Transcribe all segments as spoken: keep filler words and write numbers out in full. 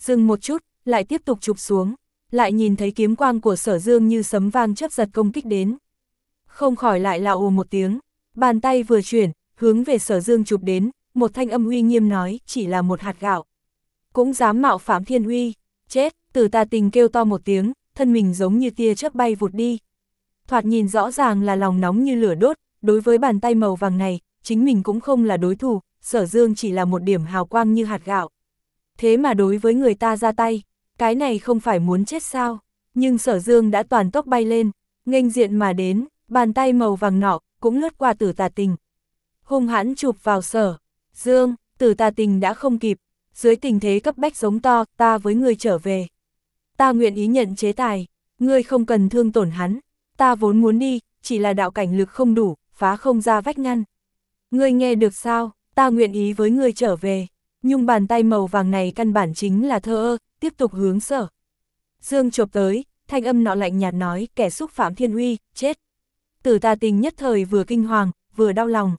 dừng một chút, lại tiếp tục chụp xuống, lại nhìn thấy kiếm quang của Sở Dương như sấm vang chớp giật công kích đến. Không khỏi lại là ồ một tiếng, bàn tay vừa chuyển, hướng về Sở Dương chụp đến, một thanh âm uy nghiêm nói, chỉ là một hạt gạo. Cũng dám mạo phạm thiên uy, chết, Tử Tà Tình kêu to một tiếng, thân mình giống như tia chớp bay vụt đi. Thoạt nhìn rõ ràng là lòng nóng như lửa đốt, đối với bàn tay màu vàng này, chính mình cũng không là đối thủ, Sở Dương chỉ là một điểm hào quang như hạt gạo. Thế mà đối với người ta ra tay, cái này không phải muốn chết sao, nhưng Sở Dương đã toàn tốc bay lên, nghênh diện mà đến, bàn tay màu vàng nọ, cũng lướt qua Tử Tà Tình. Hung hãn chụp vào Sở Dương, Tử Tà Tình đã không kịp, dưới tình thế cấp bách giống to, ta với ngươi trở về. Ta nguyện ý nhận chế tài, ngươi không cần thương tổn hắn, ta vốn muốn đi, chỉ là đạo cảnh lực không đủ, phá không ra vách ngăn. Ngươi nghe được sao, ta nguyện ý với ngươi trở về, nhưng bàn tay màu vàng này căn bản chính là thơ ơ, tiếp tục hướng Sở Dương chộp tới, thanh âm nọ lạnh nhạt nói, kẻ xúc phạm thiên uy, chết. Tử Tà Tình nhất thời vừa kinh hoàng, vừa đau lòng.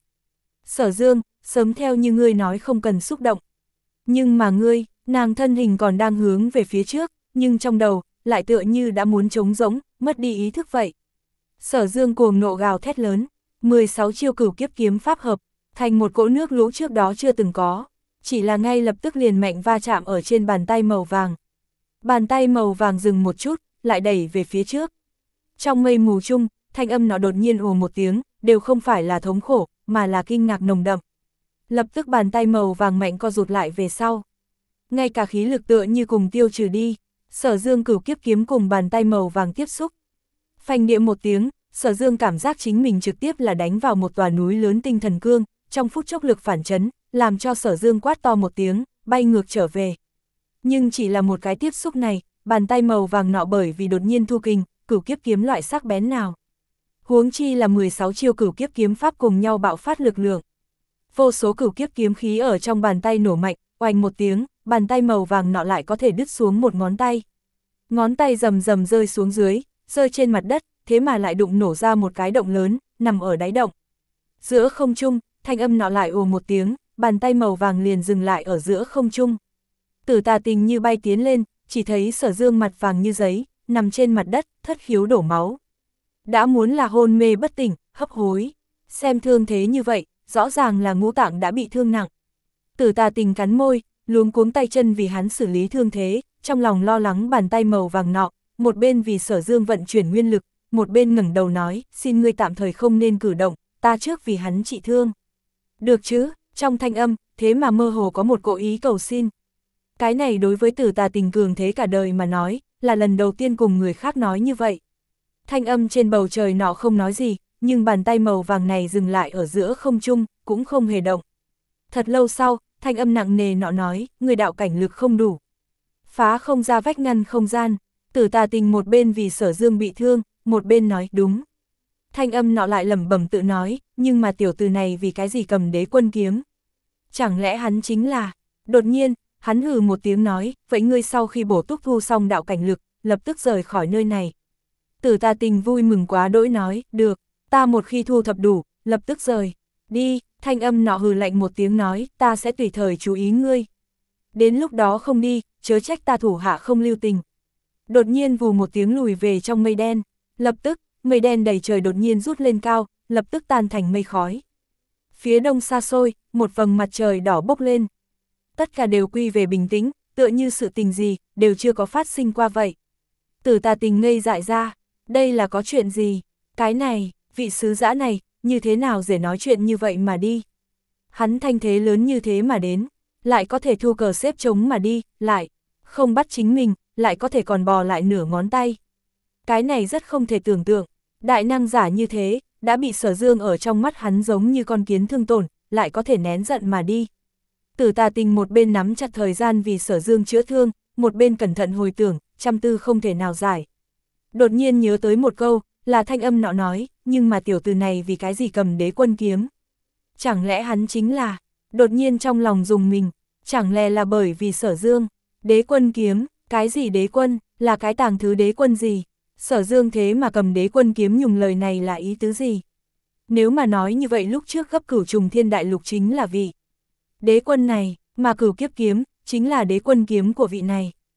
Sở Dương, sớm theo như ngươi nói không cần xúc động. Nhưng mà ngươi, nàng thân hình còn đang hướng về phía trước, nhưng trong đầu, lại tựa như đã muốn trống rỗng, mất đi ý thức vậy. Sở Dương cuồng nộ gào thét lớn, mười sáu chiêu cửu kiếp kiếm pháp hợp, thành một cỗ nước lũ trước đó chưa từng có, chỉ là ngay lập tức liền mạnh va chạm ở trên bàn tay màu vàng. Bàn tay màu vàng dừng một chút, lại đẩy về phía trước. Trong mây mù chung, thanh âm nó đột nhiên ồ một tiếng, đều không phải là thống khổ, mà là kinh ngạc nồng đậm. Lập tức bàn tay màu vàng mạnh co rụt lại về sau. Ngay cả khí lực tựa như cùng tiêu trừ đi, Sở Dương cửu kiếp kiếm cùng bàn tay màu vàng tiếp xúc. Phanh địa một tiếng, Sở Dương cảm giác chính mình trực tiếp là đánh vào một tòa núi lớn tinh thần cương, trong phút chốc lực phản chấn, làm cho Sở Dương quát to một tiếng, bay ngược trở về. Nhưng chỉ là một cái tiếp xúc này, bàn tay màu vàng nọ bởi vì đột nhiên thu kình, cửu kiếp kiếm loại sắc bén nào. Huống chi là mười sáu chiêu cửu kiếp kiếm pháp cùng nhau bạo phát lực lượng. Vô số cửu kiếp kiếm khí ở trong bàn tay nổ mạnh, oanh một tiếng, bàn tay màu vàng nọ lại có thể đứt xuống một ngón tay. Ngón tay rầm rầm rơi xuống dưới, rơi trên mặt đất, thế mà lại đụng nổ ra một cái động lớn, nằm ở đáy động. Giữa không trung, thanh âm nọ lại ồ một tiếng, bàn tay màu vàng liền dừng lại ở giữa không trung. Tử Tà Tình như bay tiến lên, chỉ thấy Sở Dương mặt vàng như giấy, nằm trên mặt đất, thất khiếu đổ máu. Đã muốn là hôn mê bất tỉnh, hấp hối. Xem thương thế như vậy, rõ ràng là ngũ tạng đã bị thương nặng. Tử Tà Tình cắn môi, luống cuống tay chân vì hắn xử lý thương thế, trong lòng lo lắng bàn tay màu vàng nọ, một bên vì Sở Dương vận chuyển nguyên lực, một bên ngẩng đầu nói, xin ngươi tạm thời không nên cử động, ta trước vì hắn trị thương. Được chứ, trong thanh âm, thế mà mơ hồ có một cỗ ý cầu xin. Cái này đối với Tử Tà Tình cường thế cả đời mà nói, là lần đầu tiên cùng người khác nói như vậy. Thanh âm trên bầu trời nọ không nói gì, nhưng bàn tay màu vàng này dừng lại ở giữa không trung, cũng không hề động. Thật lâu sau, thanh âm nặng nề nọ nói, người đạo cảnh lực không đủ. Phá không ra vách ngăn không gian, Tử Tà Tình một bên vì Sở Dương bị thương, một bên nói, đúng. Thanh âm nọ lại lẩm bẩm tự nói, nhưng mà tiểu tử này vì cái gì cầm đế quân kiếm? Chẳng lẽ hắn chính là... Đột nhiên, hắn hừ một tiếng nói, vậy ngươi sau khi bổ túc thu xong đạo cảnh lực, lập tức rời khỏi nơi này. Tử Tà Tình vui mừng quá đỗi nói, được, ta một khi thu thập đủ, lập tức rời. Đi, thanh âm nọ hừ lạnh một tiếng nói, ta sẽ tùy thời chú ý ngươi. Đến lúc đó không đi, chớ trách ta thủ hạ không lưu tình. Đột nhiên vù một tiếng lùi về trong mây đen, lập tức, mây đen đầy trời đột nhiên rút lên cao, lập tức tan thành mây khói. Phía đông xa xôi, một vầng mặt trời đỏ bốc lên. Tất cả đều quy về bình tĩnh, tựa như sự tình gì, đều chưa có phát sinh qua vậy. Tử Tà Tình ngây dại ra, đây là có chuyện gì? Cái này, vị sứ dã này, như thế nào dễ nói chuyện như vậy mà đi? Hắn thanh thế lớn như thế mà đến, lại có thể thu cờ xếp trống mà đi, lại, không bắt chính mình, lại có thể còn bò lại nửa ngón tay. Cái này rất không thể tưởng tượng, đại năng giả như thế, đã bị Sở Dương ở trong mắt hắn giống như con kiến thương tổn, lại có thể nén giận mà đi. Tử Tà Tình một bên nắm chặt thời gian vì Sở Dương chữa thương, một bên cẩn thận hồi tưởng, trăm tư không thể nào giải. Đột nhiên nhớ tới một câu, là thanh âm nọ nói, nhưng mà tiểu tử này vì cái gì cầm đế quân kiếm? Chẳng lẽ hắn chính là, đột nhiên trong lòng dùng mình, chẳng lẽ là bởi vì Sở Dương, đế quân kiếm, cái gì đế quân, là cái tàng thứ đế quân gì? Sở Dương thế mà cầm đế quân kiếm nhung lời này là ý tứ gì? Nếu mà nói như vậy lúc trước gấp cửu trùng thiên đại lục chính là vị đế quân này, mà cửu kiếp kiếm, chính là đế quân kiếm của vị này.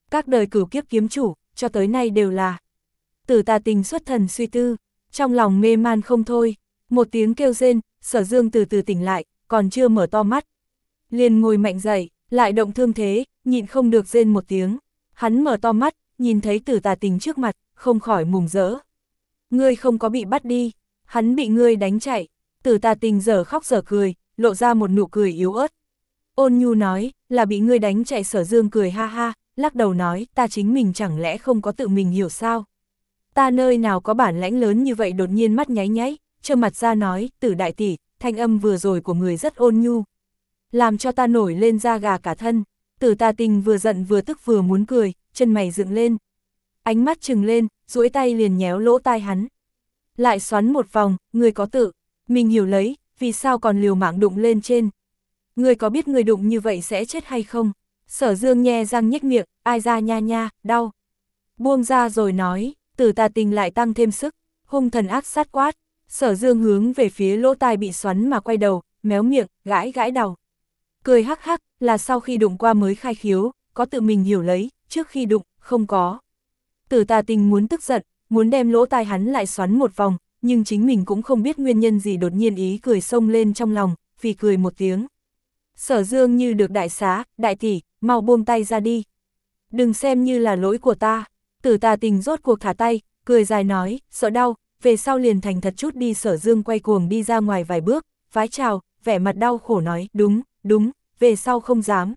Các đời cửu kiếp kiếm chủ, cho tới nay đều là. Tử Tà Tình xuất thần suy tư, trong lòng mê man không thôi, một tiếng kêu rên, Sở Dương từ từ tỉnh lại, còn chưa mở to mắt. Liền ngồi mạnh dậy, lại động thương thế, nhịn không được rên một tiếng. Hắn mở to mắt, nhìn thấy Tử Tà Tình trước mặt, không khỏi mừng rỡ. Ngươi không có bị bắt đi, hắn bị ngươi đánh chạy. Tử Tà Tình dở khóc dở cười, lộ ra một nụ cười yếu ớt. Ôn nhu nói, là bị ngươi đánh chạy. Sở Dương cười ha ha, lắc đầu nói, ta chính mình chẳng lẽ không có tự mình hiểu sao? Ta nơi nào có bản lãnh lớn như vậy. Đột nhiên mắt nháy nháy, trơ mặt ra nói, Tử đại tỷ, thanh âm vừa rồi của người rất ôn nhu, làm cho ta nổi lên da gà cả thân. Tử Tà Tình vừa giận vừa tức vừa muốn cười, chân mày dựng lên. Ánh mắt trừng lên, duỗi tay liền nhéo lỗ tai hắn. Lại xoắn một vòng, ngươi có tự mình hiểu lấy, vì sao còn liều mạng đụng lên trên? Ngươi có biết ngươi đụng như vậy sẽ chết hay không? Sở Dương nhe răng nhếch miệng, ai ra nha nha, đau. Buông ra rồi nói, Tử Tà Tình lại tăng thêm sức, hung thần ác sát quát. Sở Dương hướng về phía lỗ tai bị xoắn mà quay đầu, méo miệng, gãi gãi đầu. Cười hắc hắc, là sau khi đụng qua mới khai khiếu, có tự mình hiểu lấy, trước khi đụng, không có. Tử Tà Tình muốn tức giận, muốn đem lỗ tai hắn lại xoắn một vòng, nhưng chính mình cũng không biết nguyên nhân gì đột nhiên ý cười xông lên trong lòng, vì cười một tiếng. Sở Dương như được đại xá, đại tỷ, mau buông tay ra đi. Đừng xem như là lỗi của ta. Tử Tà Tình rốt cuộc thả tay, cười dài nói, sợ đau, về sau liền thành thật chút đi. Sở Dương quay cuồng đi ra ngoài vài bước, vái chào, vẻ mặt đau khổ nói, đúng, đúng, về sau không dám.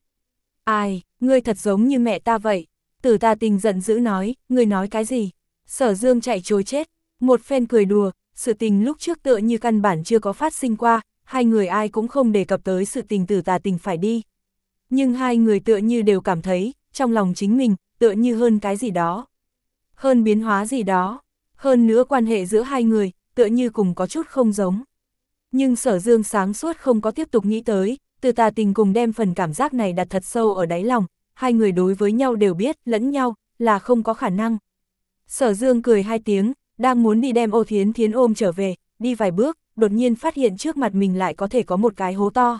Ai, ngươi thật giống như mẹ ta vậy. Tử Tà Tình giận dữ nói, ngươi nói cái gì? Sở Dương chạy trối chết, một phen cười đùa, sự tình lúc trước tựa như căn bản chưa có phát sinh qua, hai người ai cũng không đề cập tới sự tình Tử Tà Tình phải đi. Nhưng hai người tựa như đều cảm thấy, trong lòng chính mình, tựa như hơn cái gì đó. Hơn biến hóa gì đó, hơn nữa quan hệ giữa hai người, tựa như cùng có chút không giống. Nhưng Sở Dương sáng suốt không có tiếp tục nghĩ tới, Tử Tà Tình cùng đem phần cảm giác này đặt thật sâu ở đáy lòng, hai người đối với nhau đều biết lẫn nhau, là không có khả năng. Sở Dương cười hai tiếng, đang muốn đi đem Ô Thiến Thiến ôm trở về, đi vài bước, đột nhiên phát hiện trước mặt mình lại có thể có một cái hố to.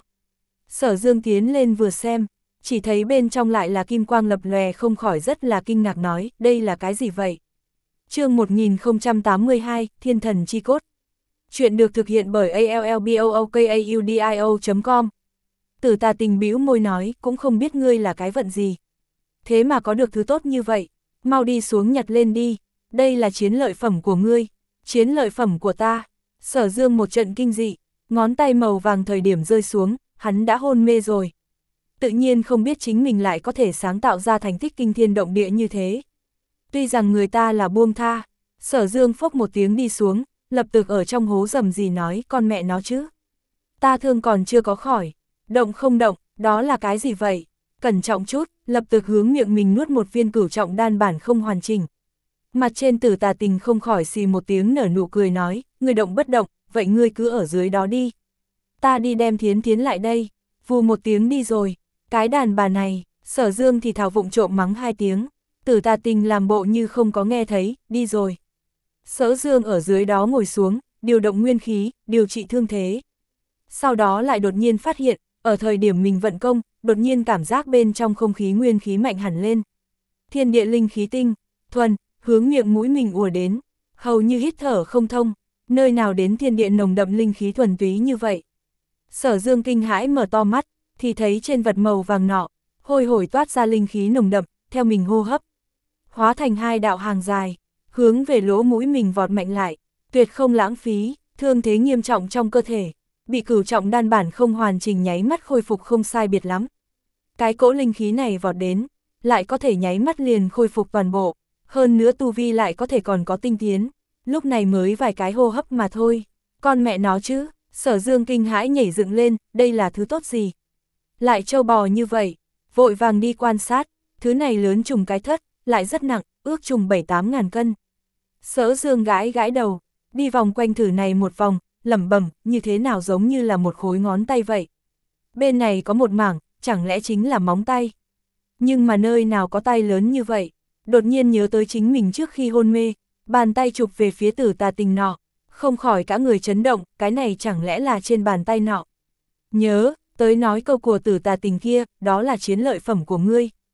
Sở Dương tiến lên vừa xem, chỉ thấy bên trong lại là kim quang lập lòe, không khỏi rất là kinh ngạc nói, đây là cái gì vậy? Chương một nghìn không trăm tám mươi hai, Thiên Thần Chi Cốt. Chuyện được thực hiện bởi a l l b o o k a u d i o chấm com. Tử Tà Tình bĩu môi nói, cũng không biết ngươi là cái vận gì. Thế mà có được thứ tốt như vậy, mau đi xuống nhặt lên đi, đây là chiến lợi phẩm của ngươi, chiến lợi phẩm của ta. Sở Dương một trận kinh dị, ngón tay màu vàng thời điểm rơi xuống, hắn đã hôn mê rồi. Tự nhiên không biết chính mình lại có thể sáng tạo ra thành tích kinh thiên động địa như thế. Tuy rằng người ta là buông tha, Sở Dương phốc một tiếng đi xuống, lập tức ở trong hố rầm rì nói, con mẹ nó chứ. Ta thương còn chưa có khỏi, động không động, đó là cái gì vậy? Cẩn trọng chút, lập tức hướng miệng mình nuốt một viên cửu trọng đan bản không hoàn chỉnh. Mặt trên Tử Tà Tình không khỏi xì một tiếng nở nụ cười nói, ngươi động bất động, vậy ngươi cứ ở dưới đó đi. Ta đi đem Thiến Thiến lại đây, vù một tiếng đi rồi, cái đàn bà này. Sở Dương thì thảo vụng trộm mắng hai tiếng, Tử Tà Tình làm bộ như không có nghe thấy, đi rồi. Sở Dương ở dưới đó ngồi xuống, điều động nguyên khí, điều trị thương thế. Sau đó lại đột nhiên phát hiện, ở thời điểm mình vận công, đột nhiên cảm giác bên trong không khí nguyên khí mạnh hẳn lên. Thiên địa linh khí tinh, thuần, hướng miệng mũi mình ùa đến, hầu như hít thở không thông, nơi nào đến thiên địa nồng đậm linh khí thuần túy như vậy. Sở Dương kinh hãi mở to mắt, thì thấy trên vật màu vàng nọ, hôi hổi toát ra linh khí nồng đậm, theo mình hô hấp, hóa thành hai đạo hàng dài, hướng về lỗ mũi mình vọt mạnh lại, tuyệt không lãng phí, thương thế nghiêm trọng trong cơ thể, bị cửu trọng đan bản không hoàn chỉnh nháy mắt khôi phục không sai biệt lắm. Cái cỗ linh khí này vọt đến, lại có thể nháy mắt liền khôi phục toàn bộ, hơn nữa tu vi lại có thể còn có tinh tiến, lúc này mới vài cái hô hấp mà thôi, con mẹ nó chứ. Sở Dương kinh hãi nhảy dựng lên, đây là thứ tốt gì? Lại trâu bò như vậy, vội vàng đi quan sát, thứ này lớn trùng cái thất, lại rất nặng, ước chừng bảy tám ngàn cân. Sở Dương gãi gãi đầu, đi vòng quanh thử này một vòng, lẩm bẩm, như thế nào giống như là một khối ngón tay vậy. Bên này có một mảng, chẳng lẽ chính là móng tay? Nhưng mà nơi nào có tay lớn như vậy? Đột nhiên nhớ tới chính mình trước khi hôn mê, bàn tay chụp về phía Tử Tà Tình nọ, không khỏi cả người chấn động, cái này chẳng lẽ là trên bàn tay nọ. Nhớ, tới nói câu của Tử Tà Tình kia, đó là chiến lợi phẩm của ngươi.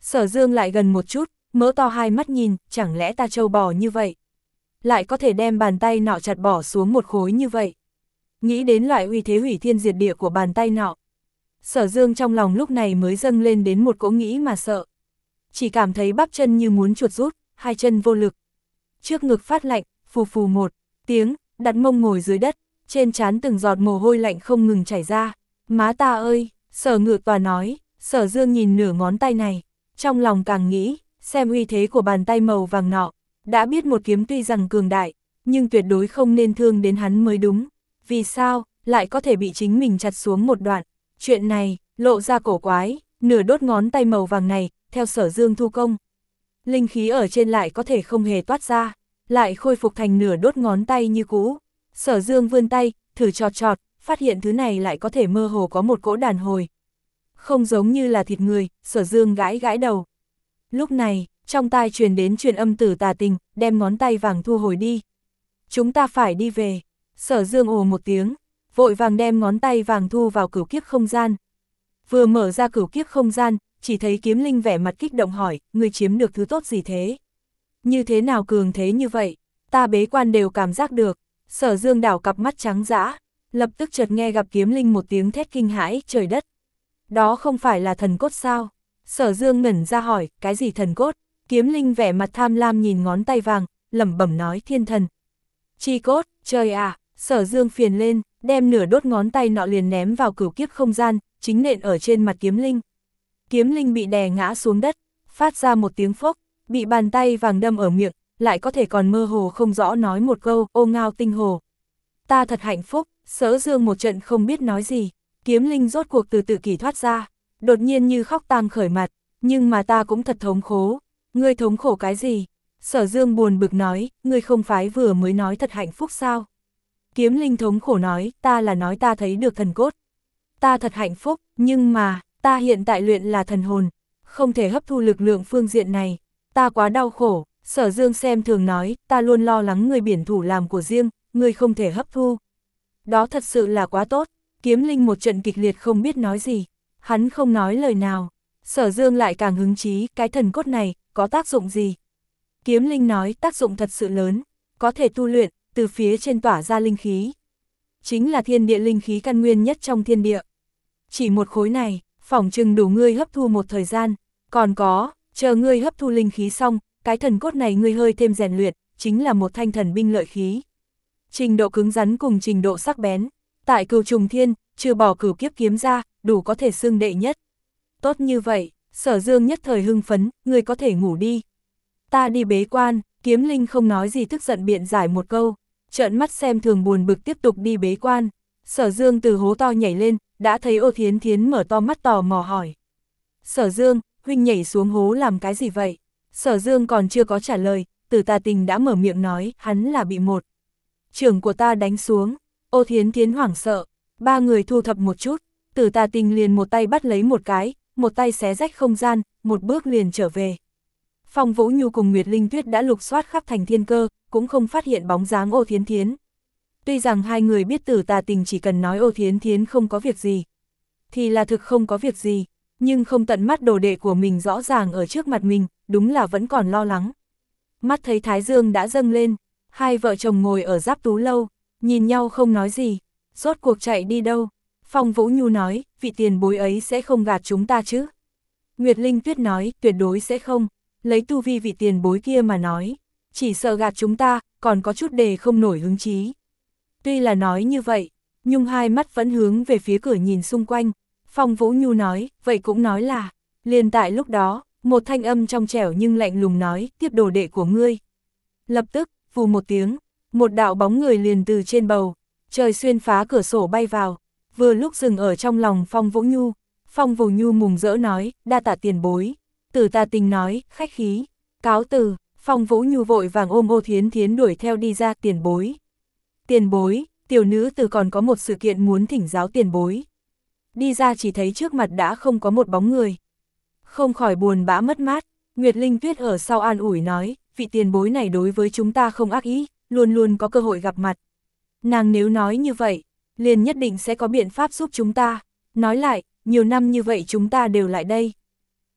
Sở Dương lại gần một chút, mỡ to hai mắt nhìn, chẳng lẽ ta trâu bò như vậy? Lại có thể đem bàn tay nọ chặt bỏ xuống một khối như vậy. Nghĩ đến loại uy thế hủy thiên diệt địa của bàn tay nọ. Sở Dương trong lòng lúc này mới dâng lên đến một cỗ nghĩ mà sợ. Chỉ cảm thấy bắp chân như muốn chuột rút, hai chân vô lực. Trước ngực phát lạnh, phù phù một tiếng, đặt mông ngồi dưới đất, trên trán từng giọt mồ hôi lạnh không ngừng chảy ra. Má ta ơi, Sở Ngự Tòa nói. Sở Dương nhìn nửa ngón tay này, trong lòng càng nghĩ, xem uy thế của bàn tay màu vàng nọ, đã biết một kiếm tuy rằng cường đại, nhưng tuyệt đối không nên thương đến hắn mới đúng. Vì sao, lại có thể bị chính mình chặt xuống một đoạn? Chuyện này, lộ ra cổ quái, nửa đốt ngón tay màu vàng này, theo Sở Dương thu công. Linh khí ở trên lại có thể không hề toát ra, lại khôi phục thành nửa đốt ngón tay như cũ. Sở Dương vươn tay, thử chọt chọt, phát hiện thứ này lại có thể mơ hồ có một cỗ đàn hồi. Không giống như là thịt người, Sở Dương gãi gãi đầu. Lúc này, trong tai truyền đến truyền âm Tử Tà Tình, đem ngón tay vàng thu hồi đi. Chúng ta phải đi về. Sở Dương ồ một tiếng, vội vàng đem ngón tay vàng thu vào cửu kiếp không gian. Vừa mở ra cửu kiếp không gian, chỉ thấy Kiếm Linh vẻ mặt kích động hỏi, ngươi chiếm được thứ tốt gì thế? Như thế nào cường thế như vậy? Ta bế quan đều cảm giác được. Sở Dương đảo cặp mắt trắng dã, lập tức chợt nghe gặp Kiếm Linh một tiếng thét kinh hãi, trời đất. Đó không phải là thần cốt sao? Sở Dương ngẩn ra hỏi, cái gì thần cốt? Kiếm Linh vẻ mặt tham lam nhìn ngón tay vàng, lẩm bẩm nói thiên thần. Chi cốt, trời ạ, Sở Dương phiền lên, đem nửa đốt ngón tay nọ liền ném vào cửu kiếp không gian, chính nện ở trên mặt Kiếm Linh. Kiếm Linh bị đè ngã xuống đất, phát ra một tiếng phốc, bị bàn tay vàng đâm ở miệng, lại có thể còn mơ hồ không rõ nói một câu, ô ngao tinh hồ. Ta thật hạnh phúc, Sở Dương một trận không biết nói gì, Kiếm Linh rốt cuộc từ tự kỷ thoát ra, đột nhiên như khóc tang khởi mặt, nhưng mà ta cũng thật thống khổ. Ngươi thống khổ cái gì? Sở Dương buồn bực nói, ngươi không phải vừa mới nói thật hạnh phúc sao? Kiếm Linh thống khổ nói, ta là nói ta thấy được thần cốt. Ta thật hạnh phúc, nhưng mà, ta hiện tại luyện là thần hồn, không thể hấp thu lực lượng phương diện này, ta quá đau khổ. Sở Dương xem thường nói, ta luôn lo lắng người biển thủ làm của riêng, người không thể hấp thu. Đó thật sự là quá tốt. Kiếm Linh một trận kịch liệt không biết nói gì, hắn không nói lời nào. Sở Dương lại càng hứng chí, cái thần cốt này, có tác dụng gì? Kiếm Linh nói, tác dụng thật sự lớn, có thể tu luyện, từ phía trên tỏa ra linh khí. Chính là thiên địa linh khí căn nguyên nhất trong thiên địa. Chỉ một khối này, phỏng chừng đủ ngươi hấp thu một thời gian, còn có, chờ ngươi hấp thu linh khí xong, cái thần cốt này ngươi hơi thêm rèn luyện, chính là một thanh thần binh lợi khí. Trình độ cứng rắn cùng trình độ sắc bén, tại Cửu Trùng Thiên, trừ bỏ cửu kiếp kiếm ra, đủ có thể xưng đệ nhất. Tốt như vậy, Sở Dương nhất thời hưng phấn, ngươi có thể ngủ đi. Ta đi bế quan. Kiếm Linh không nói gì tức giận biện giải một câu, trợn mắt xem thường buồn bực tiếp tục đi bế quan. Sở Dương từ hố to nhảy lên, đã thấy Ô Thiến Thiến mở to mắt tò mò hỏi. Sở Dương, huynh nhảy xuống hố làm cái gì vậy? Sở Dương còn chưa có trả lời, Tử Tà Tình đã mở miệng nói, hắn là bị một trưởng của ta đánh xuống. Ô Thiến Thiến hoảng sợ, ba người thu thập một chút, Tử Tà Tình liền một tay bắt lấy một cái, một tay xé rách không gian, một bước liền trở về. Phong Vũ Nhu cùng Nguyệt Linh Tuyết đã lục soát khắp thành thiên cơ, cũng không phát hiện bóng dáng Ô Thiến Thiến. Tuy rằng hai người biết Tử Tà Tình chỉ cần nói Ô Thiến Thiến không có việc gì, thì là thực không có việc gì, nhưng không tận mắt đồ đệ của mình rõ ràng ở trước mặt mình, đúng là vẫn còn lo lắng. Mắt thấy Thái Dương đã dâng lên, hai vợ chồng ngồi ở Giáp Tú Lâu, nhìn nhau không nói gì, rốt cuộc chạy đi đâu. Phong Vũ Nhu nói, vị tiền bối ấy sẽ không gạt chúng ta chứ. Nguyệt Linh Tuyết nói, tuyệt đối sẽ không, lấy tu vi vị tiền bối kia mà nói, chỉ sợ gạt chúng ta, còn có chút đề không nổi hứng chí. Tuy là nói như vậy, Nhung hai mắt vẫn hướng về phía cửa nhìn xung quanh. Phong Vũ Nhu nói, vậy cũng nói là, liền tại lúc đó, một thanh âm trong trẻo nhưng lạnh lùng nói, tiếp đồ đệ của ngươi. Lập tức, vù một tiếng, một đạo bóng người liền từ trên bầu trời xuyên phá cửa sổ bay vào, vừa lúc dừng ở trong lòng Phong Vũ Nhu. Phong Vũ Nhu mừng rỡ nói, đa tạ tiền bối. Tử Tà Tình nói, khách khí, cáo từ. Phong Vũ Nhu vội vàng ôm Ô Thiến Thiến đuổi theo đi ra. Tiền bối, tiền bối, tiểu nữ tử còn có một sự kiện muốn thỉnh giáo tiền bối. Đi ra chỉ thấy trước mặt đã không có một bóng người, không khỏi buồn bã mất mát. Nguyệt Linh Tuyết ở sau an ủi nói, vị tiền bối này đối với chúng ta không ác ý, luôn luôn có cơ hội gặp mặt. Nàng nếu nói như vậy, liền nhất định sẽ có biện pháp giúp chúng ta. Nói lại, nhiều năm như vậy chúng ta đều lại đây,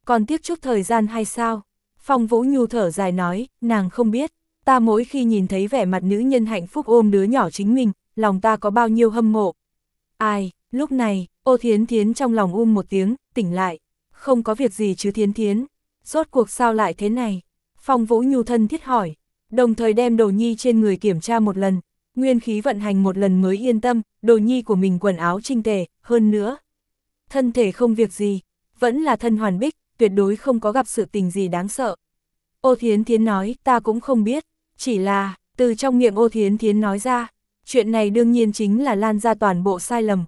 Còn tiếc chút thời gian hay sao? Phong Vũ Nhu thở dài nói, nàng không biết, ta mỗi khi nhìn thấy vẻ mặt nữ nhân hạnh phúc ôm đứa nhỏ chính mình, lòng ta có bao nhiêu hâm mộ. Ai, lúc này, Ô Thiến Thiến trong lòng um một tiếng, tỉnh lại, không có việc gì chứ Thiến Thiến, rốt cuộc sao lại thế này? Phong Vũ Nhu thân thiết hỏi, đồng thời đem Đồ Nhi trên người kiểm tra một lần, nguyên khí vận hành một lần mới yên tâm, Đồ Nhi của mình quần áo chỉnh tề, hơn nữa. Thân thể không việc gì, vẫn là thân hoàn bích, tuyệt đối không có gặp sự tình gì đáng sợ. Ô Thiến Thiến nói, ta cũng không biết, chỉ là, từ trong miệng Ô Thiến Thiến nói ra, chuyện này đương nhiên chính là lan ra toàn bộ sai lầm.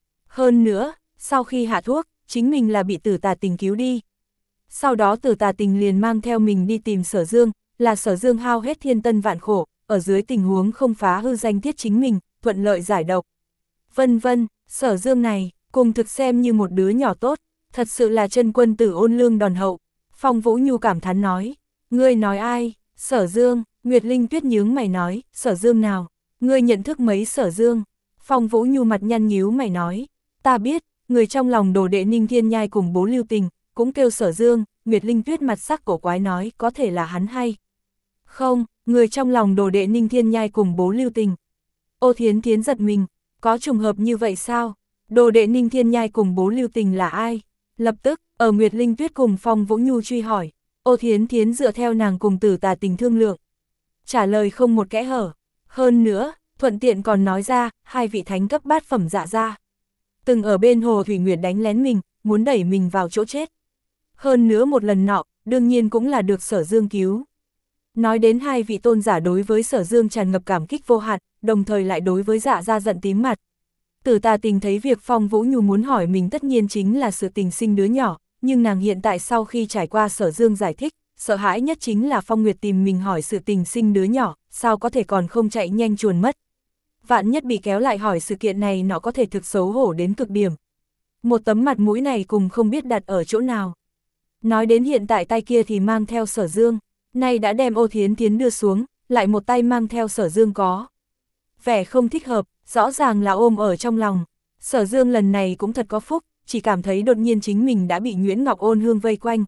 Hơn nữa, sau khi hạ thuốc, chính mình là bị Tử Tà Tình cứu đi. Sau đó Tử Tà Tình liền mang theo mình đi tìm Sở Dương, là Sở Dương hao hết thiên tân vạn khổ, ở dưới tình huống không phá hư danh tiết chính mình, thuận lợi giải độc. Vân vân, Sở Dương này, cùng thực xem như một đứa nhỏ tốt, thật sự là chân quân tử ôn lương đòn hậu. Phong Vũ Nhu cảm thán nói, ngươi nói ai? Sở Dương. Nguyệt Linh Tuyết nhướng mày nói, Sở Dương nào? Ngươi nhận thức mấy Sở Dương? Phong Vũ Nhu mặt nhăn nhíu mày nói, ta biết, người trong lòng đồ đệ Ninh Thiên Nhai cùng bố Lưu Tình, cũng kêu Sở Dương. Nguyệt Linh Tuyết mặt sắc cổ quái nói, có thể là hắn hay? Không, người trong lòng đồ đệ Ninh Thiên Nhai cùng bố Lưu Tình. Ô Thiến Thiến giật mình, có trùng hợp như vậy sao? Đồ đệ Ninh Thiên Nhai cùng bố Lưu Tình là ai? Lập tức, ở Nguyệt Linh Tuyết cùng Phong Vũ Nhu truy hỏi, Ô Thiến Thiến dựa theo nàng cùng Tử Tà Tình thương lượng. Trả lời không một kẽ hở. Hơn nữa, thuận tiện còn nói ra, hai vị thánh cấp bát phẩm dạ ra. Từng ở bên hồ Thủy Nguyệt đánh lén mình, muốn đẩy mình vào chỗ chết. Hơn nữa một lần nọ, đương nhiên cũng là được Sở Dương cứu. Nói đến hai vị tôn giả đối với Sở Dương tràn ngập cảm kích vô hạn, đồng thời lại đối với dạ ra giận tím mặt. Tử Tà Tình thấy việc Phong Vũ Nhu muốn hỏi mình tất nhiên chính là sự tình sinh đứa nhỏ, nhưng nàng hiện tại sau khi trải qua Sở Dương giải thích, sợ hãi nhất chính là Phong Nguyệt tìm mình hỏi sự tình sinh đứa nhỏ, sao có thể còn không chạy nhanh chuồn mất. Vạn nhất bị kéo lại hỏi sự kiện này nó có thể thực xấu hổ đến cực điểm. Một tấm mặt mũi này cùng không biết đặt ở chỗ nào. Nói đến hiện tại tay kia thì mang theo Sở Dương, nay đã đem Ô Thiến Thiến đưa xuống, lại một tay mang theo Sở Dương có. Vẻ không thích hợp, rõ ràng là ôm ở trong lòng. Sở Dương lần này cũng thật có phúc, chỉ cảm thấy đột nhiên chính mình đã bị Nguyễn Ngọc Ôn Hương vây quanh.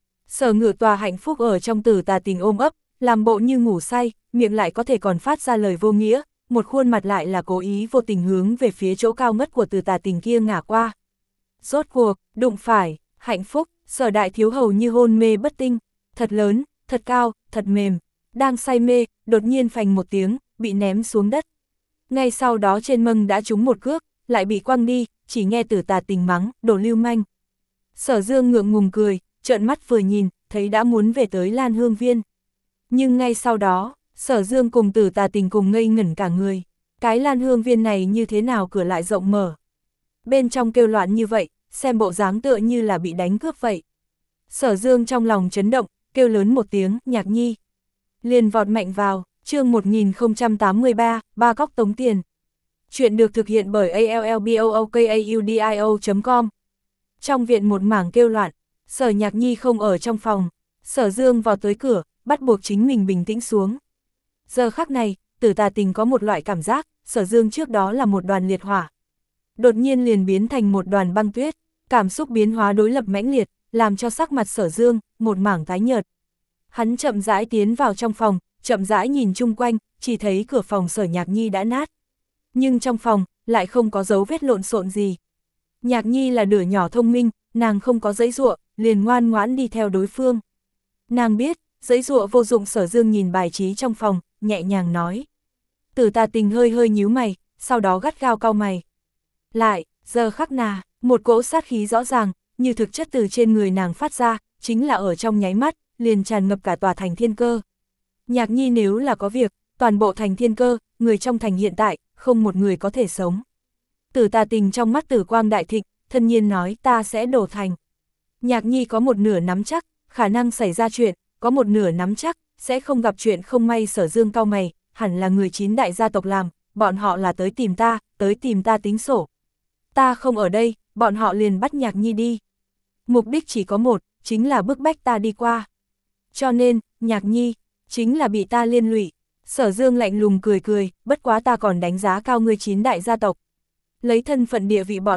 Sở Ngự Tòa hạnh phúc ở trong Tử Tà Tình ôm ấp, làm bộ như ngủ say, miệng lại có thể còn phát ra lời vô nghĩa, một khuôn mặt lại là cố ý vô tình hướng về phía chỗ cao ngất của Tử Tà Tình kia ngả qua. Rốt cuộc, đụng phải, hạnh phúc, Sở đại thiếu hầu như hôn mê bất tinh, thật lớn, thật cao, thật mềm, đang say mê, đột nhiên phành một tiếng, bị ném xuống đất. Ngay sau đó trên mông đã trúng một cước, lại bị quăng đi, chỉ nghe Tử Tà Tình mắng, đồ lưu manh. Sở Dương ngượng ngùng cười, trợn mắt vừa nhìn, thấy đã muốn về tới Lan Hương Viên. Nhưng ngay sau đó, Sở Dương cùng Tử Tà Tình cùng ngây ngẩn cả người. Cái Lan Hương Viên này như thế nào cửa lại rộng mở. Bên trong kêu loạn như vậy, xem bộ dáng tựa như là bị đánh cướp vậy. Sở Dương trong lòng chấn động, kêu lớn một tiếng, Nhạc Nhi. Liền vọt mạnh vào, chương một nghìn không trăm tám mươi ba, ba góc tống tiền. Chuyện được thực hiện bởi a l l b o o k a u d i o chấm com. Trong viện một mảng kêu loạn, Sở Nhạc Nhi không ở trong phòng, Sở Dương vào tới cửa, bắt buộc chính mình bình tĩnh xuống. Giờ khắc này, Tử Tà Tình có một loại cảm giác, Sở Dương trước đó là một đoàn liệt hỏa. Đột nhiên liền biến thành một đoàn băng tuyết, cảm xúc biến hóa đối lập mãnh liệt, làm cho sắc mặt Sở Dương, một mảng tái nhợt. Hắn chậm rãi tiến vào trong phòng, chậm rãi nhìn chung quanh, chỉ thấy cửa phòng Sở Nhạc Nhi đã nát. Nhưng trong phòng, lại không có dấu vết lộn xộn gì. Nhạc Nhi là đứa nhỏ thông minh, nàng không có giãy giụa, liền ngoan ngoãn đi theo đối phương. Nàng biết, giãy giụa vô dụng. Sở Dương nhìn bài trí trong phòng, nhẹ nhàng nói. Tử Tà Tình hơi hơi nhíu mày, sau đó gắt gao cau mày. Lại, giờ khắc nà, một cỗ sát khí rõ ràng, như thực chất từ trên người nàng phát ra, chính là ở trong nháy mắt, liền tràn ngập cả tòa thành Thiên Cơ. Nhạc Nhi nếu là có việc, toàn bộ thành Thiên Cơ, người trong thành hiện tại, không một người có thể sống. Tử Tà Tình trong mắt tử quang đại thịnh, thân nhiên nói ta sẽ đổ thành. Nhạc Nhi có một nửa nắm chắc, khả năng xảy ra chuyện, có một nửa nắm chắc, sẽ không gặp chuyện không may. Sở Dương cau mày, hẳn là người chín đại gia tộc làm, bọn họ là tới tìm ta, tới tìm ta tính sổ. Ta không ở đây, bọn họ liền bắt Nhạc Nhi đi. Mục đích chỉ có một, chính là bức bách ta đi qua. Cho nên, Nhạc Nhi, chính là bị ta liên lụy. Sở Dương lạnh lùng cười cười, bất quá ta còn đánh giá cao ngươi chín đại gia tộc. Lấy thân phận địa vị bọn họ,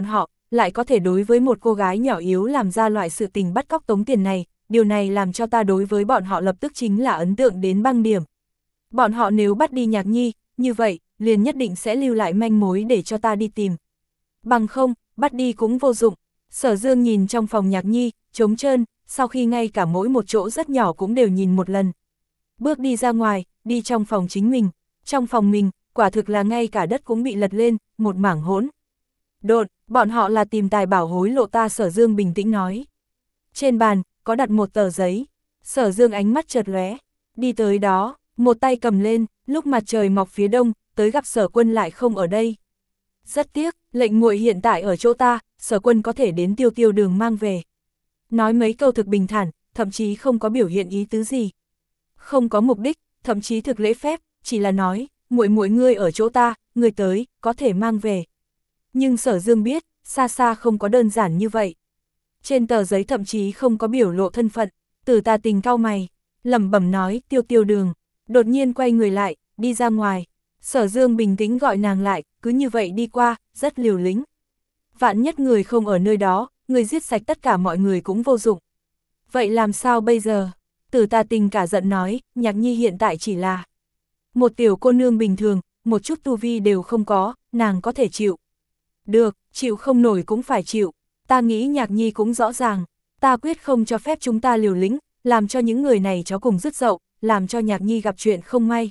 lại có thể đối với một cô gái nhỏ yếu làm ra loại sự tình bắt cóc tống tiền này, điều này làm cho ta đối với bọn họ lập tức chính là ấn tượng đến băng điểm. Bọn họ nếu bắt đi Nhạc Nhi, như vậy, liền nhất định sẽ lưu lại manh mối để cho ta đi tìm. Bằng không, bắt đi cũng vô dụng. Sở Dương nhìn trong phòng Nhạc Nhi, trống trơn, sau khi ngay cả mỗi một chỗ rất nhỏ cũng đều nhìn một lần. Bước đi ra ngoài, đi trong phòng chính mình. Trong phòng mình, quả thực là ngay cả đất cũng bị lật lên, một mảng hỗn độn, bọn họ là tìm tài bảo hối lộ ta. Sở Dương bình tĩnh nói. Trên bàn, có đặt một tờ giấy. Sở Dương ánh mắt chợt lóe, đi tới đó, một tay cầm lên, lúc mặt trời mọc phía đông, tới gặp Sở Quân lại không ở đây. Rất tiếc, lệnh muội hiện tại ở chỗ ta, Sở Quân có thể đến Tiêu Tiêu Đường mang về. Nói mấy câu thực bình thản, thậm chí không có biểu hiện ý tứ gì. Không có mục đích, thậm chí thực lễ phép, chỉ là nói, muội muội ngươi ở chỗ ta, ngươi tới, có thể mang về. Nhưng Sở Dương biết, xa xa không có đơn giản như vậy. Trên tờ giấy thậm chí không có biểu lộ thân phận, Tử Tà Tình cau mày, lẩm bẩm nói Tiêu Tiêu Đường, đột nhiên quay người lại, đi ra ngoài. Sở Dương bình tĩnh gọi nàng lại, cứ như vậy đi qua, rất liều lĩnh. Vạn nhất người không ở nơi đó, người giết sạch tất cả mọi người cũng vô dụng. Vậy làm sao bây giờ? Tử Tà Tình cả giận nói, Nhạc Nhi hiện tại chỉ là một tiểu cô nương bình thường, một chút tu vi đều không có, nàng có thể chịu. Được, chịu không nổi cũng phải chịu. Ta nghĩ Nhạc Nhi cũng rõ ràng, ta quyết không cho phép chúng ta liều lĩnh, làm cho những người này chó cùng dứt dậu, làm cho Nhạc Nhi gặp chuyện không may.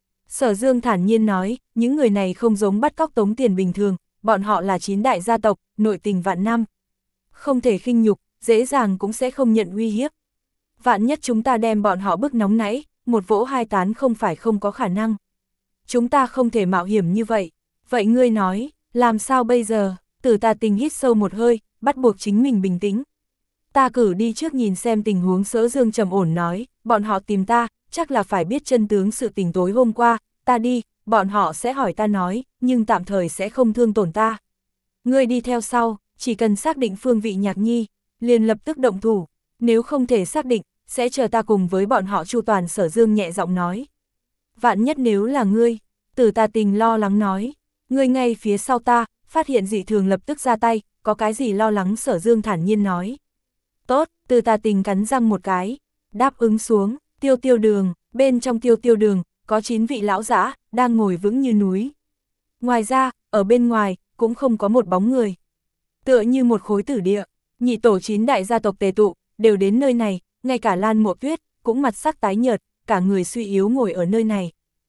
Sở Dương thản nhiên nói, những người này không giống bắt cóc tống tiền bình thường, bọn họ là chín đại gia tộc, nội tình vạn năm. Không thể khinh nhục, dễ dàng cũng sẽ không nhận uy hiếp. Vạn nhất chúng ta đem bọn họ bức nóng nảy, một vỗ hai tán không phải không có khả năng. Chúng ta không thể mạo hiểm như vậy. Vậy ngươi nói, làm sao bây giờ? Tử Tà Tình hít sâu một hơi, bắt buộc chính mình bình tĩnh. Ta cử đi trước nhìn xem tình huống. Sở Dương trầm ổn nói, bọn họ tìm ta, chắc là phải biết chân tướng sự tình tối hôm qua, ta đi, bọn họ sẽ hỏi ta nói, nhưng tạm thời sẽ không thương tổn ta. Ngươi đi theo sau, chỉ cần xác định phương vị Nhạc Nhi, liền lập tức động thủ, nếu không thể xác định, sẽ chờ ta cùng với bọn họ chu toàn. Sở Dương nhẹ giọng nói. Vạn nhất nếu là ngươi, Tử Tà Tình lo lắng nói, ngươi ngay phía sau ta, phát hiện dị thường lập tức ra tay, có cái gì lo lắng? Sở Dương thản nhiên nói. Tốt, Tử Tà Tình cắn răng một cái, đáp ứng xuống. Tiêu Tiêu Đường, bên trong Tiêu Tiêu Đường, có chín vị lão dã đang ngồi vững như núi. Ngoài ra, ở bên ngoài, cũng không có một bóng người. Tựa như một khối tử địa, nhị tổ chín đại gia tộc tề tụ, đều đến nơi này, ngay cả Lan Mộ Tuyết, cũng mặt sắc tái nhợt, cả người suy yếu ngồi ở nơi này.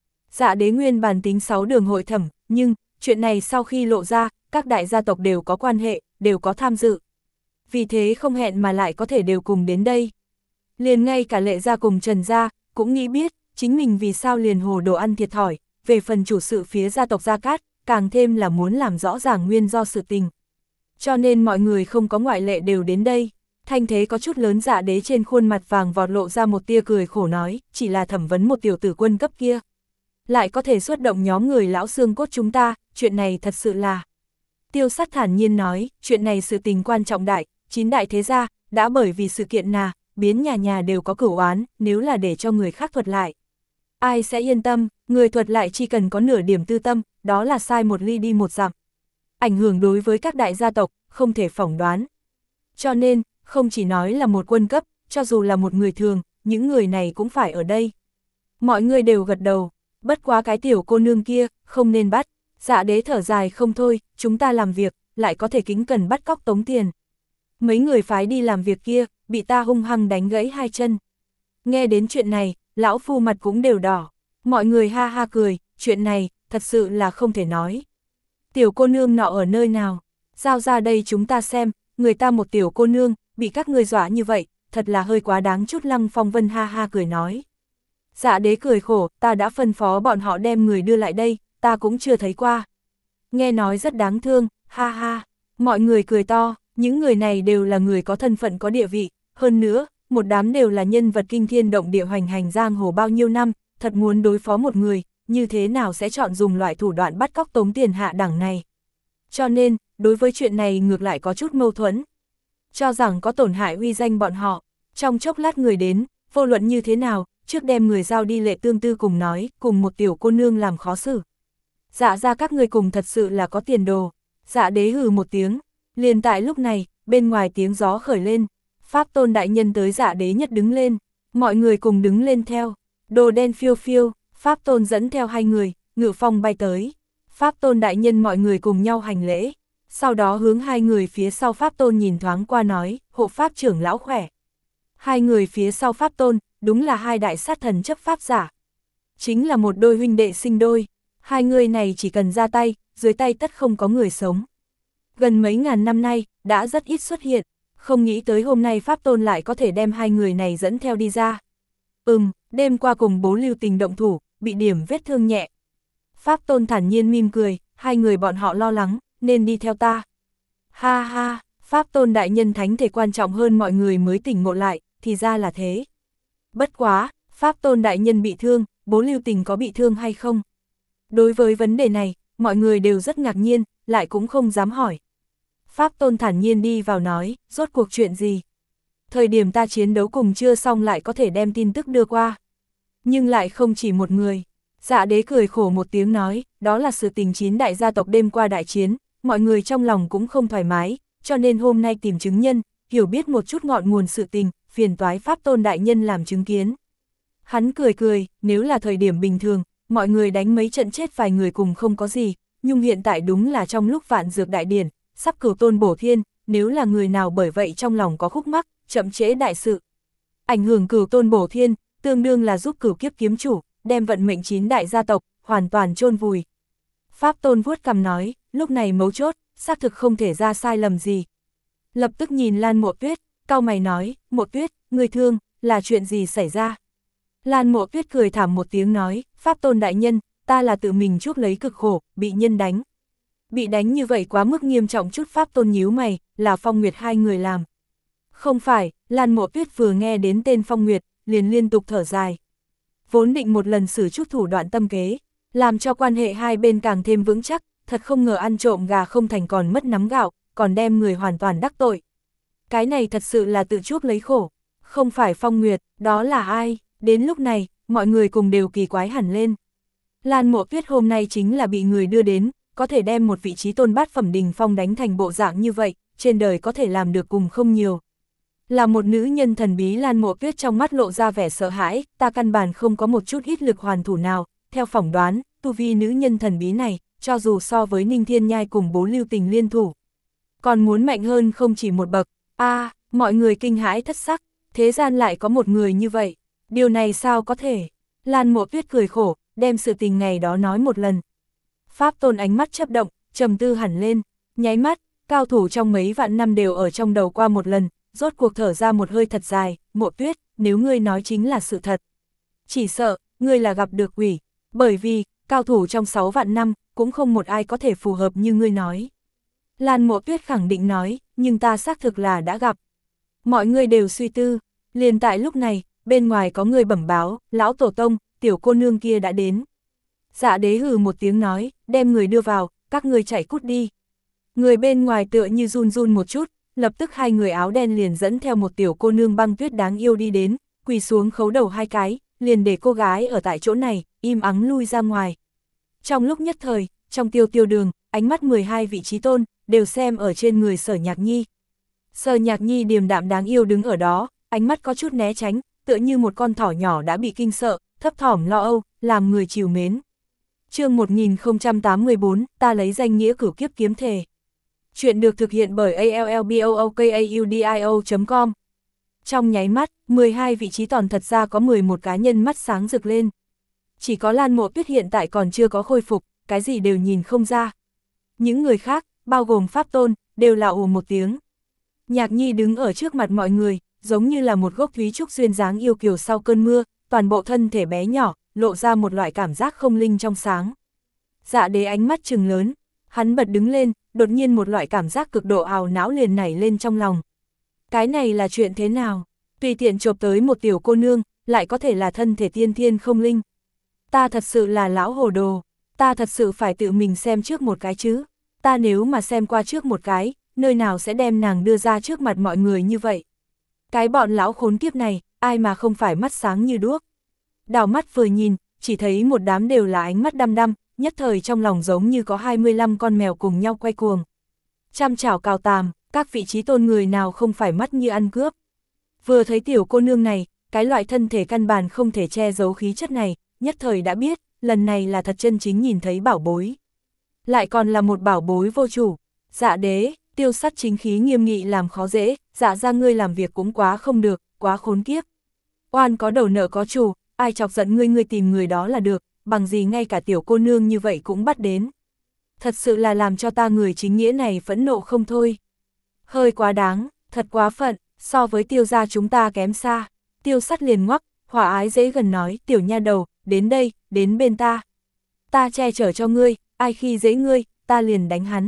Dạ Đế nguyên bản tính sáu đường hội thẩm, nhưng, chuyện này sau khi lộ ra, các đại gia tộc đều có quan hệ, đều có tham dự. Vì thế không hẹn mà lại có thể đều cùng đến đây. Liền ngay cả Lệ gia cùng Trần gia, cũng nghĩ biết, chính mình vì sao liền hồ đồ ăn thiệt thòi, về phần chủ sự phía gia tộc Gia Cát, càng thêm là muốn làm rõ ràng nguyên do sự tình. Cho nên mọi người không có ngoại lệ đều đến đây. Thanh thế có chút lớn. Dạ Đế trên khuôn mặt vàng vọt lộ ra một tia cười khổ nói, chỉ là thẩm vấn một tiểu tử quân cấp kia, lại có thể xuất động nhóm người lão xương cốt chúng ta, chuyện này thật sự là. Tiêu Sắt thản nhiên nói, chuyện này sự tình quan trọng đại, chín đại thế gia, đã bởi vì sự kiện nà, biến nhà nhà đều có cửu oán, nếu là để cho người khác thuật lại. Ai sẽ yên tâm, người thuật lại chỉ cần có nửa điểm tư tâm, đó là sai một ly đi một dặm. Ảnh hưởng đối với các đại gia tộc, không thể phỏng đoán. Cho nên, không chỉ nói là một quân cấp, cho dù là một người thường, những người này cũng phải ở đây. Mọi người đều gật đầu, bất quá cái tiểu cô nương kia, không nên bắt. Dạ Đế thở dài, không thôi, chúng ta làm việc, lại có thể kính cần bắt cóc tống tiền. Mấy người phái đi làm việc kia, bị ta hung hăng đánh gãy hai chân. Nghe đến chuyện này, lão phu mặt cũng đều đỏ. Mọi người ha ha cười, chuyện này, thật sự là không thể nói. Tiểu cô nương nọ ở nơi nào? Giao ra đây chúng ta xem, người ta một tiểu cô nương, bị các người dọa như vậy, thật là hơi quá đáng chút. Lăng Phong Vân ha ha cười nói. Dạ Đế cười khổ, ta đã phân phó bọn họ đem người đưa lại đây, ta cũng chưa thấy qua. Nghe nói rất đáng thương, ha ha. Mọi người cười to, những người này đều là người có thân phận có địa vị, hơn nữa, một đám đều là nhân vật kinh thiên động địa hoành hành giang hồ bao nhiêu năm, thật muốn đối phó một người, như thế nào sẽ chọn dùng loại thủ đoạn bắt cóc tống tiền hạ đẳng này. Cho nên, đối với chuyện này ngược lại có chút mâu thuẫn. Cho rằng có tổn hại uy danh bọn họ, trong chốc lát người đến, vô luận như thế nào, trước đem người giao đi. Lệ Tương Tư cùng nói, cùng một tiểu cô nương làm khó xử. Dạ ra các người cùng thật sự là có tiền đồ. Dạ Đế hừ một tiếng, Liền tại lúc này, bên ngoài tiếng gió khởi lên, Pháp Tôn đại nhân tới Dạ Đế Nhất đứng lên, mọi người cùng đứng lên theo, đồ đen phiêu phiêu, Pháp Tôn dẫn theo hai người, ngự phong bay tới. Pháp Tôn đại nhân mọi người cùng nhau hành lễ, sau đó hướng hai người phía sau Pháp Tôn nhìn thoáng qua nói, hộ Pháp trưởng lão khỏe. Hai người phía sau Pháp Tôn, đúng là hai đại sát thần chấp pháp giả. Chính là một đôi huynh đệ sinh đôi, hai người này chỉ cần ra tay, dưới tay tất không có người sống. Gần mấy ngàn năm nay, đã rất ít xuất hiện, không nghĩ tới hôm nay Pháp Tôn lại có thể đem hai người này dẫn theo đi ra. Ừm, đêm qua cùng Bố Lưu Tình động thủ, bị điểm vết thương nhẹ. Pháp Tôn thản nhiên mỉm cười, hai người bọn họ lo lắng, nên đi theo ta. Ha ha, Pháp Tôn đại nhân thánh thể quan trọng hơn mọi người mới tỉnh ngộ lại, thì ra là thế. Bất quá, Pháp Tôn đại nhân bị thương, Bố Lưu Tình có bị thương hay không? Đối với vấn đề này, mọi người đều rất ngạc nhiên, lại cũng không dám hỏi. Pháp Tôn thản nhiên đi vào nói, rốt cuộc chuyện gì? Thời điểm ta chiến đấu cùng chưa xong lại có thể đem tin tức đưa qua. Nhưng lại không chỉ một người. Dạ Đế cười khổ một tiếng nói, đó là sự tình chín đại gia tộc đêm qua đại chiến, mọi người trong lòng cũng không thoải mái, cho nên hôm nay tìm chứng nhân, hiểu biết một chút ngọn nguồn sự tình, phiền toái Pháp Tôn đại nhân làm chứng kiến. Hắn cười cười, nếu là thời điểm bình thường, mọi người đánh mấy trận chết vài người cùng không có gì, nhưng hiện tại đúng là trong lúc vạn dược đại điển, sắp cửu tôn bổ thiên, nếu là người nào bởi vậy trong lòng có khúc mắc, chậm trễ đại sự. Ảnh hưởng cửu tôn bổ thiên, tương đương là giúp cửu kiếp kiếm chủ, đem vận mệnh chín đại gia tộc, hoàn toàn chôn vùi. Pháp Tôn vuốt cằm nói, lúc này mấu chốt, xác thực không thể ra sai lầm gì. Lập tức nhìn Lan Mộ Tuyết, cau mày nói, Mộ Tuyết, người thương, là chuyện gì xảy ra? Lan Mộ Tuyết cười thảm một tiếng nói, Pháp Tôn đại nhân, ta là tự mình chuốc lấy cực khổ, bị nhân đánh. Bị đánh như vậy quá mức nghiêm trọng chút. Pháp Tôn nhíu mày, là Phong Nguyệt hai người làm. Không phải, Lan Mộ Tuyết vừa nghe đến tên Phong Nguyệt, liền liên tục thở dài. Vốn định một lần sử chút thủ đoạn tâm kế, làm cho quan hệ hai bên càng thêm vững chắc, thật không ngờ ăn trộm gà không thành còn mất nắm gạo, còn đem người hoàn toàn đắc tội. Cái này thật sự là tự chuốc lấy khổ. Không phải Phong Nguyệt, đó là ai? Đến lúc này, mọi người cùng đều kỳ quái hẳn lên. Lan Mộ Tuyết hôm nay chính là bị người đưa đến, có thể đem một vị trí tôn bát phẩm đình phong đánh thành bộ dạng như vậy, trên đời có thể làm được cùng không nhiều. Là một nữ nhân thần bí. Lan Mộ Tuyết trong mắt lộ ra vẻ sợ hãi, ta căn bản không có một chút ít lực hoàn thủ nào, theo phỏng đoán, tu vi nữ nhân thần bí này, cho dù so với Ninh Thiên Nhai cùng Bố Lưu Tình liên thủ, còn muốn mạnh hơn không chỉ một bậc. A, à, mọi người kinh hãi thất sắc, thế gian lại có một người như vậy, điều này sao có thể? Lan Mộ Tuyết cười khổ, đem sự tình ngày đó nói một lần. Pháp Tôn ánh mắt chớp động, trầm tư hẳn lên, nháy mắt, cao thủ trong mấy vạn năm đều ở trong đầu qua một lần, rốt cuộc thở ra một hơi thật dài, Mộ Tuyết, nếu ngươi nói chính là sự thật, chỉ sợ, ngươi là gặp được quỷ, bởi vì, cao thủ trong sáu vạn năm, cũng không một ai có thể phù hợp như ngươi nói. Lan Mộ Tuyết khẳng định nói, nhưng ta xác thực là đã gặp. Mọi người đều suy tư, liền tại lúc này, bên ngoài có người bẩm báo, lão tổ tông, tiểu cô nương kia đã đến. Dạ Đế hừ một tiếng nói, đem người đưa vào, các người chạy cút đi. Người bên ngoài tựa như run run một chút, lập tức hai người áo đen liền dẫn theo một tiểu cô nương băng tuyết đáng yêu đi đến, quỳ xuống khấu đầu hai cái, liền để cô gái ở tại chỗ này, im ắng lui ra ngoài. Trong lúc nhất thời, trong tiêu tiêu đường, ánh mắt mười hai vị trí tôn, đều xem ở trên người Sở Nhạc Nhi. Sở Nhạc Nhi điềm đạm đáng yêu đứng ở đó, ánh mắt có chút né tránh, tựa như một con thỏ nhỏ đã bị kinh sợ, thấp thỏm lo âu, làm người trìu mến. Chương một nghìn không trăm tám mươi bốn, ta lấy danh nghĩa cửu kiếp kiếm thề. Chuyện được thực hiện bởi a l l b o o k a u d i o chấm com. Trong nháy mắt, mười hai vị trí toàn thật ra có mười một cá nhân mắt sáng rực lên. Chỉ có Lan Mộ Tuyết hiện tại còn chưa có khôi phục, cái gì đều nhìn không ra. Những người khác, bao gồm Pháp Tôn, đều là ồ một tiếng. Nhạc Nhi đứng ở trước mặt mọi người, giống như là một gốc thúy trúc duyên dáng yêu kiều sau cơn mưa, toàn bộ thân thể bé nhỏ, lộ ra một loại cảm giác không linh trong sáng. Dạ Đế ánh mắt trừng lớn, hắn bật đứng lên, đột nhiên một loại cảm giác cực độ ào não liền nảy lên trong lòng. Cái này là chuyện thế nào? Tùy tiện chộp tới một tiểu cô nương, lại có thể là thân thể tiên thiên không linh. Ta thật sự là lão hồ đồ, ta thật sự phải tự mình xem trước một cái chứ. Ta nếu mà xem qua trước một cái, nơi nào sẽ đem nàng đưa ra trước mặt mọi người như vậy? Cái bọn lão khốn kiếp này, ai mà không phải mắt sáng như đuốc. Đào mắt vừa nhìn, chỉ thấy một đám đều là ánh mắt đăm đăm, nhất thời trong lòng giống như có hai mươi lăm con mèo cùng nhau quay cuồng. Trăm chảo cào tàm, các vị trí tôn người nào không phải mắt như ăn cướp. Vừa thấy tiểu cô nương này, cái loại thân thể căn bản không thể che giấu khí chất này, nhất thời đã biết, lần này là thật chân chính nhìn thấy bảo bối. Lại còn là một bảo bối vô chủ. Dạ đế, Tiêu Sắt chính khí nghiêm nghị làm khó dễ, dạ ra ngươi làm việc cũng quá không được, quá khốn kiếp. Oan có đầu nợ có chủ, ai chọc giận ngươi ngươi tìm người đó là được, bằng gì ngay cả tiểu cô nương như vậy cũng bắt đến. Thật sự là làm cho ta người chính nghĩa này phẫn nộ không thôi. Hơi quá đáng, thật quá phận, so với Tiêu gia chúng ta kém xa. Tiêu Sắt liền ngoắc, hòa ái dễ gần nói, tiểu nha đầu, đến đây, đến bên ta. Ta che chở cho ngươi, ai khi dễ ngươi, ta liền đánh hắn.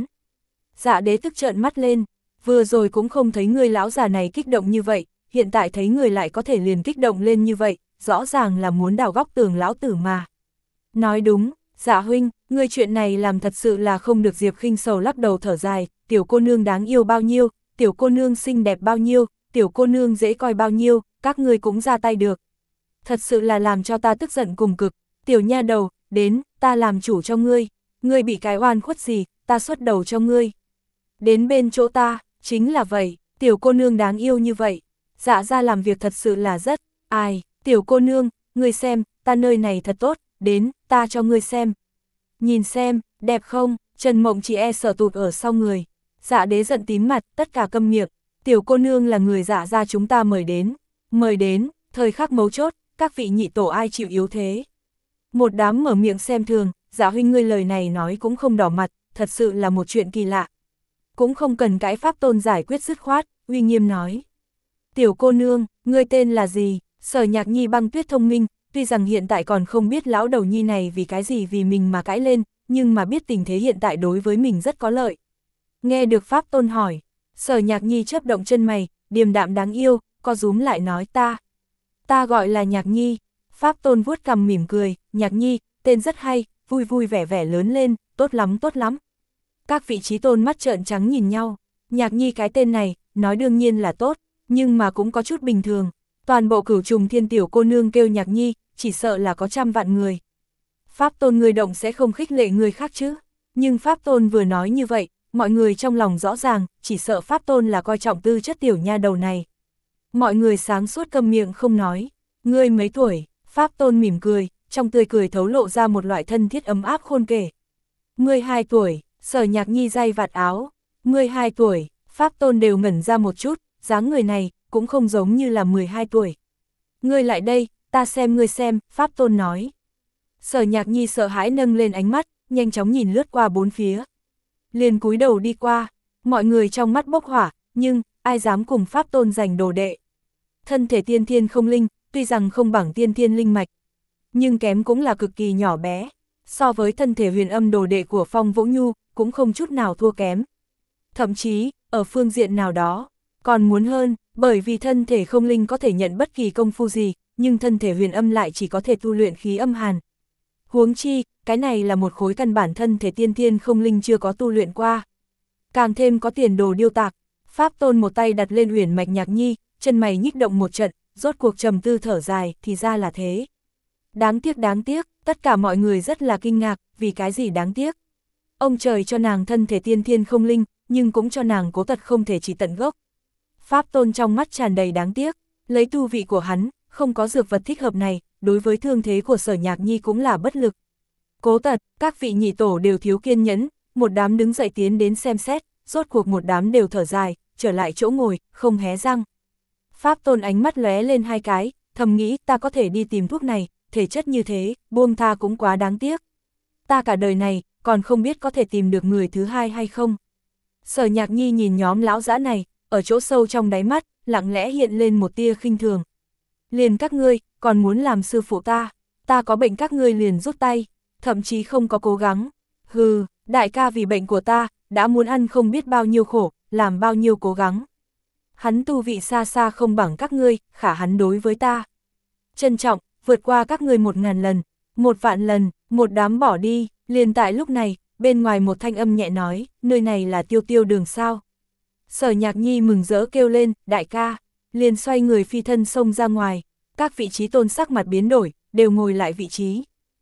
Dạ đế tức trợn mắt lên, vừa rồi cũng không thấy người lão già này kích động như vậy, hiện tại thấy người lại có thể liền kích động lên như vậy, rõ ràng là muốn đào góc tường lão tử mà. Nói đúng, dạ huynh, ngươi chuyện này làm thật sự là không được. Diệp Khinh Sầu lắc đầu thở dài, tiểu cô nương đáng yêu bao nhiêu, tiểu cô nương xinh đẹp bao nhiêu, tiểu cô nương dễ coi bao nhiêu, các ngươi cũng ra tay được. Thật sự là làm cho ta tức giận cùng cực, tiểu nha đầu, đến, ta làm chủ cho ngươi, ngươi bị cái oan khuất gì, ta xuất đầu cho ngươi. Đến bên chỗ ta, chính là vậy, tiểu cô nương đáng yêu như vậy, dạ ra làm việc thật sự là rất, ai, tiểu cô nương, ngươi xem, ta nơi này thật tốt, đến, ta cho ngươi xem. Nhìn xem, đẹp không, Trần Mộng chỉ e sợ tụt ở sau người, dạ đế giận tím mặt, tất cả câm miệng, tiểu cô nương là người dạ ra chúng ta mời đến, mời đến, thời khắc mấu chốt, các vị nhị tổ ai chịu yếu thế. Một đám mở miệng xem thường, dạ huynh ngươi lời này nói cũng không đỏ mặt, thật sự là một chuyện kỳ lạ. Cũng không cần cãi pháp tôn giải quyết dứt khoát, uy nghiêm nói. Tiểu cô nương, ngươi tên là gì? Sở Nhạc Nhi Băng Tuyết thông minh, tuy rằng hiện tại còn không biết lão đầu nhi này vì cái gì vì mình mà cãi lên, nhưng mà biết tình thế hiện tại đối với mình rất có lợi. Nghe được pháp tôn hỏi, Sở Nhạc Nhi chớp động chân mày, điềm đạm đáng yêu, co rúm lại nói ta. Ta gọi là Nhạc Nhi. Pháp tôn vuốt cằm mỉm cười, Nhạc Nhi, tên rất hay, vui vui vẻ vẻ lớn lên, tốt lắm tốt lắm. Các vị trí tôn mắt trợn trắng nhìn nhau, Nhạc Nhi cái tên này, nói đương nhiên là tốt, nhưng mà cũng có chút bình thường. Toàn bộ Cửu Trùng Thiên tiểu cô nương kêu Nhạc Nhi, chỉ sợ là có trăm vạn người. Pháp tôn người động sẽ không khích lệ người khác chứ, nhưng Pháp tôn vừa nói như vậy, mọi người trong lòng rõ ràng, chỉ sợ Pháp tôn là coi trọng tư chất tiểu nha đầu này. Mọi người sáng suốt câm miệng không nói, ngươi mấy tuổi, Pháp tôn mỉm cười, trong tươi cười thấu lộ ra một loại thân thiết ấm áp khôn kể. mười hai tuổi, Sở Nhạc Nhi day vạt áo, mười hai tuổi, Pháp tôn đều ngẩn ra một chút, dáng người này, cũng không giống như là mười hai tuổi. Ngươi lại đây, ta xem ngươi xem, Pháp tôn nói. Sở Nhạc Nhi sợ hãi nâng lên ánh mắt, nhanh chóng nhìn lướt qua bốn phía. Liền cúi đầu đi qua, mọi người trong mắt bốc hỏa, nhưng, ai dám cùng Pháp tôn giành đồ đệ. Thân thể tiên thiên không linh, tuy rằng không bằng tiên thiên linh mạch, nhưng kém cũng là cực kỳ nhỏ bé. So với thân thể huyền âm đồ đệ của Phong Vũ Nhu, cũng không chút nào thua kém. Thậm chí, ở phương diện nào đó, còn muốn hơn, bởi vì thân thể không linh có thể nhận bất kỳ công phu gì, nhưng thân thể huyền âm lại chỉ có thể tu luyện khí âm hàn. Huống chi, cái này là một khối căn bản thân thể tiên thiên không linh chưa có tu luyện qua. Càng thêm có tiền đồ điêu tạc, Pháp tôn một tay đặt lên Uyển Mạch Nhạc Nhi, chân mày nhích động một trận, rốt cuộc trầm tư thở dài, thì ra là thế. Đáng tiếc đáng tiếc, tất cả mọi người rất là kinh ngạc, vì cái gì đáng tiếc. Ông trời cho nàng thân thể tiên thiên không linh, nhưng cũng cho nàng cố tật không thể chỉ tận gốc. Pháp tôn trong mắt tràn đầy đáng tiếc, lấy tu vị của hắn, không có dược vật thích hợp này, đối với thương thế của Sở Nhạc Nhi cũng là bất lực. Cố tật, các vị nhị tổ đều thiếu kiên nhẫn, một đám đứng dậy tiến đến xem xét, rốt cuộc một đám đều thở dài, trở lại chỗ ngồi, không hé răng. Pháp tôn ánh mắt lóe lên hai cái, thầm nghĩ ta có thể đi tìm thuốc này, thể chất như thế, buông tha cũng quá đáng tiếc. Ta cả đời này, còn không biết có thể tìm được người thứ hai hay không. Sở Nhạc Nhi nhìn nhóm lão dã này, ở chỗ sâu trong đáy mắt, lặng lẽ hiện lên một tia khinh thường. Liền các ngươi, còn muốn làm sư phụ ta, ta có bệnh các ngươi liền rút tay, thậm chí không có cố gắng. Hừ, đại ca vì bệnh của ta, đã muốn ăn không biết bao nhiêu khổ, làm bao nhiêu cố gắng. Hắn tu vị xa xa không bằng các ngươi, khả hắn đối với ta. Trân trọng, vượt qua các ngươi một ngàn lần, một vạn lần, một đám bỏ đi, liền tại lúc này, bên ngoài một thanh âm nhẹ nói, nơi này là Tiêu Tiêu đường sao. Sở Nhạc Nhi mừng rỡ kêu lên, đại ca, liền xoay người phi thân xông ra ngoài, các vị trí tôn sắc mặt biến đổi, đều ngồi lại vị trí.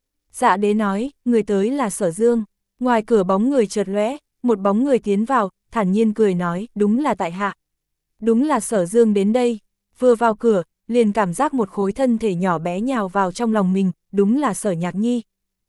Dạ đế nói, người tới là Sở Dương, ngoài cửa bóng người chợt lóe, một bóng người tiến vào, thản nhiên cười nói, đúng là tại hạ. Đúng là Sở Dương đến đây, vừa vào cửa, liền cảm giác một khối thân thể nhỏ bé nhào vào trong lòng mình, đúng là Sở Nhạc Nhi.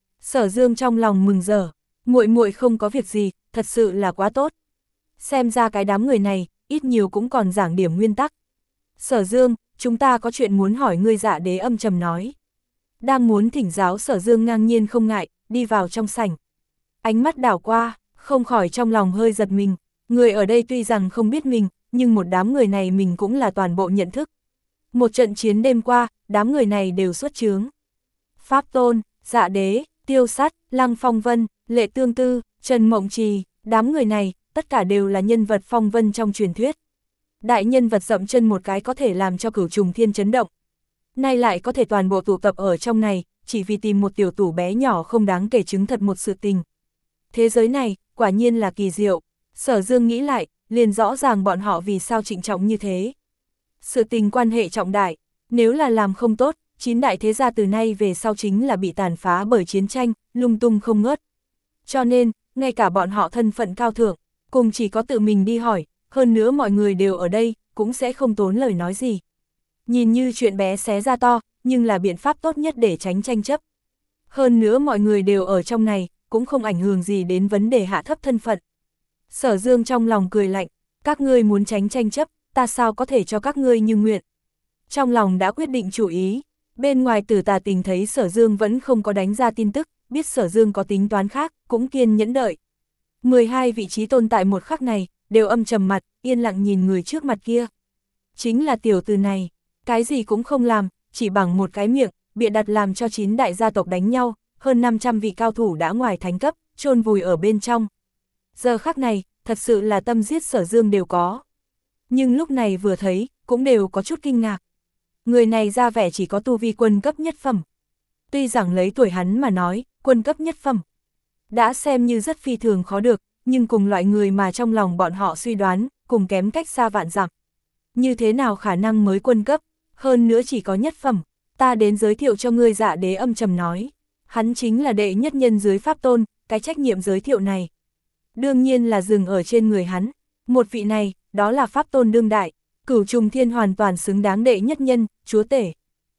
Sở Dương trong lòng mừng rỡ, muội muội không có việc gì, thật sự là quá tốt. Xem ra cái đám người này, ít nhiều cũng còn giảng điểm nguyên tắc. Sở Dương, chúng ta có chuyện muốn hỏi ngươi, Dạ Đế âm trầm nói. Đang muốn thỉnh giáo, Sở Dương ngang nhiên không ngại, đi vào trong sảnh. Ánh mắt đảo qua, không khỏi trong lòng hơi giật mình, người ở đây tuy rằng không biết mình, nhưng một đám người này mình cũng là toàn bộ nhận thức. Một trận chiến đêm qua, đám người này đều xuất chướng. Pháp Tôn, Dạ Đế, Tiêu Sắt, Lăng Phong Vân, Lệ Tương Tư, Trần Mộng Trì, đám người này, tất cả đều là nhân vật phong vân trong truyền thuyết. Đại nhân vật dậm chân một cái có thể làm cho cửu trùng thiên chấn động. Nay lại có thể toàn bộ tụ tập ở trong này, chỉ vì tìm một tiểu tủ bé nhỏ không đáng kể chứng thật một sự tình. Thế giới này, quả nhiên là kỳ diệu. Sở Dương nghĩ lại, liền rõ ràng bọn họ vì sao trịnh trọng như thế. Sự tình quan hệ trọng đại, nếu là làm không tốt, chín đại thế gia từ nay về sau chính là bị tàn phá bởi chiến tranh, lung tung không ngớt. Cho nên, ngay cả bọn họ thân phận cao thượng, cùng chỉ có tự mình đi hỏi, hơn nữa mọi người đều ở đây, cũng sẽ không tốn lời nói gì. Nhìn như chuyện bé xé ra to, nhưng là biện pháp tốt nhất để tránh tranh chấp. Hơn nữa mọi người đều ở trong này, cũng không ảnh hưởng gì đến vấn đề hạ thấp thân phận. Sở Dương trong lòng cười lạnh, các ngươi muốn tránh tranh chấp, ta sao có thể cho các ngươi như nguyện. Trong lòng đã quyết định chủ ý, bên ngoài Tử Tà Tình thấy Sở Dương vẫn không có đánh ra tin tức, biết Sở Dương có tính toán khác, cũng kiên nhẫn đợi. mười hai vị trí tôn tại một khắc này, đều âm trầm mặt, yên lặng nhìn người trước mặt kia. Chính là tiểu tử này, cái gì cũng không làm, chỉ bằng một cái miệng, bịa đặt làm cho chín đại gia tộc đánh nhau, hơn năm trăm vị cao thủ đã ngoài thánh cấp, chôn vùi ở bên trong. Giờ khắc này, thật sự là tâm giết Sở Dương đều có. Nhưng lúc này vừa thấy, cũng đều có chút kinh ngạc. Người này ra vẻ chỉ có tu vi quân cấp nhất phẩm. Tuy rằng lấy tuổi hắn mà nói, quân cấp nhất phẩm đã xem như rất phi thường khó được, nhưng cùng loại người mà trong lòng bọn họ suy đoán, cùng kém cách xa vạn dặm. Như thế nào khả năng mới quân cấp, hơn nữa chỉ có nhất phẩm, ta đến giới thiệu cho ngươi, Dạ Đế âm trầm nói. Hắn chính là đệ nhất nhân dưới Pháp Tôn, cái trách nhiệm giới thiệu này đương nhiên là dừng ở trên người hắn. Một vị này, đó là Pháp Tôn đương đại, cửu trùng thiên hoàn toàn xứng đáng đệ nhất nhân, chúa tể.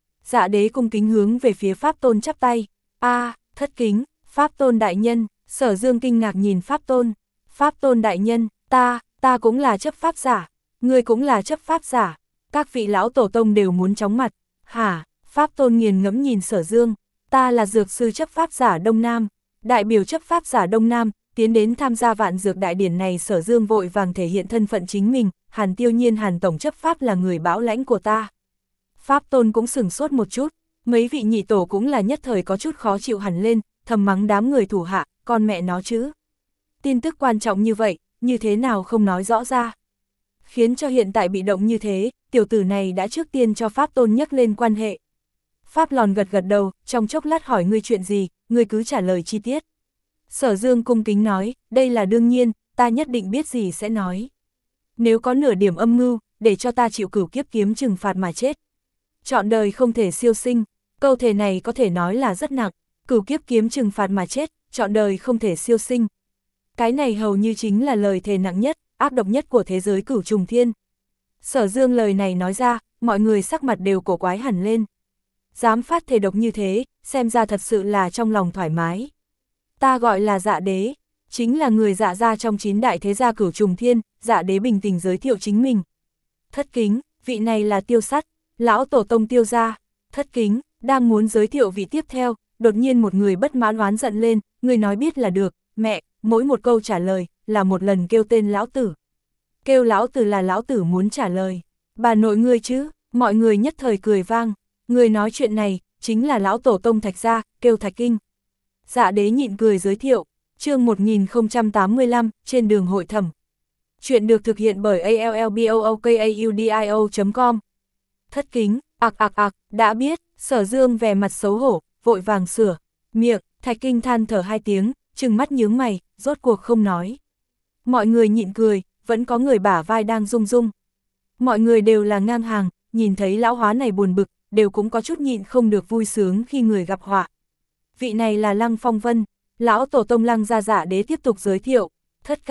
Dạ Đế cung kính hướng về phía Pháp Tôn chắp tay. A, thất kính, Pháp Tôn đại nhân. Sở Dương kinh ngạc nhìn Pháp Tôn. Pháp Tôn đại nhân, ta, ta cũng là chấp pháp giả, ngươi cũng là chấp pháp giả. Các vị lão tổ tông đều muốn chóng mặt. Hả? Pháp Tôn nghiền ngẫm nhìn Sở Dương. Ta là dược sư chấp pháp giả Đông Nam, đại biểu chấp pháp giả Đông Nam, tiến đến tham gia vạn dược đại điển này. Sở Dương vội vàng thể hiện thân phận chính mình, Hàn Tiêu Nhiên Hàn tổng chấp pháp là người bảo lãnh của ta. Pháp Tôn cũng sửng sốt một chút, mấy vị nhị tổ cũng là nhất thời có chút khó chịu hẳn lên, thầm mắng đám người thủ hạ, con mẹ nó chứ. Tin tức quan trọng như vậy, như thế nào không nói rõ ra. Khiến cho hiện tại bị động như thế, tiểu tử này đã trước tiên cho Pháp Tôn nhắc lên quan hệ. Pháp Lòn gật gật đầu, trong chốc lát hỏi ngươi chuyện gì, ngươi cứ trả lời chi tiết. Sở Dương cung kính nói, đây là đương nhiên, ta nhất định biết gì sẽ nói. Nếu có nửa điểm âm mưu, để cho ta chịu cửu kiếp kiếm trừng phạt mà chết. Trọn đời không thể siêu sinh, câu thề này có thể nói là rất nặng, cửu kiếp kiếm trừng phạt mà chết, trọn đời không thể siêu sinh. Cái này hầu như chính là lời thề nặng nhất, ác độc nhất của thế giới cửu trùng thiên. Sở Dương lời này nói ra, mọi người sắc mặt đều cổ quái hẳn lên. Dám phát thề độc như thế, xem ra thật sự là trong lòng thoải mái. Ta gọi là Dạ Đế, chính là người Dạ gia trong chín đại thế gia cửu trùng thiên. Dạ Đế bình tĩnh giới thiệu chính mình. Thất kính, vị này là Tiêu Sắt, lão tổ tông Tiêu gia. Thất kính, đang muốn giới thiệu vị tiếp theo, đột nhiên một người bất mãn oán giận lên, người nói biết là được, mẹ, mỗi một câu trả lời, là một lần kêu tên lão tử. Kêu lão tử là lão tử muốn trả lời. Bà nội ngươi chứ, mọi người nhất thời cười vang. Người nói chuyện này, chính là lão tổ tông Thạch gia, kêu Thạch Kinh. Dạ Đế nhịn cười giới thiệu, chương một nghìn không trăm tám mươi lăm, trên đường hội thẩm. Chuyện được thực hiện bởi a l l b o o k a u d i o chấm com. Thất kính, ạc ạc ạc, đã biết. Sở Dương vẻ mặt xấu hổ, vội vàng sửa miệng. Thạch Kinh than thở hai tiếng, trừng mắt nhướng mày, rốt cuộc không nói. Mọi người nhịn cười, vẫn có người bả vai đang rung rung. Mọi người đều là ngang hàng, nhìn thấy lão hóa này buồn bực, đều cũng có chút nhịn không được vui sướng khi người gặp họa. Vị này là Lăng Phong Vân, lão tổ tông Lăng gia. Dạ Đế tiếp tục giới thiệu. Thất ca,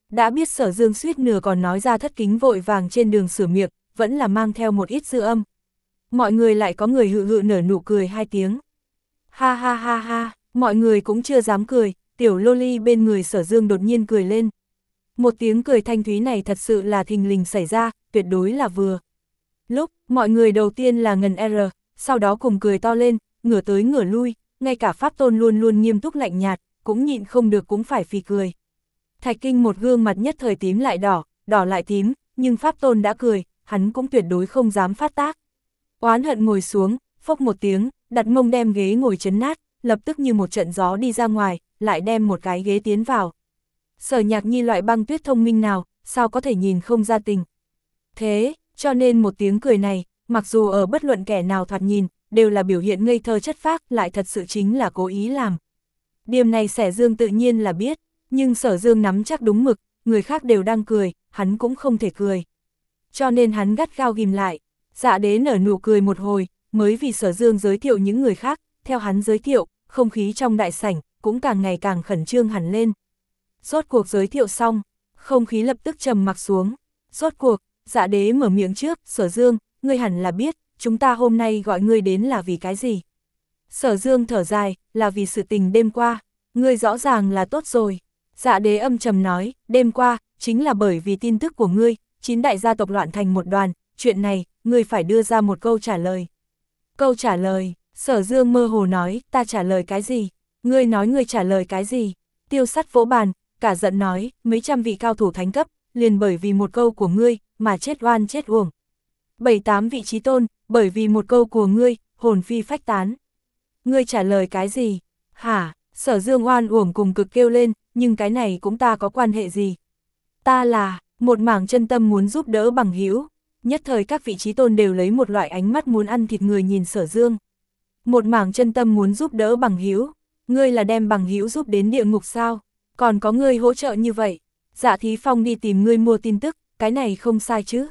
Đã biết Sở Dương suýt nửa còn nói ra thất kính vội vàng trên đường sửa miệng, vẫn là mang theo một ít dư âm. Mọi người lại có người hự hự nở nụ cười hai tiếng. Ha ha ha ha, mọi người cũng chưa dám cười, tiểu loli bên người Sở Dương đột nhiên cười lên. Một tiếng cười thanh thúy này thật sự là thình lình xảy ra, tuyệt đối là vừa. Lúc, mọi người đầu tiên là ngần R, sau đó cùng cười to lên, ngửa tới ngửa lui, ngay cả Pháp Tôn luôn luôn nghiêm túc lạnh nhạt, cũng nhịn không được cũng phải phì cười. Thạch Kinh một gương mặt nhất thời tím lại đỏ, đỏ lại tím, nhưng Pháp Tôn đã cười, hắn cũng tuyệt đối không dám phát tác. Oán hận ngồi xuống, phốc một tiếng, đặt mông đem ghế ngồi chấn nát, lập tức như một trận gió đi ra ngoài, lại đem một cái ghế tiến vào. Sở Nhạc Nhi loại băng tuyết thông minh nào, sao có thể nhìn không ra tình. Thế, cho nên một tiếng cười này, mặc dù ở bất luận kẻ nào thoạt nhìn, đều là biểu hiện ngây thơ chất phác, lại thật sự chính là cố ý làm. Điểm này Sở Dương tự nhiên là biết, nhưng Sở Dương nắm chắc đúng mực, người khác đều đang cười, hắn cũng không thể cười. Cho nên hắn gắt gao ghim lại, Dạ Đế nở nụ cười một hồi, mới vì Sở Dương giới thiệu những người khác, theo hắn giới thiệu, không khí trong đại sảnh cũng càng ngày càng khẩn trương hẳn lên. Rốt cuộc giới thiệu xong, không khí lập tức trầm mặc xuống. Rốt cuộc, Dạ Đế mở miệng trước, Sở Dương, ngươi hẳn là biết, chúng ta hôm nay gọi ngươi đến là vì cái gì. Sở Dương thở dài, là vì sự tình đêm qua, ngươi rõ ràng là tốt rồi. Dạ Đế âm trầm nói, đêm qua, chính là bởi vì tin tức của ngươi, chín đại gia tộc loạn thành một đoàn, chuyện này, ngươi phải đưa ra một câu trả lời. Câu trả lời, Sở Dương mơ hồ nói, ta trả lời cái gì? Ngươi nói ngươi trả lời cái gì? Tiêu Sắt vỗ bàn, cả giận nói, mấy trăm vị cao thủ thánh cấp, liền bởi vì một câu của ngươi, mà chết oan chết uổng. Bảy tám vị trí tôn, bởi vì một câu của ngươi, hồn phi phách tán. Ngươi trả lời cái gì? Hả? Sở Dương oan uổng cùng cực kêu lên, nhưng cái này cũng ta có quan hệ gì? Ta là, một mảng chân tâm muốn giúp đỡ bằng hữu. Nhất thời các vị trí tôn đều lấy một loại ánh mắt muốn ăn thịt người nhìn Sở Dương. Một mảng chân tâm muốn giúp đỡ bằng hữu, ngươi là đem bằng hữu giúp đến địa ngục sao? Còn có ngươi hỗ trợ như vậy? Dạ Thí Phong đi tìm ngươi mua tin tức, cái này không sai chứ?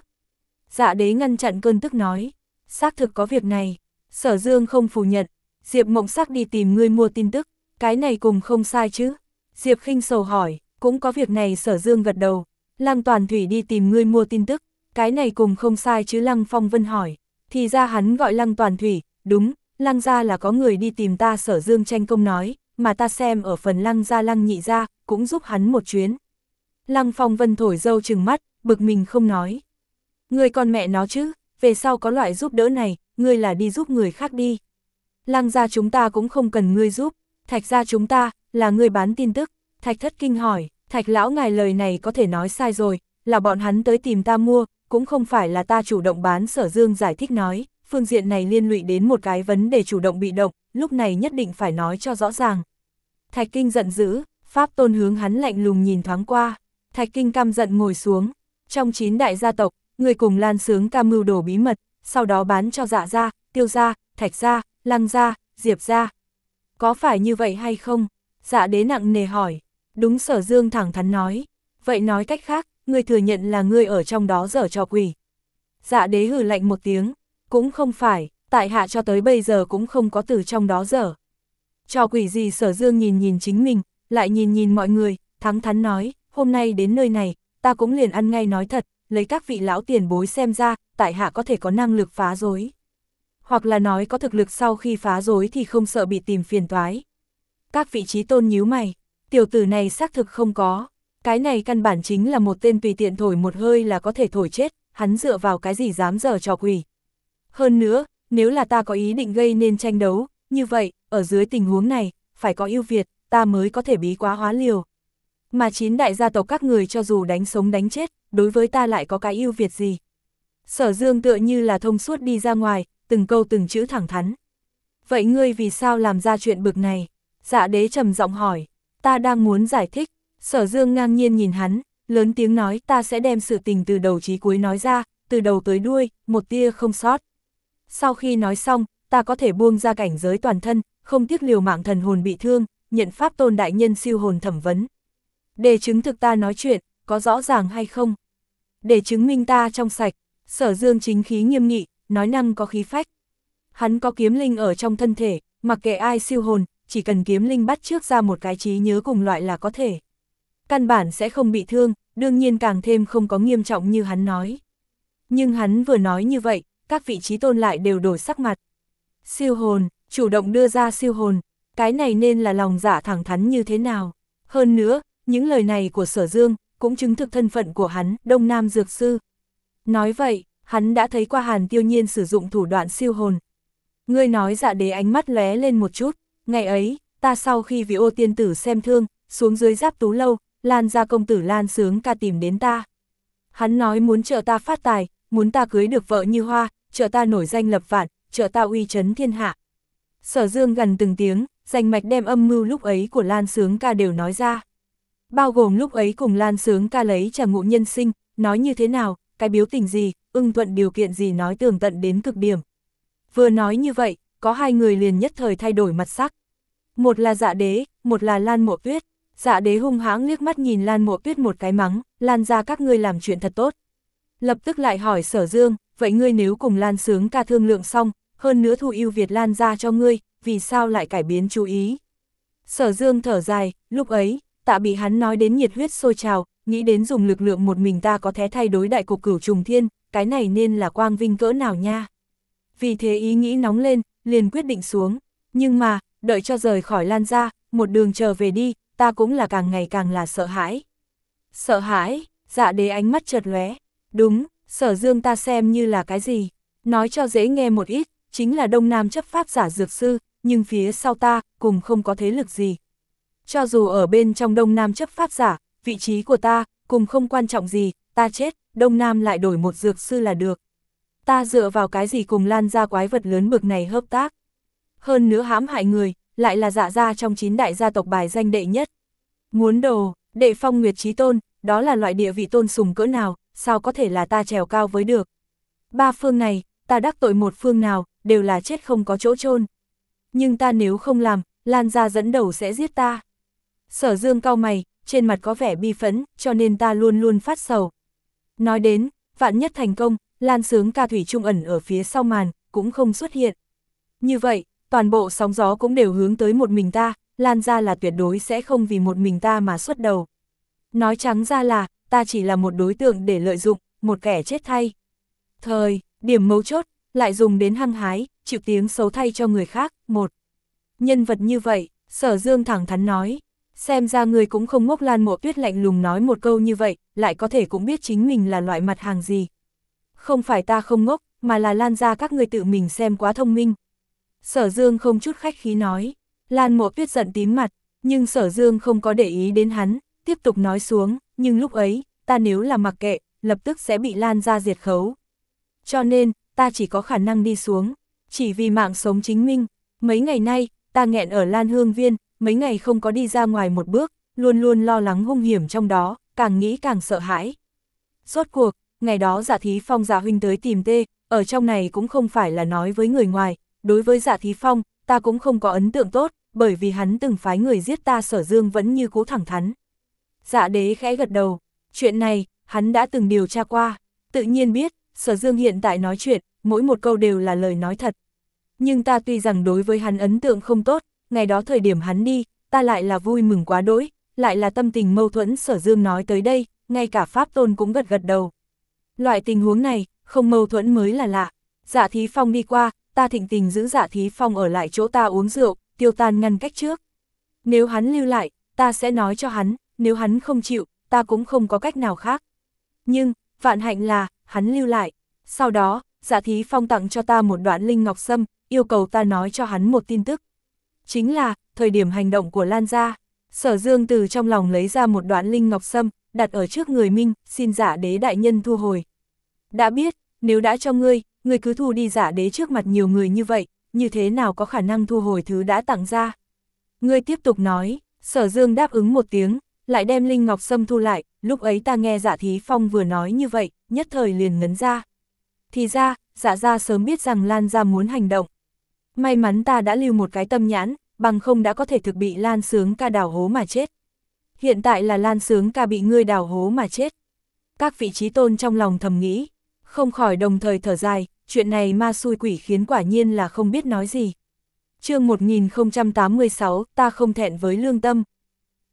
Dạ Đế ngăn chặn cơn tức nói, xác thực có việc này. Sở Dương không phủ nhận, Diệp Mộng Sắc đi tìm ngươi mua tin tức, cái này cùng không sai chứ? Diệp Khinh Sầu hỏi, cũng có việc này. Sở Dương gật đầu. Lăng Toàn Thủy đi tìm ngươi mua tin tức, cái này cùng không sai chứ? Lăng Phong Vân hỏi, thì ra hắn gọi Lăng Toàn Thủy, đúng, Lăng gia là có người đi tìm ta. Sở Dương tranh công nói, mà ta xem ở phần Lăng gia Lăng nhị gia, cũng giúp hắn một chuyến. Lăng Phong Vân thổi dâu trừng mắt, bực mình không nói. Ngươi con mẹ nó chứ, về sau có loại giúp đỡ này, ngươi là đi giúp người khác đi. Lăng gia chúng ta cũng không cần ngươi giúp, Thạch gia chúng ta, là ngươi bán tin tức. Thạch Thất Kinh hỏi, Thạch lão ngài lời này có thể nói sai rồi, là bọn hắn tới tìm ta mua, cũng không phải là ta chủ động bán. Sở Dương giải thích nói, phương diện này liên lụy đến một cái vấn đề chủ động bị động, lúc này nhất định phải nói cho rõ ràng. Thạch Kinh giận dữ, Pháp Tôn hướng hắn lạnh lùng nhìn thoáng qua. Thạch Kinh căm giận ngồi xuống, trong chín đại gia tộc, người cùng Lan Sướng ca mưu đồ bí mật, sau đó bán cho Dạ gia, Tiêu gia, Thạch gia, Lăng gia, Diệp gia. Có phải như vậy hay không? Dạ Đế nặng nề hỏi. Đúng. Sở Dương thẳng thắn nói. Vậy nói cách khác, ngươi thừa nhận là ngươi ở trong đó giở trò quỷ. Dạ Đế hừ lạnh một tiếng. Cũng không phải, tại hạ cho tới bây giờ cũng không có từ trong đó giở trò quỷ gì. Sở Dương nhìn nhìn chính mình, lại nhìn nhìn mọi người, thẳng thắn nói, hôm nay đến nơi này, ta cũng liền ăn ngay nói thật, lấy các vị lão tiền bối xem ra, tại hạ có thể có năng lực phá rối. Hoặc là nói có thực lực sau khi phá rối thì không sợ bị tìm phiền toái. Các vị trí tôn nhíu mày, tiểu tử này xác thực không có. Cái này căn bản chính là một tên tùy tiện thổi một hơi là có thể thổi chết, hắn dựa vào cái gì dám giở trò quỷ. Hơn nữa, nếu là ta có ý định gây nên tranh đấu, như vậy, ở dưới tình huống này, phải có ưu việt, ta mới có thể bí quá hóa liều. Mà chín đại gia tộc các người cho dù đánh sống đánh chết, đối với ta lại có cái ưu việt gì. Sở Dương tựa như là thông suốt đi ra ngoài, từng câu từng chữ thẳng thắn. Vậy ngươi vì sao làm ra chuyện bực này? Dạ Đế trầm giọng hỏi. Ta đang muốn giải thích. Sở Dương ngang nhiên nhìn hắn, lớn tiếng nói, ta sẽ đem sự tình từ đầu chí cuối nói ra, từ đầu tới đuôi, một tia không sót. Sau khi nói xong, ta có thể buông ra cảnh giới toàn thân, không tiếc liều mạng thần hồn bị thương, nhận Pháp Tôn đại nhân siêu hồn thẩm vấn. Để chứng thực ta nói chuyện, có rõ ràng hay không? Để chứng minh ta trong sạch. Sở Dương chính khí nghiêm nghị, nói năng có khí phách. Hắn có kiếm linh ở trong thân thể, mặc kệ ai siêu hồn, chỉ cần kiếm linh bắt trước ra một cái trí nhớ cùng loại là có thể. Căn bản sẽ không bị thương, đương nhiên càng thêm không có nghiêm trọng như hắn nói. Nhưng hắn vừa nói như vậy, các vị trí tôn lại đều đổi sắc mặt. Siêu hồn, chủ động đưa ra siêu hồn, cái này nên là lòng dạ thẳng thắn như thế nào. Hơn nữa, những lời này của Sở Dương, cũng chứng thực thân phận của hắn, Đông Nam Dược Sư. Nói vậy, hắn đã thấy qua Hàn Tiêu Nhiên sử dụng thủ đoạn siêu hồn. Ngươi nói Dạ Đế ánh mắt lóe lên một chút, ngày ấy, ta sau khi vì Ô tiên tử xem thương, xuống dưới Giáp Tú lâu, Lan gia công tử Lan Sướng Ca tìm đến ta. Hắn nói muốn trợ ta phát tài, muốn ta cưới được vợ như hoa, trợ ta nổi danh lập vạn, trợ ta uy chấn thiên hạ. Sở Dương gần từng tiếng, danh mạch đem âm mưu lúc ấy của Lan Sướng Ca đều nói ra. Bao gồm lúc ấy cùng Lan Sướng Ca lấy trà ngụ nhân sinh, nói như thế nào, cái biếu tình gì, ưng thuận điều kiện gì nói tường tận đến cực điểm. Vừa nói như vậy, có hai người liền nhất thời thay đổi mặt sắc. Một là Dạ Đế, một là Lan Mộ Tuyết. Dạ Đế hung hãng liếc mắt nhìn Lan Mộ Tuyết một cái mắng, Lan ra các ngươi làm chuyện thật tốt. Lập tức lại hỏi Sở Dương, vậy ngươi nếu cùng Lan Sướng Ca thương lượng xong, hơn nữa thu ưu Việt Lan ra cho ngươi, vì sao lại cải biến chú ý? Sở Dương thở dài, lúc ấy, tạ bị hắn nói đến nhiệt huyết sôi trào, nghĩ đến dùng lực lượng một mình ta có thể thay đối đại cục Cửu Trùng Thiên, cái này nên là quang vinh cỡ nào nha. Vì thế ý nghĩ nóng lên, liền quyết định xuống, nhưng mà, đợi cho rời khỏi Lan ra, một đường trở về đi, ta cũng là càng ngày càng là sợ hãi. Sợ hãi, Dạ Đế ánh mắt chợt lóe, đúng, Sở Dương ta xem như là cái gì, nói cho dễ nghe một ít, chính là Đông Nam chấp pháp giả dược sư, nhưng phía sau ta, cùng không có thế lực gì. Cho dù ở bên trong Đông Nam chấp pháp giả, vị trí của ta, cùng không quan trọng gì, ta chết, Đông Nam lại đổi một dược sư là được. Ta dựa vào cái gì cùng Lan ra quái vật lớn bực này hợp tác. Hơn nữa hãm hại người, lại là Dạ gia trong chín đại gia tộc bài danh đệ nhất. Muốn đồ, đệ phong nguyệt chí tôn, đó là loại địa vị tôn sùng cỡ nào, sao có thể là ta trèo cao với được. Ba phương này, ta đắc tội một phương nào, đều là chết không có chỗ chôn. Nhưng ta nếu không làm, Lan gia dẫn đầu sẽ giết ta. Sở Dương cau mày, trên mặt có vẻ bi phẫn, cho nên ta luôn luôn phát sầu. Nói đến, vạn nhất thành công, Lan Sướng Ca thủy chung ẩn ở phía sau màn, cũng không xuất hiện. Như vậy, toàn bộ sóng gió cũng đều hướng tới một mình ta, Lan ra là tuyệt đối sẽ không vì một mình ta mà xuất đầu. Nói trắng ra là, ta chỉ là một đối tượng để lợi dụng, một kẻ chết thay. Thời, điểm mấu chốt, lại dùng đến hăng hái, chịu tiếng xấu thay cho người khác, một. Nhân vật như vậy, Sở Dương thẳng thắn nói, xem ra người cũng không ngốc. Lan Mộ Tuyết lạnh lùng nói một câu như vậy, lại có thể cũng biết chính mình là loại mặt hàng gì. Không phải ta không ngốc, mà là Lan ra các người tự mình xem quá thông minh. Sở Dương không chút khách khí nói, Lan Mộ Tuyết giận tím mặt, nhưng Sở Dương không có để ý đến hắn, tiếp tục nói xuống, nhưng lúc ấy, ta nếu là mặc kệ, lập tức sẽ bị Lan ra diệt khấu. Cho nên, ta chỉ có khả năng đi xuống, chỉ vì mạng sống chính mình. Mấy ngày nay, ta nghẹn ở Lan Hương Viên, mấy ngày không có đi ra ngoài một bước, luôn luôn lo lắng hung hiểm trong đó, càng nghĩ càng sợ hãi. Rốt cuộc, ngày đó Dạ Thí Phong Dạ huynh tới tìm tê, ở trong này cũng không phải là nói với người ngoài, đối với Dạ Thí Phong, ta cũng không có ấn tượng tốt, bởi vì hắn từng phái người giết ta. Sở Dương vẫn như cũ thẳng thắn. Dạ Đế khẽ gật đầu, chuyện này, hắn đã từng điều tra qua, tự nhiên biết, Sở Dương hiện tại nói chuyện, mỗi một câu đều là lời nói thật. Nhưng ta tuy rằng đối với hắn ấn tượng không tốt, ngày đó thời điểm hắn đi, ta lại là vui mừng quá đỗi, lại là tâm tình mâu thuẫn. Sở Dương nói tới đây, ngay cả Pháp Tôn cũng gật gật đầu. Loại tình huống này, không mâu thuẫn mới là lạ. Dạ Thí Phong đi qua, ta thịnh tình giữ Dạ Thí Phong ở lại chỗ ta uống rượu, tiêu tan ngăn cách trước. Nếu hắn lưu lại, ta sẽ nói cho hắn, nếu hắn không chịu, ta cũng không có cách nào khác. Nhưng, vạn hạnh là, hắn lưu lại. Sau đó, Dạ Thí Phong tặng cho ta một đoạn linh ngọc sâm, yêu cầu ta nói cho hắn một tin tức. Chính là, thời điểm hành động của Lan gia, Sở Dương từ trong lòng lấy ra một đoạn linh ngọc sâm, đặt ở trước người Minh, xin Dạ Đế đại nhân thu hồi. Đã biết, nếu đã cho ngươi, ngươi cứ thu đi. Dạ Đế trước mặt nhiều người như vậy, như thế nào có khả năng thu hồi thứ đã tặng ra. Ngươi tiếp tục nói. Sở Dương đáp ứng một tiếng, lại đem linh ngọc sâm thu lại. Lúc ấy ta nghe Dạ Thí Phong vừa nói như vậy, nhất thời liền ngấn ra. Thì ra, Dạ gia sớm biết rằng Lan gia muốn hành động. May mắn ta đã lưu một cái tâm nhãn, bằng không đã có thể thực bị Lan Sướng Ca đào hố mà chết. Hiện tại là Lan Sướng Ca bị ngươi đào hố mà chết. Các vị trí tôn trong lòng thầm nghĩ, không khỏi đồng thời thở dài, chuyện này ma xui quỷ khiến quả nhiên là không biết nói gì. Chương một nghìn không trăm tám mươi sáu, ta không thẹn với lương tâm.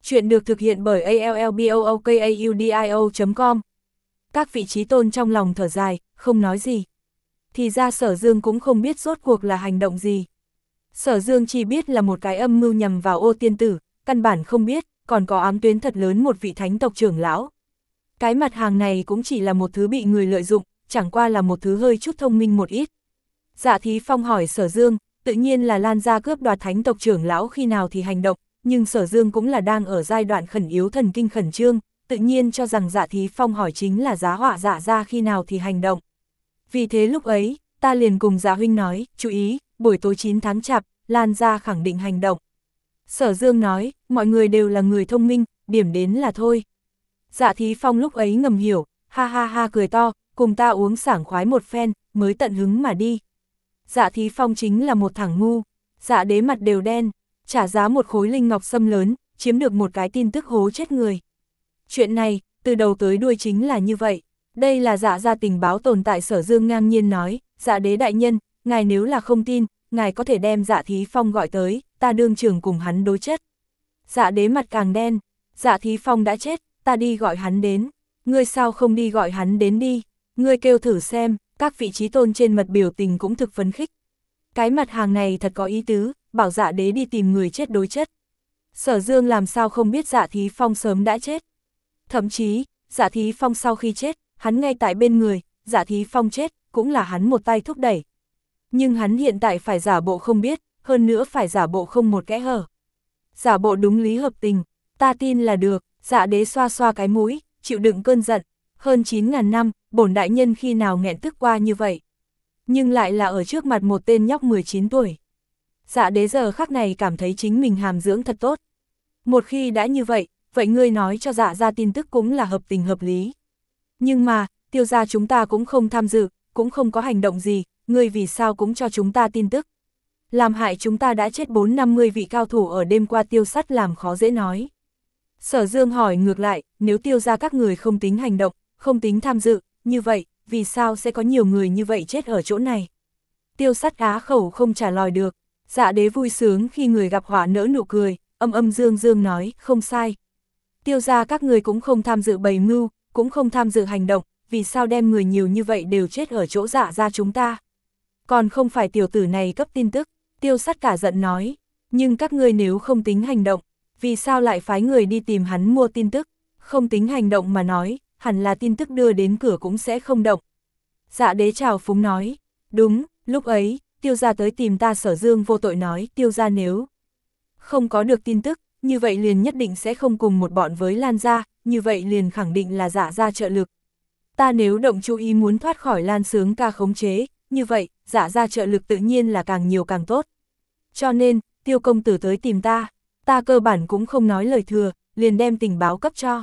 Chuyện được thực hiện bởi a l l b o o k a u d i o chấm com. Các vị trí tôn trong lòng thở dài, không nói gì. Thì ra Sở Dương cũng không biết rốt cuộc là hành động gì. Sở Dương chỉ biết là một cái âm mưu nhằm vào Ô tiên tử, căn bản không biết, còn có ám tuyến thật lớn một vị thánh tộc trưởng lão. Cái mặt hàng này cũng chỉ là một thứ bị người lợi dụng, chẳng qua là một thứ hơi chút thông minh một ít. Dạ Thí Phong hỏi Sở Dương, tự nhiên là Lan gia cướp đoạt thánh tộc trưởng lão khi nào thì hành động, nhưng Sở Dương cũng là đang ở giai đoạn khẩn yếu thần kinh khẩn trương, tự nhiên cho rằng Dạ Thí Phong hỏi chính là giá họa Dạ gia khi nào thì hành động. Vì thế lúc ấy, ta liền cùng Dạ huynh nói, chú ý, buổi tối chín tháng chạp, Lan gia khẳng định hành động. Sở Dương nói, mọi người đều là người thông minh, điểm đến là thôi. Dạ Thí Phong lúc ấy ngầm hiểu, ha ha ha cười to, cùng ta uống sảng khoái một phen, mới tận hứng mà đi. Dạ Thí Phong chính là một thằng ngu, Dạ đế mặt đều đen, trả giá một khối linh ngọc sâm lớn, chiếm được một cái tin tức hố chết người. Chuyện này, từ đầu tới đuôi chính là như vậy. Đây là Dạ gia tình báo tồn tại. Sở Dương ngang nhiên nói, Dạ đế đại nhân, ngài nếu là không tin, ngài có thể đem Dạ Thí Phong gọi tới, ta đương trường cùng hắn đối chất. Dạ đế mặt càng đen, Dạ Thí Phong đã chết, ta đi gọi hắn đến. Ngươi sao không đi gọi hắn đến đi, ngươi kêu thử xem. Các vị trí tôn trên mặt biểu tình cũng thực phấn khích. Cái mặt hàng này thật có ý tứ, bảo Dạ đế đi tìm người chết đối chất. Sở Dương làm sao không biết Dạ Thí Phong sớm đã chết. Thậm chí, Dạ Thí Phong sau khi chết, hắn ngay tại bên người, Dạ Thí Phong chết, cũng là hắn một tay thúc đẩy. Nhưng hắn hiện tại phải giả bộ không biết, hơn nữa phải giả bộ không một kẽ hở. Giả bộ đúng lý hợp tình, ta tin là được. Dạ đế xoa xoa cái mũi, chịu đựng cơn giận. Hơn chín ngàn năm, bổn đại nhân khi nào nghẹn tức qua như vậy. Nhưng lại là ở trước mặt một tên nhóc mười chín tuổi. Dạ đế giờ khắc này cảm thấy chính mình hàm dưỡng thật tốt. Một khi đã như vậy, vậy ngươi nói cho Dạ gia tin tức cũng là hợp tình hợp lý. Nhưng mà, Tiêu gia chúng ta cũng không tham dự, cũng không có hành động gì, ngươi vì sao cũng cho chúng ta tin tức. Làm hại chúng ta đã chết bốn năm mươi vị cao thủ ở đêm qua Tiêu sắt làm khó dễ nói. Sở Dương hỏi ngược lại, nếu Tiêu gia các người không tính hành động, không tính tham dự, như vậy, vì sao sẽ có nhiều người như vậy chết ở chỗ này? Tiêu sắt á khẩu không trả lời được. Dạ đế vui sướng khi người gặp họa nỡ nụ cười, âm âm dương dương nói, không sai. Tiêu gia các người cũng không tham dự bày mưu, cũng không tham dự hành động, vì sao đem người nhiều như vậy đều chết ở chỗ Dạ gia chúng ta? Còn không phải tiểu tử này cấp tin tức. Tiêu sắt cả giận nói, nhưng các ngươi nếu không tính hành động, vì sao lại phái người đi tìm hắn mua tin tức? Không tính hành động mà nói, hẳn là tin tức đưa đến cửa cũng sẽ không động. Dạ đế trào phúng nói, đúng, lúc ấy, Tiêu gia tới tìm ta. Sở Dương vô tội nói, Tiêu gia nếu không có được tin tức, như vậy liền nhất định sẽ không cùng một bọn với Lan gia, như vậy liền khẳng định là Dạ gia trợ lực. Ta nếu động chú ý muốn thoát khỏi Lan Sướng ca khống chế, như vậy, Dạ gia trợ lực tự nhiên là càng nhiều càng tốt. Cho nên, Tiêu công tử tới tìm ta, ta cơ bản cũng không nói lời thừa, liền đem tình báo cấp cho.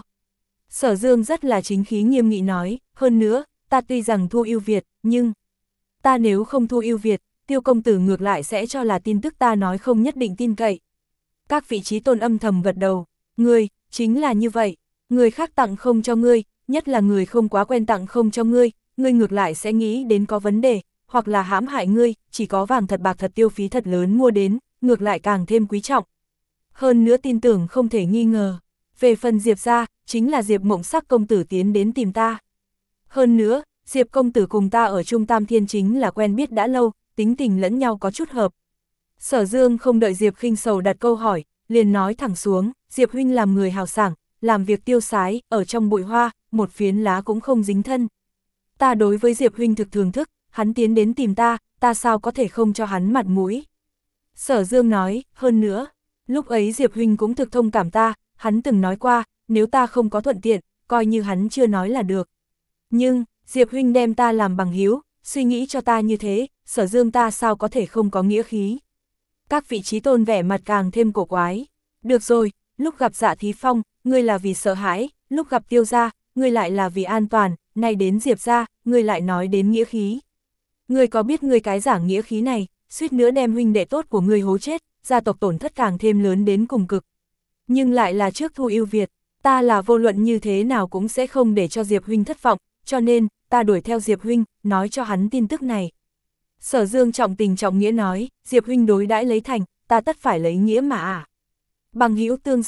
Sở Dương rất là chính khí nghiêm nghị nói, hơn nữa, ta tuy rằng thua ưu việt, nhưng ta nếu không thua ưu việt, Tiêu công tử ngược lại sẽ cho là tin tức ta nói không nhất định tin cậy. Các vị trí tôn âm thầm gật đầu, ngươi, chính là như vậy, người khác tặng không cho ngươi, nhất là người không quá quen tặng không cho ngươi, ngươi ngược lại sẽ nghĩ đến có vấn đề, hoặc là hãm hại ngươi, chỉ có vàng thật bạc thật tiêu phí thật lớn mua đến, ngược lại càng thêm quý trọng. Hơn nữa tin tưởng không thể nghi ngờ, về phần Diệp gia, chính là Diệp Mộng Sắc công tử tiến đến tìm ta. Hơn nữa, Diệp công tử cùng ta ở Trung Tam Thiên chính là quen biết đã lâu, tính tình lẫn nhau có chút hợp. Sở Dương không đợi Diệp Khinh Sầu đặt câu hỏi, liền nói thẳng xuống, Diệp huynh làm người hào sảng, làm việc tiêu sái, ở trong bụi hoa, một phiến lá cũng không dính thân. Ta đối với Diệp huynh thực thưởng thức, hắn tiến đến tìm ta, ta sao có thể không cho hắn mặt mũi. Sở Dương nói, hơn nữa, lúc ấy Diệp huynh cũng thực thông cảm ta, hắn từng nói qua, nếu ta không có thuận tiện, coi như hắn chưa nói là được. Nhưng, Diệp huynh đem ta làm bằng hữu, suy nghĩ cho ta như thế, Sở Dương ta sao có thể không có nghĩa khí. Các vị trí tôn vẻ mặt càng thêm cổ quái. Được rồi, lúc gặp Dạ Thí Phong, ngươi là vì sợ hãi, lúc gặp Tiêu gia, ngươi lại là vì an toàn, nay đến Diệp gia, ngươi lại nói đến nghĩa khí. Ngươi có biết ngươi cái giả nghĩa khí này, suýt nữa đem huynh đệ tốt của ngươi hố chết, gia tộc tổn thất càng thêm lớn đến cùng cực. Nhưng lại là trước thu ưu việt, ta là vô luận như thế nào cũng sẽ không để cho Diệp huynh thất vọng, cho nên, ta đuổi theo Diệp huynh, nói cho hắn tin tức này. Sở Dương trọng tình trọng nghĩa nói, Diệp huynh đối đãi lấy thành, ta tất phải lấy nghĩa mà à. Bằng hữu tương giao,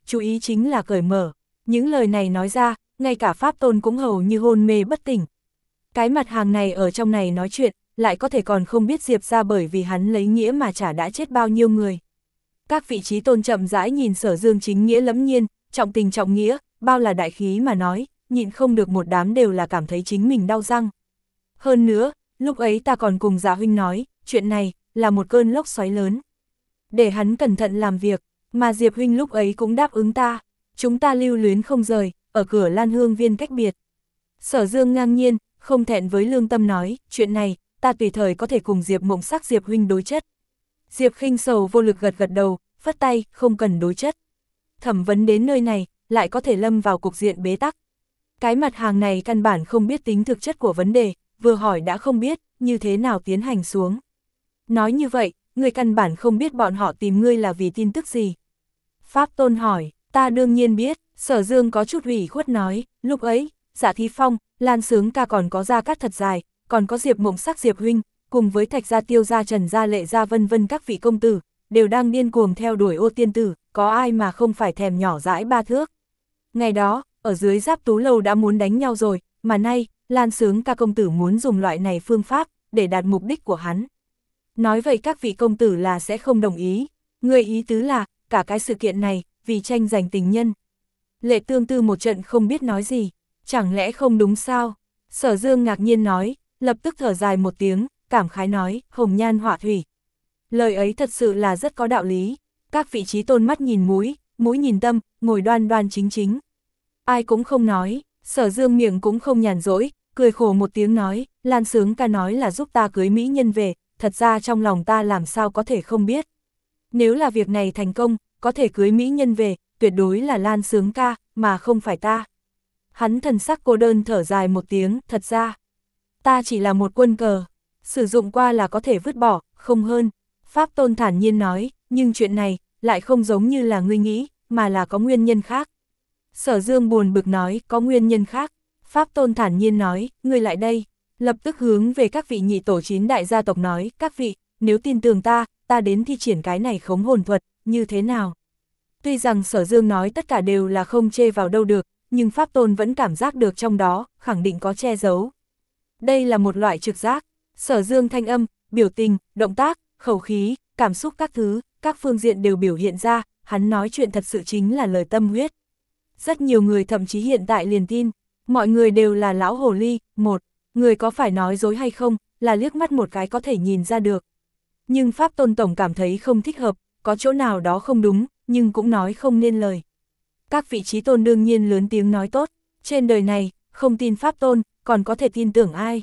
chú ý chính là cởi mở. Những lời này nói ra, ngay cả Pháp Tôn cũng hầu như hôn mê bất tỉnh. Cái mặt hàng này ở trong này nói chuyện, lại có thể còn không biết Diệp ra bởi vì hắn lấy nghĩa mà chả đã chết bao nhiêu người. Các vị trí tôn chậm rãi nhìn Sở Dương chính nghĩa lẫm nhiên, trọng tình trọng nghĩa, bao là đại khí mà nói, nhịn không được một đám đều là cảm thấy chính mình đau răng. Hơn nữa, lúc ấy ta còn cùng Dạ huynh nói, chuyện này là một cơn lốc xoáy lớn. Để hắn cẩn thận làm việc, mà Diệp huynh lúc ấy cũng đáp ứng ta, chúng ta lưu luyến không rời, ở cửa Lan Hương Viên cách biệt. Sở Dương ngang nhiên, không thẹn với lương tâm nói, chuyện này, ta tùy thời có thể cùng Diệp Mộng Sắc Diệp huynh đối chất. Diệp Khinh Sầu vô lực gật gật đầu, phất tay, không cần đối chất. Thẩm vấn đến nơi này, lại có thể lâm vào cục diện bế tắc. Cái mặt hàng này căn bản không biết tính thực chất của vấn đề, vừa hỏi đã không biết, như thế nào tiến hành xuống. Nói như vậy, người căn bản không biết bọn họ tìm ngươi là vì tin tức gì. Pháp Tôn hỏi, ta đương nhiên biết, Sở Dương có chút ủy khuất nói, lúc ấy, Dạ Thi Phong, Lan Sướng ca còn có Gia Cát thật dài, còn có Diệp Mộng Sắc Diệp huynh, cùng với Thạch Gia Tiêu Gia Trần Gia Lệ Gia vân vân các vị công tử, đều đang điên cuồng theo đuổi Ô tiên tử, có ai mà không phải thèm nhỏ dãi ba thước. Ngày đó, ở dưới Giáp Tú Lâu đã muốn đánh nhau rồi, mà nay, Lan Sướng ca công tử muốn dùng loại này phương pháp, để đạt mục đích của hắn. Nói vậy các vị công tử là sẽ không đồng ý, người ý tứ là, cả cái sự kiện này, vì tranh giành tình nhân. Lệ Tương Tư một trận không biết nói gì, chẳng lẽ không đúng sao? Sở Dương ngạc nhiên nói, lập tức thở dài một tiếng, cảm khái nói, hồng nhan họa thủy. Lời ấy thật sự là rất có đạo lý, các vị trí tôn mắt nhìn mũi, mũi nhìn tâm, ngồi đoan đoan chính chính. Ai cũng không nói, Sở Dương miệng cũng không nhàn rỗi, cười khổ một tiếng nói, Lan Sướng ca nói là giúp ta cưới mỹ nhân về, thật ra trong lòng ta làm sao có thể không biết. Nếu là việc này thành công, có thể cưới mỹ nhân về, tuyệt đối là Lan Sướng ca, mà không phải ta. Hắn thần sắc cô đơn thở dài một tiếng, thật ra, ta chỉ là một quân cờ, sử dụng qua là có thể vứt bỏ, không hơn. Pháp Tôn thản nhiên nói, nhưng chuyện này, lại không giống như là ngươi nghĩ, mà là có nguyên nhân khác. Sở Dương buồn bực nói, có nguyên nhân khác. Pháp Tôn thản nhiên nói, ngươi lại đây. Lập tức hướng về các vị nhị tổ chín đại gia tộc nói, các vị, nếu tin tưởng ta, ta đến thi triển cái này khống hồn thuật, như thế nào? Tuy rằng Sở Dương nói tất cả đều là không chê vào đâu được, nhưng Pháp Tôn vẫn cảm giác được trong đó, khẳng định có che giấu. Đây là một loại trực giác. Sở Dương thanh âm, biểu tình, động tác, khẩu khí, cảm xúc các thứ, các phương diện đều biểu hiện ra, hắn nói chuyện thật sự chính là lời tâm huyết. Rất nhiều người thậm chí hiện tại liền tin, mọi người đều là lão hồ ly, một, người có phải nói dối hay không, là liếc mắt một cái có thể nhìn ra được. Nhưng Pháp Tôn tổng cảm thấy không thích hợp, có chỗ nào đó không đúng, nhưng cũng nói không nên lời. Các vị trí tôn đương nhiên lớn tiếng nói tốt, trên đời này, không tin Pháp Tôn, còn có thể tin tưởng ai.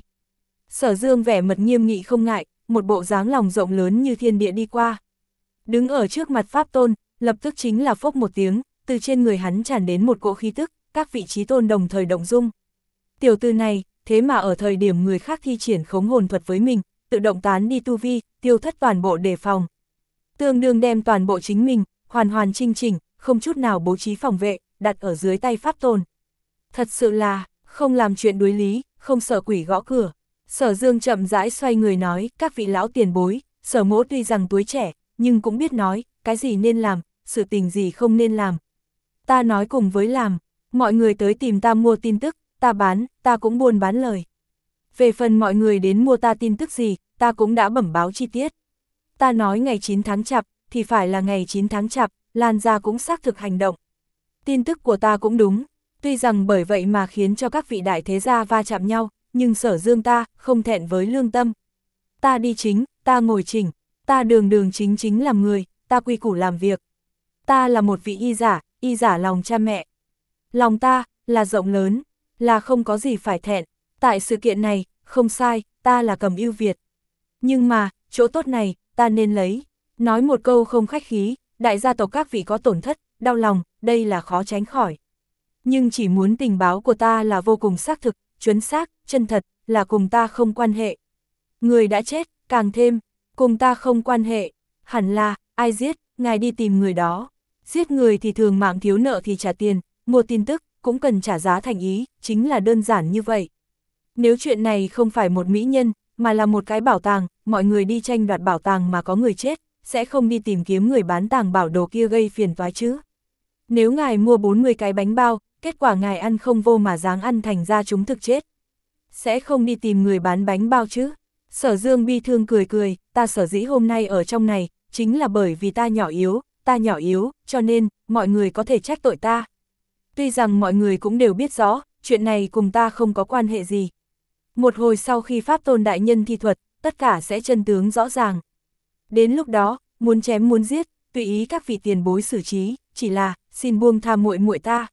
Sở Dương vẻ mật nghiêm nghị không ngại, một bộ dáng lòng rộng lớn như thiên địa đi qua. Đứng ở trước mặt Pháp Tôn, lập tức chính là phốc một tiếng, từ trên người hắn tràn đến một cỗ khí tức, các vị trí tôn đồng thời động dung. Tiểu tử này, thế mà ở thời điểm người khác thi triển khống hồn thuật với mình, tự động tán đi tu vi, tiêu thất toàn bộ đề phòng. Tương đương đem toàn bộ chính mình, hoàn hoàn chỉnh chỉnh, không chút nào bố trí phòng vệ, đặt ở dưới tay Pháp Tôn. Thật sự là, không làm chuyện đối lý, không sợ quỷ gõ cửa. Sở Dương chậm rãi xoay người nói, các vị lão tiền bối, Sở mỗ tuy rằng tuổi trẻ, nhưng cũng biết nói, cái gì nên làm, sự tình gì không nên làm. Ta nói cùng với làm, mọi người tới tìm ta mua tin tức, ta bán, ta cũng buôn bán lời. Về phần mọi người đến mua ta tin tức gì, ta cũng đã bẩm báo chi tiết. Ta nói ngày chín tháng chạp, thì phải là ngày chín tháng chạp, Lan gia cũng xác thực hành động. Tin tức của ta cũng đúng, tuy rằng bởi vậy mà khiến cho các vị đại thế gia va chạm nhau, nhưng Sở Dương ta, không thẹn với lương tâm. Ta đi chính, ta ngồi chỉnh, ta đường đường chính chính làm người, ta quy củ làm việc. Ta là một vị y giả, y giả lòng cha mẹ. Lòng ta, là rộng lớn, là không có gì phải thẹn. Tại sự kiện này, không sai, ta là cầm ưu Việt. Nhưng mà, chỗ tốt này, ta nên lấy. Nói một câu không khách khí, đại gia tộc các vị có tổn thất, đau lòng, đây là khó tránh khỏi. Nhưng chỉ muốn tình báo của ta là vô cùng xác thực, chuẩn xác, chân thật, là cùng ta không quan hệ. Người đã chết, càng thêm, cùng ta không quan hệ. Hẳn là, ai giết, ngài đi tìm người đó. Giết người thì thường mạng thiếu nợ thì trả tiền, mua tin tức, cũng cần trả giá thành ý, chính là đơn giản như vậy. Nếu chuyện này không phải một mỹ nhân, mà là một cái bảo tàng, mọi người đi tranh đoạt bảo tàng mà có người chết, sẽ không đi tìm kiếm người bán tàng bảo đồ kia gây phiền toái chứ. Nếu ngài mua bốn mươi cái bánh bao, kết quả ngài ăn không vô mà dáng ăn thành ra chúng thực chết. Sẽ không đi tìm người bán bánh bao chứ? Sở Dương bi thương cười cười, ta sở dĩ hôm nay ở trong này, chính là bởi vì ta nhỏ yếu, ta nhỏ yếu, cho nên, mọi người có thể trách tội ta. Tuy rằng mọi người cũng đều biết rõ, chuyện này cùng ta không có quan hệ gì. Một hồi sau khi Pháp Tôn Đại Nhân thi thuật, tất cả sẽ chân tướng rõ ràng. Đến lúc đó, muốn chém muốn giết, tùy ý các vị tiền bối xử trí, chỉ là, xin buông tha muội muội ta.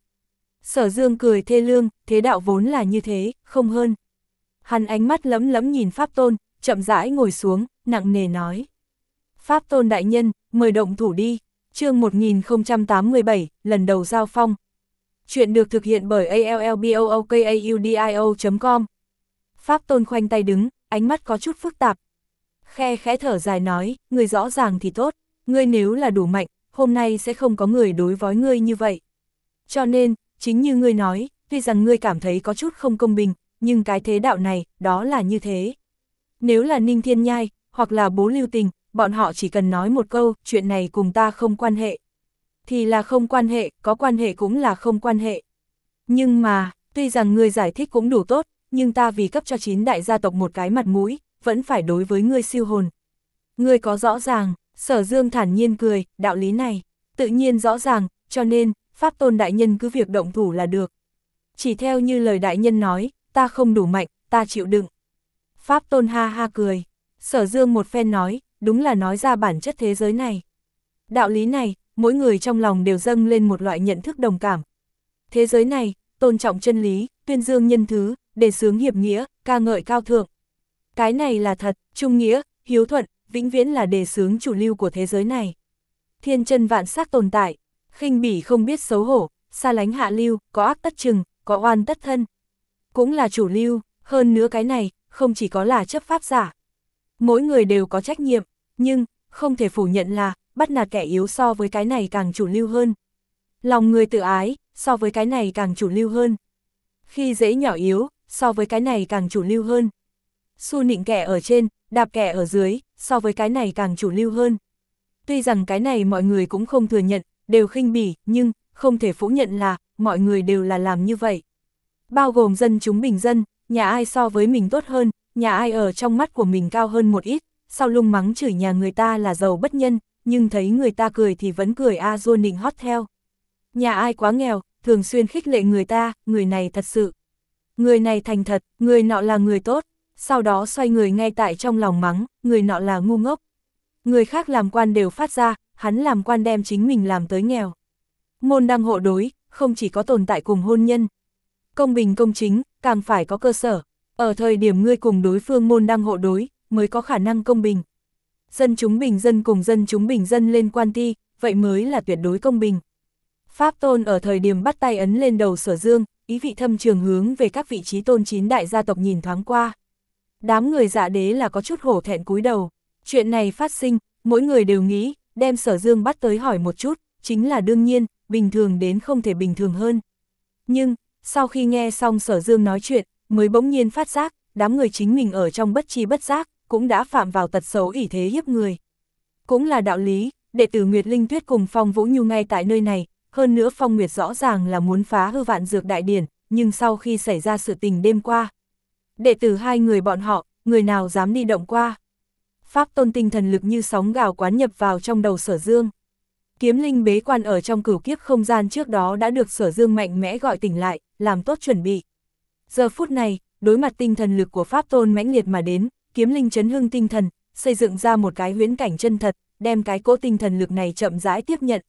Sở Dương cười thê lương, thế đạo vốn là như thế, không hơn. Hắn ánh mắt lấm lấm nhìn Pháp Tôn, chậm rãi ngồi xuống, nặng nề nói. Pháp Tôn Đại Nhân, mời động thủ đi. Chương một nghìn không trăm tám mươi bảy, lần đầu giao phong. Chuyện được thực hiện bởi a l l b o o k a u d i o chấm com. Pháp Tôn khoanh tay đứng, ánh mắt có chút phức tạp. Khe khẽ thở dài nói, ngươi rõ ràng thì tốt, ngươi nếu là đủ mạnh, hôm nay sẽ không có người đối với ngươi như vậy. Cho nên, chính như ngươi nói, tuy rằng ngươi cảm thấy có chút không công bình, nhưng cái thế đạo này, đó là như thế. Nếu là Ninh Thiên Nhai, hoặc là Bố Lưu Tình, bọn họ chỉ cần nói một câu, chuyện này cùng ta không quan hệ. Thì là không quan hệ, có quan hệ cũng là không quan hệ. Nhưng mà, tuy rằng ngươi giải thích cũng đủ tốt, nhưng ta vì cấp cho chín đại gia tộc một cái mặt mũi, vẫn phải đối với ngươi siêu hồn. Ngươi có rõ ràng, Sở Dương thản nhiên cười, đạo lý này, tự nhiên rõ ràng, cho nên, Pháp Tôn Đại Nhân cứ việc động thủ là được. Chỉ theo như lời Đại Nhân nói, ta không đủ mạnh, ta chịu đựng. Pháp Tôn ha ha cười, Sở Dương một phen nói, đúng là nói ra bản chất thế giới này. Đạo lý này, mỗi người trong lòng đều dâng lên một loại nhận thức đồng cảm. Thế giới này, tôn trọng chân lý, tuyên dương nhân thứ, đề xướng hiệp nghĩa, ca ngợi cao thượng. Cái này là thật, trung nghĩa, hiếu thuận, vĩnh viễn là đề xướng chủ lưu của thế giới này. Thiên chân vạn sắc tồn tại, khinh bỉ không biết xấu hổ, xa lánh hạ lưu, có ác tất trừng, có oan tất thân. Cũng là chủ lưu, hơn nữa cái này, không chỉ có là chấp pháp giả. Mỗi người đều có trách nhiệm, nhưng, không thể phủ nhận là, bắt nạt kẻ yếu so với cái này càng chủ lưu hơn. Lòng người tự ái, so với cái này càng chủ lưu hơn. Khi dễ nhỏ yếu, so với cái này càng chủ lưu hơn. Xu nịnh kẻ ở trên, đạp kẻ ở dưới, so với cái này càng chủ lưu hơn. Tuy rằng cái này mọi người cũng không thừa nhận, đều khinh bỉ, nhưng, không thể phủ nhận là, mọi người đều là làm như vậy. Bao gồm dân chúng bình dân, nhà ai so với mình tốt hơn, nhà ai ở trong mắt của mình cao hơn một ít, sau lưng mắng chửi nhà người ta là giàu bất nhân, nhưng thấy người ta cười thì vẫn cười a dua nịnh hót theo. Nhà ai quá nghèo, thường xuyên khích lệ người ta, người này thật sự. Người này thành thật, người nọ là người tốt, sau đó xoay người ngay tại trong lòng mắng, người nọ là ngu ngốc. Người khác làm quan đều phát ra, hắn làm quan đem chính mình làm tới nghèo. Môn đăng hộ đối, không chỉ có tồn tại cùng hôn nhân. Công bình công chính, càng phải có cơ sở. Ở thời điểm ngươi cùng đối phương môn đăng hộ đối, mới có khả năng công bình. Dân chúng bình dân cùng dân chúng bình dân lên quan ti, vậy mới là tuyệt đối công bình. Pháp Tôn ở thời điểm bắt tay ấn lên đầu Sở Dương, ý vị thâm trường hướng về các vị trí tôn chín đại gia tộc nhìn thoáng qua. Đám người Dạ Đế là có chút hổ thẹn cúi đầu. Chuyện này phát sinh, mỗi người đều nghĩ, đem Sở Dương bắt tới hỏi một chút, chính là đương nhiên, bình thường đến không thể bình thường hơn. Nhưng, sau khi nghe xong Sở Dương nói chuyện, mới bỗng nhiên phát giác, đám người chính mình ở trong bất tri bất giác, cũng đã phạm vào tật xấu ỷ thế hiếp người. Cũng là đạo lý, đệ tử Nguyệt Linh Tuyết cùng Phong Vũ Nhu ngay tại nơi này, hơn nữa Phong Nguyệt rõ ràng là muốn phá hư vạn dược đại điển, nhưng sau khi xảy ra sự tình đêm qua, đệ tử hai người bọn họ, người nào dám đi động qua. Pháp Tôn tinh thần lực như sóng gào quán nhập vào trong đầu Sở Dương. Kiếm linh bế quan ở trong cửu kiếp không gian trước đó đã được Sở Dương mạnh mẽ gọi tỉnh lại, làm tốt chuẩn bị. Giờ phút này, đối mặt tinh thần lực của Pháp Tôn mãnh liệt mà đến, kiếm linh chấn hưng tinh thần, xây dựng ra một cái huyễn cảnh chân thật, đem cái cỗ tinh thần lực này chậm rãi tiếp nhận.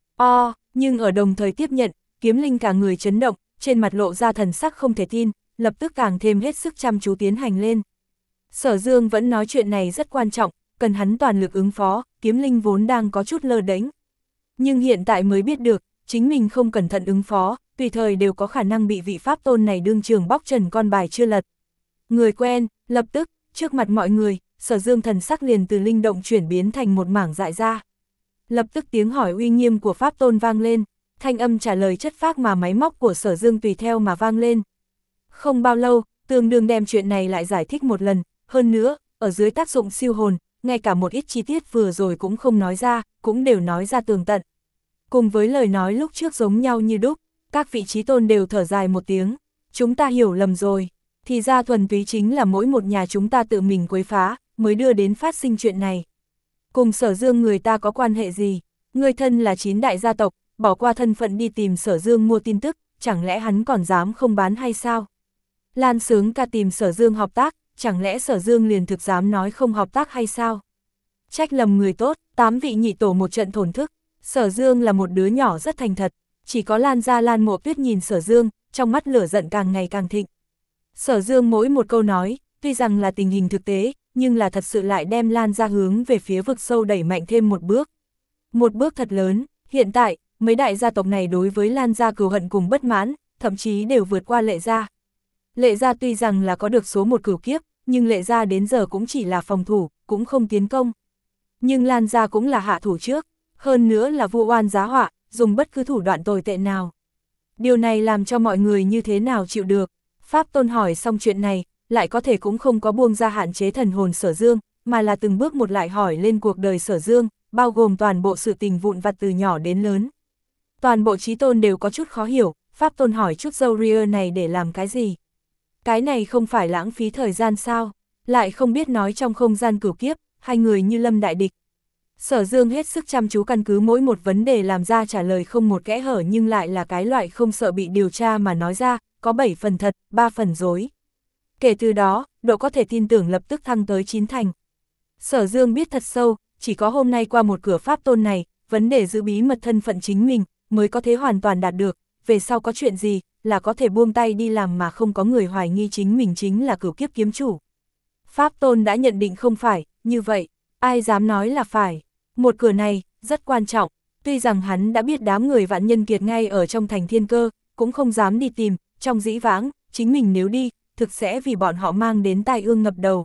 O, nhưng ở đồng thời tiếp nhận, kiếm linh cả người chấn động, trên mặt lộ ra thần sắc không thể tin, lập tức càng thêm hết sức chăm chú tiến hành lên. Sở Dương vẫn nói chuyện này rất quan trọng, cần hắn toàn lực ứng phó, kiếm linh vốn đang có chút lơ đễnh. Nhưng hiện tại mới biết được, chính mình không cẩn thận ứng phó, tùy thời đều có khả năng bị vị Pháp Tôn này đương trường bóc trần con bài chưa lật. Người quen, lập tức, trước mặt mọi người, Sở Dương thần sắc liền từ linh động chuyển biến thành một mảng dại ra. Lập tức tiếng hỏi uy nghiêm của Pháp Tôn vang lên, thanh âm trả lời chất phác mà máy móc của Sở Dương tùy theo mà vang lên. Không bao lâu, tương đương đem chuyện này lại giải thích một lần, hơn nữa, ở dưới tác dụng siêu hồn, ngay cả một ít chi tiết vừa rồi cũng không nói ra, cũng đều nói ra tường tận. cùng với lời nói lúc trước giống nhau như đúc, các vị trí tôn đều thở dài một tiếng, chúng ta hiểu lầm rồi, thì ra thuần túy chính là mỗi một nhà chúng ta tự mình quấy phá, mới đưa đến phát sinh chuyện này. Cùng Sở Dương người ta có quan hệ gì? Người thân là chín đại gia tộc, bỏ qua thân phận đi tìm Sở Dương mua tin tức, chẳng lẽ hắn còn dám không bán hay sao? Lan Sướng ca tìm Sở Dương hợp tác, chẳng lẽ Sở Dương liền thực dám nói không hợp tác hay sao? Trách lầm người tốt, tám vị nhị tổ một trận thổn thức, Sở Dương là một đứa nhỏ rất thành thật, chỉ có Lan gia Lan Mộ Tuyết nhìn Sở Dương, trong mắt lửa giận càng ngày càng thịnh. Sở Dương mỗi một câu nói, tuy rằng là tình hình thực tế, nhưng là thật sự lại đem Lan gia hướng về phía vực sâu đẩy mạnh thêm một bước. Một bước thật lớn, hiện tại, mấy đại gia tộc này đối với Lan gia cừu hận cùng bất mãn, thậm chí đều vượt qua Lệ gia. Lệ gia tuy rằng là có được số một cửu kiếp, nhưng Lệ gia đến giờ cũng chỉ là phòng thủ, cũng không tiến công. Nhưng Lan gia cũng là hạ thủ trước, hơn nữa là vu oan giá họa, dùng bất cứ thủ đoạn tồi tệ nào. Điều này làm cho mọi người như thế nào chịu được. Pháp Tôn hỏi xong chuyện này, lại có thể cũng không có buông ra hạn chế thần hồn Sở Dương, mà là từng bước một lại hỏi lên cuộc đời Sở Dương, bao gồm toàn bộ sự tình vụn vặt từ nhỏ đến lớn. Toàn bộ trí tôn đều có chút khó hiểu, Pháp Tôn hỏi chút dâu ria này để làm cái gì? Cái này không phải lãng phí thời gian sao? Lại không biết nói trong không gian cửu kiếp, hai người như lâm đại địch. Sở Dương hết sức chăm chú căn cứ mỗi một vấn đề làm ra trả lời không một kẽ hở, nhưng lại là cái loại không sợ bị điều tra mà nói ra, có bảy phần thật, ba phần dối. Kể từ đó, độ có thể tin tưởng lập tức thăng tới chín thành. Sở Dương biết thật sâu, chỉ có hôm nay qua một cửa Pháp Tôn này, vấn đề giữ bí mật thân phận chính mình, mới có thể hoàn toàn đạt được, về sau có chuyện gì, là có thể buông tay đi làm mà không có người hoài nghi chính mình chính là cửu kiếp kiếm chủ. Pháp Tôn đã nhận định không phải, như vậy, ai dám nói là phải. Một cửa này, rất quan trọng, tuy rằng hắn đã biết đám người Vạn Nhân Kiệt ngay ở trong thành Thiên Cơ, cũng không dám đi tìm, trong dĩ vãng, chính mình nếu đi, thực sẽ vì bọn họ mang đến tai ương ngập đầu.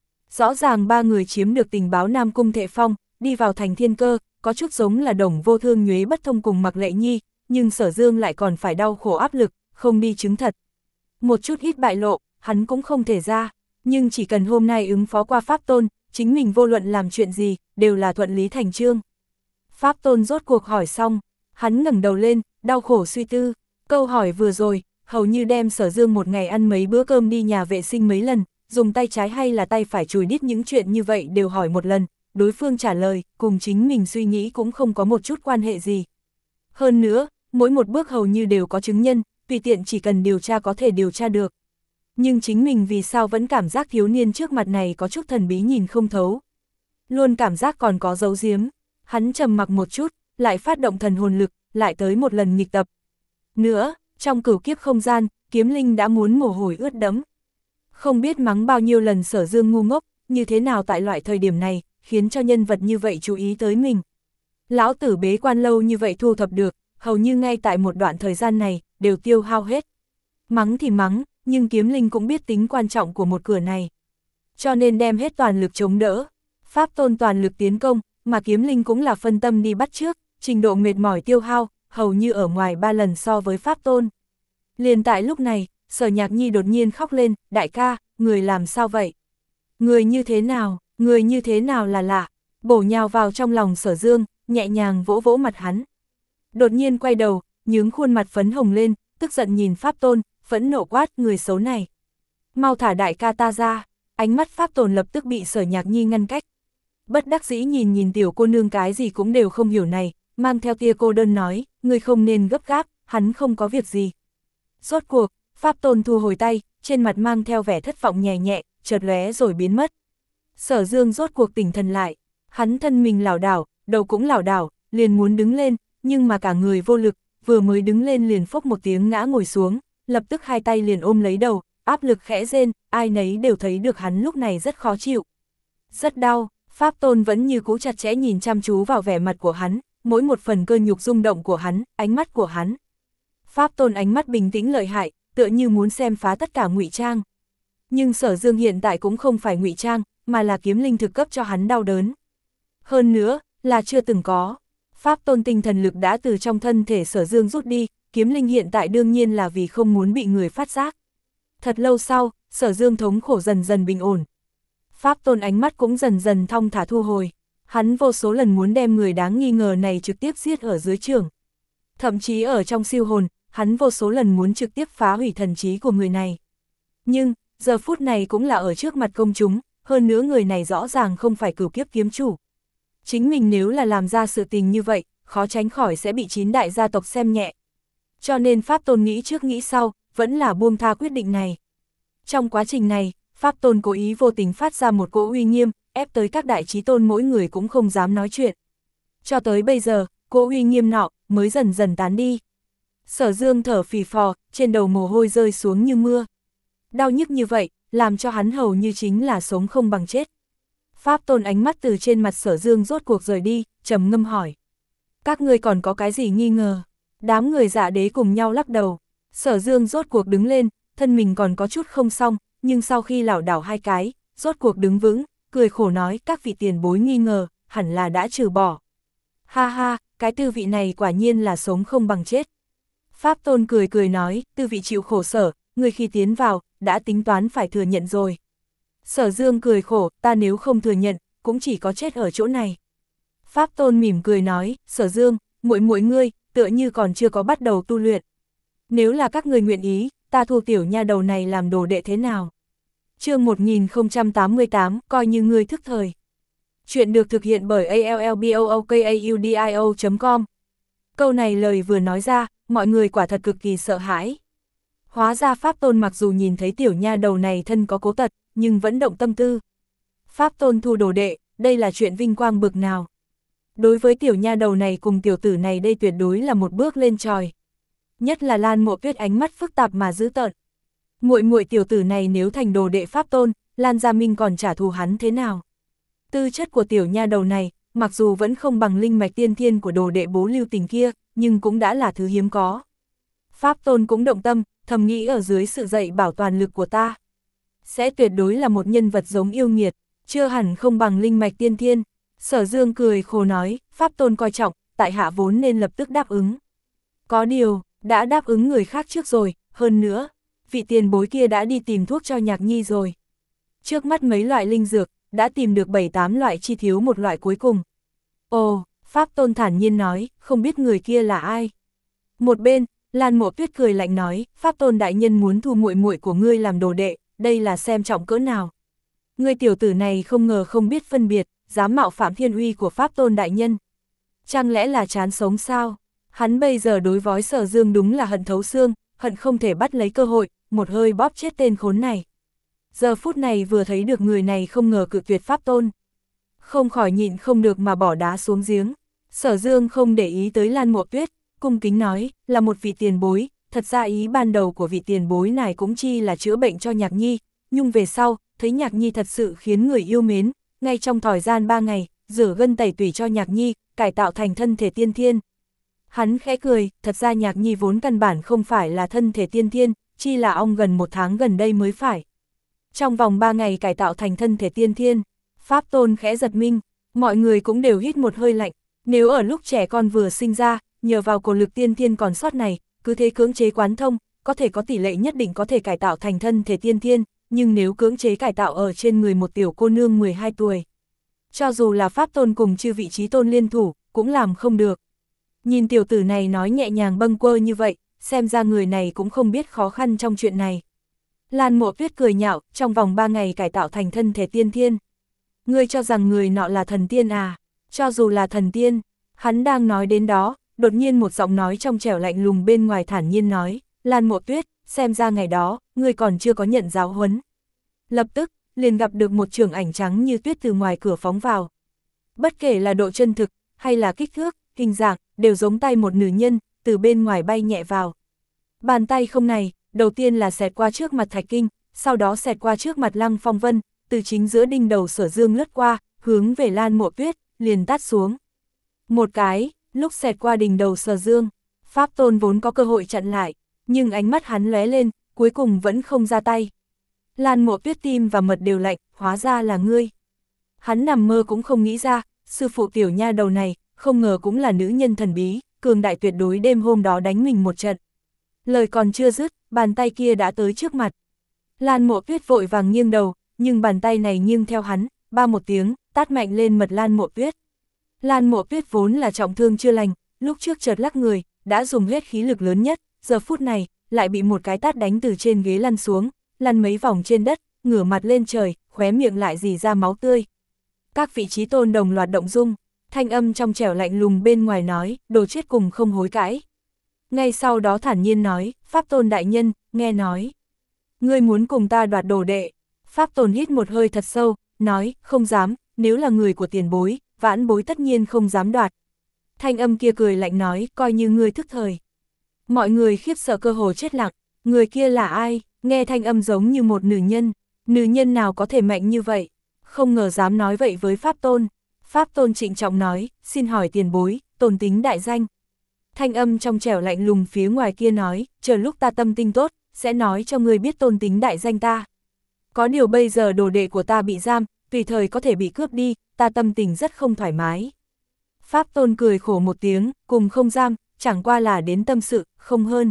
Rõ ràng ba người chiếm được tình báo Nam Cung Thệ Phong, đi vào thành Thiên Cơ, có chút giống là Đồng Vô Thương Nhuế Bất Thông cùng Mạc Lệ Nhi, nhưng Sở Dương lại còn phải đau khổ áp lực, không đi chứng thật. Một chút ít bại lộ, hắn cũng không thể ra, nhưng chỉ cần hôm nay ứng phó qua Pháp Tôn, chính mình vô luận làm chuyện gì, đều là thuận lý thành chương. Pháp Tôn rốt cuộc hỏi xong, hắn ngẩng đầu lên, đau khổ suy tư, câu hỏi vừa rồi, hầu như đem Sở Dương một ngày ăn mấy bữa cơm, đi nhà vệ sinh mấy lần, dùng tay trái hay là tay phải chùi đít những chuyện như vậy đều hỏi một lần, đối phương trả lời, cùng chính mình suy nghĩ cũng không có một chút quan hệ gì. Hơn nữa, mỗi một bước hầu như đều có chứng nhân, tùy tiện chỉ cần điều tra có thể điều tra được. Nhưng chính mình vì sao vẫn cảm giác thiếu niên trước mặt này có chút thần bí nhìn không thấu. Luôn cảm giác còn có dấu giếm, hắn trầm mặc một chút, lại phát động thần hồn lực, lại tới một lần nghịch tập. Nữa, trong cửu kiếp không gian, Kiếm Linh đã muốn mồ hôi ướt đẫm. Không biết mắng bao nhiêu lần Sở Dương ngu ngốc, như thế nào tại loại thời điểm này, khiến cho nhân vật như vậy chú ý tới mình. Lão tử bế quan lâu như vậy thu thập được, hầu như ngay tại một đoạn thời gian này, đều tiêu hao hết. Mắng thì mắng, nhưng Kiếm Linh cũng biết tính quan trọng của một cửa này. Cho nên đem hết toàn lực chống đỡ. Pháp Tôn toàn lực tiến công, mà Kiếm Linh cũng là phân tâm đi bắt trước, trình độ mệt mỏi tiêu hao, hầu như ở ngoài ba lần so với Pháp Tôn. Liền tại lúc này, Sở Nhạc Nhi đột nhiên khóc lên, đại ca, người làm sao vậy? Người như thế nào, người như thế nào là lạ, bổ nhào vào trong lòng Sở Dương, nhẹ nhàng vỗ vỗ mặt hắn. Đột nhiên quay đầu, nhướng khuôn mặt phấn hồng lên, tức giận nhìn Pháp Tôn, phẫn nộ quát, người xấu này. Mau thả đại ca ta ra, ánh mắt Pháp Tôn lập tức bị Sở Nhạc Nhi ngăn cách. Bất đắc dĩ nhìn nhìn tiểu cô nương cái gì cũng đều không hiểu này, mang theo tia cô đơn nói, người không nên gấp gáp, hắn không có việc gì. Rốt cuộc, Pháp Tôn thu hồi tay, trên mặt mang theo vẻ thất vọng nhẹ nhẹ, chợt lóe rồi biến mất. Sở Dương rốt cuộc tỉnh thần lại, hắn thân mình lảo đảo, đầu cũng lảo đảo, liền muốn đứng lên, nhưng mà cả người vô lực, vừa mới đứng lên liền phốc một tiếng ngã ngồi xuống, lập tức hai tay liền ôm lấy đầu, áp lực khẽ rên, ai nấy đều thấy được hắn lúc này rất khó chịu. Rất đau, Pháp Tôn vẫn như cũ chặt chẽ nhìn chăm chú vào vẻ mặt của hắn, mỗi một phần cơ nhục rung động của hắn, ánh mắt của hắn. Pháp Tôn ánh mắt bình tĩnh lợi hại, tựa như muốn xem phá tất cả ngụy trang. Nhưng Sở Dương hiện tại cũng không phải ngụy trang, mà là Kiếm Linh thực cấp cho hắn đau đớn. Hơn nữa, là chưa từng có. Pháp Tôn tinh thần lực đã từ trong thân thể Sở Dương rút đi, Kiếm Linh hiện tại đương nhiên là vì không muốn bị người phát giác. Thật lâu sau, Sở Dương thống khổ dần dần bình ổn. Pháp Tôn ánh mắt cũng dần dần thong thả thu hồi. Hắn vô số lần muốn đem người đáng nghi ngờ này trực tiếp giết ở dưới trường. Thậm chí ở trong siêu hồn, hắn vô số lần muốn trực tiếp phá hủy thần trí của người này. Nhưng, giờ phút này cũng là ở trước mặt công chúng, hơn nữa người này rõ ràng không phải cửu kiếp kiếm chủ. Chính mình nếu là làm ra sự tình như vậy, khó tránh khỏi sẽ bị chín đại gia tộc xem nhẹ. Cho nên Pháp Tôn nghĩ trước nghĩ sau, vẫn là buông tha quyết định này. Trong quá trình này, Pháp Tôn cố ý vô tình phát ra một cỗ uy nghiêm, ép tới các đại chí tôn mỗi người cũng không dám nói chuyện. Cho tới bây giờ, cỗ uy nghiêm nọ mới dần dần tán đi. Sở Dương thở phì phò, trên đầu mồ hôi rơi xuống như mưa. Đau nhức như vậy, làm cho hắn hầu như chính là sống không bằng chết. Pháp Tôn ánh mắt từ trên mặt Sở Dương rốt cuộc rời đi, trầm ngâm hỏi. Các ngươi còn có cái gì nghi ngờ? Đám người Dạ Đế cùng nhau lắc đầu. Sở Dương rốt cuộc đứng lên, thân mình còn có chút không xong, nhưng sau khi lảo đảo hai cái, rốt cuộc đứng vững, cười khổ nói các vị tiền bối nghi ngờ, hẳn là đã trừ bỏ. Ha ha, cái tư vị này quả nhiên là sống không bằng chết. Pháp Tôn cười cười nói, tư vị chịu khổ sở, người khi tiến vào, đã tính toán phải thừa nhận rồi. Sở Dương cười khổ, ta nếu không thừa nhận, cũng chỉ có chết ở chỗ này. Pháp Tôn mỉm cười nói, Sở Dương, muội muội ngươi, tựa như còn chưa có bắt đầu tu luyện. Nếu là các người nguyện ý, ta thu tiểu nha đầu này làm đồ đệ thế nào? Chương một nghìn không trăm tám mươi tám, coi như ngươi thức thời. Chuyện được thực hiện bởi a l l b o o k a u d i o chấm com. Câu này lời vừa nói ra, mọi người quả thật cực kỳ sợ hãi. Hóa ra Pháp Tôn mặc dù nhìn thấy tiểu nha đầu này thân có cố tật, nhưng vẫn động tâm tư. Pháp Tôn thu đồ đệ, đây là chuyện vinh quang bực nào. Đối với tiểu nha đầu này cùng tiểu tử này đây tuyệt đối là một bước lên trời. Nhất là Lan Mộ Tuyết ánh mắt phức tạp mà dữ tợn. Muội muội tiểu tử này nếu thành đồ đệ Pháp Tôn, Lan Gia Minh còn trả thù hắn thế nào? Tư chất của tiểu nha đầu này, mặc dù vẫn không bằng linh mạch tiên thiên của đồ đệ Bố Lưu Tình kia, nhưng cũng đã là thứ hiếm có. Pháp Tôn cũng động tâm, thầm nghĩ ở dưới sự dạy bảo toàn lực của ta, sẽ tuyệt đối là một nhân vật giống yêu nghiệt, chưa hẳn không bằng linh mạch tiên thiên. Sở Dương cười khổ nói, Pháp Tôn coi trọng, tại hạ vốn nên lập tức đáp ứng. Có điều, đã đáp ứng người khác trước rồi, hơn nữa, vị tiền bối kia đã đi tìm thuốc cho Nhạc Nhi rồi. Trước mắt mấy loại linh dược, đã tìm được bảy tám loại, chi thiếu một loại cuối cùng. Ồ, Pháp Tôn thản nhiên nói, không biết người kia là ai. Một bên, Lan Mộ Tuyết cười lạnh nói, Pháp Tôn đại nhân muốn thu muội muội của ngươi làm đồ đệ, đây là xem trọng cỡ nào. Ngươi tiểu tử này không ngờ không biết phân biệt, dám mạo phạm thiên uy của Pháp Tôn đại nhân. Chẳng lẽ là chán sống sao? Hắn bây giờ đối với Sở Dương đúng là hận thấu xương, hận không thể bắt lấy cơ hội, một hơi bóp chết tên khốn này. Giờ phút này vừa thấy được người này không ngờ cự tuyệt Pháp Tôn. Không khỏi nhịn không được mà bỏ đá xuống giếng. Sở Dương không để ý tới Lan Mộ Tuyết, cung kính nói, là một vị tiền bối, thật ra ý ban đầu của vị tiền bối này cũng chi là chữa bệnh cho Nhạc Nhi, nhưng về sau, thấy Nhạc Nhi thật sự khiến người yêu mến, ngay trong thời gian ba ngày, rửa gân tẩy tủy cho Nhạc Nhi, cải tạo thành thân thể tiên thiên. Hắn khẽ cười, thật ra Nhạc Nhi vốn căn bản không phải là thân thể tiên thiên, chi là ong gần một tháng gần đây mới phải. Trong vòng ba ngày cải tạo thành thân thể tiên thiên, Pháp Tôn khẽ giật mình, mọi người cũng đều hít một hơi lạnh, nếu ở lúc trẻ con vừa sinh ra, nhờ vào cổ lực tiên thiên còn sót này, cứ thế cưỡng chế quán thông, có thể có tỷ lệ nhất định có thể cải tạo thành thân thể tiên thiên, nhưng nếu cưỡng chế cải tạo ở trên người một tiểu cô nương mười hai tuổi, cho dù là Pháp Tôn cùng chư vị trí tôn liên thủ, cũng làm không được. Nhìn tiểu tử này nói nhẹ nhàng bâng quơ như vậy, xem ra người này cũng không biết khó khăn trong chuyện này. Lan Mộ Tuyết cười nhạo, trong vòng ba ngày cải tạo thành thân thể tiên thiên. Ngươi cho rằng người nọ là thần tiên à? Cho dù là thần tiên, hắn đang nói đến đó, đột nhiên một giọng nói trong trẻo lạnh lùng bên ngoài thản nhiên nói, Lan Mộ Tuyết, xem ra ngày đó, ngươi còn chưa có nhận giáo huấn. Lập tức, liền gặp được một trưởng ảnh trắng như tuyết từ ngoài cửa phóng vào. Bất kể là độ chân thực, hay là kích thước, hình dạng, đều giống tay một nữ nhân, từ bên ngoài bay nhẹ vào. Bàn tay không này, đầu tiên là xẹt qua trước mặt Thạch Kinh, sau đó xẹt qua trước mặt Lăng Phong Vân, từ chính giữa đinh đầu Sở Dương lướt qua, hướng về Lan Mộ Tuyết, liền tát xuống. Một cái, lúc xẹt qua đỉnh đầu Sở Dương, Pháp Tôn vốn có cơ hội chặn lại, nhưng ánh mắt hắn lóe lên, cuối cùng vẫn không ra tay. Lan Mộ Tuyết tim và mật đều lạnh, hóa ra là ngươi. Hắn nằm mơ cũng không nghĩ ra, sư phụ tiểu nha đầu này, không ngờ cũng là nữ nhân thần bí, cường đại tuyệt đối đêm hôm đó đánh mình một trận. Lời còn chưa dứt, bàn tay kia đã tới trước mặt. Lan Mộ Tuyết vội vàng nghiêng đầu, nhưng bàn tay này nghiêng theo hắn, ba một tiếng, tát mạnh lên mật Lan Mộ Tuyết. Lan Mộ Tuyết vốn là trọng thương chưa lành, lúc trước chợt lắc người, đã dùng hết khí lực lớn nhất, giờ phút này, lại bị một cái tát đánh từ trên ghế lăn xuống, lăn mấy vòng trên đất, ngửa mặt lên trời, khóe miệng lại rỉ ra máu tươi. Các vị trí tôn đồng loạt động dung, thanh âm trong trẻo lạnh lùng bên ngoài nói, đồ chết cùng không hối cãi. Ngay sau đó thản nhiên nói, Pháp Tôn đại nhân, nghe nói. Ngươi muốn cùng ta đoạt đồ đệ. Pháp Tôn hít một hơi thật sâu, nói, không dám, nếu là người của tiền bối, vãn bối tất nhiên không dám đoạt. Thanh âm kia cười lạnh nói, coi như ngươi thức thời. Mọi người khiếp sợ cơ hồ chết lặng, người kia là ai, nghe thanh âm giống như một nữ nhân, nữ nhân nào có thể mạnh như vậy, không ngờ dám nói vậy với Pháp Tôn. Pháp Tôn trịnh trọng nói, xin hỏi tiền bối, tôn tính đại danh. Thanh âm trong trẻo lạnh lùng phía ngoài kia nói, chờ lúc ta tâm tinh tốt, sẽ nói cho ngươi biết tôn tính đại danh ta. Có điều bây giờ đồ đệ của ta bị giam, tùy thời có thể bị cướp đi, ta tâm tình rất không thoải mái. Pháp Tôn cười khổ một tiếng, cùng không giam, chẳng qua là đến tâm sự, không hơn.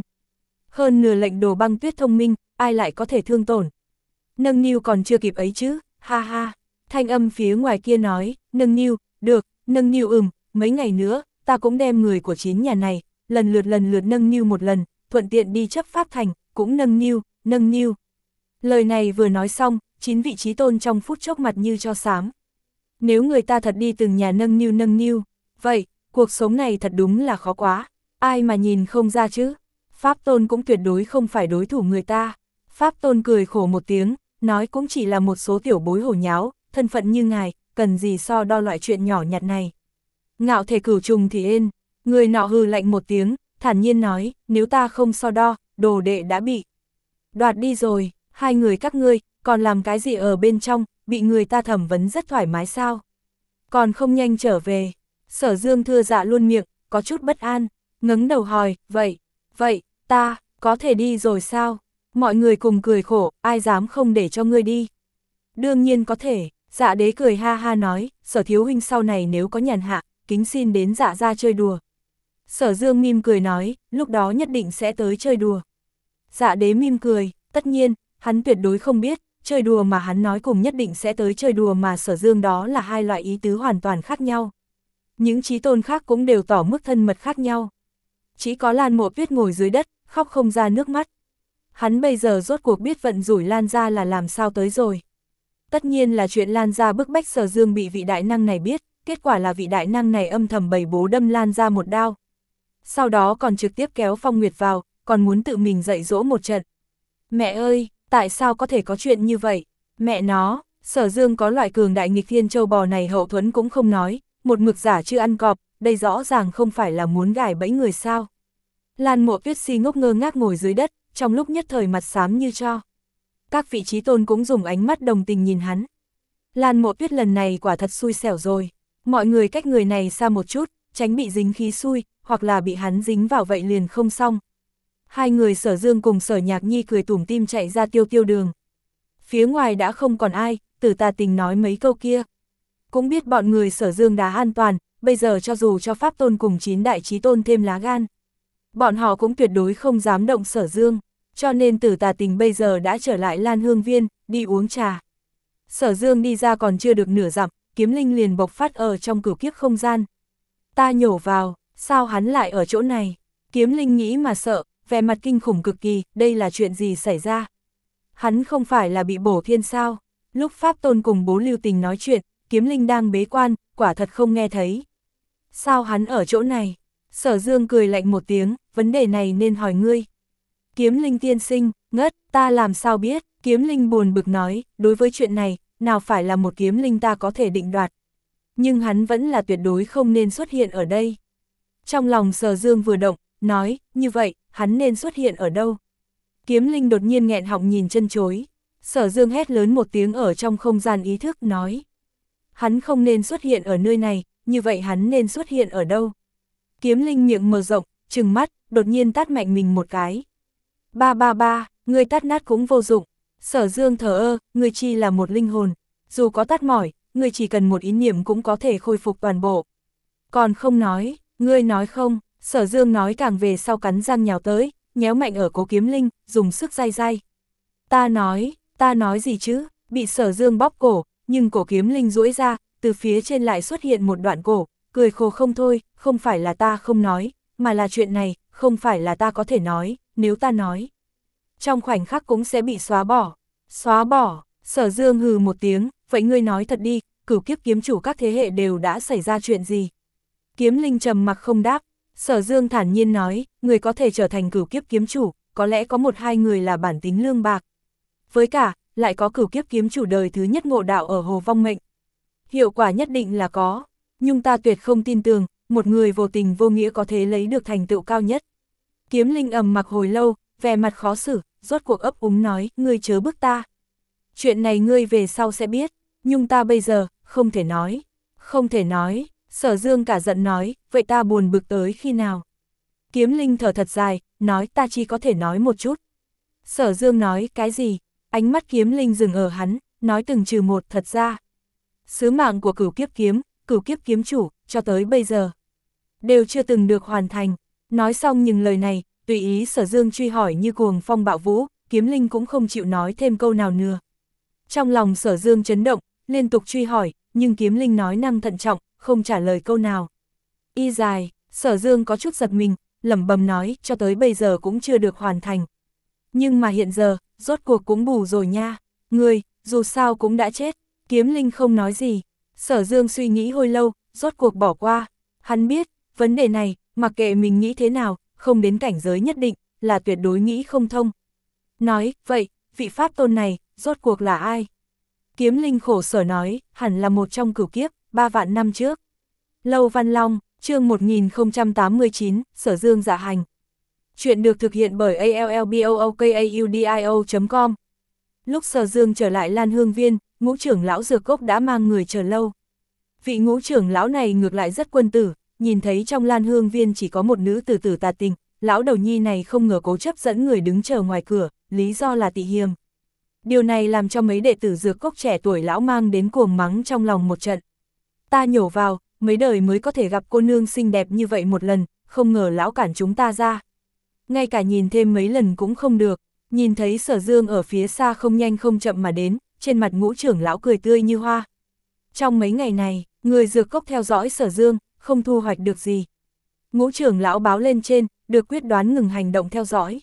Hơn nửa lệnh Đồ Băng Tuyết thông minh, ai lại có thể thương tổn. Nâng niu còn chưa kịp ấy chứ, ha ha. Thanh âm phía ngoài kia nói, nâng niu, được, nâng niu ừm, mấy ngày nữa, ta cũng đem người của chín nhà này, lần lượt lần lượt nâng niu một lần, thuận tiện đi chấp pháp thành, cũng nâng niu, nâng niu. Lời này vừa nói xong, chín vị trí tôn trong phút chốc mặt như cho xám. Nếu người ta thật đi từng nhà nâng niu nâng niu, vậy, cuộc sống này thật đúng là khó quá, ai mà nhìn không ra chứ. Pháp Tôn cũng tuyệt đối không phải đối thủ người ta. Pháp Tôn cười khổ một tiếng, nói cũng chỉ là một số tiểu bối hổ nháo, thân phận như ngài, cần gì so đo loại chuyện nhỏ nhặt này. Ngạo thể cửu trùng thì ên, người nọ hừ lạnh một tiếng, thản nhiên nói, nếu ta không so đo, đồ đệ đã bị đoạt đi rồi, hai người các ngươi, còn làm cái gì ở bên trong, bị người ta thẩm vấn rất thoải mái sao? Còn không nhanh trở về. Sở Dương thưa dạ luôn miệng, có chút bất an, ngẩng đầu hỏi, vậy, vậy, ta, có thể đi rồi sao? Mọi người cùng cười khổ, ai dám không để cho ngươi đi? Đương nhiên có thể, Dạ Đế cười ha ha nói, Sở thiếu huynh sau này nếu có nhàn hạ, kính xin đến Dạ ra chơi đùa. Sở Dương mỉm cười nói, lúc đó nhất định sẽ tới chơi đùa. Dạ Đế mỉm cười, tất nhiên, hắn tuyệt đối không biết, chơi đùa mà hắn nói cùng nhất định sẽ tới chơi đùa mà Sở Dương đó là hai loại ý tứ hoàn toàn khác nhau. Những chí tôn khác cũng đều tỏ mức thân mật khác nhau. Chỉ có Lan Mộ Tuyết ngồi dưới đất, khóc không ra nước mắt. Hắn bây giờ rốt cuộc biết vận rủi Lan gia là làm sao tới rồi. Tất nhiên là chuyện Lan gia bức bách Sở Dương bị vị đại năng này biết, kết quả là vị đại năng này âm thầm bày bố đâm Lan gia một đao. Sau đó còn trực tiếp kéo Phong Nguyệt vào, còn muốn tự mình dạy dỗ một trận. Mẹ ơi, tại sao có thể có chuyện như vậy? Mẹ nó, Sở Dương có loại cường đại nghịch thiên châu bò này hậu thuẫn cũng không nói, một mực giả chưa ăn cọp, đây rõ ràng không phải là muốn gài bẫy người sao. Lan Mộ Tuyết si ngốc ngơ ngác ngồi dưới đất, trong lúc nhất thời mặt xám như tro. Các vị trí tôn cũng dùng ánh mắt đồng tình nhìn hắn. Lan Mộ Tuyết lần này quả thật xui xẻo rồi. Mọi người cách người này xa một chút, tránh bị dính khí xui, hoặc là bị hắn dính vào vậy liền không xong. Hai người Sở Dương cùng Sở Nhạc Nhi cười tủm tim chạy ra tiêu tiêu đường. Phía ngoài đã không còn ai, Tử Tà Tình nói mấy câu kia. Cũng biết bọn người Sở Dương đã an toàn, bây giờ cho dù cho Pháp Tôn cùng chín đại chí tôn thêm lá gan. Bọn họ cũng tuyệt đối không dám động Sở Dương, cho nên Tử Tà Tình bây giờ đã trở lại Lan Hương Viên, đi uống trà. Sở Dương đi ra còn chưa được nửa dặm, kiếm linh liền bộc phát ở trong cửu kiếp không gian. Ta nhổ vào, sao hắn lại ở chỗ này? Kiếm linh nghĩ mà sợ, vẻ mặt kinh khủng cực kỳ, đây là chuyện gì xảy ra? Hắn không phải là bị bổ thiên sao? Lúc Pháp Tôn cùng Bố Lưu Tình nói chuyện, kiếm linh đang bế quan, quả thật không nghe thấy. Sao hắn ở chỗ này? Sở Dương cười lạnh một tiếng, vấn đề này nên hỏi ngươi. Kiếm linh tiên sinh, ngất, ta làm sao biết? Kiếm linh buồn bực nói, đối với chuyện này, nào phải là một kiếm linh ta có thể định đoạt. Nhưng hắn vẫn là tuyệt đối không nên xuất hiện ở đây. Trong lòng Sở Dương vừa động, nói, như vậy, hắn nên xuất hiện ở đâu? Kiếm linh đột nhiên nghẹn họng nhìn chân chối. Sở Dương hét lớn một tiếng ở trong không gian ý thức, nói. Hắn không nên xuất hiện ở nơi này, như vậy hắn nên xuất hiện ở đâu? Kiếm linh miệng mở rộng, trừng mắt, đột nhiên tát mạnh mình một cái. Ba ba ba, người tát nát cũng vô dụng. Sở Dương thờ ơ, người chi là một linh hồn. Dù có tát mỏi, người chỉ cần một ý niệm cũng có thể khôi phục toàn bộ. Còn không nói, ngươi nói không? Sở Dương nói càng về sau cắn răng nhào tới, nhéo mạnh ở Cố Kiếm Linh, dùng sức day day. Ta nói, ta nói gì chứ? Bị Sở Dương bóp cổ, nhưng Cố Kiếm Linh duỗi ra, từ phía trên lại xuất hiện một đoạn cổ, cười khổ không thôi, không phải là ta không nói, mà là chuyện này, không phải là ta có thể nói, nếu ta nói. Trong khoảnh khắc cũng sẽ bị xóa bỏ. Xóa bỏ, Sở Dương hừ một tiếng, vậy ngươi nói thật đi, cửu kiếp kiếm chủ các thế hệ đều đã xảy ra chuyện gì? Kiếm Linh trầm mặc không đáp, Sở Dương thản nhiên nói, người có thể trở thành cửu kiếp kiếm chủ, có lẽ có một hai người là bản tính lương bạc. Với cả, lại có cửu kiếp kiếm chủ đời thứ nhất ngộ đạo ở Hồ Vong Mệnh. Hiệu quả nhất định là có, nhưng ta tuyệt không tin tưởng, một người vô tình vô nghĩa có thể lấy được thành tựu cao nhất. Kiếm Linh ầm mặc hồi lâu, vẻ mặt khó xử, rốt cuộc ấp úng nói, ngươi chớ bức ta. Chuyện này ngươi về sau sẽ biết, nhưng ta bây giờ, không thể nói. Không thể nói, Sở Dương cả giận nói, vậy ta buồn bực tới khi nào? Kiếm Linh thở thật dài, nói ta chỉ có thể nói một chút. Sở Dương nói, cái gì? Ánh mắt Kiếm Linh dừng ở hắn, nói từng trừ một, thật ra. Sứ mạng của cửu kiếp kiếm, cửu kiếp kiếm chủ, cho tới bây giờ, đều chưa từng được hoàn thành. Nói xong những lời này, tùy ý Sở Dương truy hỏi như cuồng phong bạo vũ, Kiếm Linh cũng không chịu nói thêm câu nào nữa. Trong lòng Sở Dương chấn động, liên tục truy hỏi, nhưng Kiếm Linh nói năng thận trọng, không trả lời câu nào. Y dài, Sở Dương có chút giật mình, lẩm bẩm nói, cho tới bây giờ cũng chưa được hoàn thành. Nhưng mà hiện giờ, rốt cuộc cũng bù rồi nha. Ngươi, dù sao cũng đã chết. Kiếm Linh không nói gì. Sở Dương suy nghĩ hồi lâu, rốt cuộc bỏ qua. Hắn biết, vấn đề này, mặc kệ mình nghĩ thế nào, không đến cảnh giới nhất định, là tuyệt đối nghĩ không thông. Nói, vậy, vị pháp tôn này, rốt cuộc là ai? Kiếm Linh khổ sở nói, hẳn là một trong cửu kiếp, ba vạn năm trước. Lâu Văn Long, chương một nghìn không trăm tám mươi chín, Sở Dương dạ hành. Chuyện được thực hiện bởi a l l b o o k a u d i o chấm com. Lúc Sở Dương trở lại Lan Hương Viên, ngũ trưởng lão Dược Cốc đã mang người chờ lâu. Vị ngũ trưởng lão này ngược lại rất quân tử, nhìn thấy trong Lan Hương Viên chỉ có một nữ tử tử tà tình, lão đầu nhi này không ngờ cố chấp dẫn người đứng chờ ngoài cửa, lý do là tị hiềm. Điều này làm cho mấy đệ tử Dược Cốc trẻ tuổi lão mang đến cuồng mắng trong lòng một trận. Ta nhổ vào, mấy đời mới có thể gặp cô nương xinh đẹp như vậy một lần, không ngờ lão cản chúng ta ra. Ngay cả nhìn thêm mấy lần cũng không được, nhìn thấy Sở Dương ở phía xa không nhanh không chậm mà đến, trên mặt ngũ trưởng lão cười tươi như hoa. Trong mấy ngày này, người Dược Cốc theo dõi Sở Dương, không thu hoạch được gì. Ngũ trưởng lão báo lên trên, được quyết đoán ngừng hành động theo dõi.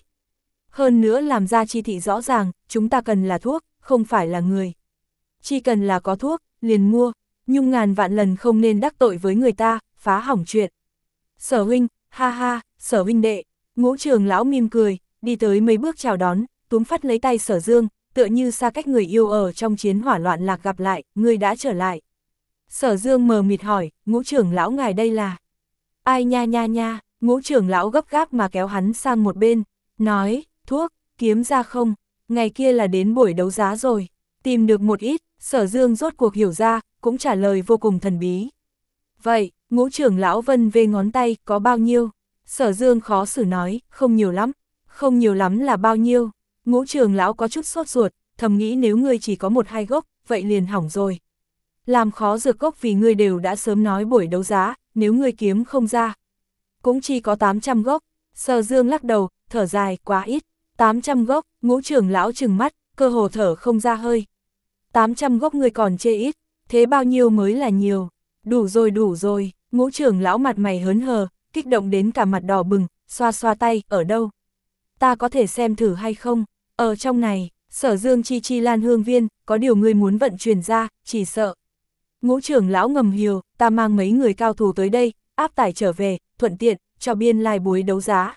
Hơn nữa làm ra chi thị rõ ràng, chúng ta cần là thuốc, không phải là người. Chỉ cần là có thuốc, liền mua, nhưng ngàn vạn lần không nên đắc tội với người ta, phá hỏng chuyện. Sở huynh, ha ha, Sở huynh đệ, ngũ trưởng lão mỉm cười, đi tới mấy bước chào đón, túm phát lấy tay Sở Dương, tựa như xa cách người yêu ở trong chiến hỏa loạn lạc gặp lại, ngươi đã trở lại. Sở Dương mờ mịt hỏi, ngũ trưởng lão ngài đây là? Ai nha nha nha, ngũ trưởng lão gấp gáp mà kéo hắn sang một bên, nói, thuốc, kiếm ra không, ngày kia là đến buổi đấu giá rồi, tìm được một ít, Sở Dương rốt cuộc hiểu ra, cũng trả lời vô cùng thần bí. Vậy, ngũ trưởng lão vân vê ngón tay, có bao nhiêu? Sở Dương khó xử nói, không nhiều lắm, không nhiều lắm là bao nhiêu? Ngũ trưởng lão có chút sốt ruột, thầm nghĩ nếu ngươi chỉ có một hai gốc, vậy liền hỏng rồi. Làm khó Dược Cốc vì ngươi đều đã sớm nói buổi đấu giá, nếu ngươi kiếm không ra. Cũng chỉ có tám trăm gốc, Sở Dương lắc đầu, thở dài, quá ít. tám trăm gốc, ngũ trưởng lão trừng mắt, cơ hồ thở không ra hơi. tám trăm gốc ngươi còn chê ít, thế bao nhiêu mới là nhiều? Đủ rồi đủ rồi, ngũ trưởng lão mặt mày hớn hờ, kích động đến cả mặt đỏ bừng, xoa xoa tay, ở đâu? Ta có thể xem thử hay không? Ở trong này, Sở Dương chi chi Lan Hương Viên, có điều ngươi muốn vận chuyển ra, chỉ sợ. Ngũ trưởng lão ngầm hiểu, ta mang mấy người cao thủ tới đây, áp tải trở về, thuận tiện, cho biên lai buổi đấu giá.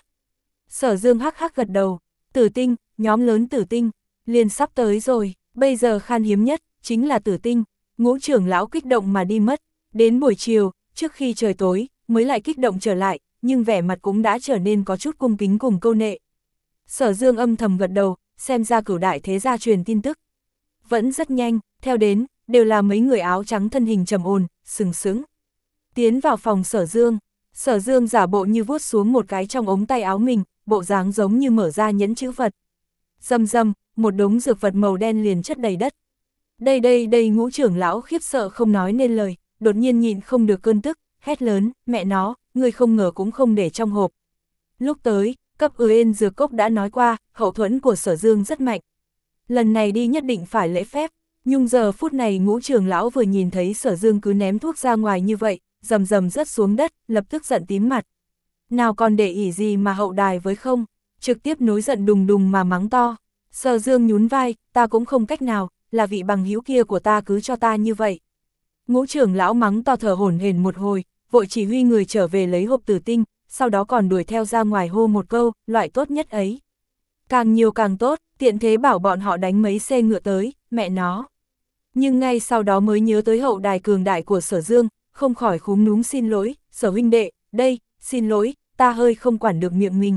Sở Dương hắc hắc gật đầu, Tử Tinh, nhóm lớn Tử Tinh, liền sắp tới rồi, bây giờ khan hiếm nhất, chính là Tử Tinh. Ngũ trưởng lão kích động mà đi mất, đến buổi chiều, trước khi trời tối, mới lại kích động trở lại, nhưng vẻ mặt cũng đã trở nên có chút cung kính cùng câu nệ. Sở Dương âm thầm gật đầu, xem ra cửu đại thế gia truyền tin tức. Vẫn rất nhanh, theo đến, đều là mấy người áo trắng thân hình trầm ổn, sừng sững. Tiến vào phòng Sở Dương, Sở Dương giả bộ như vuốt xuống một cái trong ống tay áo mình, bộ dáng giống như mở ra nhẫn chữ vật. Rầm rầm, một đống dược vật màu đen liền chất đầy đất. Đây đây đây ngũ trưởng lão khiếp sợ không nói nên lời, đột nhiên nhịn không được cơn tức, hét lớn, mẹ nó, người không ngờ cũng không để trong hộp. Lúc tới, cấp Uyên Dược Cốc đã nói qua, hậu thuẫn của Sở Dương rất mạnh. Lần này đi nhất định phải lễ phép, Nhưng giờ phút này Ngũ trưởng lão vừa nhìn thấy Sở Dương cứ ném thuốc ra ngoài như vậy, rầm rầm rớt xuống đất, lập tức giận tím mặt. Nào còn để ỉ gì mà hậu đài với không, trực tiếp nối giận đùng đùng mà mắng to. Sở Dương nhún vai, ta cũng không cách nào, là vị bằng hữu kia của ta cứ cho ta như vậy. Ngũ trưởng lão mắng to thở hổn hển một hồi, vội chỉ huy người trở về lấy hộp tử tinh, sau đó còn đuổi theo ra ngoài hô một câu, loại tốt nhất ấy. Càng nhiều càng tốt, tiện thế bảo bọn họ đánh mấy xe ngựa tới, mẹ nó. Nhưng ngay sau đó mới nhớ tới hậu đài cường đại của Sở Dương, không khỏi khúm núm xin lỗi, Sở huynh đệ, đây, xin lỗi, ta hơi không quản được miệng mình.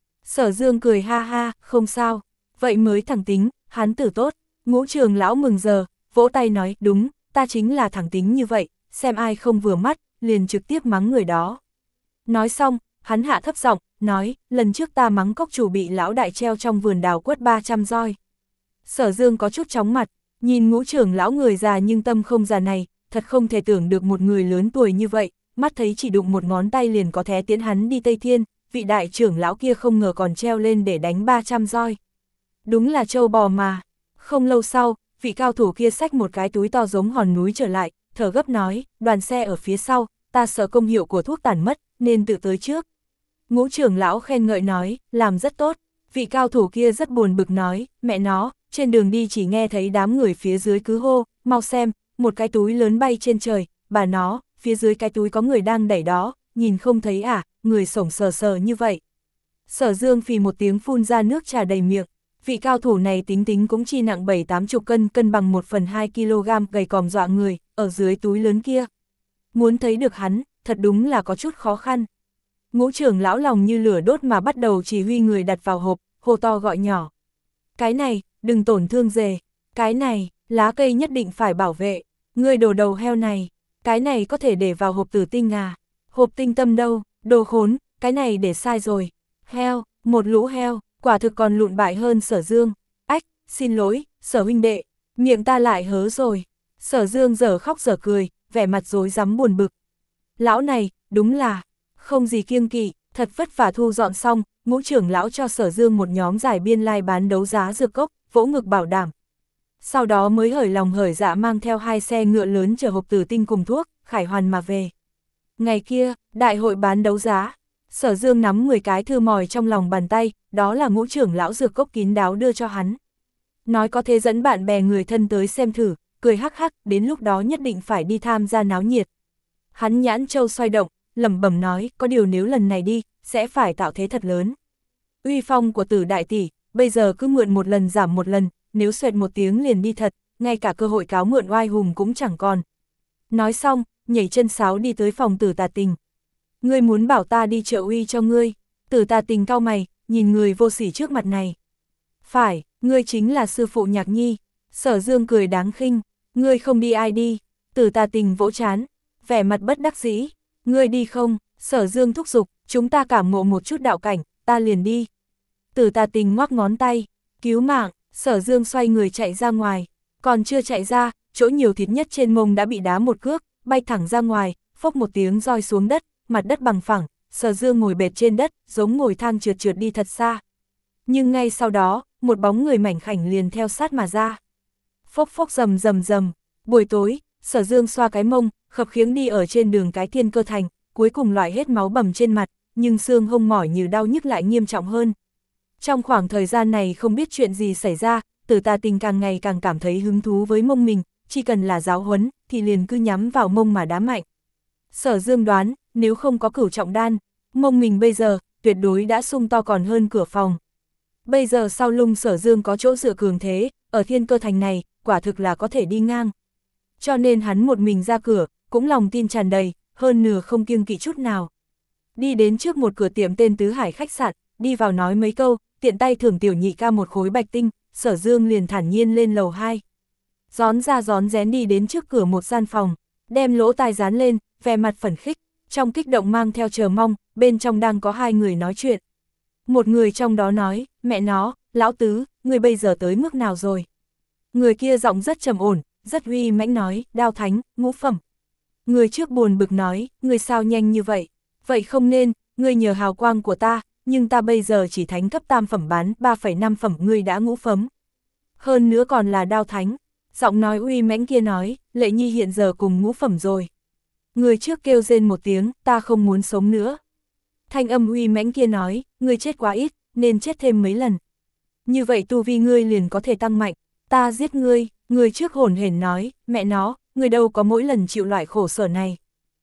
Sở Dương cười ha ha, không sao, vậy mới thẳng tính, hắn tử tốt. Ngũ trưởng lão mừng giờ, vỗ tay nói, đúng, ta chính là thẳng tính như vậy, xem ai không vừa mắt, liền trực tiếp mắng người đó. Nói xong, hắn hạ thấp giọng, nói, lần trước ta mắng cốc chủ bị lão đại treo trong vườn đào quất ba trăm roi. Sở Dương có chút chóng mặt, nhìn ngũ trưởng lão người già nhưng tâm không già này, thật không thể tưởng được một người lớn tuổi như vậy, mắt thấy chỉ đụng một ngón tay liền có thể tiến hắn đi Tây Thiên, vị đại trưởng lão kia không ngờ còn treo lên để đánh ba trăm roi. Đúng là trâu bò mà. Không lâu sau, vị cao thủ kia xách một cái túi to giống hòn núi trở lại, thở gấp nói, đoàn xe ở phía sau, ta sợ công hiệu của thuốc tàn mất, nên tự tới trước. Ngũ trưởng lão khen ngợi nói, làm rất tốt. Vị cao thủ kia rất buồn bực nói, mẹ nó, trên đường đi chỉ nghe thấy đám người phía dưới cứ hô, mau xem, một cái túi lớn bay trên trời, bà nó, phía dưới cái túi có người đang đẩy đó, nhìn không thấy à, người sổng sờ sờ như vậy. Sở Dương phì một tiếng phun ra nước trà đầy miệng, vị cao thủ này tính tính cũng chỉ nặng bảy tám chục cân, cân bằng một phần hai ki lô gam, gầy còm dọa người, ở dưới túi lớn kia. Muốn thấy được hắn, thật đúng là có chút khó khăn. Ngũ trưởng lão lòng như lửa đốt mà bắt đầu chỉ huy người đặt vào hộp, hô to gọi nhỏ. Cái này, đừng tổn thương dề, cái này, lá cây nhất định phải bảo vệ, ngươi đồ đầu heo này, cái này có thể để vào hộp tử tinh à, hộp tinh tâm đâu, đồ khốn, cái này để sai rồi, heo, một lũ heo, quả thực còn lụn bại hơn Sở Dương, ách, xin lỗi, Sở huynh đệ, miệng ta lại hớ rồi. Sở Dương dở khóc dở cười, vẻ mặt rối rắm buồn bực. Lão này, đúng là, không gì kiêng kỵ, thật vất vả thu dọn xong, ngũ trưởng lão cho Sở Dương một nhóm giải biên lai bán đấu giá dược cốc, vỗ ngực bảo đảm. Sau đó mới hởi lòng hởi dạ mang theo hai xe ngựa lớn chở hộp tử tinh cùng thuốc, khải hoàn mà về. Ngày kia, đại hội bán đấu giá, Sở Dương nắm mười cái thư mòi trong lòng bàn tay, đó là ngũ trưởng lão dược cốc kín đáo đưa cho hắn. Nói có thể dẫn bạn bè người thân tới xem thử, cười hắc hắc, đến lúc đó nhất định phải đi tham gia náo nhiệt. Hắn nhãn châu xoay động, lẩm bẩm nói, có điều nếu lần này đi, sẽ phải tạo thế thật lớn. Uy phong của Tử đại tỷ, bây giờ cứ mượn một lần giảm một lần, nếu xoẹt một tiếng liền đi thật, ngay cả cơ hội cáo mượn oai hùng cũng chẳng còn. Nói xong, nhảy chân sáo đi tới phòng Tử Tà Tình. Ngươi muốn bảo ta đi trợ uy cho ngươi? Tử Tà Tình cau mày, nhìn người vô sỉ trước mặt này. Phải, ngươi chính là sư phụ Nhạc Nhi. Sở Dương cười đáng khinh, ngươi không đi ai đi? Tử Tà Tình vỗ trán, vẻ mặt bất đắc dĩ. Ngươi đi không? Sở Dương thúc giục, chúng ta cảm ngộ một chút đạo cảnh, ta liền đi. Tử Tà Tình ngoắc ngón tay, cứu mạng. Sở Dương xoay người chạy ra ngoài, còn chưa chạy ra, chỗ nhiều thịt nhất trên mông đã bị đá một cước, bay thẳng ra ngoài, phốc một tiếng roi xuống đất, mặt đất bằng phẳng, Sở Dương ngồi bệt trên đất, giống ngồi thang trượt trượt đi thật xa. Nhưng ngay sau đó, một bóng người mảnh khảnh liền theo sát mà ra. Phốc phốc rầm rầm rầm, buổi tối, Sở Dương xoa cái mông, khập khiễng đi ở trên đường cái Thiên Cơ Thành, cuối cùng loại hết máu bầm trên mặt, nhưng xương hông mỏi như đau nhức lại nghiêm trọng hơn. Trong khoảng thời gian này không biết chuyện gì xảy ra, Tử Tà Tình càng ngày càng cảm thấy hứng thú với mông mình, chỉ cần là giáo huấn, thì liền cứ nhắm vào mông mà đá mạnh. Sở Dương đoán, nếu không có cửu trọng đan, mông mình bây giờ, tuyệt đối đã sung to còn hơn cửa phòng. Bây giờ sau lưng Sở Dương có chỗ dựa cường thế, ở Thiên Cơ Thành này, quả thực là có thể đi ngang. Cho nên hắn một mình ra cửa, cũng lòng tin tràn đầy, hơn nửa không kiêng kỵ chút nào. Đi đến trước một cửa tiệm tên Tứ Hải khách sạn, đi vào nói mấy câu, tiện tay thưởng tiểu nhị ca một khối bạch tinh, Sở Dương liền thản nhiên lên lầu hai. Gión ra gión rén đi đến trước cửa một gian phòng, đem lỗ tai dán lên, vẻ mặt phấn khích, trong kích động mang theo chờ mong, bên trong đang có hai người nói chuyện. Một người trong đó nói, mẹ nó, lão tứ, người bây giờ tới mức nào rồi? Người kia giọng rất trầm ổn, rất uy mãnh nói, đao thánh, ngũ phẩm. Người trước buồn bực nói, người sao nhanh như vậy? Vậy không nên, người nhờ hào quang của ta, nhưng ta bây giờ chỉ thánh cấp tam phẩm bán ba phẩy năm phẩm, ngươi đã ngũ phẩm. Hơn nữa còn là đao thánh. Giọng nói uy mãnh kia nói, Lệ Nhi hiện giờ cùng ngũ phẩm rồi. Người trước kêu rên một tiếng, ta không muốn sống nữa. Thanh âm uy mãnh kia nói, ngươi chết quá ít, nên chết thêm mấy lần. Như vậy tu vi ngươi liền có thể tăng mạnh, ta giết ngươi, người trước hổn hển nói, mẹ nó, ngươi đâu có mỗi lần chịu loại khổ sở này.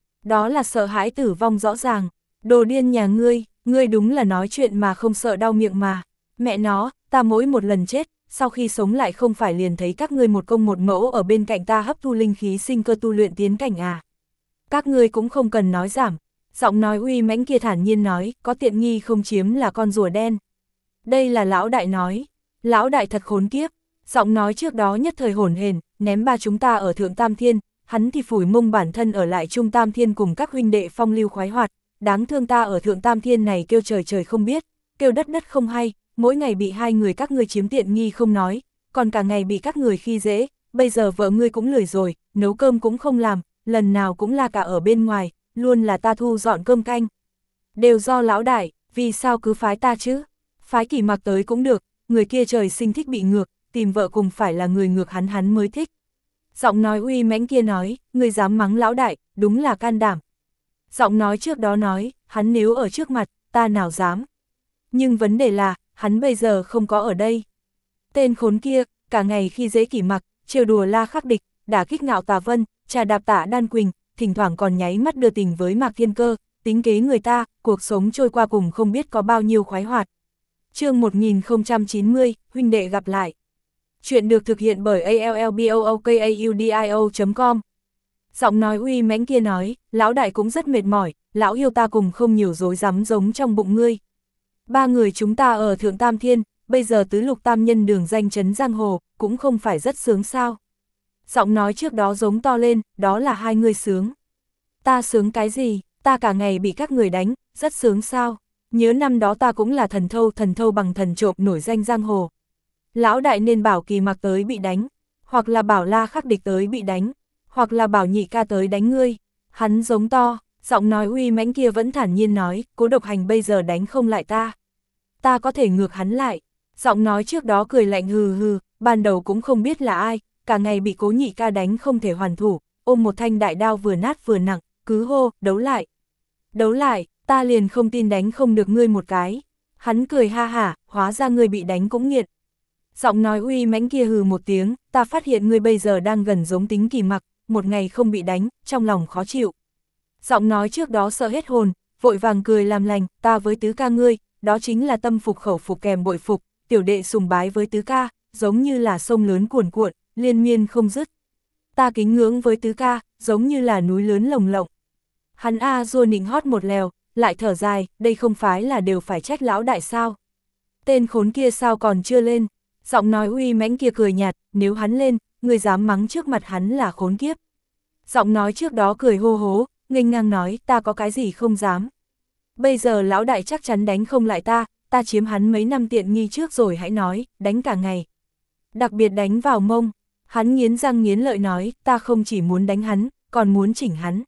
Đó là sợ hãi tử vong rõ ràng, đồ điên nhà ngươi, ngươi đúng là nói chuyện mà không sợ đau miệng mà. Mẹ nó, ta mỗi một lần chết, sau khi sống lại không phải liền thấy các ngươi một công một mẫu ở bên cạnh ta hấp thu linh khí sinh cơ tu luyện tiến cảnh à. Các ngươi cũng không cần nói giảm. Giọng nói uy mãnh kia thản nhiên nói, có tiện nghi không chiếm là con rùa đen. Đây là lão đại nói, lão đại thật khốn kiếp. Giọng nói trước đó nhất thời hổn hển, ném ba chúng ta ở Thượng Tam Thiên, hắn thì phủi mông bản thân ở lại Trung Tam Thiên cùng các huynh đệ phong lưu khoái hoạt, đáng thương ta ở Thượng Tam Thiên này kêu trời trời không biết, kêu đất đất không hay, mỗi ngày bị hai người các ngươi chiếm tiện nghi không nói, còn cả ngày bị các người khi dễ, bây giờ vợ ngươi cũng lười rồi, nấu cơm cũng không làm, lần nào cũng là cả ở bên ngoài, luôn là ta thu dọn cơm canh. Đều do lão đại, vì sao cứ phái ta chứ? Phái Kỷ Mặc tới cũng được, người kia trời sinh thích bị ngược, tìm vợ cùng phải là người ngược hắn hắn mới thích. Giọng nói uy mãnh kia nói, người dám mắng lão đại, đúng là can đảm. Giọng nói trước đó nói, hắn nếu ở trước mặt, ta nào dám. Nhưng vấn đề là, hắn bây giờ không có ở đây. Tên khốn kia, cả ngày khi dễ Kỷ Mặc, trêu đùa La Khắc Địch, đả kích Ngạo Tà Vân, trà đạp Tạ Đan Quỳnh, thỉnh thoảng còn nháy mắt đưa tình với Mạc Thiên Cơ, tính kế người ta, cuộc sống trôi qua cùng không biết có bao nhiêu khoái hoạt. Chương một nghìn không trăm chín mươi, huynh đệ gặp lại. Chuyện được thực hiện bởi a l l b o o k a u d i o chấm com. Giọng nói uy mãnh kia nói, lão đại cũng rất mệt mỏi, lão yêu ta cùng không nhiều dối rắm giống trong bụng ngươi. Ba người chúng ta ở Thượng Tam Thiên, bây giờ tứ lục tam nhân đường danh chấn giang hồ, cũng không phải rất sướng sao. Giọng nói trước đó giống to lên, đó là hai người sướng. Ta sướng cái gì, ta cả ngày bị các người đánh, rất sướng sao. Nhớ năm đó ta cũng là thần thâu, thần thâu bằng thần trộm nổi danh giang hồ. Lão đại nên bảo Kỳ Mặc tới bị đánh, hoặc là bảo La Khắc Địch tới bị đánh, hoặc là bảo Nhị ca tới đánh ngươi. Hắn giống to, giọng nói uy mãnh kia vẫn thản nhiên nói, Cố Độc Hành bây giờ đánh không lại ta. Ta có thể ngược hắn lại. Giọng nói trước đó cười lạnh hừ hừ, ban đầu cũng không biết là ai, cả ngày bị Cố Nhị ca đánh không thể hoàn thủ, ôm một thanh đại đao vừa nát vừa nặng, cứ hô, đấu lại. Đấu lại, ta liền không tin đánh không được ngươi một cái. Hắn cười ha hả, hóa ra ngươi bị đánh cũng nghiện. Giọng nói uy mãnh kia hừ một tiếng, ta phát hiện ngươi bây giờ đang gần giống tính Kỳ Mặc, một ngày không bị đánh, trong lòng khó chịu. Giọng nói trước đó sợ hết hồn, vội vàng cười làm lành, ta với tứ ca ngươi, đó chính là tâm phục khẩu phục kèm bội phục, tiểu đệ sùng bái với tứ ca, giống như là sông lớn cuồn cuộn, liên miên không dứt. Ta kính ngưỡng với tứ ca, giống như là núi lớn lồng lộng. Hắn a rua nịnh hót một lèo, lại thở dài, đây không phải là đều phải trách lão đại sao. Tên khốn kia sao còn chưa lên. Giọng nói uy mãnh kia cười nhạt, nếu hắn lên, người dám mắng trước mặt hắn là khốn kiếp. Giọng nói trước đó cười hô hố, nghênh ngang nói, ta có cái gì không dám. Bây giờ lão đại chắc chắn đánh không lại ta, ta chiếm hắn mấy năm tiện nghi trước rồi hãy nói, đánh cả ngày. Đặc biệt đánh vào mông, hắn nghiến răng nghiến lợi nói, ta không chỉ muốn đánh hắn, còn muốn chỉnh hắn.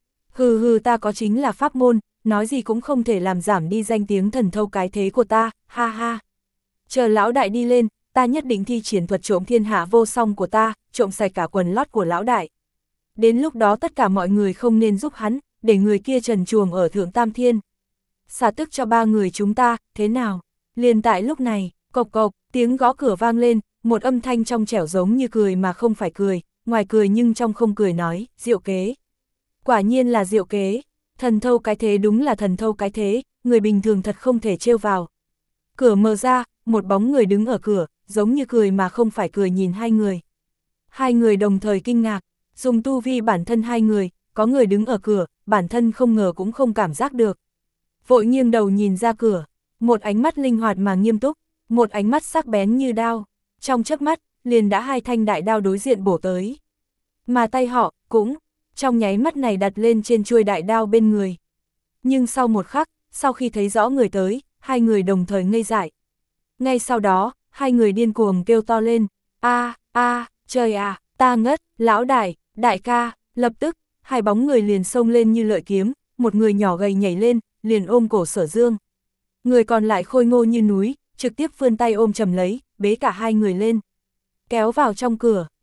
Hừ hừ ta có chính là pháp môn, nói gì cũng không thể làm giảm đi danh tiếng thần thâu cái thế của ta, ha ha. Chờ lão đại đi lên, ta nhất định thi triển thuật trộm thiên hạ vô song của ta, trộm sạch cả quần lót của lão đại. Đến lúc đó tất cả mọi người không nên giúp hắn, để người kia trần truồng ở Thượng Tam Thiên. Xả tức cho ba người chúng ta, thế nào? Liền tại lúc này, cộc cộc, tiếng gõ cửa vang lên, một âm thanh trong trẻo giống như cười mà không phải cười, ngoài cười nhưng trong không cười nói, diệu kế. Quả nhiên là diệu kế, thần thâu cái thế đúng là thần thâu cái thế, người bình thường thật không thể trêu vào. Cửa mở ra, một bóng người đứng ở cửa, giống như cười mà không phải cười nhìn hai người. Hai người đồng thời kinh ngạc, dùng tu vi bản thân hai người, có người đứng ở cửa, bản thân không ngờ cũng không cảm giác được. Vội nghiêng đầu nhìn ra cửa, một ánh mắt linh hoạt mà nghiêm túc, một ánh mắt sắc bén như đao, trong chớp mắt, liền đã hai thanh đại đao đối diện bổ tới. Mà tay họ, cũng, trong nháy mắt này đặt lên trên chuôi đại đao bên người. Nhưng sau một khắc, sau khi thấy rõ người tới, hai người đồng thời ngây dại. Ngay sau đó, hai người điên cuồng kêu to lên, a a trời à, ta ngất, lão đại, đại ca, lập tức, hai bóng người liền xông lên như lợi kiếm, một người nhỏ gầy nhảy lên, liền ôm cổ Sở Dương. Người còn lại khôi ngô như núi, trực tiếp vươn tay ôm chầm lấy, bế cả hai người lên. Kéo vào trong cửa,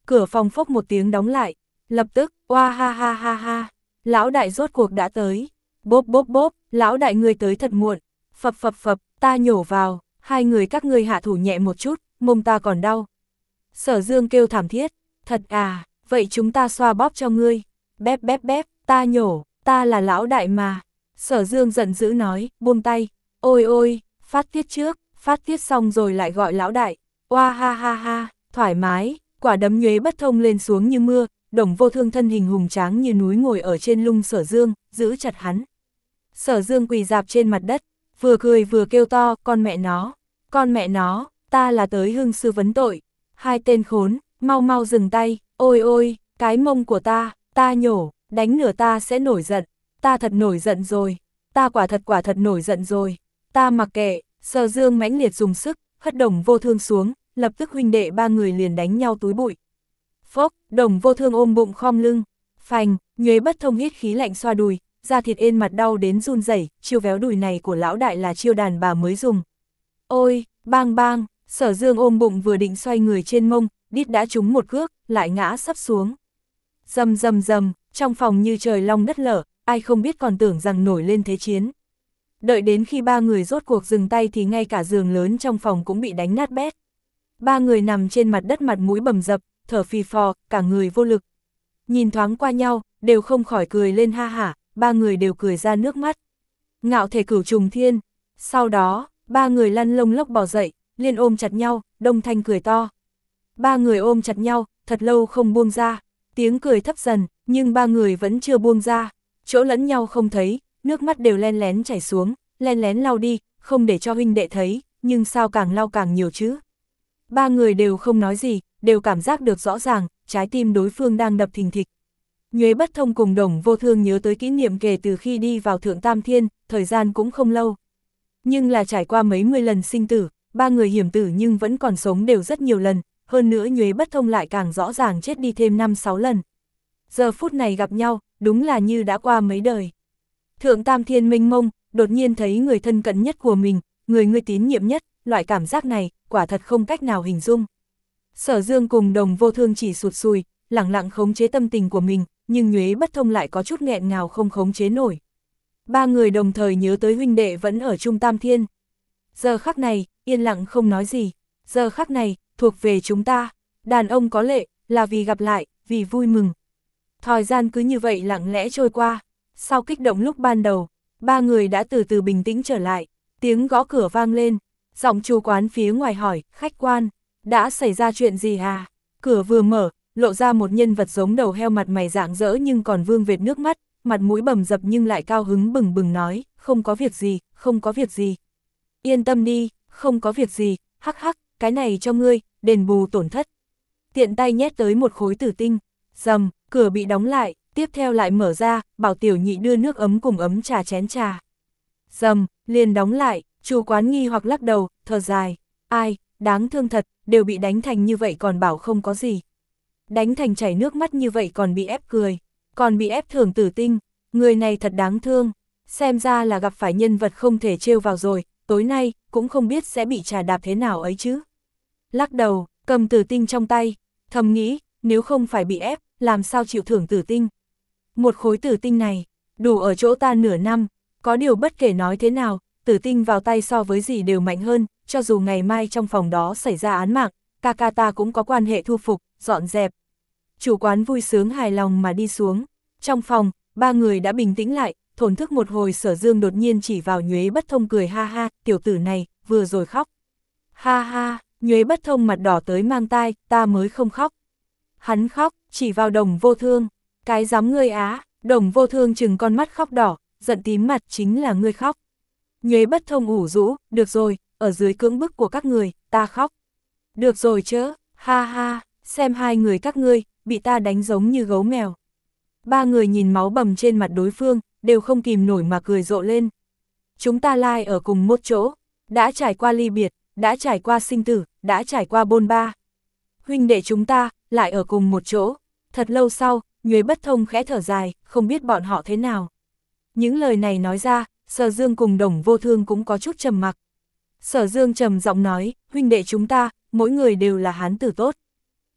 cửa phòng phốc một tiếng đóng lại, lập tức, oa ha ha ha ha, lão đại rốt cuộc đã tới, bốp bốp bốp, lão đại ngươi tới thật muộn, phập phập phập, ta nhổ vào, hai người các ngươi hạ thủ nhẹ một chút, mông ta còn đau. Sở Dương kêu thảm thiết, thật à, vậy chúng ta xoa bóp cho ngươi, bép bép bép, ta nhổ, ta là lão đại mà. Sở Dương giận dữ nói, buông tay, ôi ôi, phát tiết trước, phát tiết xong rồi lại gọi lão đại, oa ha ha ha, thoải mái, quả đấm nhuế bất thông lên xuống như mưa, Đồng Vô Thương thân hình hùng tráng như núi ngồi ở trên lưng Sở Dương, giữ chặt hắn. Sở Dương quỳ dạp trên mặt đất, vừa cười vừa kêu to, con mẹ nó, con mẹ nó, ta là tới hương sư vấn tội, hai tên khốn, mau mau dừng tay, ôi ôi, cái mông của ta, ta nhổ, đánh nửa ta sẽ nổi giận, ta thật nổi giận rồi, ta quả thật quả thật nổi giận rồi, ta mặc kệ. Sở Dương mãnh liệt dùng sức, hất Đồng Vô Thương xuống, lập tức huynh đệ ba người liền đánh nhau túi bụi. Phốc, Đồng Vô Thương ôm bụng khom lưng, phành, nhuế bất thông hít khí lạnh xoa đùi, da thịt ên mặt đau đến run rẩy, chiêu véo đùi này của lão đại là chiêu đàn bà mới dùng. Ôi, bang bang, Sở Dương ôm bụng vừa định xoay người trên mông, đít đã trúng một cước, lại ngã sấp xuống. Rầm rầm rầm, trong phòng như trời long đất lở, ai không biết còn tưởng rằng nổi lên thế chiến. Đợi đến khi ba người rốt cuộc dừng tay thì ngay cả giường lớn trong phòng cũng bị đánh nát bét. Ba người nằm trên mặt đất mặt mũi bầm dập, thở phì phò, cả người vô lực. Nhìn thoáng qua nhau, đều không khỏi cười lên ha hả, ba người đều cười ra nước mắt. Ngạo thể cửu trùng thiên. Sau đó, ba người lăn lông lốc bò dậy, liên ôm chặt nhau, đông thanh cười to. Ba người ôm chặt nhau, thật lâu không buông ra, tiếng cười thấp dần, nhưng ba người vẫn chưa buông ra, chỗ lẫn nhau không thấy, nước mắt đều len lén chảy xuống, len lén lau đi, không để cho huynh đệ thấy, nhưng sao càng lau càng nhiều chứ. Ba người đều không nói gì, đều cảm giác được rõ ràng, trái tim đối phương đang đập thình thịch. Nhuế Bất Thông cùng Đồng Vô Thương nhớ tới kỷ niệm kể từ khi đi vào Thượng Tam Thiên, thời gian cũng không lâu. Nhưng là trải qua mấy mươi lần sinh tử, ba người hiểm tử nhưng vẫn còn sống đều rất nhiều lần, hơn nữa Nhuế Bất Thông lại càng rõ ràng chết đi thêm năm sáu lần. Giờ phút này gặp nhau, đúng là như đã qua mấy đời. Thượng Tam Thiên mênh mông, đột nhiên thấy người thân cận nhất của mình, người ngươi tín nhiệm nhất, loại cảm giác này, quả thật không cách nào hình dung. Sở Dương cùng Đồng Vô Thương chỉ sụt sùi, lẳng lặng khống chế tâm tình của mình, nhưng Nhuế Bất Thông lại có chút nghẹn ngào không khống chế nổi. Ba người đồng thời nhớ tới huynh đệ vẫn ở Trung Tam Thiên. Giờ khắc này, yên lặng không nói gì, giờ khắc này, thuộc về chúng ta, đàn ông có lệ, là vì gặp lại, vì vui mừng. Thời gian cứ như vậy lặng lẽ trôi qua, sau kích động lúc ban đầu, ba người đã từ từ bình tĩnh trở lại, tiếng gõ cửa vang lên, giọng chủ quán phía ngoài hỏi, khách quan, đã xảy ra chuyện gì à? Cửa vừa mở, lộ ra một nhân vật giống đầu heo mặt mày rạng rỡ nhưng còn vương vệt nước mắt, mặt mũi bầm dập nhưng lại cao hứng bừng bừng nói, không có việc gì, không có việc gì. Yên tâm đi, không có việc gì, hắc hắc, cái này cho ngươi, đền bù tổn thất. Tiện tay nhét tới một khối tử tinh, rầm, cửa bị đóng lại, tiếp theo lại mở ra, bảo tiểu nhị đưa nước ấm cùng ấm trà chén trà. Rầm, liền đóng lại, chủ quán nghi hoặc lắc đầu, thở dài, ai, đáng thương thật, đều bị đánh thành như vậy còn bảo không có gì. Đánh thành chảy nước mắt như vậy còn bị ép cười, còn bị ép thưởng tử tinh, người này thật đáng thương, xem ra là gặp phải nhân vật không thể trêu vào rồi, tối nay, cũng không biết sẽ bị trà đạp thế nào ấy chứ. Lắc đầu, cầm tử tinh trong tay, thầm nghĩ, nếu không phải bị ép, làm sao chịu thưởng tử tinh. Một khối tử tinh này, đủ ở chỗ ta nửa năm, có điều bất kể nói thế nào, tử tinh vào tay so với gì đều mạnh hơn, cho dù ngày mai trong phòng đó xảy ra án mạng, ca ca ta cũng có quan hệ thu phục, dọn dẹp. Chủ quán vui sướng hài lòng mà đi xuống. Trong phòng, ba người đã bình tĩnh lại, thổn thức một hồi. Sở Dương đột nhiên chỉ vào Nhuế Bất Thông cười ha ha, tiểu tử này, vừa rồi khóc. Ha ha, Nhuế Bất Thông mặt đỏ tới mang tai, ta mới không khóc. Hắn khóc, chỉ vào Đồng Vô Thương, cái dám ngươi á, Đồng Vô Thương chừng con mắt khóc đỏ, giận tím mặt, chính là ngươi khóc. Nhuế Bất Thông ủ rũ, được rồi, ở dưới cưỡng bức của các người, ta khóc. Được rồi chớ, ha ha, xem hai người các ngươi, bị ta đánh giống như gấu mèo. Ba người nhìn máu bầm trên mặt đối phương, đều không kìm nổi mà cười rộ lên. Chúng ta lai ở cùng một chỗ, đã trải qua ly biệt, đã trải qua sinh tử, đã trải qua bôn ba. Huynh đệ chúng ta, lại ở cùng một chỗ. Thật lâu sau, Nhuế Bất Thông khẽ thở dài, không biết bọn họ thế nào. Những lời này nói ra, Sở Dương cùng Đồng Vô Thương cũng có chút trầm mặc. Sở Dương trầm giọng nói, huynh đệ chúng ta, mỗi người đều là hán tử tốt.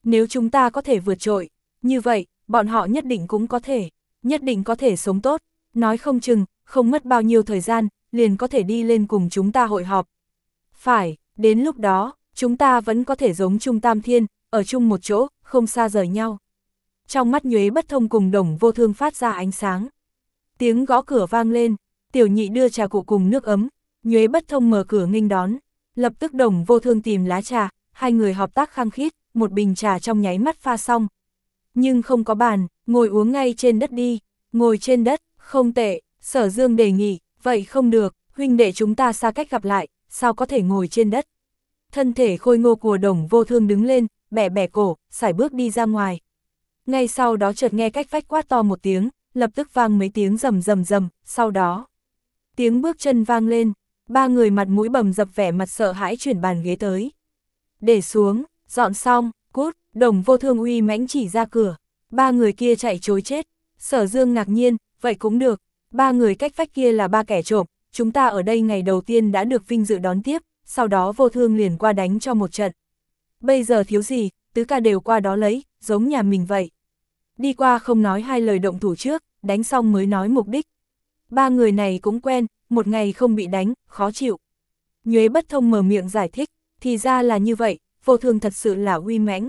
Nếu chúng ta có thể vượt trội, như vậy, bọn họ nhất định cũng có thể, nhất định có thể sống tốt, nói không chừng, không mất bao nhiêu thời gian, liền có thể đi lên cùng chúng ta hội họp. Phải, đến lúc đó, chúng ta vẫn có thể giống Trung Tam Thiên, ở chung một chỗ, không xa rời nhau. Trong mắt Nhuế Bất Thông cùng Đồng Vô Thương phát ra ánh sáng. Tiếng gõ cửa vang lên, Tiểu Nhị đưa trà cụ cùng nước ấm, Nhuế Bất Thông mở cửa nghênh đón, lập tức Đồng Vô Thương tìm lá trà, hai người hợp tác khăng khít, một bình trà trong nháy mắt pha xong. Nhưng không có bàn, ngồi uống ngay trên đất đi, ngồi trên đất, không tệ, Sở Dương đề nghị, vậy không được, huynh đệ chúng ta xa cách gặp lại, sao có thể ngồi trên đất. Thân thể khôi ngô của Đồng Vô Thương đứng lên, bẻ bẻ cổ, sải bước đi ra ngoài. Ngay sau đó chợt nghe cách vách quát to một tiếng, lập tức vang mấy tiếng rầm rầm rầm, sau đó tiếng bước chân vang lên, ba người mặt mũi bầm dập vẻ mặt sợ hãi chuyển bàn ghế tới. Để xuống, dọn xong, cút, Đồng Vô Thương uy mãnh chỉ ra cửa, ba người kia chạy trối chết. Sở Dương ngạc nhiên, vậy cũng được, ba người cách vách kia là ba kẻ trộm, chúng ta ở đây ngày đầu tiên đã được vinh dự đón tiếp, sau đó Vô Thương liền qua đánh cho một trận. Bây giờ thiếu gì, tứ ca đều qua đó lấy, giống nhà mình vậy. Đi qua không nói hai lời động thủ trước, đánh xong mới nói mục đích. Ba người này cũng quen, một ngày không bị đánh, khó chịu. Nhuế Bất Thông mở miệng giải thích, thì ra là như vậy, Vô Thương thật sự là uy mãnh.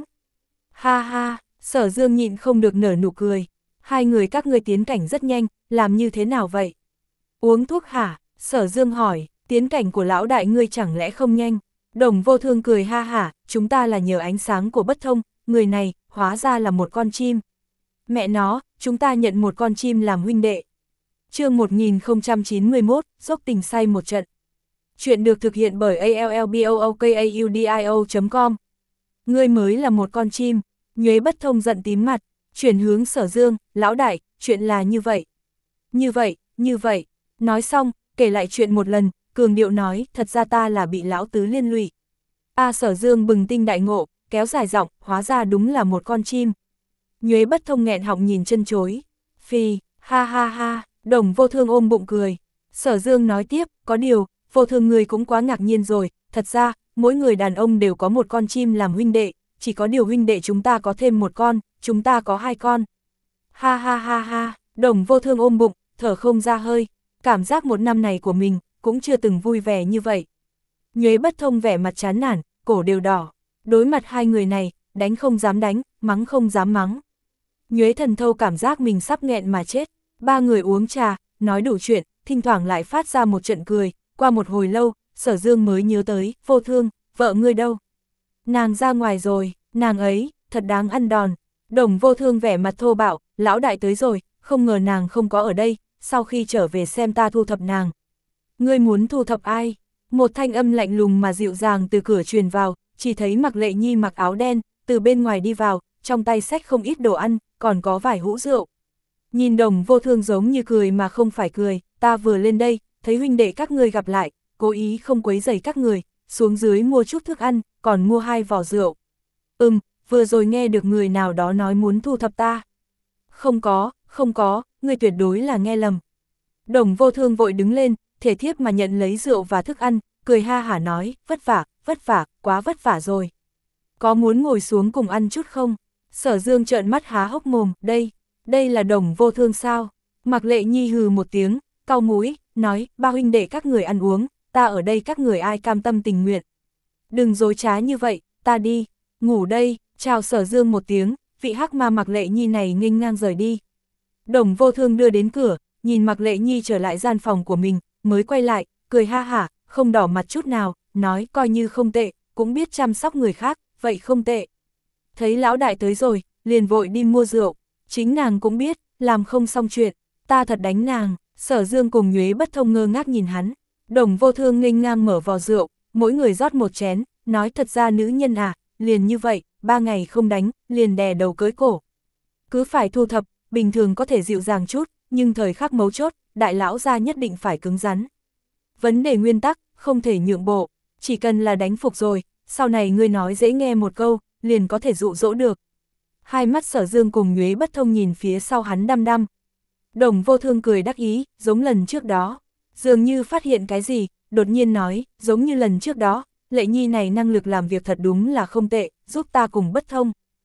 Ha ha, Sở Dương nhịn không được nở nụ cười. Hai người các ngươi tiến cảnh rất nhanh, làm như thế nào vậy? Uống thuốc hả? Sở Dương hỏi, tiến cảnh của lão đại ngươi chẳng lẽ không nhanh? Đồng Vô Thương cười ha hả, chúng ta là nhờ ánh sáng của Bất Thông, người này, hóa ra là một con chim. Mẹ nó, chúng ta nhận một con chim làm huynh đệ. Chương một nghìn không trăm chín mươi mốt, dốc tình say một trận. Chuyện được thực hiện bởi a l l b o o k a u d i o chấm com. Ngươi mới là một con chim. Nhuế Bất Thông giận tím mặt, chuyển hướng Sở Dương, lão đại, chuyện là như vậy. Như vậy, như vậy. Nói xong, kể lại chuyện một lần, cường điệu nói, thật ra ta là bị lão tứ liên lụy. A Sở Dương bừng tinh đại ngộ, kéo dài giọng, hóa ra đúng là một con chim. Nhuế Bất Thông nghẹn họng nhìn chân chối. Phi, ha ha ha, Đồng Vô Thương ôm bụng cười. Sở Dương nói tiếp, có điều, Vô Thương người cũng quá ngạc nhiên rồi, thật ra, mỗi người đàn ông đều có một con chim làm huynh đệ, chỉ có điều huynh đệ chúng ta có thêm một con, chúng ta có hai con. Ha ha ha ha, Đồng Vô Thương ôm bụng, thở không ra hơi, cảm giác một năm này của mình, cũng chưa từng vui vẻ như vậy. Nhuế Bất Thông vẻ mặt chán nản, cổ đều đỏ, đối mặt hai người này, đánh không dám đánh, mắng không dám mắng. Nhuế Thần Thâu cảm giác mình sắp nghẹn mà chết, ba người uống trà, nói đủ chuyện, thỉnh thoảng lại phát ra một trận cười, qua một hồi lâu, Sở Dương mới nhớ tới, Vô Thương, vợ ngươi đâu? Nàng ra ngoài rồi, nàng ấy, thật đáng ăn đòn. Đồng Vô Thương vẻ mặt thô bạo, lão đại tới rồi, không ngờ nàng không có ở đây, sau khi trở về xem ta thu thập nàng. Ngươi muốn thu thập ai? Một thanh âm lạnh lùng mà dịu dàng từ cửa truyền vào, chỉ thấy Mạc Lệ Nhi mặc áo đen, từ bên ngoài đi vào, trong tay xách không ít đồ ăn, còn có vài hũ rượu. Nhìn Đồng Vô Thương giống như cười mà không phải cười, ta vừa lên đây, thấy huynh đệ các ngươi gặp lại, cố ý không quấy rầy các người, xuống dưới mua chút thức ăn, còn mua hai vỏ rượu. Ừm, vừa rồi nghe được người nào đó nói muốn thu thập ta. Không có, không có, ngươi tuyệt đối là nghe lầm. Đồng Vô Thương vội đứng lên, thể thiếp mà nhận lấy rượu và thức ăn, cười ha hả nói, vất vả, vất vả, quá vất vả rồi. Có muốn ngồi xuống cùng ăn chút không? Sở Dương trợn mắt há hốc mồm, đây, đây là Đồng Vô Thương sao? Mạc Lệ Nhi hừ một tiếng, cau mũi, nói, ba huynh đệ các người ăn uống, ta ở đây các người ai cam tâm tình nguyện. Đừng dối trá như vậy, ta đi, ngủ đây, chào Sở Dương một tiếng, vị hắc ma Mạc Lệ Nhi này nghênh ngang rời đi. Đồng Vô Thương đưa đến cửa, nhìn Mạc Lệ Nhi trở lại gian phòng của mình, mới quay lại, cười ha hả, không đỏ mặt chút nào, nói coi như không tệ, cũng biết chăm sóc người khác, vậy không tệ. Thấy lão đại tới rồi, liền vội đi mua rượu, chính nàng cũng biết, làm không xong chuyện, ta thật đánh nàng. Sở Dương cùng Nhuế Bất Thông ngơ ngác nhìn hắn, Đồng Vô Thương nghênh ngang mở vò rượu, mỗi người rót một chén, nói thật ra nữ nhân à, liền như vậy, ba ngày không đánh, liền đè đầu cưới cổ. Cứ phải thu thập, bình thường có thể dịu dàng chút, nhưng thời khắc mấu chốt, đại lão gia nhất định phải cứng rắn. Vấn đề nguyên tắc, không thể nhượng bộ, chỉ cần là đánh phục rồi, sau này ngươi nói dễ nghe một câu, liền có thể dụ dỗ được. Hai mắt Sở Dương cùng Nhuế Bất Thông nhìn phía sau hắn đăm đăm. Đồng Vô Thương cười đắc ý, giống lần trước đó, dường như phát hiện cái gì, đột nhiên nói, giống như lần trước đó, Lệ Nhi này năng lực làm việc thật đúng là không tệ, giúp ta cùng Bất Thông.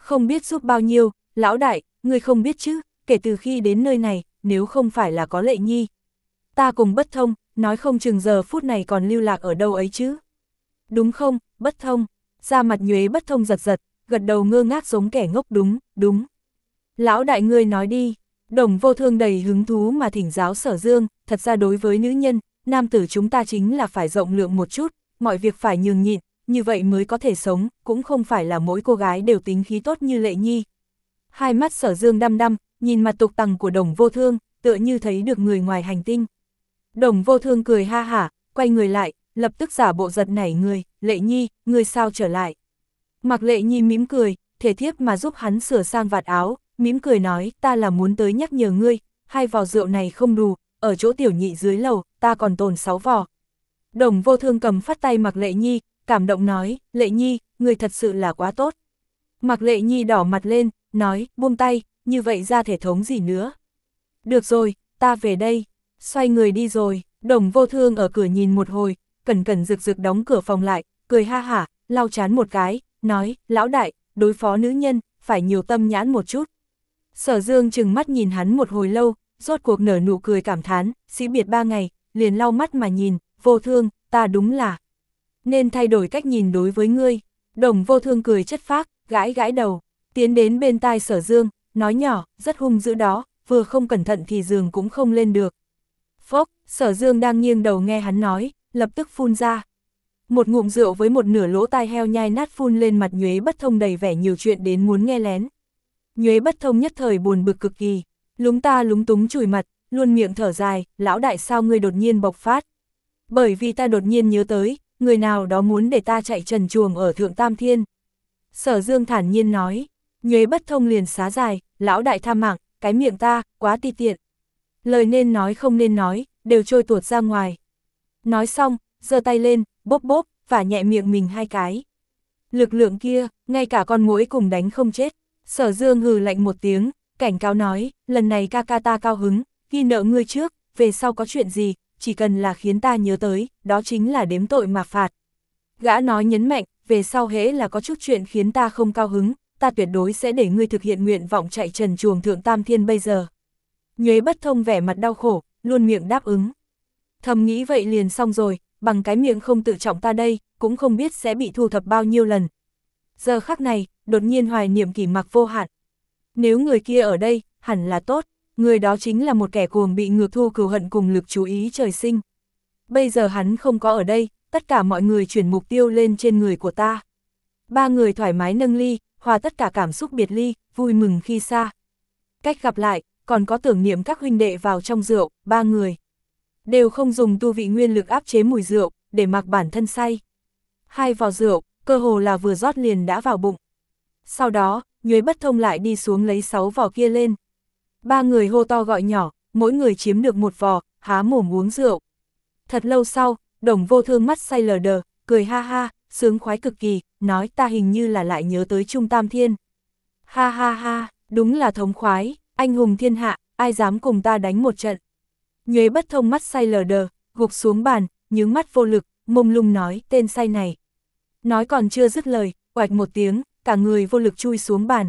Không biết giúp bao nhiêu, lão đại, ngươi không biết chứ, kể từ khi đến nơi này, nếu không phải là có Lệ Nhi. Ta cùng Bất Thông, nói không chừng giờ phút này còn lưu lạc ở đâu ấy chứ. Đúng không, Bất Thông? Da mặt Nhuế Bất Thông giật giật, gật đầu ngơ ngác giống kẻ ngốc. Đúng, đúng. Lão đại ngươi nói đi. Đồng Vô Thương đầy hứng thú mà thỉnh giáo Sở Dương, thật ra đối với nữ nhân, nam tử chúng ta chính là phải rộng lượng một chút, mọi việc phải nhường nhịn, như vậy mới có thể sống, cũng không phải là mỗi cô gái đều tính khí tốt như Lệ Nhi. Hai mắt Sở Dương đăm đăm, nhìn mặt tục tằng của Đồng Vô Thương, tựa như thấy được người ngoài hành tinh. Đồng Vô Thương cười ha hả, quay người lại, lập tức giả bộ giật nảy người, Lệ Nhi, ngươi sao trở lại? Mặc Lệ Nhi mỉm cười, thể thiếp mà giúp hắn sửa sang vạt áo, mỉm cười nói, ta là muốn tới nhắc nhở ngươi, hai vò rượu này không đủ, ở chỗ tiểu nhị dưới lầu, ta còn tồn sáu vò. Đồng Vô Thương cầm phát tay Mặc Lệ Nhi, cảm động nói, Lệ Nhi, ngươi thật sự là quá tốt. Mặc Lệ Nhi đỏ mặt lên, nói, buông tay, như vậy ra thể thống gì nữa. Được rồi, ta về đây, xoay người đi rồi. Đồng Vô Thương ở cửa nhìn một hồi, cẩn cẩn rực rực đóng cửa phòng lại, cười ha hả, lau chán một cái, nói, lão đại, đối phó nữ nhân, phải nhiều tâm nhãn một chút. Sở Dương chừng mắt nhìn hắn một hồi lâu, rốt cuộc nở nụ cười cảm thán, sĩ biệt ba ngày, liền lau mắt mà nhìn, Vô Thương, ta đúng là nên thay đổi cách nhìn đối với ngươi. Đồng Vô Thương cười chất phác, gãi gãi đầu, tiến đến bên tai Sở Dương, nói nhỏ, rất hung dữ đó, vừa không cẩn thận thì giường cũng không lên được. Phốc, Sở Dương đang nghiêng đầu nghe hắn nói, lập tức phun ra. Một ngụm rượu với một nửa lỗ tai heo nhai nát phun lên mặt Nhuế Bất Thông đầy vẻ nhiều chuyện đến muốn nghe lén. Nhuế Bất Thông nhất thời buồn bực cực kỳ, lúng ta lúng túng chùi mặt, luôn miệng thở dài, lão đại sao ngươi đột nhiên bộc phát. Bởi vì ta đột nhiên nhớ tới, người nào đó muốn để ta chạy trần truồng ở Thượng Tam Thiên. Sở Dương thản nhiên nói, Nhuế Bất Thông liền xá dài, lão đại tha mạng, cái miệng ta, quá ti tiện. Lời nên nói không nên nói, đều trôi tuột ra ngoài. Nói xong, giơ tay lên, bóp bóp, và nhẹ miệng mình hai cái. Lực lượng kia, ngay cả con muỗi cùng đánh không chết. Sở Dương hừ lạnh một tiếng, cảnh cáo nói, lần này ca ca ta cao hứng, ghi nợ ngươi trước, về sau có chuyện gì, chỉ cần là khiến ta nhớ tới, đó chính là đếm tội mà phạt. Gã nói nhấn mạnh, về sau hễ là có chút chuyện khiến ta không cao hứng, ta tuyệt đối sẽ để ngươi thực hiện nguyện vọng chạy trần truồng Thượng Tam Thiên bây giờ. Nhuế Bất Thông vẻ mặt đau khổ, luôn miệng đáp ứng. Thầm nghĩ vậy liền xong rồi, bằng cái miệng không tự trọng ta đây, cũng không biết sẽ bị thu thập bao nhiêu lần. Giờ khắc này, đột nhiên hoài niệm Kỷ Mặc vô hạn. Nếu người kia ở đây, hẳn là tốt, người đó chính là một kẻ cuồng bị ngược thu cừu hận cùng lực chú ý trời sinh. Bây giờ hắn không có ở đây, tất cả mọi người chuyển mục tiêu lên trên người của ta. Ba người thoải mái nâng ly, hòa tất cả cảm xúc biệt ly, vui mừng khi xa. Cách gặp lại, còn có tưởng niệm các huynh đệ vào trong rượu, ba người đều không dùng tu vị nguyên lực áp chế mùi rượu, để mặc bản thân say. Hai vò rượu, cơ hồ là vừa rót liền đã vào bụng. Sau đó, Nhuế Bất Thông lại đi xuống lấy sáu vò kia lên. Ba người hô to gọi nhỏ, mỗi người chiếm được một vò, há mồm uống rượu. Thật lâu sau, Đồng Vô Thương mắt say lờ đờ, cười ha ha, sướng khoái cực kỳ, nói ta hình như là lại nhớ tới Trung Tam Thiên. Ha ha ha, đúng là thống khoái, anh hùng thiên hạ, ai dám cùng ta đánh một trận. Nhuế Bất Thông mắt say lờ đờ, gục xuống bàn, nhướng mắt vô lực, mông lung nói, tên say này. Nói còn chưa dứt lời, oạch một tiếng, cả người vô lực chui xuống bàn.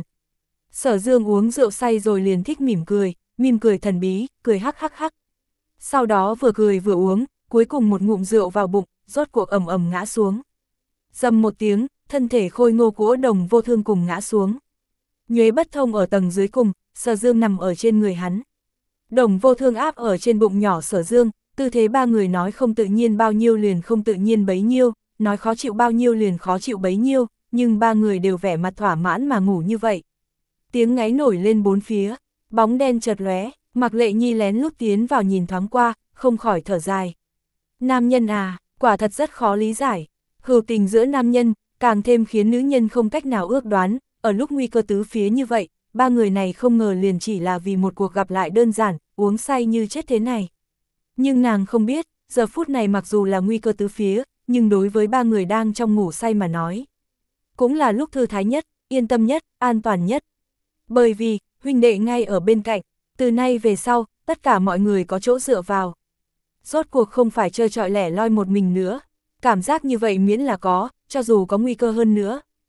Sở Dương uống rượu say rồi liền thích mỉm cười, mỉm cười thần bí, cười hắc hắc hắc. Sau đó vừa cười vừa uống, cuối cùng một ngụm rượu vào bụng, rốt cuộc ầm ầm ngã xuống. Dầm một tiếng, thân thể khôi ngô của Đồng Vô Thương cùng ngã xuống. Nhuế Bất Thông ở tầng dưới cùng, Sở Dương nằm ở trên người hắn. Đồng Vô Thương áp ở trên bụng nhỏ Sở Dương, tư thế ba người nói không tự nhiên bao nhiêu liền không tự nhiên bấy nhiêu, nói khó chịu bao nhiêu liền khó chịu bấy nhiêu, nhưng ba người đều vẻ mặt thỏa mãn mà ngủ như vậy. Tiếng ngáy nổi lên bốn phía, bóng đen chợt lóe, Mặc Lệ Nhi lén lút tiến vào nhìn thoáng qua, không khỏi thở dài. Nam nhân à, quả thật rất khó lý giải. Hữu tình giữa nam nhân, càng thêm khiến nữ nhân không cách nào ước đoán, ở lúc nguy cơ tứ phía như vậy, ba người này không ngờ liền chỉ là vì một cuộc gặp lại đơn giản, uống say như chết thế này. Nhưng nàng không biết, giờ phút này mặc dù là nguy cơ tứ phía, nhưng đối với ba người đang trong ngủ say mà nói, cũng là lúc thư thái nhất, yên tâm nhất, an toàn nhất. Bởi vì, huynh đệ ngay ở bên cạnh, từ nay về sau, tất cả mọi người có chỗ dựa vào. Rốt cuộc không phải chơi trọi lẻ loi một mình nữa, cảm giác như vậy miễn là có, cho dù có nguy cơ hơn nữa.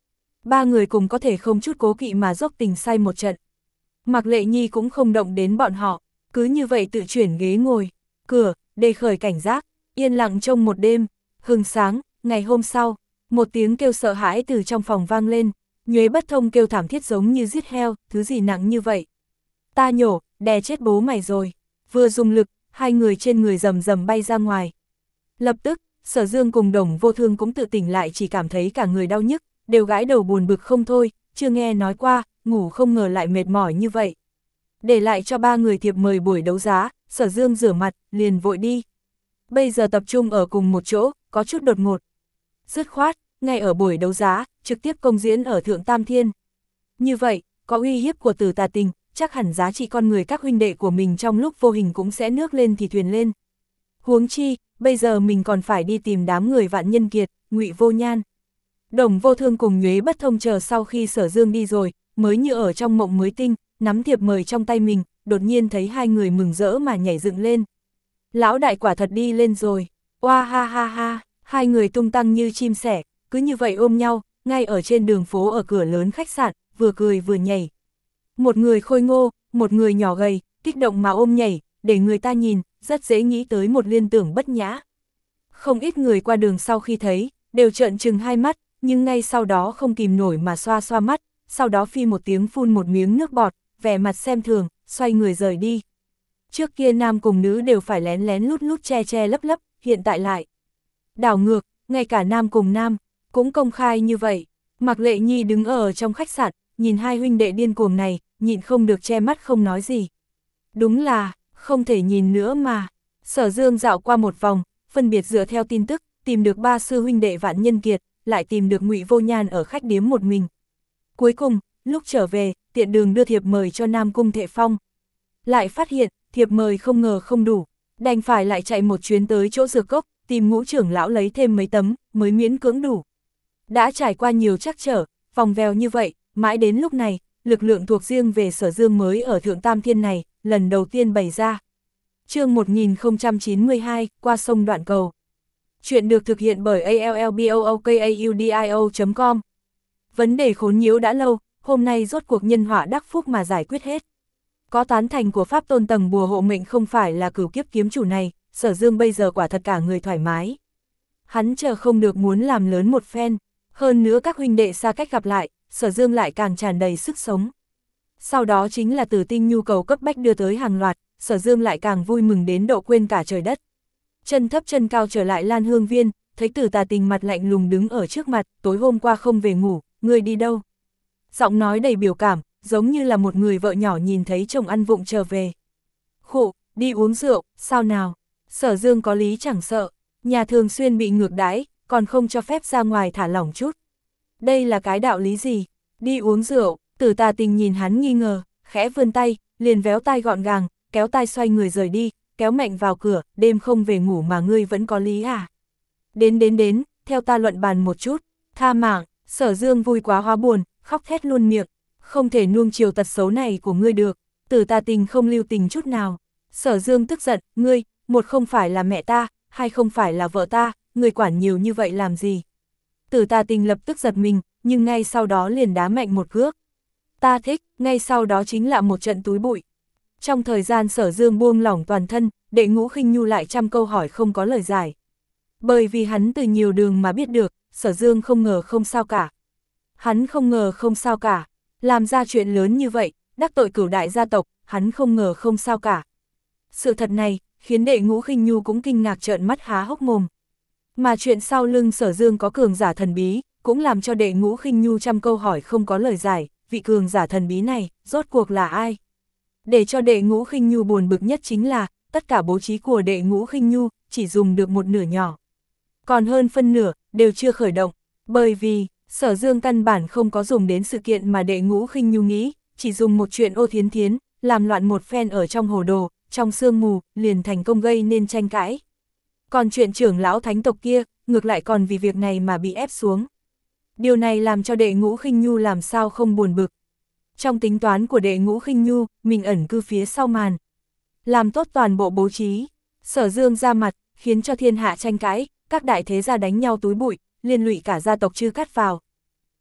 ba người cùng có thể không chút cố kỵ mà dốc tình say một trận. Mạc Lệ Nhi cũng không động đến bọn họ, cứ như vậy tự chuyển ghế ngồi, cửa, đề khởi cảnh giác, yên lặng trong một đêm. Hừng sáng, ngày hôm sau, một tiếng kêu sợ hãi từ trong phòng vang lên, Nhuế Bất Thông kêu thảm thiết giống như giết heo, thứ gì nặng như vậy. Ta nhổ, đè chết bố mày rồi. Vừa dùng lực, hai người trên người rầm rầm bay ra ngoài. Lập tức, Sở Dương cùng Đồng Vô Thương cũng tự tỉnh lại, chỉ cảm thấy cả người đau nhức, đều gãi đầu buồn bực không thôi, chưa nghe nói qua, ngủ không ngờ lại mệt mỏi như vậy. Để lại cho ba người thiệp mời buổi đấu giá, Sở Dương rửa mặt, liền vội đi. Bây giờ tập trung ở cùng một chỗ, có chút đột ngột. Dứt khoát, ngay ở buổi đấu giá, trực tiếp công diễn ở Thượng Tam Thiên. Như vậy, có uy hiếp của Tử Tà Tình, chắc hẳn giá trị con người các huynh đệ của mình trong lúc vô hình cũng sẽ nước lên thì thuyền lên. Huống chi, bây giờ mình còn phải đi tìm đám người Vạn Nhân Kiệt, Ngụy Vô Nhan. Đồng Vô Thương cùng Nhuế Bất Thông chờ sau khi Sở Dương đi rồi, mới như ở trong mộng mới tinh, nắm thiệp mời trong tay mình, đột nhiên thấy hai người mừng rỡ mà nhảy dựng lên. Lão đại quả thật đi lên rồi, oa ha ha ha, hai người tung tăng như chim sẻ, cứ như vậy ôm nhau, ngay ở trên đường phố ở cửa lớn khách sạn, vừa cười vừa nhảy. Một người khôi ngô, một người nhỏ gầy, kích động mà ôm nhảy, để người ta nhìn, rất dễ nghĩ tới một liên tưởng bất nhã. Không ít người qua đường sau khi thấy, đều trợn trừng hai mắt, nhưng ngay sau đó không kìm nổi mà xoa xoa mắt, sau đó phi một tiếng phun một miếng nước bọt, vẻ mặt xem thường, xoay người rời đi. Trước kia nam cùng nữ đều phải lén lén lút lút che che lấp lấp, hiện tại lại đảo ngược, ngay cả nam cùng nam, cũng công khai như vậy. Mạc Lệ Nhi đứng ở trong khách sạn, nhìn hai huynh đệ điên cuồng này, nhịn không được che mắt không nói gì. Đúng là, không thể nhìn nữa mà. Sở Dương dạo qua một vòng, phân biệt dựa theo tin tức, tìm được ba sư huynh đệ Vạn Nhân Kiệt, lại tìm được Ngụy Vô Nhan ở khách điếm một mình. Cuối cùng, lúc trở về, tiện đường đưa thiệp mời cho Nam Cung Thệ Phong. Lại phát hiện, thiệp mời không ngờ không đủ, đành phải lại chạy một chuyến tới chỗ dược cốc, tìm Ngũ trưởng lão lấy thêm mấy tấm, mới miễn cưỡng đủ. Đã trải qua nhiều trắc trở, vòng vèo như vậy, mãi đến lúc này, lực lượng thuộc riêng về Sở Dương mới ở Thượng Tam Thiên này, lần đầu tiên bày ra. Chương một nghìn không trăm chín mươi hai, qua sông Đoạn Cầu. Chuyện được thực hiện bởi a l l b o o k a u d i o chấm com. Vấn đề khốn nhiễu đã lâu, hôm nay rốt cuộc nhân họa đắc phúc mà giải quyết hết. Có tán thành của Pháp Tôn tầng bùa hộ mệnh không phải là cửu kiếp kiếm chủ này, Sở Dương bây giờ quả thật cả người thoải mái. Hắn chờ không được muốn làm lớn một phen, hơn nữa các huynh đệ xa cách gặp lại, Sở Dương lại càng tràn đầy sức sống. Sau đó chính là Tử Tinh nhu cầu cấp bách đưa tới hàng loạt, Sở Dương lại càng vui mừng đến độ quên cả trời đất. Chân thấp chân cao trở lại Lan Hương Viên, thấy Tử Tà Tình mặt lạnh lùng đứng ở trước mặt, tối hôm qua không về ngủ, ngươi đi đâu? Giọng nói đầy biểu cảm, giống như là một người vợ nhỏ nhìn thấy chồng ăn vụng trở về. Khụ, đi uống rượu, sao nào? Sở Dương có lý chẳng sợ, nhà thường xuyên bị ngược đãi, còn không cho phép ra ngoài thả lỏng chút. Đây là cái đạo lý gì? Đi uống rượu, Tử Tà Tình nhìn hắn nghi ngờ, khẽ vươn tay, liền véo tai gọn gàng, kéo tai xoay người rời đi, kéo mạnh vào cửa, đêm không về ngủ mà ngươi vẫn có lý à? Đến đến đến, theo ta luận bàn một chút, tha mạng. Sở Dương vui quá hóa buồn, khóc thét luôn miệng, không thể nuông chiều tật xấu này của ngươi được. Tử Tà Tình không lưu tình chút nào. Sở Dương tức giận, ngươi, một không phải là mẹ ta, hai không phải là vợ ta, ngươi quản nhiều như vậy làm gì? Tử Tà Tình lập tức giật mình, nhưng ngay sau đó liền đá mạnh một cước. Ta thích, ngay sau đó chính là một trận túi bụi. Trong thời gian Sở Dương buông lỏng toàn thân, Đệ Ngũ Khinh Nhu lại trăm câu hỏi không có lời giải. Bởi vì hắn từ nhiều đường mà biết được, Sở Dương không ngờ không sao cả. Hắn không ngờ không sao cả, làm ra chuyện lớn như vậy, đắc tội cửu đại gia tộc, hắn không ngờ không sao cả. Sự thật này, khiến Đệ Ngũ Khinh Nhu cũng kinh ngạc trợn mắt há hốc mồm. Mà chuyện sau lưng Sở Dương có cường giả thần bí, cũng làm cho Đệ Ngũ Khinh Nhu trăm câu hỏi không có lời giải, vị cường giả thần bí này, rốt cuộc là ai? Để cho Đệ Ngũ Khinh Nhu buồn bực nhất chính là, tất cả bố trí của Đệ Ngũ Khinh Nhu, chỉ dùng được một nửa nhỏ. Còn hơn phân nửa, đều chưa khởi động, bởi vì, Sở Dương căn bản không có dùng đến sự kiện mà Đệ Ngũ Khinh Nhu nghĩ, chỉ dùng một chuyện ô thiến thiến, làm loạn một phen ở trong hồ đồ, trong sương mù, liền thành công gây nên tranh cãi. Còn chuyện trưởng lão thánh tộc kia, ngược lại còn vì việc này mà bị ép xuống. Điều này làm cho Đệ Ngũ Khinh Nhu làm sao không buồn bực. Trong tính toán của Đệ Ngũ Khinh Nhu, mình ẩn cư phía sau màn. Làm tốt toàn bộ bố trí, Sở Dương ra mặt, khiến cho thiên hạ tranh cãi, các đại thế gia đánh nhau túi bụi, liên lụy cả gia tộc Chư Cát vào.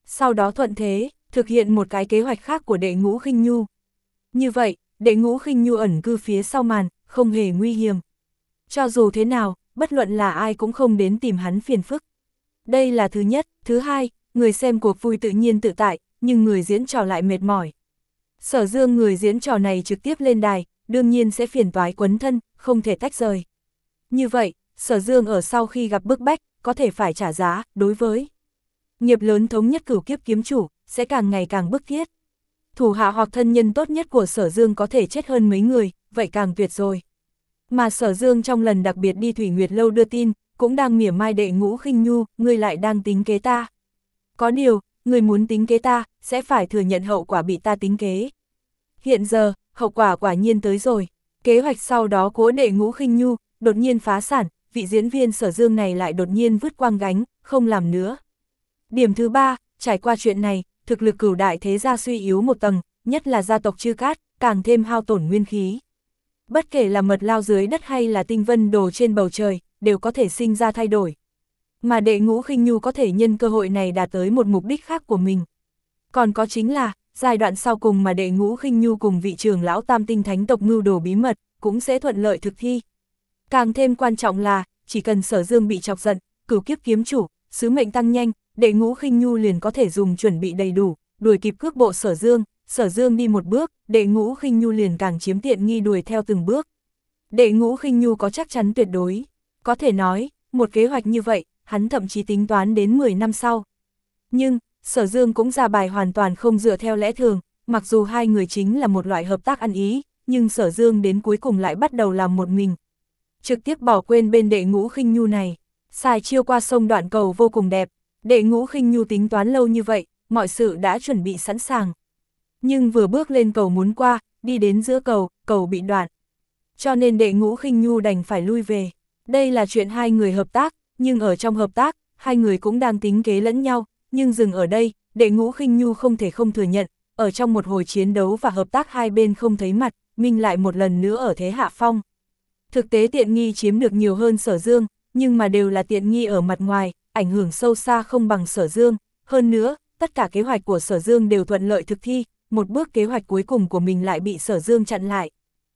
sau đó thuận thế, thực hiện một cái kế hoạch khác của Đệ Ngũ Khinh Nhu. Như vậy, Đệ Ngũ Khinh Nhu ẩn cư phía sau màn, không hề nguy hiểm. Cho dù thế nào, bất luận là ai cũng không đến tìm hắn phiền phức. Đây là thứ nhất, thứ hai, người xem cuộc vui tự nhiên tự tại, nhưng người diễn trò lại mệt mỏi. Sở Dương người diễn trò này trực tiếp lên đài, đương nhiên sẽ phiền toái quấn thân, không thể tách rời. Như vậy, Sở Dương ở sau khi gặp bức bách, có thể phải trả giá, đối với nghiệp lớn thống nhất Cửu Kiếp kiếm chủ, sẽ càng ngày càng bức thiết. Thủ hạ hoặc thân nhân tốt nhất của Sở Dương có thể chết hơn mấy người, vậy càng tuyệt rồi. Mà Sở Dương trong lần đặc biệt đi Thủy Nguyệt Lâu đưa tin, cũng đang mỉa mai Đệ Ngũ Khinh Nhu, ngươi lại đang tính kế ta. Có điều, người muốn tính kế ta, sẽ phải thừa nhận hậu quả bị ta tính kế. Hiện giờ, hậu quả quả nhiên tới rồi. Kế hoạch sau đó của Đệ Ngũ Khinh Nhu, đột nhiên phá sản, vị diễn viên Sở Dương này lại đột nhiên vứt quang gánh, không làm nữa. Điểm thứ ba, trải qua chuyện này, thực lực Cửu đại thế gia suy yếu một tầng, nhất là gia tộc Chư Cát, càng thêm hao tổn nguyên khí. Bất kể là mật lao dưới đất hay là tinh vân đồ trên bầu trời, đều có thể sinh ra thay đổi. Mà Đệ Ngũ Khinh Nhu có thể nhân cơ hội này đạt tới một mục đích khác của mình. Còn có chính là, giai đoạn sau cùng mà Đệ Ngũ Khinh Nhu cùng vị trưởng lão Tam Tinh Thánh tộc mưu đồ bí mật, cũng sẽ thuận lợi thực thi. Càng thêm quan trọng là, chỉ cần Sở Dương bị chọc giận, Cửu Kiếp kiếm chủ, sứ mệnh tăng nhanh, Đệ Ngũ Khinh Nhu liền có thể dùng chuẩn bị đầy đủ, đuổi kịp cước bộ Sở Dương. Sở Dương đi một bước, Đệ Ngũ Khinh Nhu liền càng chiếm tiện nghi đuổi theo từng bước. Đệ Ngũ Khinh Nhu có chắc chắn tuyệt đối. Có thể nói, một kế hoạch như vậy, hắn thậm chí tính toán đến mười năm sau. Nhưng, Sở Dương cũng ra bài hoàn toàn không dựa theo lẽ thường, mặc dù hai người chính là một loại hợp tác ăn ý, nhưng Sở Dương đến cuối cùng lại bắt đầu làm một mình. Trực tiếp bỏ quên bên Đệ Ngũ Khinh Nhu này. Xài chiêu qua sông Đoạn Cầu vô cùng đẹp. Đệ Ngũ Khinh Nhu tính toán lâu như vậy, mọi sự đã chuẩn bị sẵn sàng. Nhưng vừa bước lên cầu muốn qua, đi đến giữa cầu, cầu bị đoạn. Cho nên Đệ Ngũ Khinh Nhu đành phải lui về. Đây là chuyện hai người hợp tác, nhưng ở trong hợp tác, hai người cũng đang tính kế lẫn nhau, nhưng dừng ở đây, Đệ Ngũ Khinh Nhu không thể không thừa nhận, ở trong một hồi chiến đấu và hợp tác hai bên không thấy mặt, mình lại một lần nữa ở thế hạ phong. Thực tế tiện nghi chiếm được nhiều hơn Sở Dương, nhưng mà đều là tiện nghi ở mặt ngoài, ảnh hưởng sâu xa không bằng Sở Dương. Hơn nữa, tất cả kế hoạch của Sở Dương đều thuận lợi thực thi, một bước kế hoạch cuối cùng của mình lại bị Sở Dương chặn lại.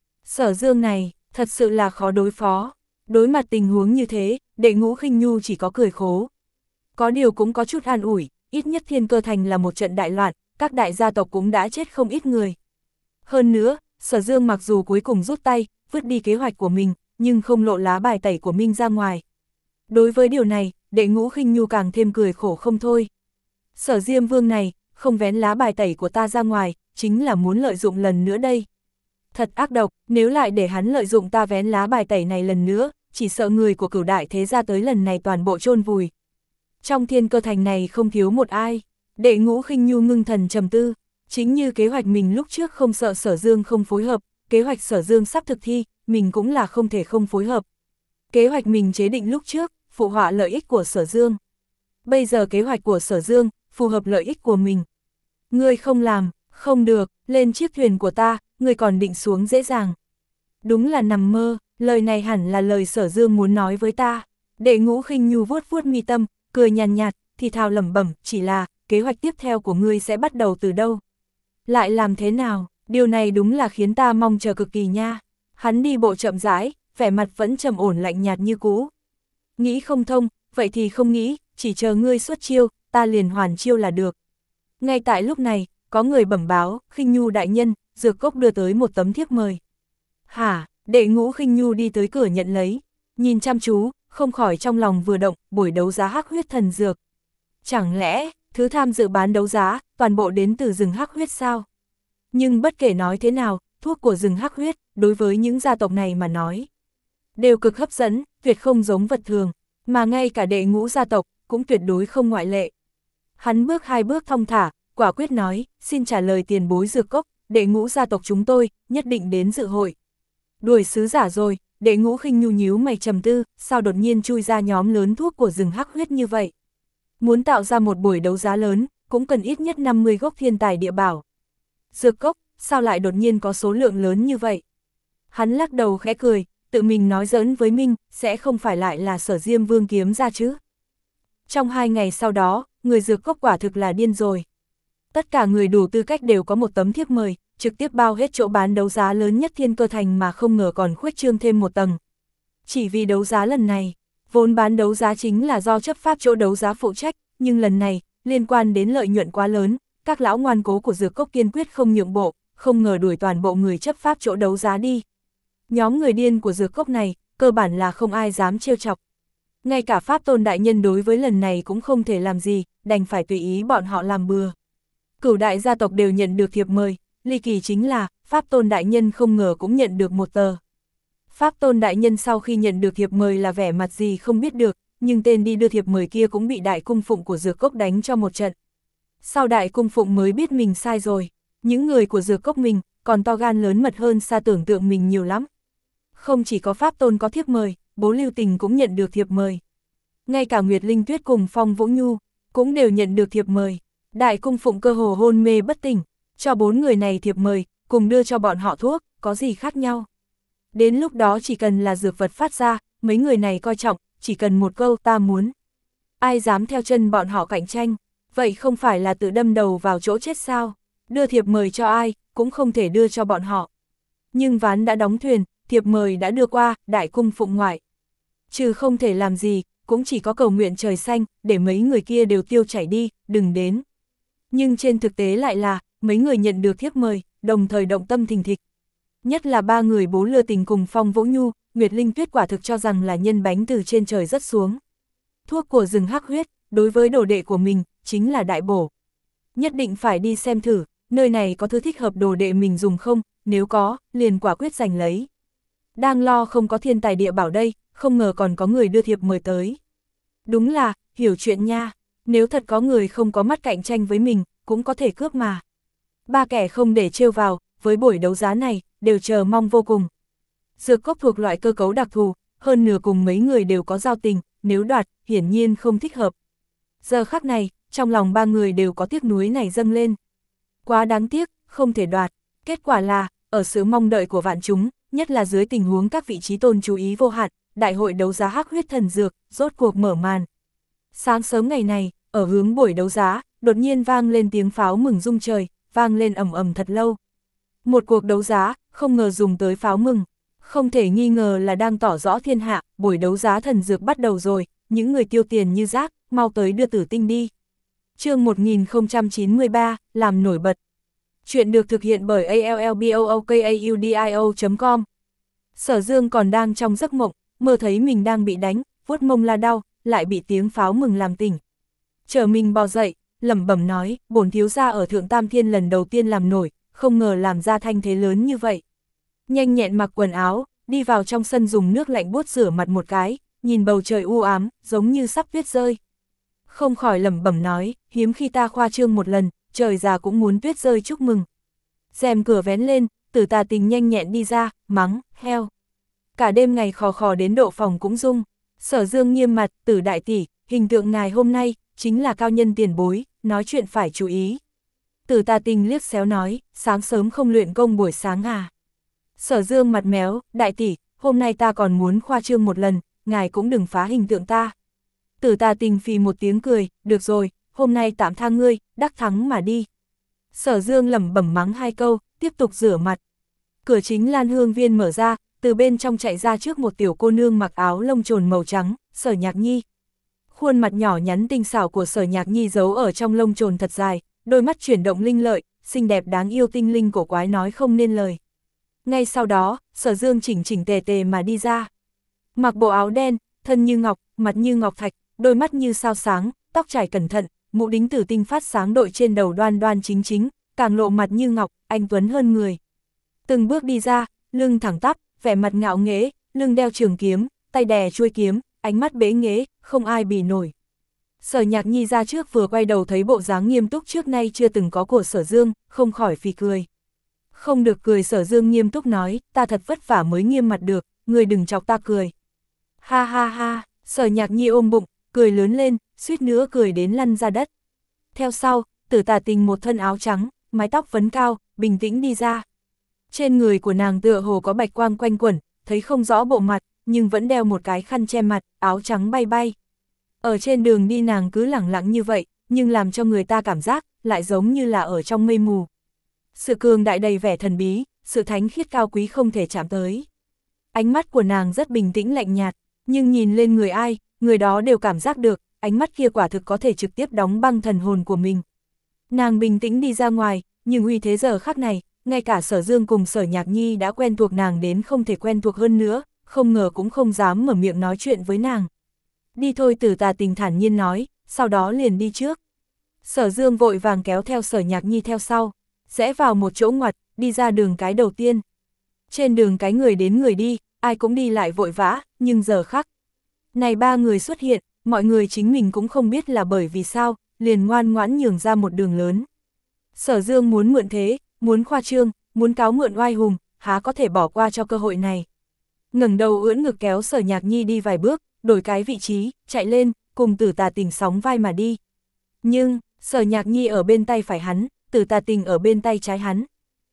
Sở Dương này, thật sự là khó đối phó. Đối mặt tình huống như thế, Đệ Ngũ Khinh Nhu chỉ có cười khổ. Có điều cũng có chút an ủi, ít nhất Thiên Cơ Thành là một trận đại loạn, các đại gia tộc cũng đã chết không ít người. Hơn nữa, Sở Dương mặc dù cuối cùng rút tay, vứt đi kế hoạch của mình, nhưng không lộ lá bài tẩy của mình ra ngoài. Đối với điều này, Đệ Ngũ Khinh Nhu càng thêm cười khổ không thôi. Sở Diêm Vương này, không vén lá bài tẩy của ta ra ngoài, chính là muốn lợi dụng lần nữa đây. Thật ác độc, nếu lại để hắn lợi dụng ta vén lá bài tẩy này lần nữa, chỉ sợ người của Cửu đại thế gia tới lần này toàn bộ chôn vùi. Trong Thiên Cơ Thành này không thiếu một ai. Đệ Ngũ Khinh Nhu ngưng thần trầm tư, chính như kế hoạch mình lúc trước không sợ Sở Dương không phối hợp, kế hoạch Sở Dương sắp thực thi, mình cũng là không thể không phối hợp. Kế hoạch mình chế định lúc trước, phụ họa lợi ích của Sở Dương. Bây giờ kế hoạch của Sở Dương, phù hợp lợi ích của mình. Ngươi không làm, không được, lên chiếc thuyền của ta, ngươi còn định xuống dễ dàng. Đúng là nằm mơ, lời này hẳn là lời Sở Dương muốn nói với ta. Đệ Ngũ Khinh Nhu vuốt vuốt mi tâm, cười nhàn nhạt, thì thào lẩm bẩm, chỉ là, kế hoạch tiếp theo của ngươi sẽ bắt đầu từ đâu? Lại làm thế nào? Điều này đúng là khiến ta mong chờ cực kỳ nha. Hắn đi bộ chậm rãi, vẻ mặt vẫn trầm ổn lạnh nhạt như cũ. Nghĩ không thông, vậy thì không nghĩ, chỉ chờ ngươi xuất chiêu, ta liền hoàn chiêu là được. Ngay tại lúc này, có người bẩm báo, Khinh Nhu đại nhân, Dược Cốc đưa tới một tấm thiếp mời. Hả? Đệ Ngũ Khinh Nhu đi tới cửa nhận lấy, nhìn chăm chú, không khỏi trong lòng vừa động, buổi đấu giá hắc huyết thần dược. Chẳng lẽ, thứ tham dự bán đấu giá, toàn bộ đến từ rừng hắc huyết sao? Nhưng bất kể nói thế nào, thuốc của rừng hắc huyết, đối với những gia tộc này mà nói, đều cực hấp dẫn, tuyệt không giống vật thường, mà ngay cả Đệ Ngũ gia tộc, cũng tuyệt đối không ngoại lệ. Hắn bước hai bước thong thả, quả quyết nói, xin trả lời tiền bối Dược Cốc, Đệ Ngũ gia tộc chúng tôi, nhất định đến dự hội. Đuổi sứ giả rồi, Đệ Ngũ Khinh Nhu nhíu mày trầm tư, sao đột nhiên chui ra nhóm lớn thuốc của rừng hắc huyết như vậy? Muốn tạo ra một buổi đấu giá lớn, cũng cần ít nhất năm mươi gốc thiên tài địa bảo. Dược Cốc, sao lại đột nhiên có số lượng lớn như vậy? Hắn lắc đầu khẽ cười, tự mình nói giỡn với Minh, sẽ không phải lại là Sở Diêm Vương kiếm ra chứ? Trong hai ngày sau đó, người dược cốc quả thực là điên rồi. Tất cả người đủ tư cách đều có một tấm thiếp mời, trực tiếp bao hết chỗ bán đấu giá lớn nhất Thiên Cơ Thành mà không ngờ còn khuếch trương thêm một tầng. Chỉ vì đấu giá lần này, vốn bán đấu giá chính là do chấp pháp chỗ đấu giá phụ trách, nhưng lần này, liên quan đến lợi nhuận quá lớn, các lão ngoan cố của dược cốc kiên quyết không nhượng bộ, không ngờ đuổi toàn bộ người chấp pháp chỗ đấu giá đi. Nhóm người điên của dược cốc này, cơ bản là không ai dám trêu chọc. Ngay cả Pháp Tôn đại nhân đối với lần này cũng không thể làm gì, đành phải tùy ý bọn họ làm bừa. Cửu đại gia tộc đều nhận được thiệp mời, ly kỳ chính là, Pháp Tôn đại nhân không ngờ cũng nhận được một tờ. Pháp Tôn đại nhân sau khi nhận được thiệp mời là vẻ mặt gì không biết được, nhưng tên đi đưa thiệp mời kia cũng bị đại cung phụng của dược cốc đánh cho một trận. Sau đại cung phụng mới biết mình sai rồi, những người của dược cốc mình còn to gan lớn mật hơn xa tưởng tượng mình nhiều lắm. Không chỉ có Pháp Tôn có thiệp mời, Bố Lưu Tình cũng nhận được thiệp mời. Ngay cả Nguyệt Linh Tuyết cùng Phong Vũ Nhu cũng đều nhận được thiệp mời. Đại cung phụng cơ hồ hôn mê bất tỉnh, cho bốn người này thiệp mời, cùng đưa cho bọn họ thuốc, có gì khác nhau. Đến lúc đó chỉ cần là dược vật phát ra, mấy người này coi trọng, chỉ cần một câu ta muốn. Ai dám theo chân bọn họ cạnh tranh, vậy không phải là tự đâm đầu vào chỗ chết sao? Đưa thiệp mời cho ai, cũng không thể đưa cho bọn họ. Nhưng ván đã đóng thuyền, thiệp mời đã đưa qua, đại cung phụng ngoại. Trừ không thể làm gì, cũng chỉ có cầu nguyện trời xanh, để mấy người kia đều tiêu chảy đi, đừng đến. Nhưng trên thực tế lại là, mấy người nhận được thiếp mời, đồng thời động tâm thình thịch. Nhất là ba người Bố Lừa Tình cùng Phong Vũ Nhu, Nguyệt Linh Tuyết quả thực cho rằng là nhân bánh từ trên trời rớt xuống. Thuốc của rừng hắc huyết, đối với đồ đệ của mình, chính là đại bổ. Nhất định phải đi xem thử, nơi này có thứ thích hợp đồ đệ mình dùng không, nếu có, liền quả quyết giành lấy. Đang lo không có thiên tài địa bảo đây, không ngờ còn có người đưa thiệp mời tới. Đúng là, hiểu chuyện nha, nếu thật có người không có mắt cạnh tranh với mình, cũng có thể cướp mà. Ba kẻ không để trêu vào, với buổi đấu giá này, đều chờ mong vô cùng. Dược cốc thuộc loại cơ cấu đặc thù, hơn nửa cùng mấy người đều có giao tình, nếu đoạt, hiển nhiên không thích hợp. Giờ khắc này, trong lòng ba người đều có tiếc nuối này dâng lên. Quá đáng tiếc, không thể đoạt. Kết quả là, ở sự mong đợi của vạn chúng, nhất là dưới tình huống các vị trí tôn chú ý vô hạn, đại hội đấu giá hắc huyết thần dược, rốt cuộc mở màn. Sáng sớm ngày này, ở hướng buổi đấu giá, đột nhiên vang lên tiếng pháo mừng rung trời, vang lên ầm ầm thật lâu. Một cuộc đấu giá, không ngờ dùng tới pháo mừng. Không thể nghi ngờ là đang tỏ rõ thiên hạ, buổi đấu giá thần dược bắt đầu rồi, những người tiêu tiền như rác, mau tới đưa Tử Tinh đi. Chương một nghìn không trăm chín mươi ba, làm nổi bật. Chuyện được thực hiện bởi a l l b o o k a u d i o chấm com. Sở Dương còn đang trong giấc mộng, mơ thấy mình đang bị đánh, vuốt mông la đau, lại bị tiếng pháo mừng làm tỉnh. Chờ mình bò dậy, lẩm bẩm nói, bổn thiếu gia ở Thượng Tam Thiên lần đầu tiên làm nổi, không ngờ làm ra thanh thế lớn như vậy. Nhanh nhẹn mặc quần áo, đi vào trong sân dùng nước lạnh buốt rửa mặt một cái, nhìn bầu trời u ám, giống như sắp tuyết rơi. Không khỏi lẩm bẩm nói, hiếm khi ta khoa trương một lần, trời già cũng muốn tuyết rơi chúc mừng. Rèm cửa vén lên, Tử Tà Tình nhanh nhẹn đi ra, mắng, heo. Cả đêm ngày khò khò đến độ phòng cũng rung. Sở Dương nghiêm mặt, Tử đại tỷ, hình tượng ngài hôm nay, chính là cao nhân tiền bối, nói chuyện phải chú ý. Tử Tà Tình liếc xéo nói, sáng sớm không luyện công buổi sáng à. Sở Dương mặt méo, đại tỷ, hôm nay ta còn muốn khoa trương một lần, ngài cũng đừng phá hình tượng ta. Tử Tà Tình phì một tiếng cười, được rồi, hôm nay tạm tha ngươi, đắc thắng mà đi. Sở Dương lẩm bẩm mắng hai câu, tiếp tục rửa mặt. Cửa chính Lan Hương Viên mở ra, từ bên trong chạy ra trước một tiểu cô nương mặc áo lông trồn màu trắng, Sở Nhạc Nhi. Khuôn mặt nhỏ nhắn tinh xảo của Sở Nhạc Nhi giấu ở trong lông trồn thật dài, đôi mắt chuyển động linh lợi, xinh đẹp đáng yêu tinh linh cổ quái nói không nên lời. Ngay sau đó, Sở Dương chỉnh chỉnh tề tề mà đi ra. Mặc bộ áo đen, thân như ngọc, mặt như ngọc thạch, đôi mắt như sao sáng, tóc trải cẩn thận, mũ đính tử tinh phát sáng đội trên đầu đoan đoan chính chính, càng lộ mặt như ngọc, anh tuấn hơn người. Từng bước đi ra, lưng thẳng tắp, vẻ mặt ngạo nghễ, lưng đeo trường kiếm, tay đè chuôi kiếm, ánh mắt bế nghễ, không ai bì nổi. Sở Nhạc Nhi ra trước vừa quay đầu thấy bộ dáng nghiêm túc trước nay chưa từng có của Sở Dương, không khỏi phì cười. Không được cười, Sở Dương nghiêm túc nói, ta thật vất vả mới nghiêm mặt được, người đừng chọc ta cười. Ha ha ha, Sở Nhạc Nhi ôm bụng, cười lớn lên, suýt nữa cười đến lăn ra đất. Theo sau, Tử Tà Tình một thân áo trắng, mái tóc vấn cao, bình tĩnh đi ra. Trên người của nàng tựa hồ có bạch quang quanh quẩn, thấy không rõ bộ mặt, nhưng vẫn đeo một cái khăn che mặt, áo trắng bay bay. Ở trên đường đi nàng cứ lẳng lặng như vậy, nhưng làm cho người ta cảm giác, lại giống như là ở trong mây mù. Sự cường đại đầy vẻ thần bí, sự thánh khiết cao quý không thể chạm tới. Ánh mắt của nàng rất bình tĩnh lạnh nhạt, nhưng nhìn lên người ai, người đó đều cảm giác được, ánh mắt kia quả thực có thể trực tiếp đóng băng thần hồn của mình. Nàng bình tĩnh đi ra ngoài, nhưng uy thế giờ khắc này, ngay cả Sở Dương cùng Sở Nhạc Nhi đã quen thuộc nàng đến không thể quen thuộc hơn nữa, không ngờ cũng không dám mở miệng nói chuyện với nàng. Đi thôi, Tử Tà Tình thản nhiên nói, sau đó liền đi trước. Sở Dương vội vàng kéo theo Sở Nhạc Nhi theo sau, rẽ vào một chỗ ngoặt, đi ra đường cái đầu tiên. Trên đường cái người đến người đi, ai cũng đi lại vội vã, nhưng giờ khắc này ba người xuất hiện, mọi người chính mình cũng không biết là bởi vì sao, liền ngoan ngoãn nhường ra một đường lớn. Sở Dương muốn mượn thế, muốn khoa trương, muốn cáo mượn oai hùng, há có thể bỏ qua cho cơ hội này. Ngẩng đầu ưỡn ngực kéo Sở Nhạc Nhi đi vài bước, đổi cái vị trí, chạy lên, cùng Tử Tà Tình sóng vai mà đi. Nhưng, Sở Nhạc Nhi ở bên tay phải hắn, Tử Tà Tình ở bên tay trái hắn.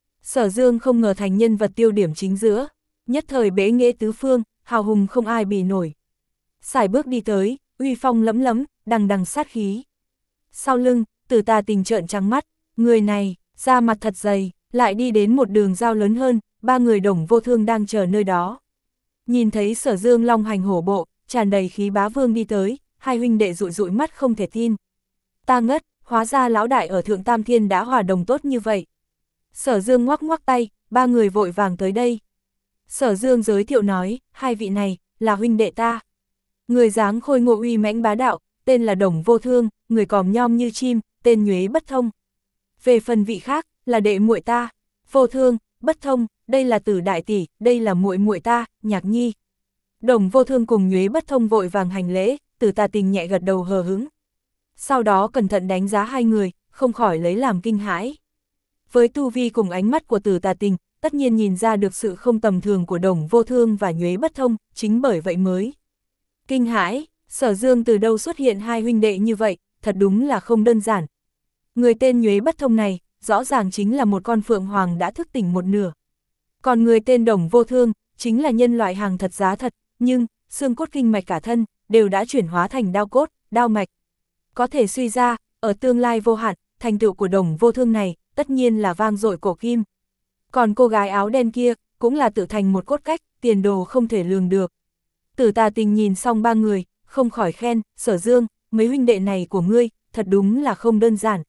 Sở Dương không ngờ thành nhân vật tiêu điểm chính giữa, nhất thời bế nghệ tứ phương, hào hùng không ai bì nổi. Sải bước đi tới, uy phong lẫm lẫm, đằng đằng sát khí. Sau lưng, Tử Tà Tình trợn trắng mắt, người này, da mặt thật dày, lại đi đến một đường giao lớn hơn, ba người Đồng Vô Thương đang chờ nơi đó. Nhìn thấy Sở Dương long hành hổ bộ, tràn đầy khí bá vương đi tới, hai huynh đệ dụi dụi mắt không thể tin. Ta ngất, hóa ra lão đại ở Thượng Tam Thiên đã hòa đồng tốt như vậy. Sở Dương ngoắc ngoắc tay, ba người vội vàng tới đây. Sở Dương giới thiệu nói, hai vị này, là huynh đệ ta. Người dáng khôi ngộ uy mãnh bá đạo, tên là Đồng Vô Thương, người còm nhom như chim, tên Nhuế Bất Thông. Về phần vị khác, là đệ muội ta, Vô Thương, Bất Thông, đây là Tử đại tỷ, đây là muội muội ta, Nhạc Nhi. Đồng Vô Thương cùng Nhuế Bất Thông vội vàng hành lễ, Tử Tà Tình nhẹ gật đầu hờ hững. Sau đó cẩn thận đánh giá hai người, không khỏi lấy làm kinh hãi. Với tu vi cùng ánh mắt của Tử Tà Tình, tất nhiên nhìn ra được sự không tầm thường của Đồng Vô Thương và Nhuế Bất Thông, chính bởi vậy mới kinh hãi. Sở Dương từ đâu xuất hiện hai huynh đệ như vậy, thật đúng là không đơn giản. Người tên Nhuế Bất Thông này, rõ ràng chính là một con phượng hoàng đã thức tỉnh một nửa. Còn người tên Đồng Vô Thương, chính là nhân loại hàng thật giá thật, nhưng, xương cốt kinh mạch cả thân, đều đã chuyển hóa thành đao cốt, đao mạch. Có thể suy ra, ở tương lai vô hạn, thành tựu của Đồng Vô Thương này, tất nhiên là vang dội cổ kim. Còn cô gái áo đen kia, cũng là tự thành một cốt cách, tiền đồ không thể lường được. Tử Tà Tình nhìn xong ba người, không khỏi khen, Sở Dương, mấy huynh đệ này của ngươi, thật đúng là không đơn giản.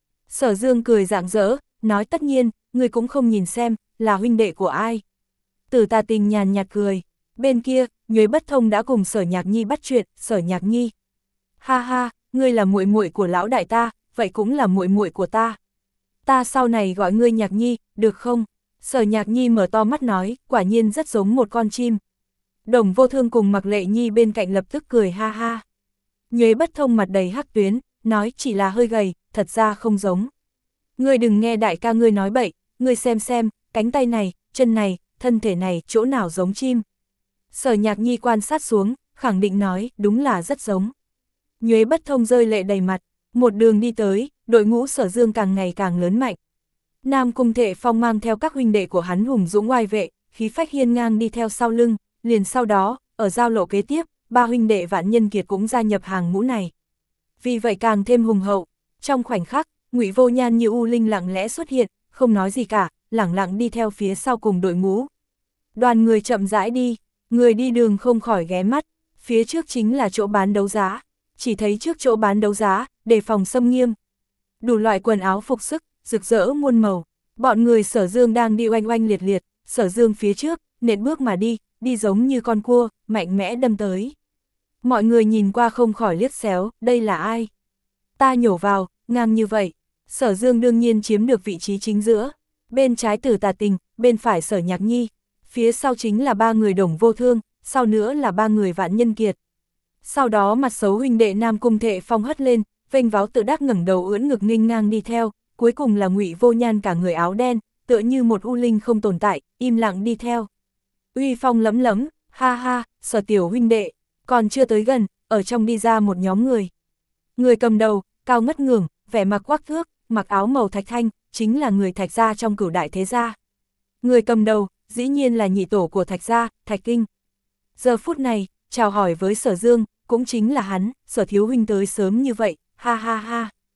Sở Dương cười rạng rỡ, nói tất nhiên, ngươi cũng không nhìn xem, là huynh đệ của ai. Tử Tà Tình nhàn nhạt cười, bên kia, Nhuế Bất Thông đã cùng Sở Nhạc Nhi bắt chuyện, Sở Nhạc Nhi. Ha ha, ngươi là muội muội của lão đại ta, vậy cũng là muội muội của ta. Ta sau này gọi ngươi Nhạc Nhi, được không? Sở Nhạc Nhi mở to mắt nói, quả nhiên rất giống một con chim. Đồng Vô Thương cùng Mạc Lệ Nhi bên cạnh lập tức cười ha ha. Nhuế Bất Thông mặt đầy hắc tuyến, nói chỉ là hơi gầy, thật ra không giống. Ngươi đừng nghe đại ca ngươi nói bậy, ngươi xem xem, cánh tay này, chân này, thân thể này, chỗ nào giống chim. Sở Nhạc Nhi quan sát xuống, khẳng định nói, đúng là rất giống. Nhuế Bất Thông rơi lệ đầy mặt, một đường đi tới, đội ngũ Sở Dương càng ngày càng lớn mạnh. Nam Cung Thệ Phong mang theo các huynh đệ của hắn hùng dũng oai vệ, khí phách hiên ngang đi theo sau lưng, liền sau đó, ở giao lộ kế tiếp, ba huynh đệ Vạn Nhân Kiệt cũng gia nhập hàng ngũ này. Vì vậy càng thêm hùng hậu, trong khoảnh khắc, Ngụy Vô Nhan như u linh lặng lẽ xuất hiện, không nói gì cả, lẳng lặng đi theo phía sau cùng đội ngũ. Đoàn người chậm rãi đi, người đi đường không khỏi ghé mắt, phía trước chính là chỗ bán đấu giá, chỉ thấy trước chỗ bán đấu giá, đề phòng xâm nghiêm. Đủ loại quần áo phục sức, rực rỡ muôn màu, bọn người Sở Dương đang đi oanh oanh liệt liệt, Sở Dương phía trước, nện bước mà đi, đi giống như con cua, mạnh mẽ đâm tới. Mọi người nhìn qua không khỏi liếc xéo, đây là ai? Ta nhổ vào, ngang như vậy. Sở Dương đương nhiên chiếm được vị trí chính giữa, bên trái Tử Tà Tình, bên phải Sở Nhạc Nhi, phía sau chính là ba người Đồng Vô Thương, sau nữa là ba người Vạn Nhân Kiệt. Sau đó mặt xấu huynh đệ Nam Cung Thệ Phong hất lên, vênh váo tự đắc ngẩng đầu ưỡn ngực nghênh ngang đi theo, cuối cùng là Ngụy Vô Nhan cả người áo đen, tựa như một u linh không tồn tại, im lặng đi theo. Uy phong lẫm lẫm, ha ha, Sở tiểu huynh đệ, còn chưa tới gần, ở trong đi ra một nhóm người. Người cầm đầu, cao ngất ngưởng, vẻ mặt quắc thước, mặc áo màu thạch thanh, chính là người Thạch gia trong Cửu đại thế gia. Người cầm đầu, dĩ nhiên là nhị tổ của Thạch gia, Thạch Kinh. Giờ phút này, chào hỏi với Sở Dương, cũng chính là hắn, Sở thiếu huynh tới sớm như vậy, ha ha ha.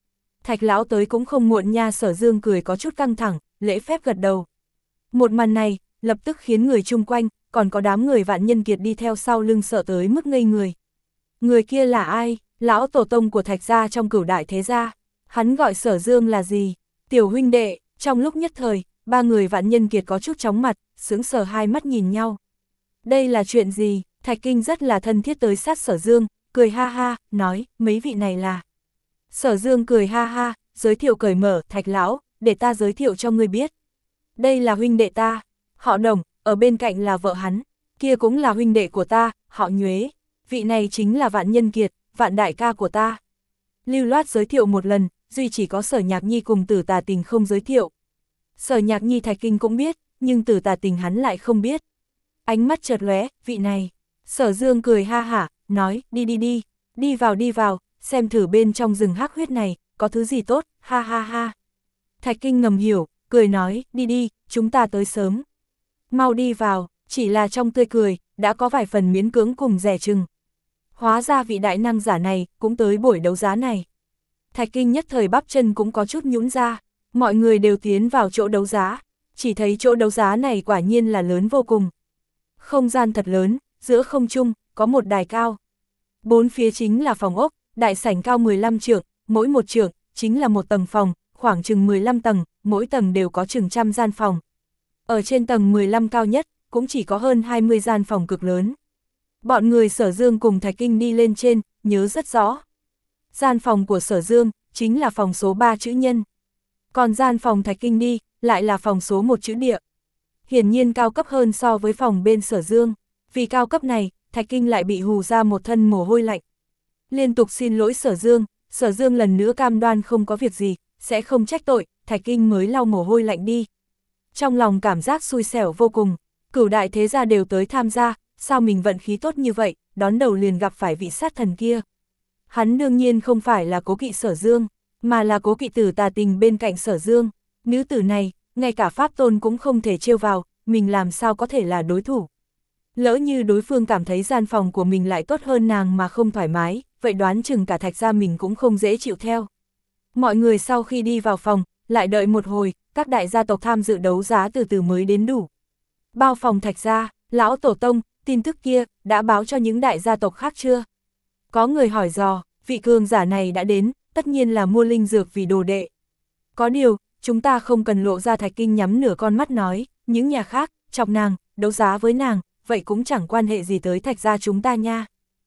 Thạch lão tới cũng không muộn nha. Sở Dương cười có chút căng thẳng, lễ phép gật đầu. Một màn này, lập tức khiến người chung quanh, còn có đám người Vạn Nhân Kiệt đi theo sau lưng sợ tới mức ngây người. Người kia là ai? Lão tổ tông của Thạch gia trong Cửu Đại Thế gia. Hắn gọi Sở Dương là gì? Tiểu huynh đệ. Trong lúc nhất thời, ba người Vạn Nhân Kiệt có chút chóng mặt, sững sờ hai mắt nhìn nhau. Đây là chuyện gì? Thạch Kinh rất là thân thiết tới sát Sở Dương, cười ha ha, nói, mấy vị này là... Sở Dương cười ha ha, giới thiệu cởi mở, Thạch lão, để ta giới thiệu cho ngươi biết. Đây là huynh đệ ta, họ Đồng, ở bên cạnh là vợ hắn, kia cũng là huynh đệ của ta, họ Nhuế, vị này chính là Vạn Nhân Kiệt, Vạn đại ca của ta. Lưu loát giới thiệu một lần, duy chỉ có Sở Nhạc Nhi cùng Tử Tà Tình không giới thiệu. Sở Nhạc Nhi Thạch Kinh cũng biết, nhưng Tử Tà Tình hắn lại không biết. Ánh mắt chợt lóe, vị này. Sở Dương cười ha hả, nói, đi đi đi, đi vào đi vào, xem thử bên trong rừng hắc huyết này, có thứ gì tốt, ha ha ha. Thạch Kinh ngầm hiểu, cười nói, đi đi, chúng ta tới sớm. Mau đi vào, chỉ là trong tươi cười, đã có vài phần miễn cưỡng cùng dè chừng. Hóa ra vị đại năng giả này, cũng tới buổi đấu giá này. Thạch Kinh nhất thời bắp chân cũng có chút nhũn ra, mọi người đều tiến vào chỗ đấu giá, chỉ thấy chỗ đấu giá này quả nhiên là lớn vô cùng. Không gian thật lớn, giữa không trung, có một đài cao. Bốn phía chính là phòng ốc, đại sảnh cao mười lăm trượng, mỗi một trượng, chính là một tầng phòng, khoảng chừng mười lăm tầng, mỗi tầng đều có chừng trăm gian phòng. Ở trên tầng mười lăm cao nhất, cũng chỉ có hơn hai mươi gian phòng cực lớn. Bọn người Sở Dương cùng Thạch Kinh đi lên trên, nhớ rất rõ. Gian phòng của Sở Dương, chính là phòng số ba chữ nhân. Còn gian phòng Thạch Kinh đi, lại là phòng số một chữ địa. Hiển nhiên cao cấp hơn so với phòng bên Sở Dương. Vì cao cấp này, Thạch Kinh lại bị hù ra một thân mồ hôi lạnh. Liên tục xin lỗi Sở Dương, Sở Dương lần nữa cam đoan không có việc gì, sẽ không trách tội, Thạch Kinh mới lau mồ hôi lạnh đi. Trong lòng cảm giác xui xẻo vô cùng, Cửu đại thế gia đều tới tham gia, sao mình vận khí tốt như vậy, đón đầu liền gặp phải vị sát thần kia. Hắn đương nhiên không phải là cố kỵ Sở Dương, mà là cố kỵ Tử Tà Tình bên cạnh Sở Dương. Nữ tử này, ngay cả pháp tôn cũng không thể trêu vào, mình làm sao có thể là đối thủ. Lỡ như đối phương cảm thấy gian phòng của mình lại tốt hơn nàng mà không thoải mái, vậy đoán chừng cả Thạch gia mình cũng không dễ chịu theo. Mọi người sau khi đi vào phòng, lại đợi một hồi, các đại gia tộc tham dự đấu giá từ từ mới đến đủ. Bao phòng Thạch gia, lão tổ tông, tin tức kia, đã báo cho những đại gia tộc khác chưa? Có người hỏi dò, vị cường giả này đã đến, tất nhiên là mua linh dược vì đồ đệ. Có điều, chúng ta không cần lộ ra. Thạch Kinh nhắm nửa con mắt nói, những nhà khác, chọc nàng, đấu giá với nàng, vậy cũng chẳng quan hệ gì tới Thạch gia chúng ta nha.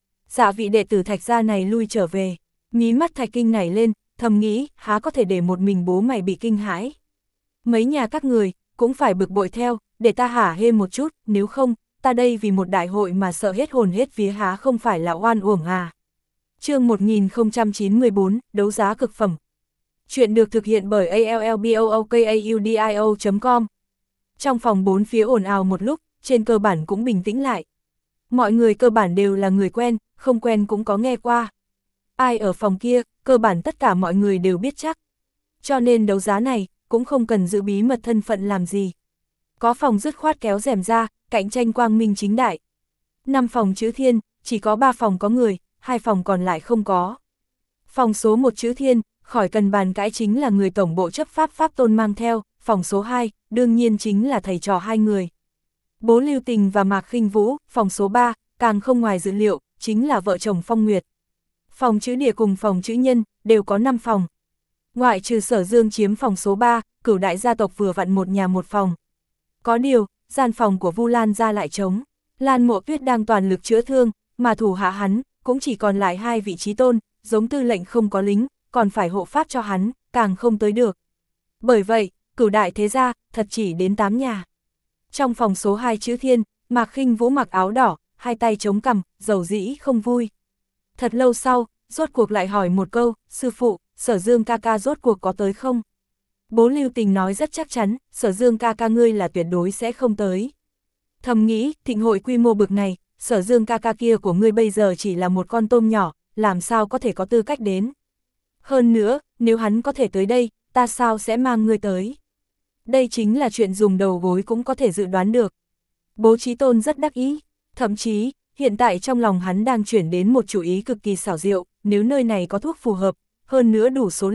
Dạ vị đệ tử Thạch gia này lui trở về, mí mắt Thạch Kinh nảy lên, thầm nghĩ, há có thể để một mình bố mày bị kinh hãi. Mấy nhà các người, cũng phải bực bội theo, để ta hả hê một chút, nếu không, ta đây vì một đại hội mà sợ hết hồn hết vía há không phải là oan uổng à. Chương một nghìn không trăm chín mươi bốn, đấu giá cực phẩm. Chuyện được thực hiện bởi a l l b o o k a u d i o chấm com. Trong phòng bốn phía ồn ào một lúc, trên cơ bản cũng bình tĩnh lại. Mọi người cơ bản đều là người quen, không quen cũng có nghe qua. Ai ở phòng kia, cơ bản tất cả mọi người đều biết chắc. Cho nên đấu giá này, cũng không cần giữ bí mật thân phận làm gì. Có phòng dứt khoát kéo rèm ra, cạnh tranh quang minh chính đại. Năm phòng chữ thiên, chỉ có ba phòng có người, hai phòng còn lại không có. Phòng số một chữ thiên, khỏi cần bàn cãi chính là người tổng bộ chấp pháp pháp tôn mang theo, phòng số hai, đương nhiên chính là thầy trò hai người. Bố Lưu Tình và Mạc Khinh Vũ, phòng số ba, càng không ngoài dự liệu, chính là vợ chồng Phong Nguyệt. Phòng chữ địa cùng phòng chữ nhân, đều có năm phòng. Ngoại trừ Sở Dương chiếm phòng số ba, Cửu đại gia tộc vừa vặn một nhà một phòng. Có điều, gian phòng của Vu Lan gia lại trống. Lan Mộ Tuyết đang toàn lực chữa thương, mà thủ hạ hắn, cũng chỉ còn lại hai vị trí tôn, giống tư lệnh không có lính, còn phải hộ pháp cho hắn, càng không tới được. Bởi vậy, Cửu đại thế gia, thật chỉ đến tám nhà. Trong phòng số hai chữ thiên, Mạc Khinh Vũ mặc áo đỏ, hai tay chống cằm, dầu dĩ không vui. Thật lâu sau, rốt cuộc lại hỏi một câu, sư phụ, Sở Dương ca ca rốt cuộc có tới không? Bố Lưu Tình nói rất chắc chắn, Sở Dương ca ca ngươi là tuyệt đối sẽ không tới. Thầm nghĩ, thịnh hội quy mô bực này, Sở Dương ca ca kia của ngươi bây giờ chỉ là một con tôm nhỏ, làm sao có thể có tư cách đến. Hơn nữa, nếu hắn có thể tới đây, ta sao sẽ mang ngươi tới. Đây chính là chuyện dùng đầu gối cũng có thể dự đoán được. Bố Chí Tôn rất đắc ý, thậm chí, hiện tại trong lòng hắn đang chuyển đến một chủ ý cực kỳ xảo diệu, nếu nơi này có thuốc phù hợp, hơn nữa đủ số lượng,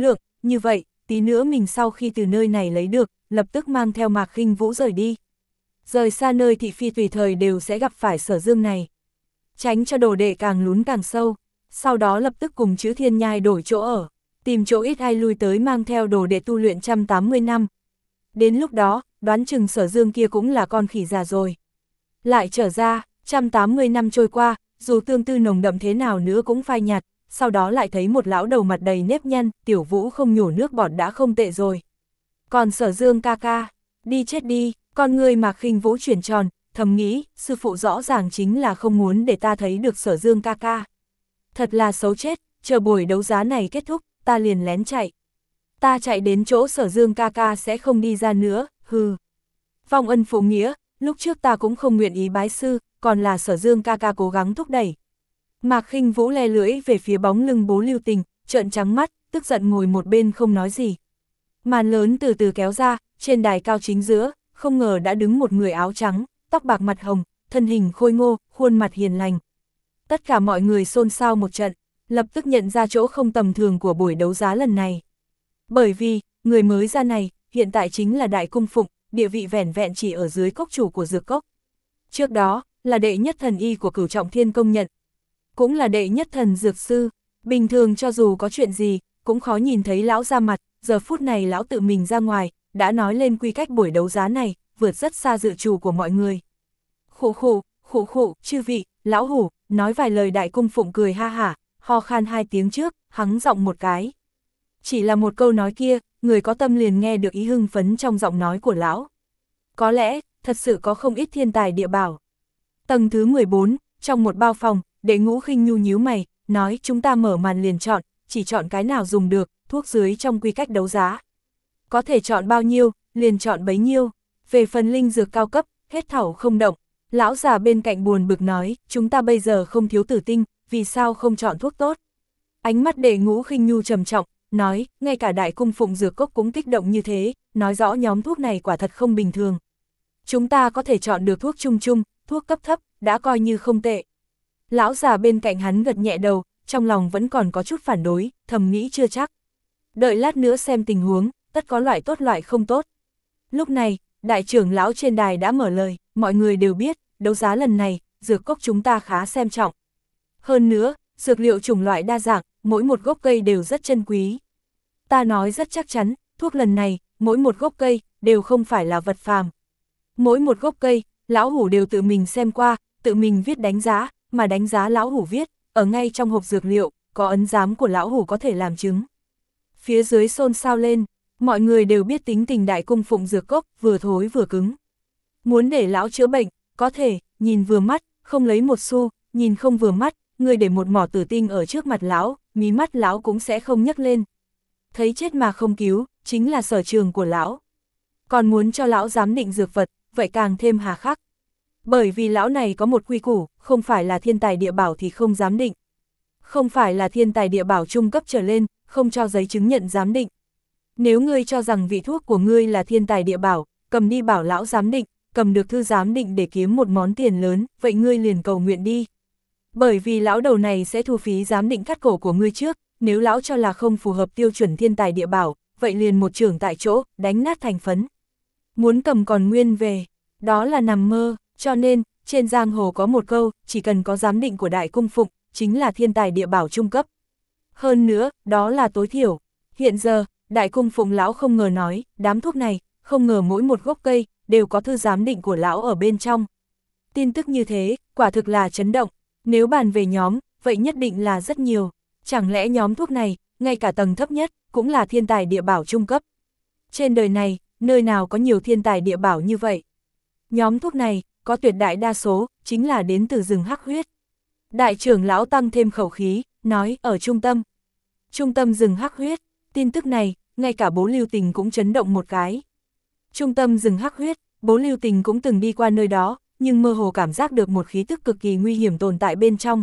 như vậy, tí nữa mình sau khi từ nơi này lấy được, lập tức mang theo Mạc Khinh Vũ rời đi. Rời xa nơi thị phi tùy thời đều sẽ gặp phải Sở Dương này. Tránh cho đồ đệ càng lún càng sâu, sau đó lập tức cùng Chữ Thiên Nhai đổi chỗ ở, tìm chỗ ít ai lui tới mang theo đồ đệ tu luyện một trăm tám mươi năm. Đến lúc đó, đoán chừng Sở Dương kia cũng là con khỉ già rồi. Lại trở ra, một trăm tám mươi năm trôi qua, dù tương tư nồng đậm thế nào nữa cũng phai nhạt, sau đó lại thấy một lão đầu mặt đầy nếp nhăn, Tiểu Vũ không nhổ nước bọt đã không tệ rồi. Còn Sở Dương ca ca, đi chết đi, con người Mạc Khinh Vũ chuyển tròn, thầm nghĩ, sư phụ rõ ràng chính là không muốn để ta thấy được Sở Dương ca ca. Thật là xấu chết, chờ buổi đấu giá này kết thúc, ta liền lén chạy. Ta chạy đến chỗ Sở Dương ca ca sẽ không đi ra nữa, hừ. Vong ân phụ nghĩa, lúc trước ta cũng không nguyện ý bái sư, còn là Sở Dương ca ca cố gắng thúc đẩy. Mạc Khinh Vũ le lưỡi về phía bóng lưng Bố Lưu Tình, trợn trắng mắt, tức giận ngồi một bên không nói gì. Màn lớn từ từ kéo ra, trên đài cao chính giữa, không ngờ đã đứng một người áo trắng, tóc bạc mặt hồng, thân hình khôi ngô, khuôn mặt hiền lành. Tất cả mọi người xôn xao một trận, lập tức nhận ra chỗ không tầm thường của buổi đấu giá lần này. Bởi vì, người mới ra này, hiện tại chính là Đại Cung Phụng, địa vị vẻn vẹn chỉ ở dưới cốc chủ của dược cốc. Trước đó, là đệ nhất thần y của Cửu Trọng Thiên công nhận. Cũng là đệ nhất thần dược sư, bình thường cho dù có chuyện gì, cũng khó nhìn thấy lão ra mặt, giờ phút này lão tự mình ra ngoài, đã nói lên quy cách buổi đấu giá này, vượt rất xa dự trù của mọi người. Khụ khụ, khụ khụ, chư vị, lão hủ, nói vài lời. Đại Cung Phụng cười ha hả, ho khan hai tiếng trước, hắng giọng một cái. Chỉ là một câu nói kia, người có tâm liền nghe được ý hưng phấn trong giọng nói của lão. Có lẽ, thật sự có không ít thiên tài địa bảo. Tầng thứ mười bốn, trong một bao phòng, Đệ Ngũ Khinh Nhu nhíu mày, nói chúng ta mở màn liền chọn, chỉ chọn cái nào dùng được, thuốc dưới trong quy cách đấu giá. Có thể chọn bao nhiêu, liền chọn bấy nhiêu. Về phần linh dược cao cấp, hết thảo không động. Lão già bên cạnh buồn bực nói, chúng ta bây giờ không thiếu tử tinh, vì sao không chọn thuốc tốt. Ánh mắt Đệ Ngũ Khinh Nhu trầm trọng, nói, ngay cả Đại Cung Phụng dược cốc cũng kích động như thế, nói rõ nhóm thuốc này quả thật không bình thường. Chúng ta có thể chọn được thuốc trung trung, thuốc cấp thấp, đã coi như không tệ. Lão già bên cạnh hắn gật nhẹ đầu, trong lòng vẫn còn có chút phản đối, thầm nghĩ chưa chắc. Đợi lát nữa xem tình huống, tất có loại tốt loại không tốt. Lúc này, đại trưởng lão trên đài đã mở lời, mọi người đều biết, đấu giá lần này, dược cốc chúng ta khá xem trọng. Hơn nữa, dược liệu chủng loại đa dạng, mỗi một gốc cây đều rất chân quý. Ta nói rất chắc chắn, thuốc lần này, mỗi một gốc cây, đều không phải là vật phàm. Mỗi một gốc cây, lão hủ đều tự mình xem qua, tự mình viết đánh giá, mà đánh giá lão hủ viết, ở ngay trong hộp dược liệu, có ấn giám của lão hủ có thể làm chứng. Phía dưới xôn xao lên, mọi người đều biết tính tình Đại Cung Phụng dược cốc, vừa thối vừa cứng. Muốn để lão chữa bệnh, có thể, nhìn vừa mắt, không lấy một xu, nhìn không vừa mắt, người để một mỏ tử tinh ở trước mặt lão, mí mắt lão cũng sẽ không nhấc lên. Thấy chết mà không cứu, chính là sở trường của lão. Còn muốn cho lão giám định dược vật, vậy càng thêm hà khắc. Bởi vì lão này có một quy củ, không phải là thiên tài địa bảo thì không giám định. Không phải là thiên tài địa bảo trung cấp trở lên, không cho giấy chứng nhận giám định. Nếu ngươi cho rằng vị thuốc của ngươi là thiên tài địa bảo, cầm đi bảo lão giám định, cầm được thư giám định để kiếm một món tiền lớn, vậy ngươi liền cầu nguyện đi. Bởi vì lão đầu này sẽ thu phí giám định cắt cổ của ngươi trước, nếu lão cho là không phù hợp tiêu chuẩn thiên tài địa bảo, vậy liền một chưởng tại chỗ, đánh nát thành phấn. Muốn cầm còn nguyên về, đó là nằm mơ, cho nên, trên giang hồ có một câu, chỉ cần có giám định của Đại Cung Phụng, chính là thiên tài địa bảo trung cấp. Hơn nữa, đó là tối thiểu. Hiện giờ, Đại Cung Phụng lão không ngờ nói, đám thuốc này, không ngờ mỗi một gốc cây, đều có thư giám định của lão ở bên trong. Tin tức như thế, quả thực là chấn động. Nếu bàn về nhóm, vậy nhất định là rất nhiều. Chẳng lẽ nhóm thuốc này, ngay cả tầng thấp nhất, cũng là thiên tài địa bảo trung cấp. Trên đời này, nơi nào có nhiều thiên tài địa bảo như vậy? Nhóm thuốc này, có tuyệt đại đa số, chính là đến từ rừng hắc huyết. Đại trưởng lão tăng thêm khẩu khí, nói, ở trung tâm. Trung tâm rừng hắc huyết, tin tức này, ngay cả Bố Lưu Tình cũng chấn động một cái. Trung tâm rừng hắc huyết, Bố Lưu Tình cũng từng đi qua nơi đó, nhưng mơ hồ cảm giác được một khí tức cực kỳ nguy hiểm tồn tại bên trong.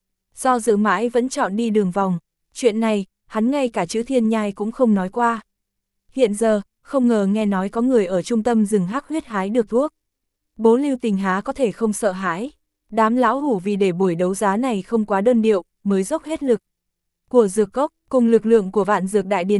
Do dự mãi vẫn chọn đi đường vòng, chuyện này, hắn ngay cả chữ Thiên Nhai cũng không nói qua. Hiện giờ, không ngờ nghe nói có người ở trung tâm rừng hắc huyết hái được thuốc. Bố Lưu Tình há có thể không sợ hãi. Đám lão hủ vì để buổi đấu giá này không quá đơn điệu, mới dốc hết lực của dược cốc, cùng lực lượng của vạn dược đại điền này,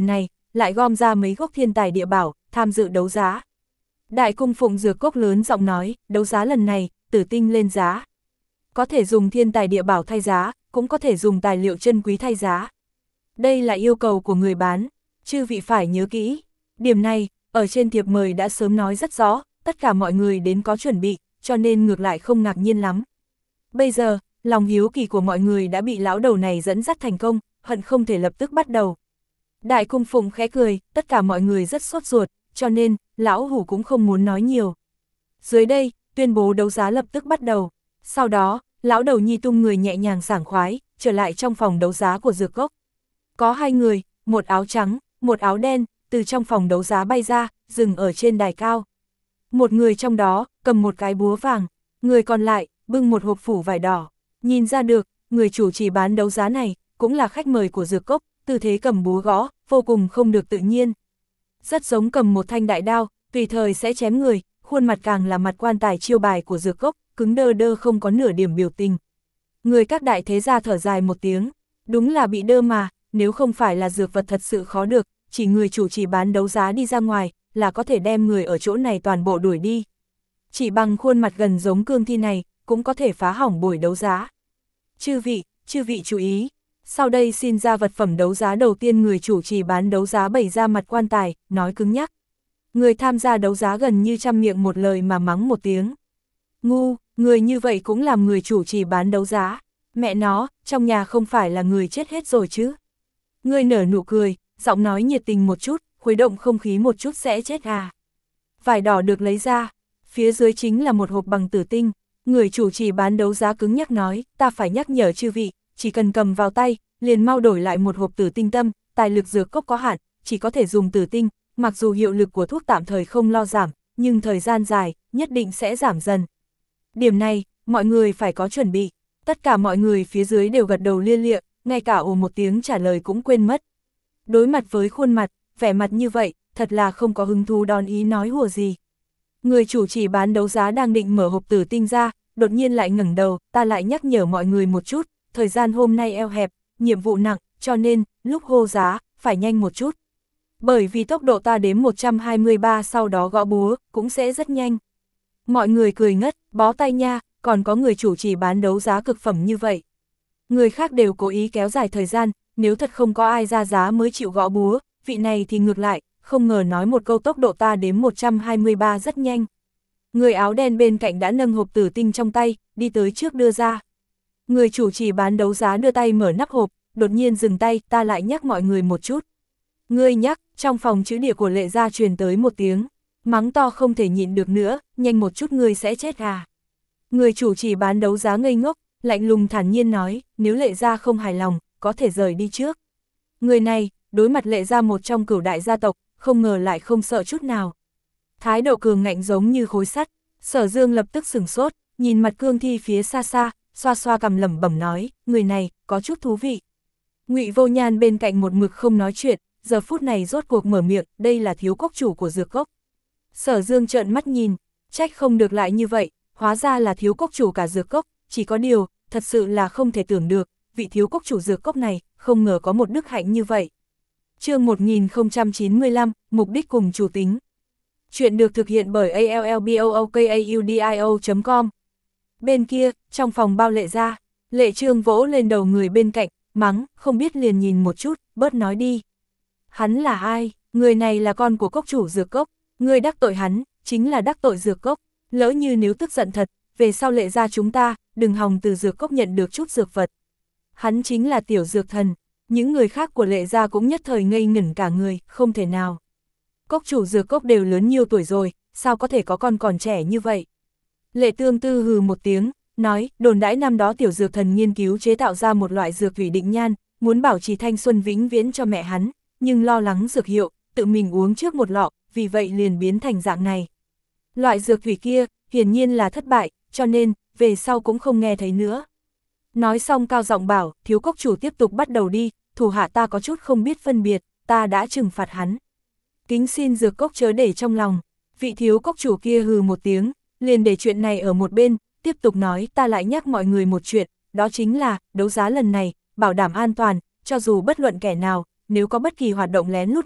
lại gom ra mấy gốc thiên tài địa bảo, tham dự đấu giá. Đại cung phụng dược cốc lớn giọng nói, đấu giá lần này, tử tinh lên giá. Có thể dùng thiên tài địa bảo thay giá, cũng có thể dùng tài liệu chân quý thay giá. Đây là yêu cầu của người bán, chư vị phải nhớ kỹ. Điểm này, ở trên thiệp mời đã sớm nói rất rõ, tất cả mọi người đến có chuẩn bị, cho nên ngược lại không ngạc nhiên lắm. Bây giờ, lòng hiếu kỳ của mọi người đã bị lão đầu này dẫn dắt thành công, hận không thể lập tức bắt đầu. Đại cung phụng khẽ cười, tất cả mọi người rất sốt ruột, cho nên, lão hủ cũng không muốn nói nhiều. Dưới đây, tuyên bố đấu giá lập tức bắt đầu. Sau đó, lão đầu nhi tung người nhẹ nhàng sảng khoái, trở lại trong phòng đấu giá của dược cốc. Có hai người, một áo trắng, một áo đen, từ trong phòng đấu giá bay ra, dừng ở trên đài cao. Một người trong đó, cầm một cái búa vàng, người còn lại, bưng một hộp phủ vải đỏ. Nhìn ra được, người chủ trì bán đấu giá này, cũng là khách mời của dược cốc, tư thế cầm búa gõ, vô cùng không được tự nhiên. Rất giống cầm một thanh đại đao, tùy thời sẽ chém người, khuôn mặt càng là mặt quan tài chiêu bài của dược cốc, cứng đơ đơ không có nửa điểm biểu tình. Người các đại thế gia thở dài một tiếng, đúng là bị đơ mà, nếu không phải là dược vật thật sự khó được, chỉ người chủ trì bán đấu giá đi ra ngoài, là có thể đem người ở chỗ này toàn bộ đuổi đi. Chỉ bằng khuôn mặt gần giống cương thi này, cũng có thể phá hỏng buổi đấu giá. Chư vị, chư vị chú ý, sau đây xin ra vật phẩm đấu giá đầu tiên. Người chủ trì bán đấu giá bày ra mặt quan tài, nói cứng nhắc. Người tham gia đấu giá gần như trăm miệng một lời mà mắng một tiếng. Ngu, người như vậy cũng làm người chủ trì bán đấu giá. Mẹ nó, trong nhà không phải là người chết hết rồi chứ. Người nở nụ cười, giọng nói nhiệt tình một chút, khuấy động không khí một chút sẽ chết à. Vải đỏ được lấy ra, phía dưới chính là một hộp bằng tử tinh. Người chủ trì bán đấu giá cứng nhắc nói, ta phải nhắc nhở chư vị, chỉ cần cầm vào tay, liền mau đổi lại một hộp tử tinh tâm, tài lực dược cốc có hạn, chỉ có thể dùng tử tinh, mặc dù hiệu lực của thuốc tạm thời không lo giảm, nhưng thời gian dài, nhất định sẽ giảm dần. Điểm này, mọi người phải có chuẩn bị, tất cả mọi người phía dưới đều gật đầu lia lịa, ngay cả ồ một tiếng trả lời cũng quên mất. Đối mặt với khuôn mặt, vẻ mặt như vậy, thật là không có hứng thú đón ý nói hùa gì. Người chủ trì bán đấu giá đang định mở hộp tử tinh ra, đột nhiên lại ngẩng đầu, ta lại nhắc nhở mọi người một chút, thời gian hôm nay eo hẹp, nhiệm vụ nặng, cho nên, lúc hô giá, phải nhanh một chút. Bởi vì tốc độ ta đếm một trăm hai mươi ba sau đó gõ búa, cũng sẽ rất nhanh. Mọi người cười ngất, bó tay nha, còn có người chủ trì bán đấu giá cực phẩm như vậy. Người khác đều cố ý kéo dài thời gian, nếu thật không có ai ra giá mới chịu gõ búa, vị này thì ngược lại, không ngờ nói một câu tốc độ ta đếm một trăm hai mươi ba rất nhanh. Người áo đen bên cạnh đã nâng hộp tử tinh trong tay, đi tới trước đưa ra. Người chủ trì bán đấu giá đưa tay mở nắp hộp, đột nhiên dừng tay, ta lại nhắc mọi người một chút. Ngươi nhắc, trong phòng chữ địa của Lệ gia truyền tới một tiếng, mắng to không thể nhịn được nữa, nhanh một chút ngươi sẽ chết à. Người chủ trì bán đấu giá ngây ngốc, lạnh lùng thản nhiên nói, nếu Lệ gia không hài lòng, có thể rời đi trước. Người này, đối mặt Lệ gia một trong cửu đại gia tộc, không ngờ lại không sợ chút nào. Thái độ cường ngạnh giống như khối sắt, Sở Dương lập tức sửng sốt, nhìn mặt cương thi phía xa xa, xoa xoa cằm lẩm bẩm nói, người này, có chút thú vị. Ngụy Vô Nhan bên cạnh một mực không nói chuyện, giờ phút này rốt cuộc mở miệng, đây là thiếu cốc chủ của dược cốc. Sở Dương trợn mắt nhìn, trách không được lại như vậy, hóa ra là thiếu cốc chủ cả dược cốc, chỉ có điều, thật sự là không thể tưởng được, vị thiếu cốc chủ dược cốc này, không ngờ có một đức hạnh như vậy. Chương một nghìn không trăm chín mươi lăm, mục đích cùng chủ tính. Chuyện được thực hiện bởi a l l b o o k a u d i o chấm com. Bên kia, trong phòng bao Lệ gia, Lệ Trương vỗ lên đầu người bên cạnh, mắng, không biết liền nhìn một chút, bớt nói đi. Hắn là ai? Người này là con của cốc chủ dược cốc, người đắc tội hắn, chính là đắc tội dược cốc, lỡ như nếu tức giận thật, về sau Lệ gia chúng ta, đừng hòng từ dược cốc nhận được chút dược vật. Hắn chính là tiểu dược thần, những người khác của Lệ gia cũng nhất thời ngây ngẩn cả người, không thể nào. Cốc chủ dược cốc đều lớn nhiều tuổi rồi, sao có thể có con còn trẻ như vậy? Lệ Tương Tư hừ một tiếng, nói, đồn đãi năm đó tiểu dược thần nghiên cứu chế tạo ra một loại dược thủy định nhan, muốn bảo trì thanh xuân vĩnh viễn cho mẹ hắn, nhưng lo lắng dược hiệu, tự mình uống trước một lọ, vì vậy liền biến thành dạng này. Loại dược thủy kia, hiển nhiên là thất bại, cho nên, về sau cũng không nghe thấy nữa. Nói xong cao giọng bảo, thiếu cốc chủ tiếp tục bắt đầu đi, thủ hạ ta có chút không biết phân biệt, ta đã trừng phạt hắn. Kính xin dược cốc chớ để trong lòng, vị thiếu cốc chủ kia hừ một tiếng, liền để chuyện này ở một bên, tiếp tục nói, ta lại nhắc mọi người một chuyện, đó chính là, đấu giá lần này, bảo đảm an toàn, cho dù bất luận kẻ nào, nếu có bất kỳ hoạt động lén lút nào,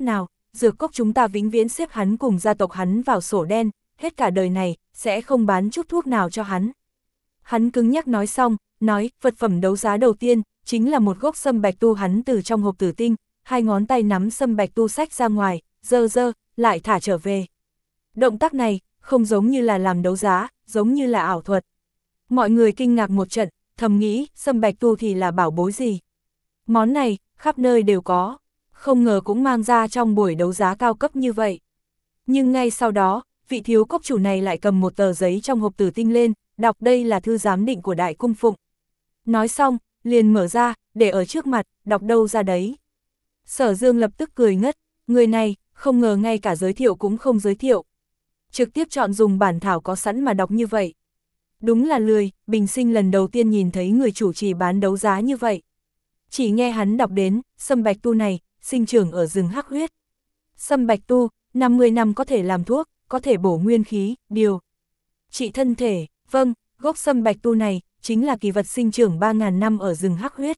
dược cốc chúng ta vĩnh viễn xếp hắn cùng gia tộc hắn vào sổ đen, hết cả đời này, sẽ không bán chút thuốc nào cho hắn. Hắn cứng nhắc nói xong, nói, vật phẩm đấu giá đầu tiên, chính là một gốc sâm bạch tu. Hắn từ trong hộp tử tinh, hai ngón tay nắm sâm bạch tu xách ra ngoài, dơ dơ, lại thả trở về. Động tác này, không giống như là làm đấu giá, giống như là ảo thuật. Mọi người kinh ngạc một trận, thầm nghĩ, sâm bạch tu thì là bảo bối gì. Món này, khắp nơi đều có, không ngờ cũng mang ra trong buổi đấu giá cao cấp như vậy. Nhưng ngay sau đó, vị thiếu cốc chủ này lại cầm một tờ giấy trong hộp tử tinh lên, đọc đây là thư giám định của Đại Cung Phụng. Nói xong, liền mở ra, để ở trước mặt, đọc đâu ra đấy. Sở Dương lập tức cười ngất, người này, không ngờ ngay cả giới thiệu cũng không giới thiệu. Trực tiếp chọn dùng bản thảo có sẵn mà đọc như vậy. Đúng là lười, bình sinh lần đầu tiên nhìn thấy người chủ trì bán đấu giá như vậy. Chỉ nghe hắn đọc đến, sâm bạch tu này, sinh trưởng ở rừng hắc huyết. Sâm bạch tu, năm mươi năm có thể làm thuốc, có thể bổ nguyên khí, điều trị thân thể. Vâng, gốc sâm bạch tu này, chính là kỳ vật sinh trưởng ba nghìn năm ở rừng hắc huyết.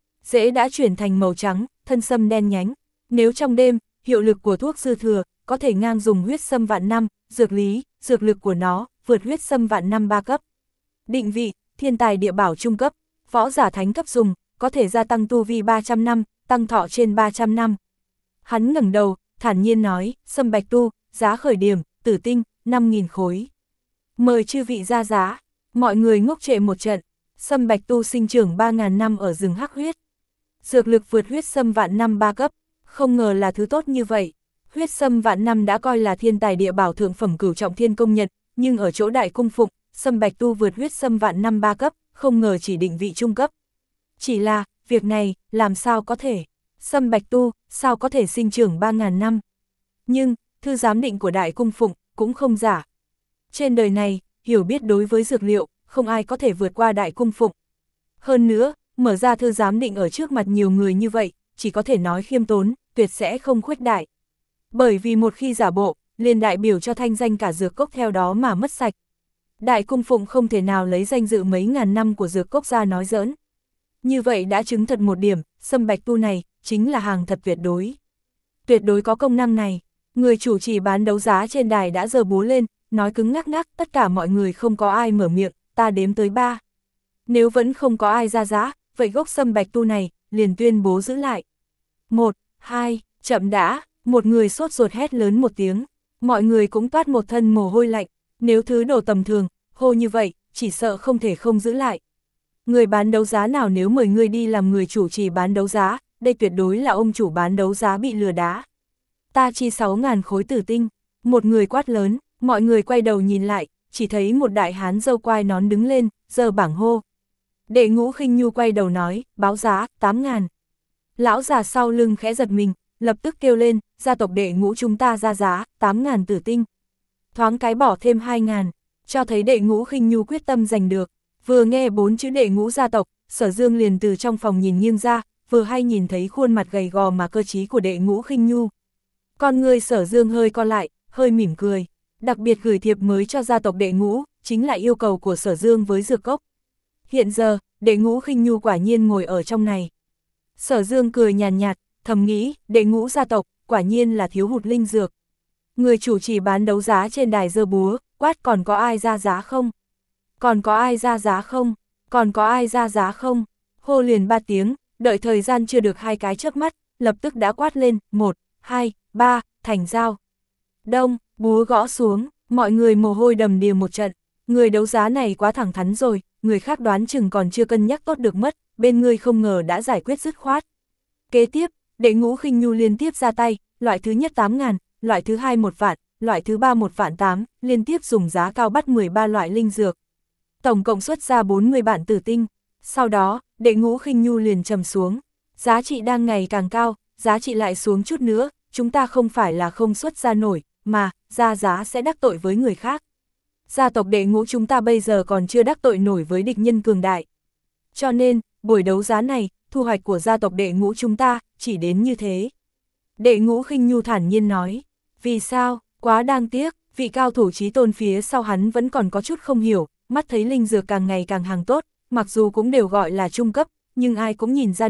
Rễ đã chuyển thành màu trắng, thân sâm đen nhánh. Nếu trong đêm, hiệu lực của thuốc dư thừa, có thể ngang dùng huyết sâm vạn năm, dược lý, dược lực của nó, vượt huyết sâm vạn năm ba cấp. Định vị, thiên tài địa bảo trung cấp, võ giả thánh cấp dùng, có thể gia tăng tu vi ba trăm năm, tăng thọ trên ba trăm năm. Hắn ngẩng đầu, thản nhiên nói, sâm bạch tu, giá khởi điểm, tử tinh, năm nghìn khối. Mời chư vị ra giá, mọi người ngốc trệ một trận, sâm bạch tu sinh trưởng ba nghìn năm ở rừng hắc huyết. Dược lực vượt huyết sâm vạn năm ba cấp, không ngờ là thứ tốt như vậy. Huyết sâm vạn năm đã coi là thiên tài địa bảo thượng phẩm cửu trọng thiên công nhận, nhưng ở chỗ Đại Cung Phụng, sâm bạch tu vượt huyết sâm vạn năm ba cấp, không ngờ chỉ định vị trung cấp. Chỉ là, việc này, làm sao có thể? Sâm bạch tu, sao có thể sinh trưởng ba nghìn năm? Nhưng, thư giám định của Đại Cung Phụng, cũng không giả. Trên đời này, hiểu biết đối với dược liệu, không ai có thể vượt qua Đại Cung Phụng. Hơn nữa, mở ra thư giám định ở trước mặt nhiều người như vậy, chỉ có thể nói khiêm tốn, tuyệt sẽ không khuếch đại. Bởi vì một khi giả bộ, liền đại biểu cho thanh danh cả dược cốc theo đó mà mất sạch. Đại Cung Phụng không thể nào lấy danh dự mấy ngàn năm của dược cốc ra nói giỡn. Như vậy đã chứng thật một điểm, sâm bạch tu này, chính là hàng thật tuyệt đối. Tuyệt đối có công năng này, người chủ trì bán đấu giá trên đài đã giơ búa lên, nói cứng ngắc ngắc, tất cả mọi người không có ai mở miệng, ta đếm tới ba. Nếu vẫn không có ai ra giá, vậy gốc sâm bạch tu này, liền tuyên bố giữ lại. Một, hai, chậm đã, một người sốt ruột hét lớn một tiếng, mọi người cũng toát một thân mồ hôi lạnh, nếu thứ đồ tầm thường, hô như vậy, chỉ sợ không thể không giữ lại. Người bán đấu giá nào nếu mời ngươi đi làm người chủ trì bán đấu giá, đây tuyệt đối là ông chủ bán đấu giá bị lừa đá. Ta chi sáu ngàn khối tử tinh, một người quát lớn, mọi người quay đầu nhìn lại, chỉ thấy một đại hán râu quai nón đứng lên, giơ bảng hô. Đệ Ngũ Khinh Nhu quay đầu nói, báo giá, tám ngàn. Lão già sau lưng khẽ giật mình, lập tức kêu lên, gia tộc Đệ Ngũ chúng ta ra giá, tám ngàn tử tinh. Thoáng cái bỏ thêm hai ngàn, cho thấy Đệ Ngũ Khinh Nhu quyết tâm giành được. Vừa nghe bốn chữ Đệ Ngũ gia tộc, Sở Dương liền từ trong phòng nhìn nghiêng ra, vừa hay nhìn thấy khuôn mặt gầy gò mà cơ trí của Đệ Ngũ Khinh Nhu. Con người Sở Dương hơi co lại, hơi mỉm cười, đặc biệt gửi thiệp mới cho gia tộc Đệ Ngũ, chính là yêu cầu của Sở Dương với dược cốc. Hiện giờ, Đệ Ngũ Khinh Nhu quả nhiên ngồi ở trong này. Sở Dương cười nhàn nhạt, thầm nghĩ, Đệ Ngũ gia tộc, quả nhiên là thiếu hụt linh dược. Người chủ trì bán đấu giá trên đài giơ búa, quát còn có ai ra giá không? Còn có ai ra giá không? Còn có ai ra giá không? Hô liền ba tiếng, đợi thời gian chưa được hai cái chớp mắt, lập tức đã quát lên, một, hai, ba, thành giao. Đông, búa gõ xuống, mọi người mồ hôi đầm đìa một trận, người đấu giá này quá thẳng thắn rồi, người khác đoán chừng còn chưa cân nhắc tốt được mất, bên ngươi không ngờ đã giải quyết dứt khoát. Kế tiếp, Đệ Ngũ Khinh Nhu liên tiếp ra tay, loại thứ nhất tám ngàn, loại thứ hai một vạn, loại thứ ba một vạn tám, liên tiếp dùng giá cao bắt mười ba loại linh dược. Tổng cộng xuất ra bốn mươi bản tử tinh, sau đó, Đệ Ngũ Khinh Nhu liền trầm xuống, giá trị đang ngày càng cao, giá trị lại xuống chút nữa, chúng ta không phải là không xuất ra nổi, mà, ra giá sẽ đắc tội với người khác. Gia tộc Đệ Ngũ chúng ta bây giờ còn chưa đắc tội nổi với địch nhân cường đại. Cho nên, buổi đấu giá này, thu hoạch của gia tộc Đệ Ngũ chúng ta, chỉ đến như thế. Đệ Ngũ Khinh Nhu thản nhiên nói, vì sao, quá đáng tiếc, vị cao thủ chí tôn phía sau hắn vẫn còn có chút không hiểu, mắt thấy linh dược càng ngày càng hàng tốt, mặc dù cũng đều gọi là trung cấp, nhưng ai cũng nhìn ra được,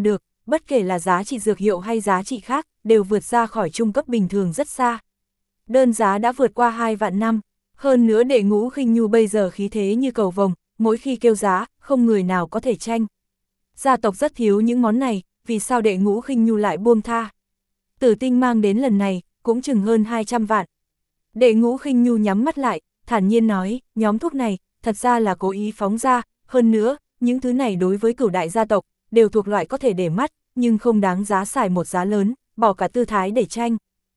bất kể là giá trị dược hiệu hay giá trị khác, đều vượt ra khỏi trung cấp bình thường rất xa. Đơn giá đã vượt qua hai vạn năm, hơn nữa Đệ Ngũ Khinh Nhu bây giờ khí thế như cầu vồng, mỗi khi kêu giá, không người nào có thể tranh. Gia tộc rất thiếu những món này, vì sao Đệ Ngũ Khinh Nhu lại buông tha? Tử tinh mang đến lần này, cũng chừng hơn hai trăm vạn. Đệ Ngũ Khinh Nhu nhắm mắt lại, thản nhiên nói, nhóm thuốc này, thật ra là cố ý phóng ra, hơn nữa, những thứ này đối với cửu đại gia tộc, đều thuộc loại có thể để mắt, nhưng không đáng giá xài một giá lớn, bỏ cả tư thái để tranh.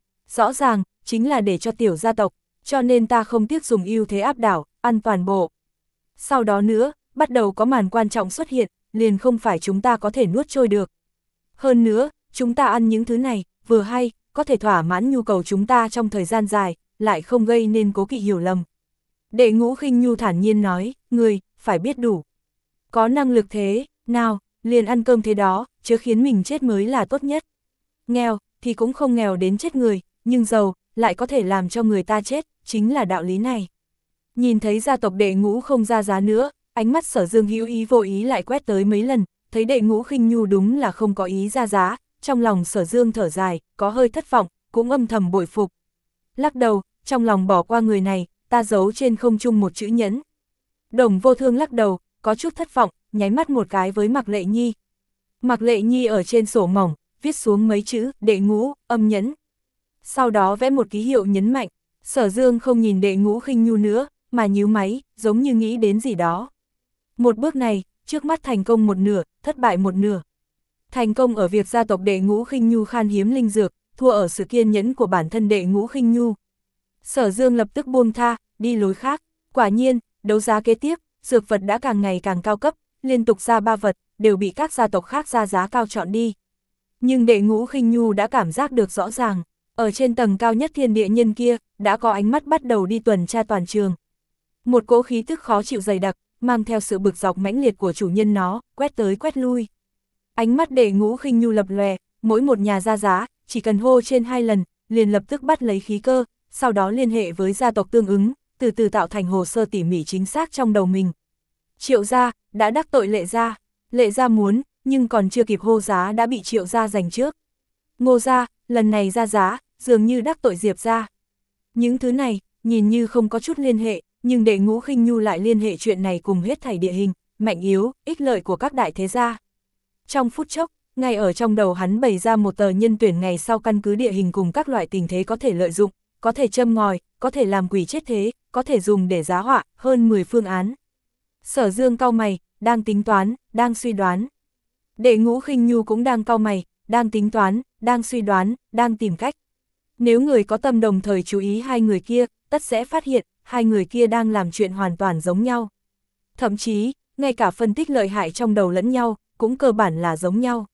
Rõ ràng, chính là để cho tiểu gia tộc, cho nên ta không tiếc dùng ưu thế áp đảo, ăn toàn bộ. Sau đó nữa, bắt đầu có màn quan trọng xuất hiện, liền không phải chúng ta có thể nuốt trôi được. Hơn nữa, chúng ta ăn những thứ này, vừa hay, có thể thỏa mãn nhu cầu chúng ta trong thời gian dài, lại không gây nên cố kỵ hiểu lầm. Đệ Ngũ Khinh Nhu thản nhiên nói, người, phải biết đủ. Có năng lực thế, nào, liền ăn cơm thế đó, chứ khiến mình chết mới là tốt nhất. Nghèo, thì cũng không nghèo đến chết người, nhưng giàu, lại có thể làm cho người ta chết, chính là đạo lý này. Nhìn thấy gia tộc Đệ Ngũ không ra giá nữa, ánh mắt Sở Dương hữu ý vô ý lại quét tới mấy lần, thấy Đệ Ngũ Khinh Nhu đúng là không có ý ra giá, trong lòng Sở Dương thở dài, có hơi thất vọng, cũng âm thầm bội phục. Lắc đầu, trong lòng bỏ qua người này, ta giấu trên không trung một chữ nhẫn. Đồng Vô Thương lắc đầu, có chút thất vọng, nháy mắt một cái với Mạc Lệ Nhi. Mạc Lệ Nhi ở trên sổ mỏng, viết xuống mấy chữ, Đệ Ngũ, âm nhẫn. Sau đó vẽ một ký hiệu nhấn mạnh, Sở Dương không nhìn Đệ Ngũ Khinh Nhu nữa, mà nhíu máy, giống như nghĩ đến gì đó. Một bước này, trước mắt thành công một nửa, thất bại một nửa. Thành công ở việc gia tộc Đệ Ngũ Khinh Nhu khan hiếm linh dược, thua ở sự kiên nhẫn của bản thân Đệ Ngũ Khinh Nhu. Sở Dương lập tức buông tha, đi lối khác. Quả nhiên, đấu giá kế tiếp, dược vật đã càng ngày càng cao cấp, liên tục ra ba vật, đều bị các gia tộc khác ra giá cao chọn đi. Nhưng Đệ Ngũ Khinh Nhu đã cảm giác được rõ ràng, ở trên tầng cao nhất thiên địa nhân kia, đã có ánh mắt bắt đầu đi tuần tra toàn trường. Một cỗ khí tức khó chịu dày đặc, mang theo sự bực dọc mãnh liệt của chủ nhân nó, quét tới quét lui. Ánh mắt Đệ Ngũ Khinh Nhu lập lòe, mỗi một nhà ra giá, chỉ cần hô trên hai lần, liền lập tức bắt lấy khí cơ, sau đó liên hệ với gia tộc tương ứng, từ từ tạo thành hồ sơ tỉ mỉ chính xác trong đầu mình. Triệu gia, đã đắc tội Lệ gia, Lệ gia muốn, nhưng còn chưa kịp hô giá đã bị Triệu gia giành trước. Ngô gia, lần này ra giá, dường như đắc tội Diệp gia. Những thứ này, nhìn như không có chút liên hệ, nhưng Đệ Ngũ Khinh Nhu lại liên hệ chuyện này cùng hết thảy địa hình, mạnh yếu, ích lợi của các đại thế gia. Trong phút chốc, ngay ở trong đầu hắn bày ra một tờ nhân tuyển ngày sau căn cứ địa hình cùng các loại tình thế có thể lợi dụng, có thể châm ngòi, có thể làm quỷ chết thế, có thể dùng để giá họa, hơn mười phương án. Sở Dương cau mày, đang tính toán, đang suy đoán. Đệ Ngũ Khinh Nhu cũng đang cau mày, đang tính toán, đang suy đoán, đang tìm cách. Nếu người có tâm đồng thời chú ý hai người kia, tất sẽ phát hiện, hai người kia đang làm chuyện hoàn toàn giống nhau. Thậm chí, ngay cả phân tích lợi hại trong đầu lẫn nhau, cũng cơ bản là giống nhau.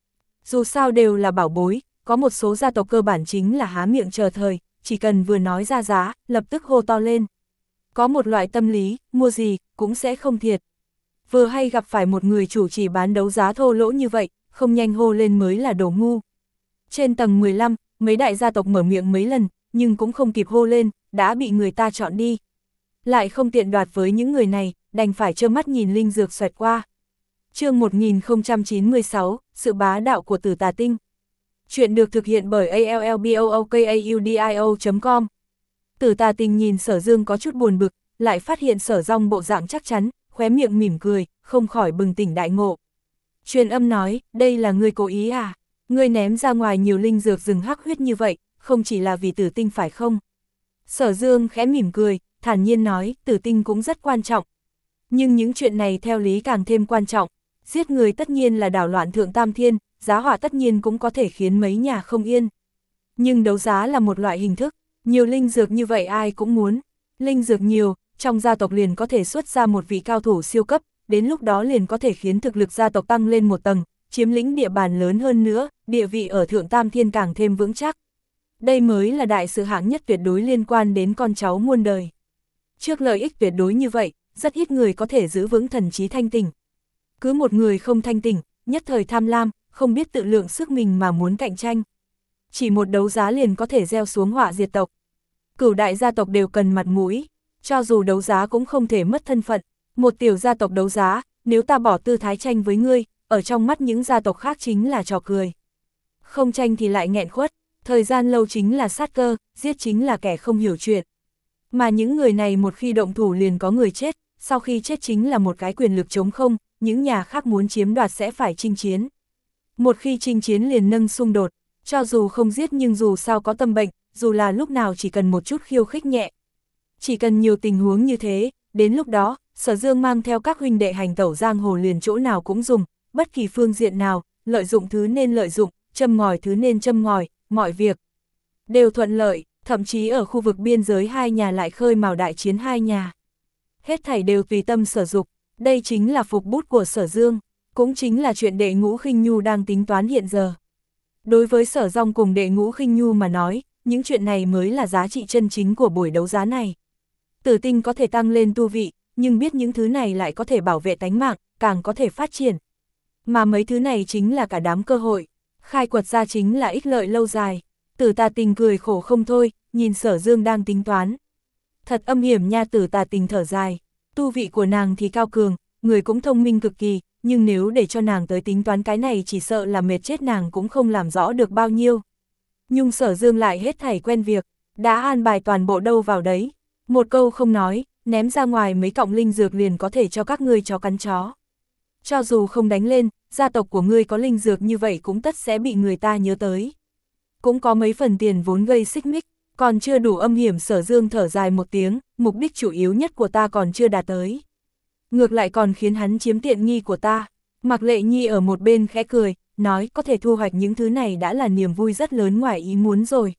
Dù sao đều là bảo bối, có một số gia tộc cơ bản chính là há miệng chờ thời, chỉ cần vừa nói ra giá, lập tức hô to lên. Có một loại tâm lý, mua gì, cũng sẽ không thiệt. Vừa hay gặp phải một người chủ chỉ bán đấu giá thô lỗ như vậy, không nhanh hô lên mới là đồ ngu. Trên tầng mười lăm, mấy đại gia tộc mở miệng mấy lần, nhưng cũng không kịp hô lên, đã bị người ta chọn đi. Lại không tiện đoạt với những người này, đành phải trơ mắt nhìn linh dược xoẹt qua. Chương một nghìn không trăm chín mươi sáu, sự bá đạo của Tử Tà Tinh. Chuyện được thực hiện bởi a l l b o o k a u d i o chấm com. Tử Tà Tinh nhìn Sở Dương có chút buồn bực, lại phát hiện Sở Dong bộ dạng chắc chắn, khóe miệng mỉm cười, không khỏi bừng tỉnh đại ngộ. Truyền âm nói, đây là ngươi cố ý à? Ngươi ném ra ngoài nhiều linh dược rừng hắc huyết như vậy, không chỉ là vì Tử Tinh phải không? Sở Dương khẽ mỉm cười, thản nhiên nói, Tử Tinh cũng rất quan trọng. Nhưng những chuyện này theo lý càng thêm quan trọng. Giết người tất nhiên là đảo loạn thượng tam thiên, giá họa tất nhiên cũng có thể khiến mấy nhà không yên. Nhưng đấu giá là một loại hình thức, nhiều linh dược như vậy ai cũng muốn. Linh dược nhiều, trong gia tộc liền có thể xuất ra một vị cao thủ siêu cấp, đến lúc đó liền có thể khiến thực lực gia tộc tăng lên một tầng, chiếm lĩnh địa bàn lớn hơn nữa, địa vị ở thượng tam thiên càng thêm vững chắc. Đây mới là đại sự hạng nhất tuyệt đối liên quan đến con cháu muôn đời. Trước lợi ích tuyệt đối như vậy, rất ít người có thể giữ vững thần trí thanh tỉnh. Cứ một người không thanh tỉnh, nhất thời tham lam, không biết tự lượng sức mình mà muốn cạnh tranh. Chỉ một đấu giá liền có thể gieo xuống họa diệt tộc. Cửu đại gia tộc đều cần mặt mũi, cho dù đấu giá cũng không thể mất thân phận. Một tiểu gia tộc đấu giá, nếu ta bỏ tư thái tranh với ngươi, ở trong mắt những gia tộc khác chính là trò cười. Không tranh thì lại nghẹn khuất, thời gian lâu chính là sát cơ, giết chính là kẻ không hiểu chuyện. Mà những người này một khi động thủ liền có người chết, sau khi chết chính là một cái quyền lực trống không, những nhà khác muốn chiếm đoạt sẽ phải chinh chiến. Một khi chinh chiến liền nâng xung đột, cho dù không giết nhưng dù sao có tâm bệnh, dù là lúc nào chỉ cần một chút khiêu khích nhẹ. Chỉ cần nhiều tình huống như thế, đến lúc đó, Sở Dương mang theo các huynh đệ hành tẩu giang hồ liền chỗ nào cũng dùng, bất kỳ phương diện nào, lợi dụng thứ nên lợi dụng, châm ngòi thứ nên châm ngòi, mọi việc đều thuận lợi, thậm chí ở khu vực biên giới hai nhà lại khơi mào đại chiến hai nhà. Hết thảy đều tùy tâm sở dục, đây chính là phục bút của Sở Dương, cũng chính là chuyện Đệ Ngũ Khinh Nhu đang tính toán hiện giờ. Đối với Sở Dòng cùng Đệ Ngũ Khinh Nhu mà nói, những chuyện này mới là giá trị chân chính của buổi đấu giá này. Tử tinh có thể tăng lên tu vị, nhưng biết những thứ này lại có thể bảo vệ tánh mạng, càng có thể phát triển. Mà mấy thứ này chính là cả đám cơ hội, khai quật ra chính là ích lợi lâu dài. Tử Tà Tình cười khổ không thôi, nhìn Sở Dương đang tính toán. Thật âm hiểm nha. Tử Tà Tình thở dài, tu vị của nàng thì cao cường, người cũng thông minh cực kỳ, nhưng nếu để cho nàng tới tính toán cái này chỉ sợ là mệt chết nàng cũng không làm rõ được bao nhiêu. Nhưng Sở Dương lại hết thảy quen việc, đã an bài toàn bộ đâu vào đấy. Một câu không nói, ném ra ngoài mấy cọng linh dược liền có thể cho các ngươi chó cắn chó. Cho dù không đánh lên, gia tộc của ngươi có linh dược như vậy cũng tất sẽ bị người ta nhớ tới. Cũng có mấy phần tiền vốn gây xích mích, còn chưa đủ âm hiểm. Sở Dương thở dài một tiếng, mục đích chủ yếu nhất của ta còn chưa đạt tới. Ngược lại còn khiến hắn chiếm tiện nghi của ta. Mạc Lệ Nhi ở một bên khẽ cười, nói có thể thu hoạch những thứ này đã là niềm vui rất lớn ngoài ý muốn rồi.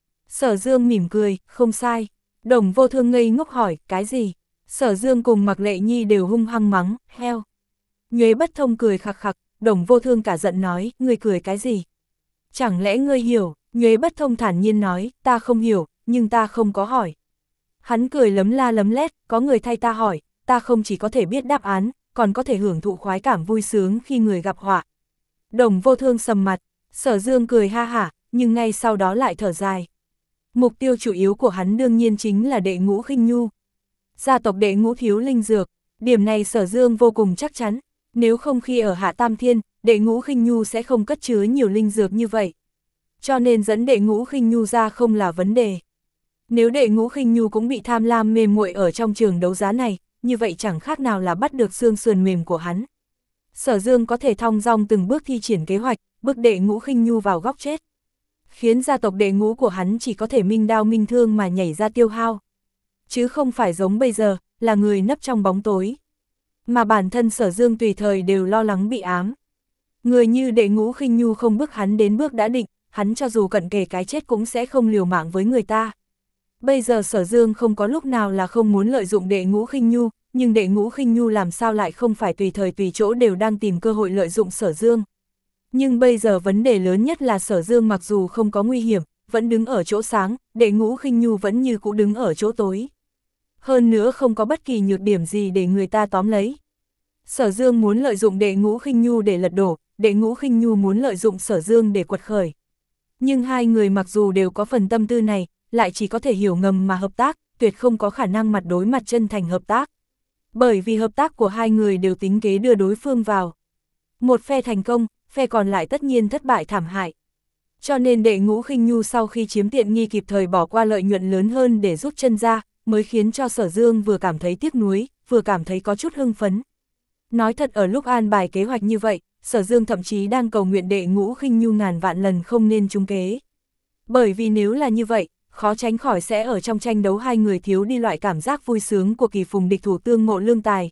Sở Dương mỉm cười, không sai. Đồng Vô Thương ngây ngốc hỏi, cái gì? Sở Dương cùng Mạc Lệ Nhi đều hung hăng mắng, heo. Nhuế Bất Thông cười khặc khặc, Đồng Vô Thương cả giận nói, ngươi cười cái gì? Chẳng lẽ ngươi hiểu? Nhuế Bất Thông thản nhiên nói, ta không hiểu, nhưng ta không có hỏi. Hắn cười lấm la lấm lét, có người thay ta hỏi, ta không chỉ có thể biết đáp án, còn có thể hưởng thụ khoái cảm vui sướng khi người gặp họa. Đồng Vô Thương sầm mặt, Sở Dương cười ha hả, nhưng ngay sau đó lại thở dài. Mục tiêu chủ yếu của hắn đương nhiên chính là Đệ Ngũ Khinh Nhu. Gia tộc Đệ Ngũ thiếu linh dược, điểm này Sở Dương vô cùng chắc chắn, nếu không khi ở Hạ Tam Thiên, Đệ Ngũ Khinh Nhu sẽ không cất chứa nhiều linh dược như vậy. Cho nên dẫn Đệ Ngũ Khinh Nhu ra không là vấn đề. Nếu Đệ Ngũ Khinh Nhu cũng bị tham lam mê muội ở trong trường đấu giá này, như vậy chẳng khác nào là bắt được xương sườn mềm của hắn. Sở Dương có thể thong dong từng bước thi triển kế hoạch, bước Đệ Ngũ Khinh Nhu vào góc chết, khiến gia tộc Đệ Ngũ của hắn chỉ có thể minh đao minh thương mà nhảy ra tiêu hao. Chứ không phải giống bây giờ, là người nấp trong bóng tối. Mà bản thân Sở Dương tùy thời đều lo lắng bị ám. Người như Đệ Ngũ Khinh Nhu không bước hắn đến bước đã định, hắn cho dù cận kề cái chết cũng sẽ không liều mạng với người ta. Bây giờ Sở Dương không có lúc nào là không muốn lợi dụng Đệ Ngũ Khinh Nhu, nhưng Đệ Ngũ Khinh Nhu làm sao lại không phải tùy thời tùy chỗ đều đang tìm cơ hội lợi dụng Sở Dương. Nhưng bây giờ vấn đề lớn nhất là Sở Dương mặc dù không có nguy hiểm, vẫn đứng ở chỗ sáng, Đệ Ngũ Khinh Nhu vẫn như cũ đứng ở chỗ tối. Hơn nữa không có bất kỳ nhược điểm gì để người ta tóm lấy. Sở Dương muốn lợi dụng Đệ Ngũ Khinh Nhu để lật đổ, Đệ Ngũ Khinh Nhu muốn lợi dụng Sở Dương để quật khởi. Nhưng hai người mặc dù đều có phần tâm tư này, lại chỉ có thể hiểu ngầm mà hợp tác, tuyệt không có khả năng mặt đối mặt chân thành hợp tác. Bởi vì hợp tác của hai người đều tính kế đưa đối phương vào. Một phe thành công, phe còn lại tất nhiên thất bại thảm hại. Cho nên Đệ Ngũ Khinh Nhu sau khi chiếm tiện nghi kịp thời bỏ qua lợi nhuận lớn hơn để rút chân ra, mới khiến cho Sở Dương vừa cảm thấy tiếc nuối, vừa cảm thấy có chút hưng phấn. Nói thật ở lúc an bài kế hoạch như vậy, Sở Dương thậm chí đang cầu nguyện Đệ Ngũ Khinh Nhu ngàn vạn lần không nên trúng kế. Bởi vì nếu là như vậy, khó tránh khỏi sẽ ở trong tranh đấu hai người thiếu đi loại cảm giác vui sướng của kỳ phùng địch thủ tương ngộ lương tài.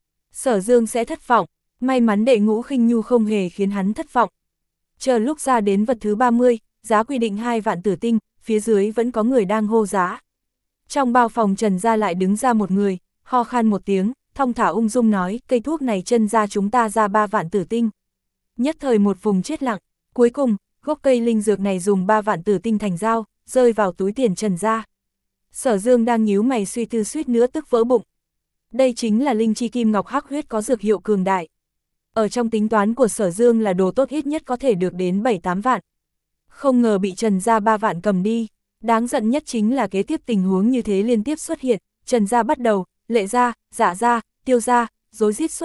Sở Dương sẽ thất vọng, may mắn Đệ Ngũ Khinh Nhu không hề khiến hắn thất vọng. Chờ lúc ra đến vật thứ ba mươi, giá quy định hai vạn tử tinh, phía dưới vẫn có người đang hô giá. Trong bao phòng Trần gia lại đứng ra một người, ho khan một tiếng, thong thả ung dung nói, cây thuốc này chân ra chúng ta ra ba vạn tử tinh. Nhất thời một vùng chết lặng, cuối cùng, gốc cây linh dược này dùng ba vạn tử tinh thành dao, rơi vào túi tiền Trần gia. Sở Dương đang nhíu mày suy tư suýt nữa tức vỡ bụng. Đây chính là linh chi kim ngọc hắc huyết có dược hiệu cường đại. Ở trong tính toán của Sở Dương là đồ tốt ít nhất có thể được đến bảy tám vạn. Không ngờ bị Trần gia ba vạn cầm đi. Đáng giận nhất chính là kế tiếp tình huống như thế liên tiếp xuất hiện, Trần gia bắt đầu, Lệ gia, Dạ gia, Tiêu gia, rối rít xuất động,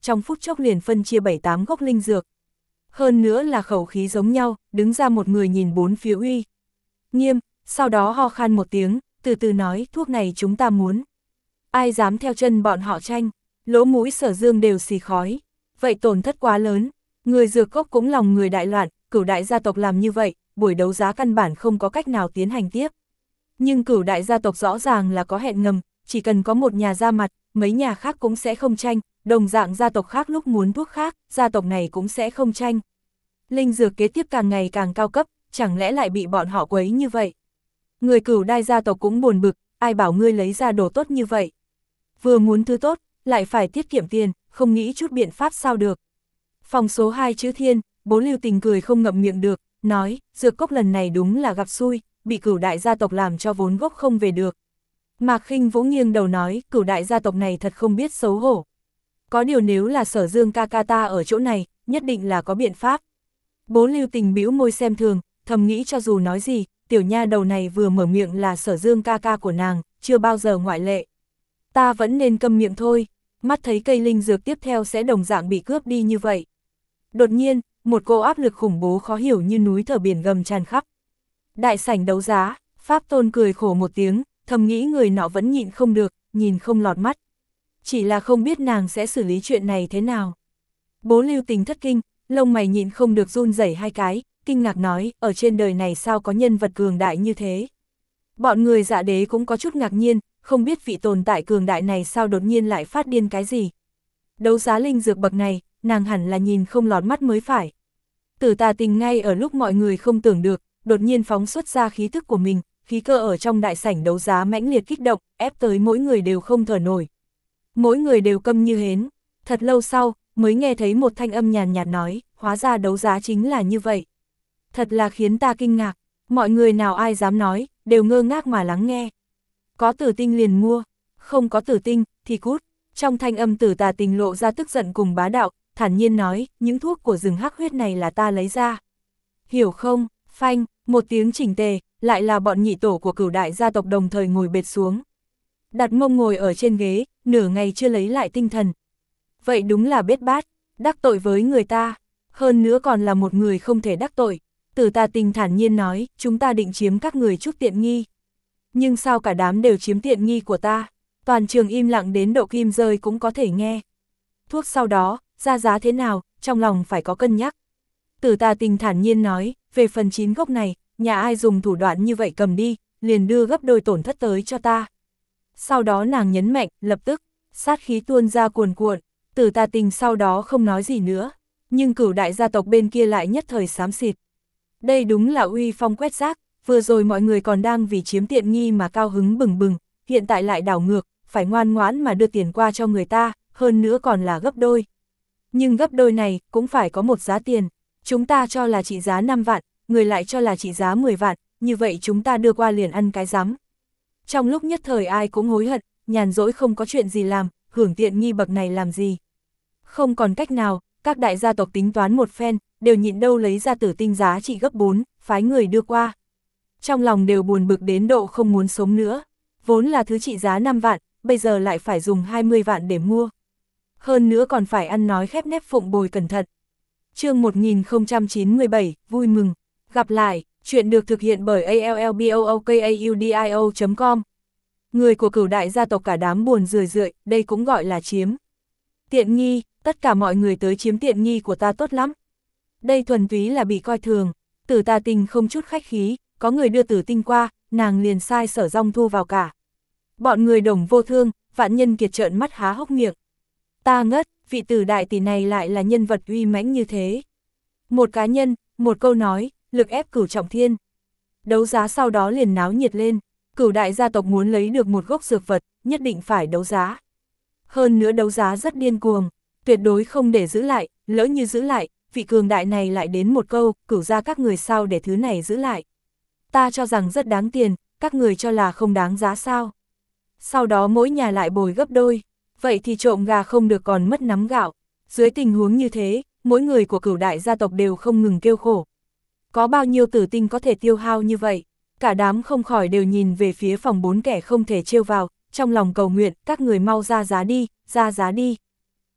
trong phút chốc liền phân chia bảy tám gốc linh dược. Hơn nữa là khẩu khí giống nhau, đứng ra một người nhìn bốn phía uy nghiêm, sau đó ho khan một tiếng, từ từ nói thuốc này chúng ta muốn. Ai dám theo chân bọn họ tranh, lỗ mũi Sở Dương đều xì khói, vậy tổn thất quá lớn, người dược cốc cũng lòng người đại loạn, Cửu đại gia tộc làm như vậy, buổi đấu giá căn bản không có cách nào tiến hành tiếp. Nhưng Cửu đại gia tộc rõ ràng là có hẹn ngầm, chỉ cần có một nhà ra mặt, mấy nhà khác cũng sẽ không tranh, đồng dạng gia tộc khác lúc muốn thuốc khác, gia tộc này cũng sẽ không tranh. Linh dược kế tiếp càng ngày càng cao cấp, chẳng lẽ lại bị bọn họ quấy như vậy? Người Cửu đại gia tộc cũng buồn bực, ai bảo ngươi lấy ra đồ tốt như vậy? Vừa muốn thứ tốt, lại phải tiết kiệm tiền, không nghĩ chút biện pháp sao được. Phòng số hai chữ Thiên, Bố Lưu Tình cười không ngậm miệng được, nói, dược cốc lần này đúng là gặp xui, bị Cửu đại gia tộc làm cho vốn gốc không về được. Mạc Khinh Vũ nghiêng đầu nói, Cửu đại gia tộc này thật không biết xấu hổ. Có điều nếu là Sở Dương ca ca ta ở chỗ này, nhất định là có biện pháp. Bố Lưu Tình bĩu môi xem thường, thầm nghĩ cho dù nói gì, tiểu nha đầu này vừa mở miệng là Sở Dương ca ca của nàng, chưa bao giờ ngoại lệ. Ta vẫn nên câm miệng thôi, mắt thấy cây linh dược tiếp theo sẽ đồng dạng bị cướp đi như vậy. Đột nhiên, một cỗ áp lực khủng bố khó hiểu như núi thở biển gầm tràn khắp. Đại sảnh đấu giá, Pháp Tôn cười khổ một tiếng, thầm nghĩ người nọ vẫn nhịn không được, nhìn không lọt mắt. Chỉ là không biết nàng sẽ xử lý chuyện này thế nào. Bố Lưu Tình thất kinh, lông mày nhịn không được run rẩy hai cái, kinh ngạc nói, ở trên đời này sao có nhân vật cường đại như thế. Bọn người Dạ Đế cũng có chút ngạc nhiên, không biết vị tồn tại cường đại này sao đột nhiên lại phát điên cái gì. Đấu giá linh dược bậc này, nàng hẳn là nhìn không lọt mắt mới phải. Tử Tà Tình ngay ở lúc mọi người không tưởng được, đột nhiên phóng xuất ra khí thức của mình, khí cơ ở trong đại sảnh đấu giá mãnh liệt kích động, ép tới mỗi người đều không thở nổi. Mỗi người đều câm như hến, thật lâu sau, mới nghe thấy một thanh âm nhàn nhạt nói, hóa ra đấu giá chính là như vậy. Thật là khiến ta kinh ngạc, mọi người nào ai dám nói, đều ngơ ngác mà lắng nghe. Có tử tinh liền mua, không có tử tinh, thì cút. Trong thanh âm Tử Tà Tình lộ ra tức giận cùng bá đạo, thản nhiên nói, những thuốc của rừng hắc huyết này là ta lấy ra. Hiểu không, phanh, một tiếng chỉnh tề, lại là bọn nhị tổ của Cửu đại gia tộc đồng thời ngồi bệt xuống. Đặt mông ngồi ở trên ghế, nửa ngày chưa lấy lại tinh thần. Vậy đúng là bết bát, đắc tội với người ta, hơn nữa còn là một người không thể đắc tội. Tử Tà Tình thản nhiên nói, chúng ta định chiếm các người chút tiện nghi. Nhưng sao cả đám đều chiếm tiện nghi của ta, toàn trường im lặng đến độ kim rơi cũng có thể nghe. Thuốc sau đó, ra giá thế nào, trong lòng phải có cân nhắc. Tử Tà Tình thản nhiên nói, về phần chín gốc này, nhà ai dùng thủ đoạn như vậy cầm đi, liền đưa gấp đôi tổn thất tới cho ta. Sau đó nàng nhấn mạnh, lập tức, sát khí tuôn ra cuồn cuộn, Tử Tà Tình sau đó không nói gì nữa, nhưng Cửu đại gia tộc bên kia lại nhất thời xám xịt. Đây đúng là uy phong quét rác, vừa rồi mọi người còn đang vì chiếm tiện nghi mà cao hứng bừng bừng, hiện tại lại đảo ngược, phải ngoan ngoãn mà đưa tiền qua cho người ta, hơn nữa còn là gấp đôi. Nhưng gấp đôi này cũng phải có một giá tiền, chúng ta cho là trị giá năm vạn, người lại cho là trị giá mười vạn, như vậy chúng ta đưa qua liền ăn cái rắm. Trong lúc nhất thời ai cũng hối hận, nhàn rỗi không có chuyện gì làm, hưởng tiện nghi bậc này làm gì. Không còn cách nào, các đại gia tộc tính toán một phen, đều nhịn đâu lấy ra tử tinh giá trị gấp bốn, phái người đưa qua. Trong lòng đều buồn bực đến độ không muốn sống nữa, vốn là thứ trị giá năm vạn, bây giờ lại phải dùng hai mươi vạn để mua. Hơn nữa còn phải ăn nói khép nép phụng bồi cẩn thận. Chương một nghìn không trăm chín mươi bảy, vui mừng. Gặp lại, chuyện được thực hiện bởi a l l b o o k a u d i o chấm com. Người của Cửu đại gia tộc cả đám buồn rười rượi, đây cũng gọi là chiếm tiện nghi, tất cả mọi người tới chiếm tiện nghi của ta tốt lắm. Đây thuần túy là bị coi thường. Tử Tà Tình không chút khách khí, có người đưa tử tinh qua, nàng liền sai Sở Rong thu vào cả. Bọn người Đồng Vô Thương, Vạn Nhân Kiệt trợn mắt há hốc miệng. Ta ngất, vị Tử đại tỷ này lại là nhân vật uy mãnh như thế. Một cá nhân, một câu nói, lực ép Cửu trọng thiên. Đấu giá sau đó liền náo nhiệt lên, Cửu đại gia tộc muốn lấy được một gốc dược vật, nhất định phải đấu giá. Hơn nữa đấu giá rất điên cuồng, tuyệt đối không để giữ lại, lỡ như giữ lại, vị cường đại này lại đến một câu, Cửu gia các người sao để thứ này giữ lại. Ta cho rằng rất đáng tiền, các người cho là không đáng giá sao. Sau đó mỗi nhà lại bồi gấp đôi, vậy thì trộm gà không được còn mất nắm gạo. Dưới tình huống như thế, mỗi người của Cửu đại gia tộc đều không ngừng kêu khổ. Có bao nhiêu tử tinh có thể tiêu hao như vậy, cả đám không khỏi đều nhìn về phía phòng bốn kẻ không thể trêu vào, trong lòng cầu nguyện, các người mau ra giá đi, ra giá đi.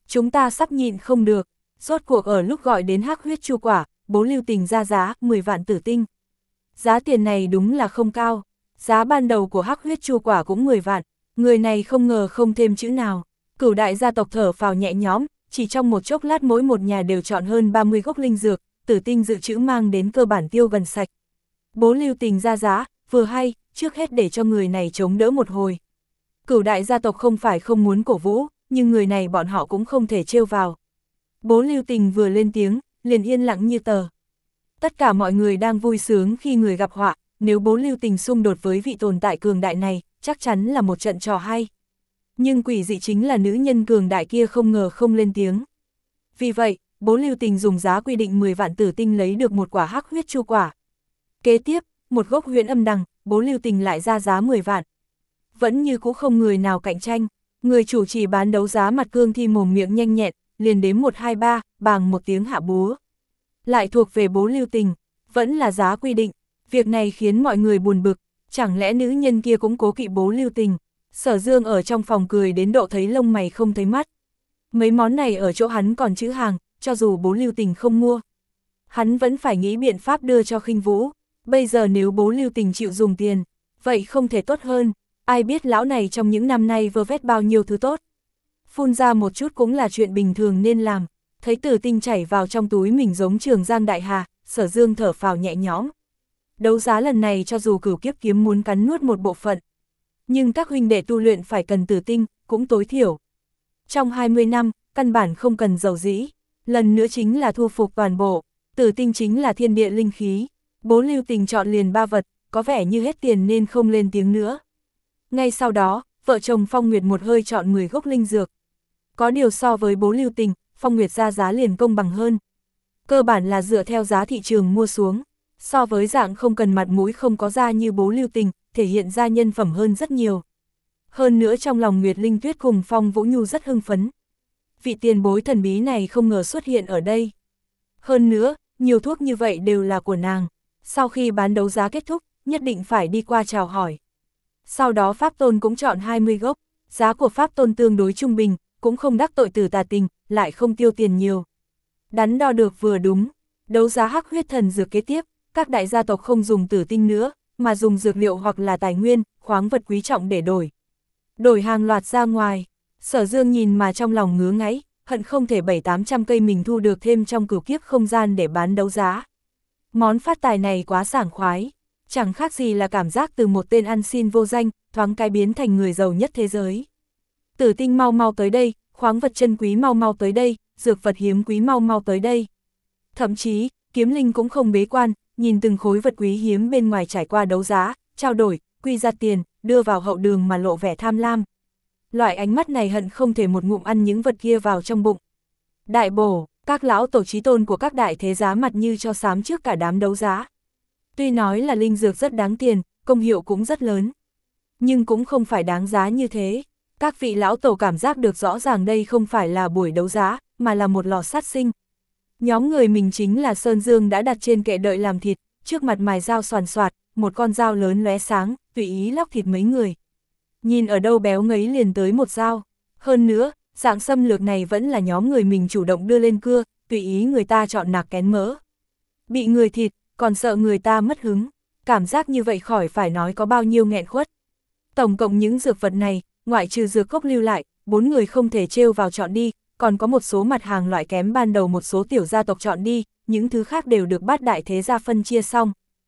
Chúng ta sắp nhịn không được. Rốt cuộc ở lúc gọi đến hắc huyết chu quả, Bố Lưu Tình ra giá mười vạn tử tinh. Giá tiền này đúng là không cao. Giá ban đầu của hắc huyết chu quả cũng mười vạn. Người này không ngờ không thêm chữ nào. Cửu đại gia tộc thở phào nhẹ nhõm, chỉ trong một chốc lát mỗi một nhà đều chọn hơn ba mươi gốc linh dược, tử tinh dự trữ mang đến cơ bản tiêu gần sạch. Bố Lưu Tình ra giá, vừa hay, trước hết để cho người này chống đỡ một hồi. Cửu đại gia tộc không phải không muốn cổ vũ, nhưng người này bọn họ cũng không thể trêu vào. Bố Lưu Tình vừa lên tiếng, liền yên lặng như tờ. Tất cả mọi người đang vui sướng khi người gặp họa, nếu Bố Lưu Tình xung đột với vị tồn tại cường đại này, chắc chắn là một trận trò hay. Nhưng quỷ dị chính là nữ nhân cường đại kia không ngờ không lên tiếng. Vì vậy, Bố Lưu Tình dùng giá quy định mười vạn tử tinh lấy được một quả hắc huyết chu quả. Kế tiếp, một gốc huyễn âm đằng, Bố Lưu Tình lại ra giá mười vạn. Vẫn như cũ không người nào cạnh tranh, người chủ trì bán đấu giá mặt cương thi mồm miệng nhanh nhẹn, liền đếm một hai ba, bàng một tiếng hạ búa. Lại thuộc về Bố Lưu Tình, vẫn là giá quy định, việc này khiến mọi người buồn bực, chẳng lẽ nữ nhân kia cũng cố kỵ Bố Lưu Tình. Sở Dương ở trong phòng cười đến độ thấy lông mày không thấy mắt. Mấy món này ở chỗ hắn còn chữ hàng, cho dù Bố Lưu Tình không mua. Hắn vẫn phải nghĩ biện pháp đưa cho Khinh Vũ, bây giờ nếu Bố Lưu Tình chịu dùng tiền, vậy không thể tốt hơn, ai biết lão này trong những năm nay vơ vét bao nhiêu thứ tốt. Phun ra một chút cũng là chuyện bình thường nên làm, thấy tử tinh chảy vào trong túi mình giống Trường Giang Đại Hà, Sở Dương thở phào nhẹ nhõm. Đấu giá lần này cho dù Cửu Kiếp Kiếm muốn cắn nuốt một bộ phận, nhưng các huynh đệ tu luyện phải cần tử tinh, cũng tối thiểu. Trong hai mươi năm, căn bản không cần dầu dĩ, lần nữa chính là thu phục toàn bộ, tử tinh chính là thiên địa linh khí. Bố Lưu Tình chọn liền ba vật, có vẻ như hết tiền nên không lên tiếng nữa. Ngay sau đó, vợ chồng Phong Nguyệt một hơi chọn mười gốc linh dược. Có điều so với Bố Lưu Tình, Phong Nguyệt ra giá liền công bằng hơn. Cơ bản là dựa theo giá thị trường mua xuống, so với dạng không cần mặt mũi không có da như Bố Lưu Tình, thể hiện ra nhân phẩm hơn rất nhiều. Hơn nữa trong lòng Nguyệt Linh Tuyết cùng Phong Vũ Nhu rất hưng phấn. Vị tiền bối thần bí này không ngờ xuất hiện ở đây. Hơn nữa, nhiều thuốc như vậy đều là của nàng. Sau khi bán đấu giá kết thúc, nhất định phải đi qua chào hỏi. Sau đó Pháp Tôn cũng chọn hai mươi gốc, giá của Pháp Tôn tương đối trung bình, cũng không đắc tội Tử Tà Tình, lại không tiêu tiền nhiều. Đắn đo được vừa đúng, đấu giá hắc huyết thần dược kế tiếp, các đại gia tộc không dùng tử tinh nữa, mà dùng dược liệu hoặc là tài nguyên, khoáng vật quý trọng để đổi. Đổi hàng loạt ra ngoài, Sở Dương nhìn mà trong lòng ngứa ngáy, hận không thể bảy tám trăm cây mình thu được thêm trong cửu kiếp không gian để bán đấu giá. Món phát tài này quá sảng khoái, chẳng khác gì là cảm giác từ một tên ăn xin vô danh, thoáng cái biến thành người giàu nhất thế giới. Tử tinh mau mau tới đây, khoáng vật chân quý mau mau tới đây, dược vật hiếm quý mau mau tới đây. Thậm chí, Kiếm Linh cũng không bế quan, nhìn từng khối vật quý hiếm bên ngoài trải qua đấu giá, trao đổi, quy ra tiền, đưa vào hậu đường mà lộ vẻ tham lam. Loại ánh mắt này hận không thể một ngụm ăn những vật kia vào trong bụng. Đại bổ, các lão tổ chí tôn của các đại thế giá mặt như cho xám trước cả đám đấu giá. Tuy nói là linh dược rất đáng tiền, công hiệu cũng rất lớn, nhưng cũng không phải đáng giá như thế. Các vị lão tổ cảm giác được rõ ràng đây không phải là buổi đấu giá, mà là một lò sát sinh. Nhóm người mình chính là Sơn Dương đã đặt trên kệ đợi làm thịt, trước mặt mài dao xoàn xoạt, một con dao lớn lóe sáng, tùy ý lóc thịt mấy người. Nhìn ở đâu béo ngấy liền tới một dao. Hơn nữa, dạng xâm lược này vẫn là nhóm người mình chủ động đưa lên cưa, tùy ý người ta chọn nạc kén mỡ. Bị người thịt, còn sợ người ta mất hứng, cảm giác như vậy khỏi phải nói có bao nhiêu nghẹn khuất. Tổng cộng những dược vật này, ngoại trừ dược cốc lưu lại, bốn người không thể trêu vào chọn đi, còn có một số mặt hàng loại kém ban đầu một số tiểu gia tộc chọn đi, những thứ khác đều được bát đại thế gia phân chia xong.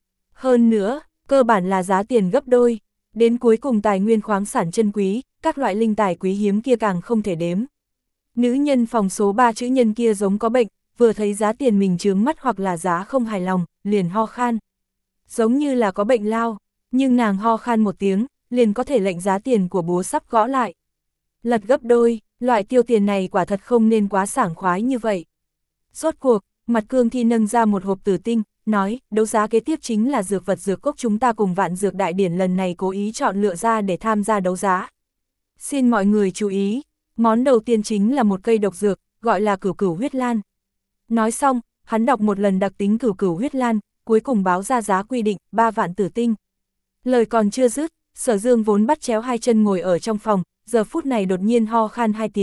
Hơn nữa, cơ bản là giá tiền gấp đôi, đến cuối cùng tài nguyên khoáng sản chân quý, các loại linh tài quý hiếm kia càng không thể đếm. Nữ nhân phòng số ba chữ nhân kia giống có bệnh, vừa thấy giá tiền mình chướng mắt hoặc là giá không hài lòng, liền ho khan. Giống như là có bệnh lao, nhưng nàng ho khan một tiếng, liền có thể lệnh giá tiền của búa sắp gõ lại. Lật gấp đôi, loại tiêu tiền này quả thật không nên quá sảng khoái như vậy. Rốt cuộc, mặt cương thi nâng ra một hộp tử tinh, nói, đấu giá kế tiếp chính là dược vật dược cốc chúng ta cùng vạn dược đại điển lần này cố ý chọn lựa ra để tham gia đấu giá. Xin mọi người chú ý, món đầu tiên chính là một cây độc dược, gọi là cửu cửu huyết lan. Nói xong, hắn đọc một lần đặc tính cửu cửu huyết lan, cuối cùng báo ra giá quy định, ba vạn tử tinh. Lời còn chưa dứt, Sở Dương vốn bắt chéo hai chân ngồi ở trong phòng, giờ phút này đột nhiên ho khan hai tiếng,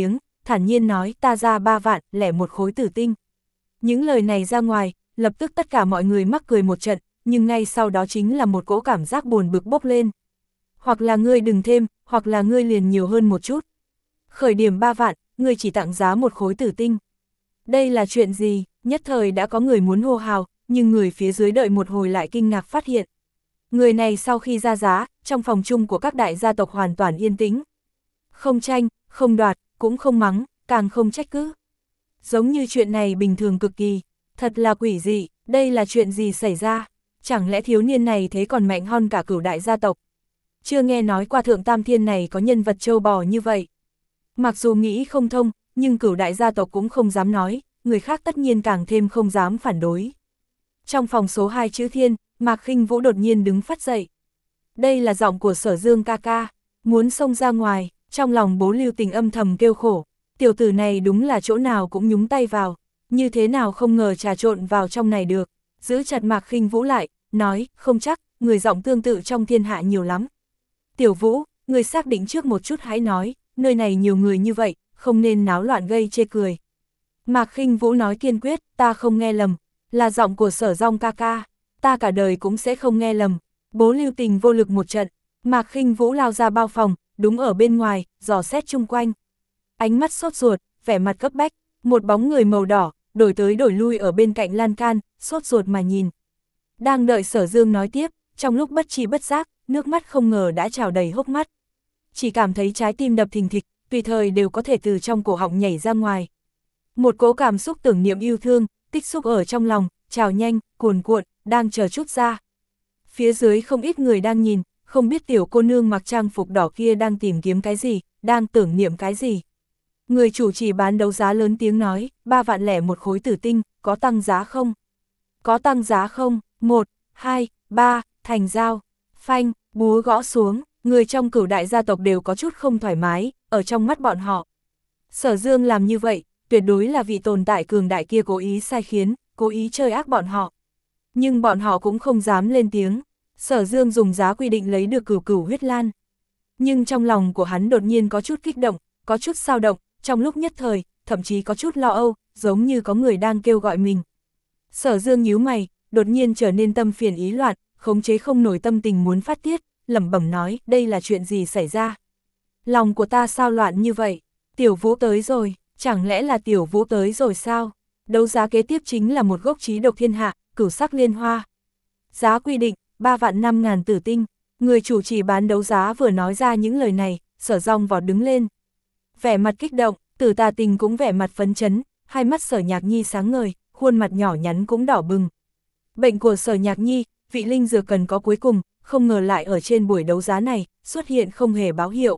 thản nhiên nói ta ra ba vạn, lẻ một khối tử tinh. Những lời này ra ngoài, lập tức tất cả mọi người mắc cười một trận, nhưng ngay sau đó chính là một cỗ cảm giác buồn bực bốc lên. Hoặc là ngươi đừng thêm, hoặc là ngươi liền nhiều hơn một chút. Khởi điểm ba vạn, ngươi chỉ tặng giá một khối tử tinh. Đây là chuyện gì? Nhất thời đã có người muốn hô hào, nhưng người phía dưới đợi một hồi lại kinh ngạc phát hiện. Người này sau khi ra giá, trong phòng chung của các đại gia tộc hoàn toàn yên tĩnh. Không tranh, không đoạt, cũng không mắng, càng không trách cứ. Giống như chuyện này bình thường cực kỳ, thật là quỷ dị, đây là chuyện gì xảy ra? Chẳng lẽ thiếu niên này thế còn mạnh hơn cả cửu đại gia tộc? Chưa nghe nói qua thượng tam thiên này có nhân vật châu bò như vậy. Mặc dù nghĩ không thông, nhưng cửu đại gia tộc cũng không dám nói, người khác tất nhiên càng thêm không dám phản đối. Trong phòng số hai chữ thiên, Mạc Khinh Vũ đột nhiên đứng phát dậy. Đây là giọng của Sở Dương ca ca, muốn xông ra ngoài, trong lòng Bố Lưu Tình âm thầm kêu khổ. Tiểu tử này đúng là chỗ nào cũng nhúng tay vào, như thế nào không ngờ trà trộn vào trong này được. Giữ chặt Mạc Khinh Vũ lại, nói, không chắc, người giọng tương tự trong thiên hạ nhiều lắm. Tiểu Vũ, người xác định trước một chút hãy nói, nơi này nhiều người như vậy, không nên náo loạn gây chê cười. Mạc Khinh Vũ nói kiên quyết, ta không nghe lầm, là giọng của Sở Dong ca ca, ta cả đời cũng sẽ không nghe lầm. Bố Lưu Tình vô lực một trận, Mạc Khinh Vũ lao ra bao phòng, đúng ở bên ngoài, dò xét chung quanh. Ánh mắt sốt ruột, vẻ mặt cấp bách, một bóng người màu đỏ, đổi tới đổi lui ở bên cạnh lan can, sốt ruột mà nhìn. Đang đợi Sở Dương nói tiếp, trong lúc bất tri bất giác, nước mắt không ngờ đã trào đầy hốc mắt. Chỉ cảm thấy trái tim đập thình thịch, tùy thời đều có thể từ trong cổ họng nhảy ra ngoài. Một cỗ cảm xúc tưởng niệm yêu thương, tích xúc ở trong lòng, trào nhanh, cuồn cuộn, đang chờ chút ra. Phía dưới không ít người đang nhìn, không biết tiểu cô nương mặc trang phục đỏ kia đang tìm kiếm cái gì, đang tưởng niệm cái gì. Người chủ trì bán đấu giá lớn tiếng nói, ba vạn lẻ một khối tử tinh, có tăng giá không? Có tăng giá không? Một, hai, ba, thành giao, phanh, búa gõ xuống, người trong cửu đại gia tộc đều có chút không thoải mái, ở trong mắt bọn họ. Sở Dương làm như vậy, tuyệt đối là vị tồn tại cường đại kia cố ý sai khiến, cố ý chơi ác bọn họ. Nhưng bọn họ cũng không dám lên tiếng, Sở Dương dùng giá quy định lấy được cửu cửu huyết lan. Nhưng trong lòng của hắn đột nhiên có chút kích động, có chút sao động, trong lúc nhất thời, thậm chí có chút lo âu, giống như có người đang kêu gọi mình. Sở Dương nhíu mày, đột nhiên trở nên tâm phiền ý loạn, khống chế không nổi tâm tình muốn phát tiết, lẩm bẩm nói, đây là chuyện gì xảy ra? Lòng của ta sao loạn như vậy? Tiểu Vũ tới rồi, chẳng lẽ là Tiểu Vũ tới rồi sao? Đấu giá kế tiếp chính là một gốc trí độc thiên hạ, cửu sắc liên hoa. Giá quy định, ba vạn năm ngàn tử tinh. Người chủ trì bán đấu giá vừa nói ra những lời này, Sở Dong vọt đứng lên. Vẻ mặt kích động, Tử Tà Tình cũng vẻ mặt phấn chấn, hai mắt Sở Nhạc Nhi sáng ngời, khuôn mặt nhỏ nhắn cũng đỏ bừng. Bệnh của Sở Nhạc Nhi, vị linh dược cần có cuối cùng, không ngờ lại ở trên buổi đấu giá này, xuất hiện không hề báo hiệu.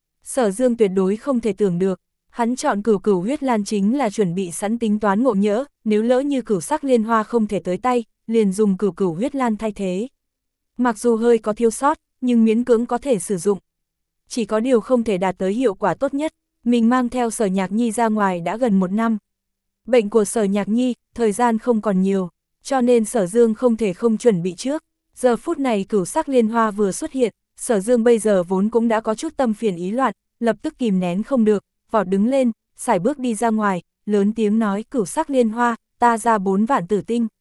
Sở Dương tuyệt đối không thể tưởng được, hắn chọn cửu cửu huyết lan chính là chuẩn bị sẵn tính toán ngộ nhỡ, nếu lỡ như cửu sắc liên hoa không thể tới tay, liền dùng cửu cửu huyết lan thay thế. Mặc dù hơi có thiếu sót, nhưng miễn cưỡng có thể sử dụng. Chỉ có điều không thể đạt tới hiệu quả tốt nhất, mình mang theo Sở Nhạc Nhi ra ngoài đã gần một năm. Bệnh của Sở Nhạc Nhi, thời gian không còn nhiều, cho nên Sở Dương không thể không chuẩn bị trước. Giờ phút này cửu sắc liên hoa vừa xuất hiện, Sở Dương bây giờ vốn cũng đã có chút tâm phiền ý loạn, lập tức kìm nén không được, vọt đứng lên, sải bước đi ra ngoài, lớn tiếng nói cửu sắc liên hoa, ta ra bốn vạn tử tinh.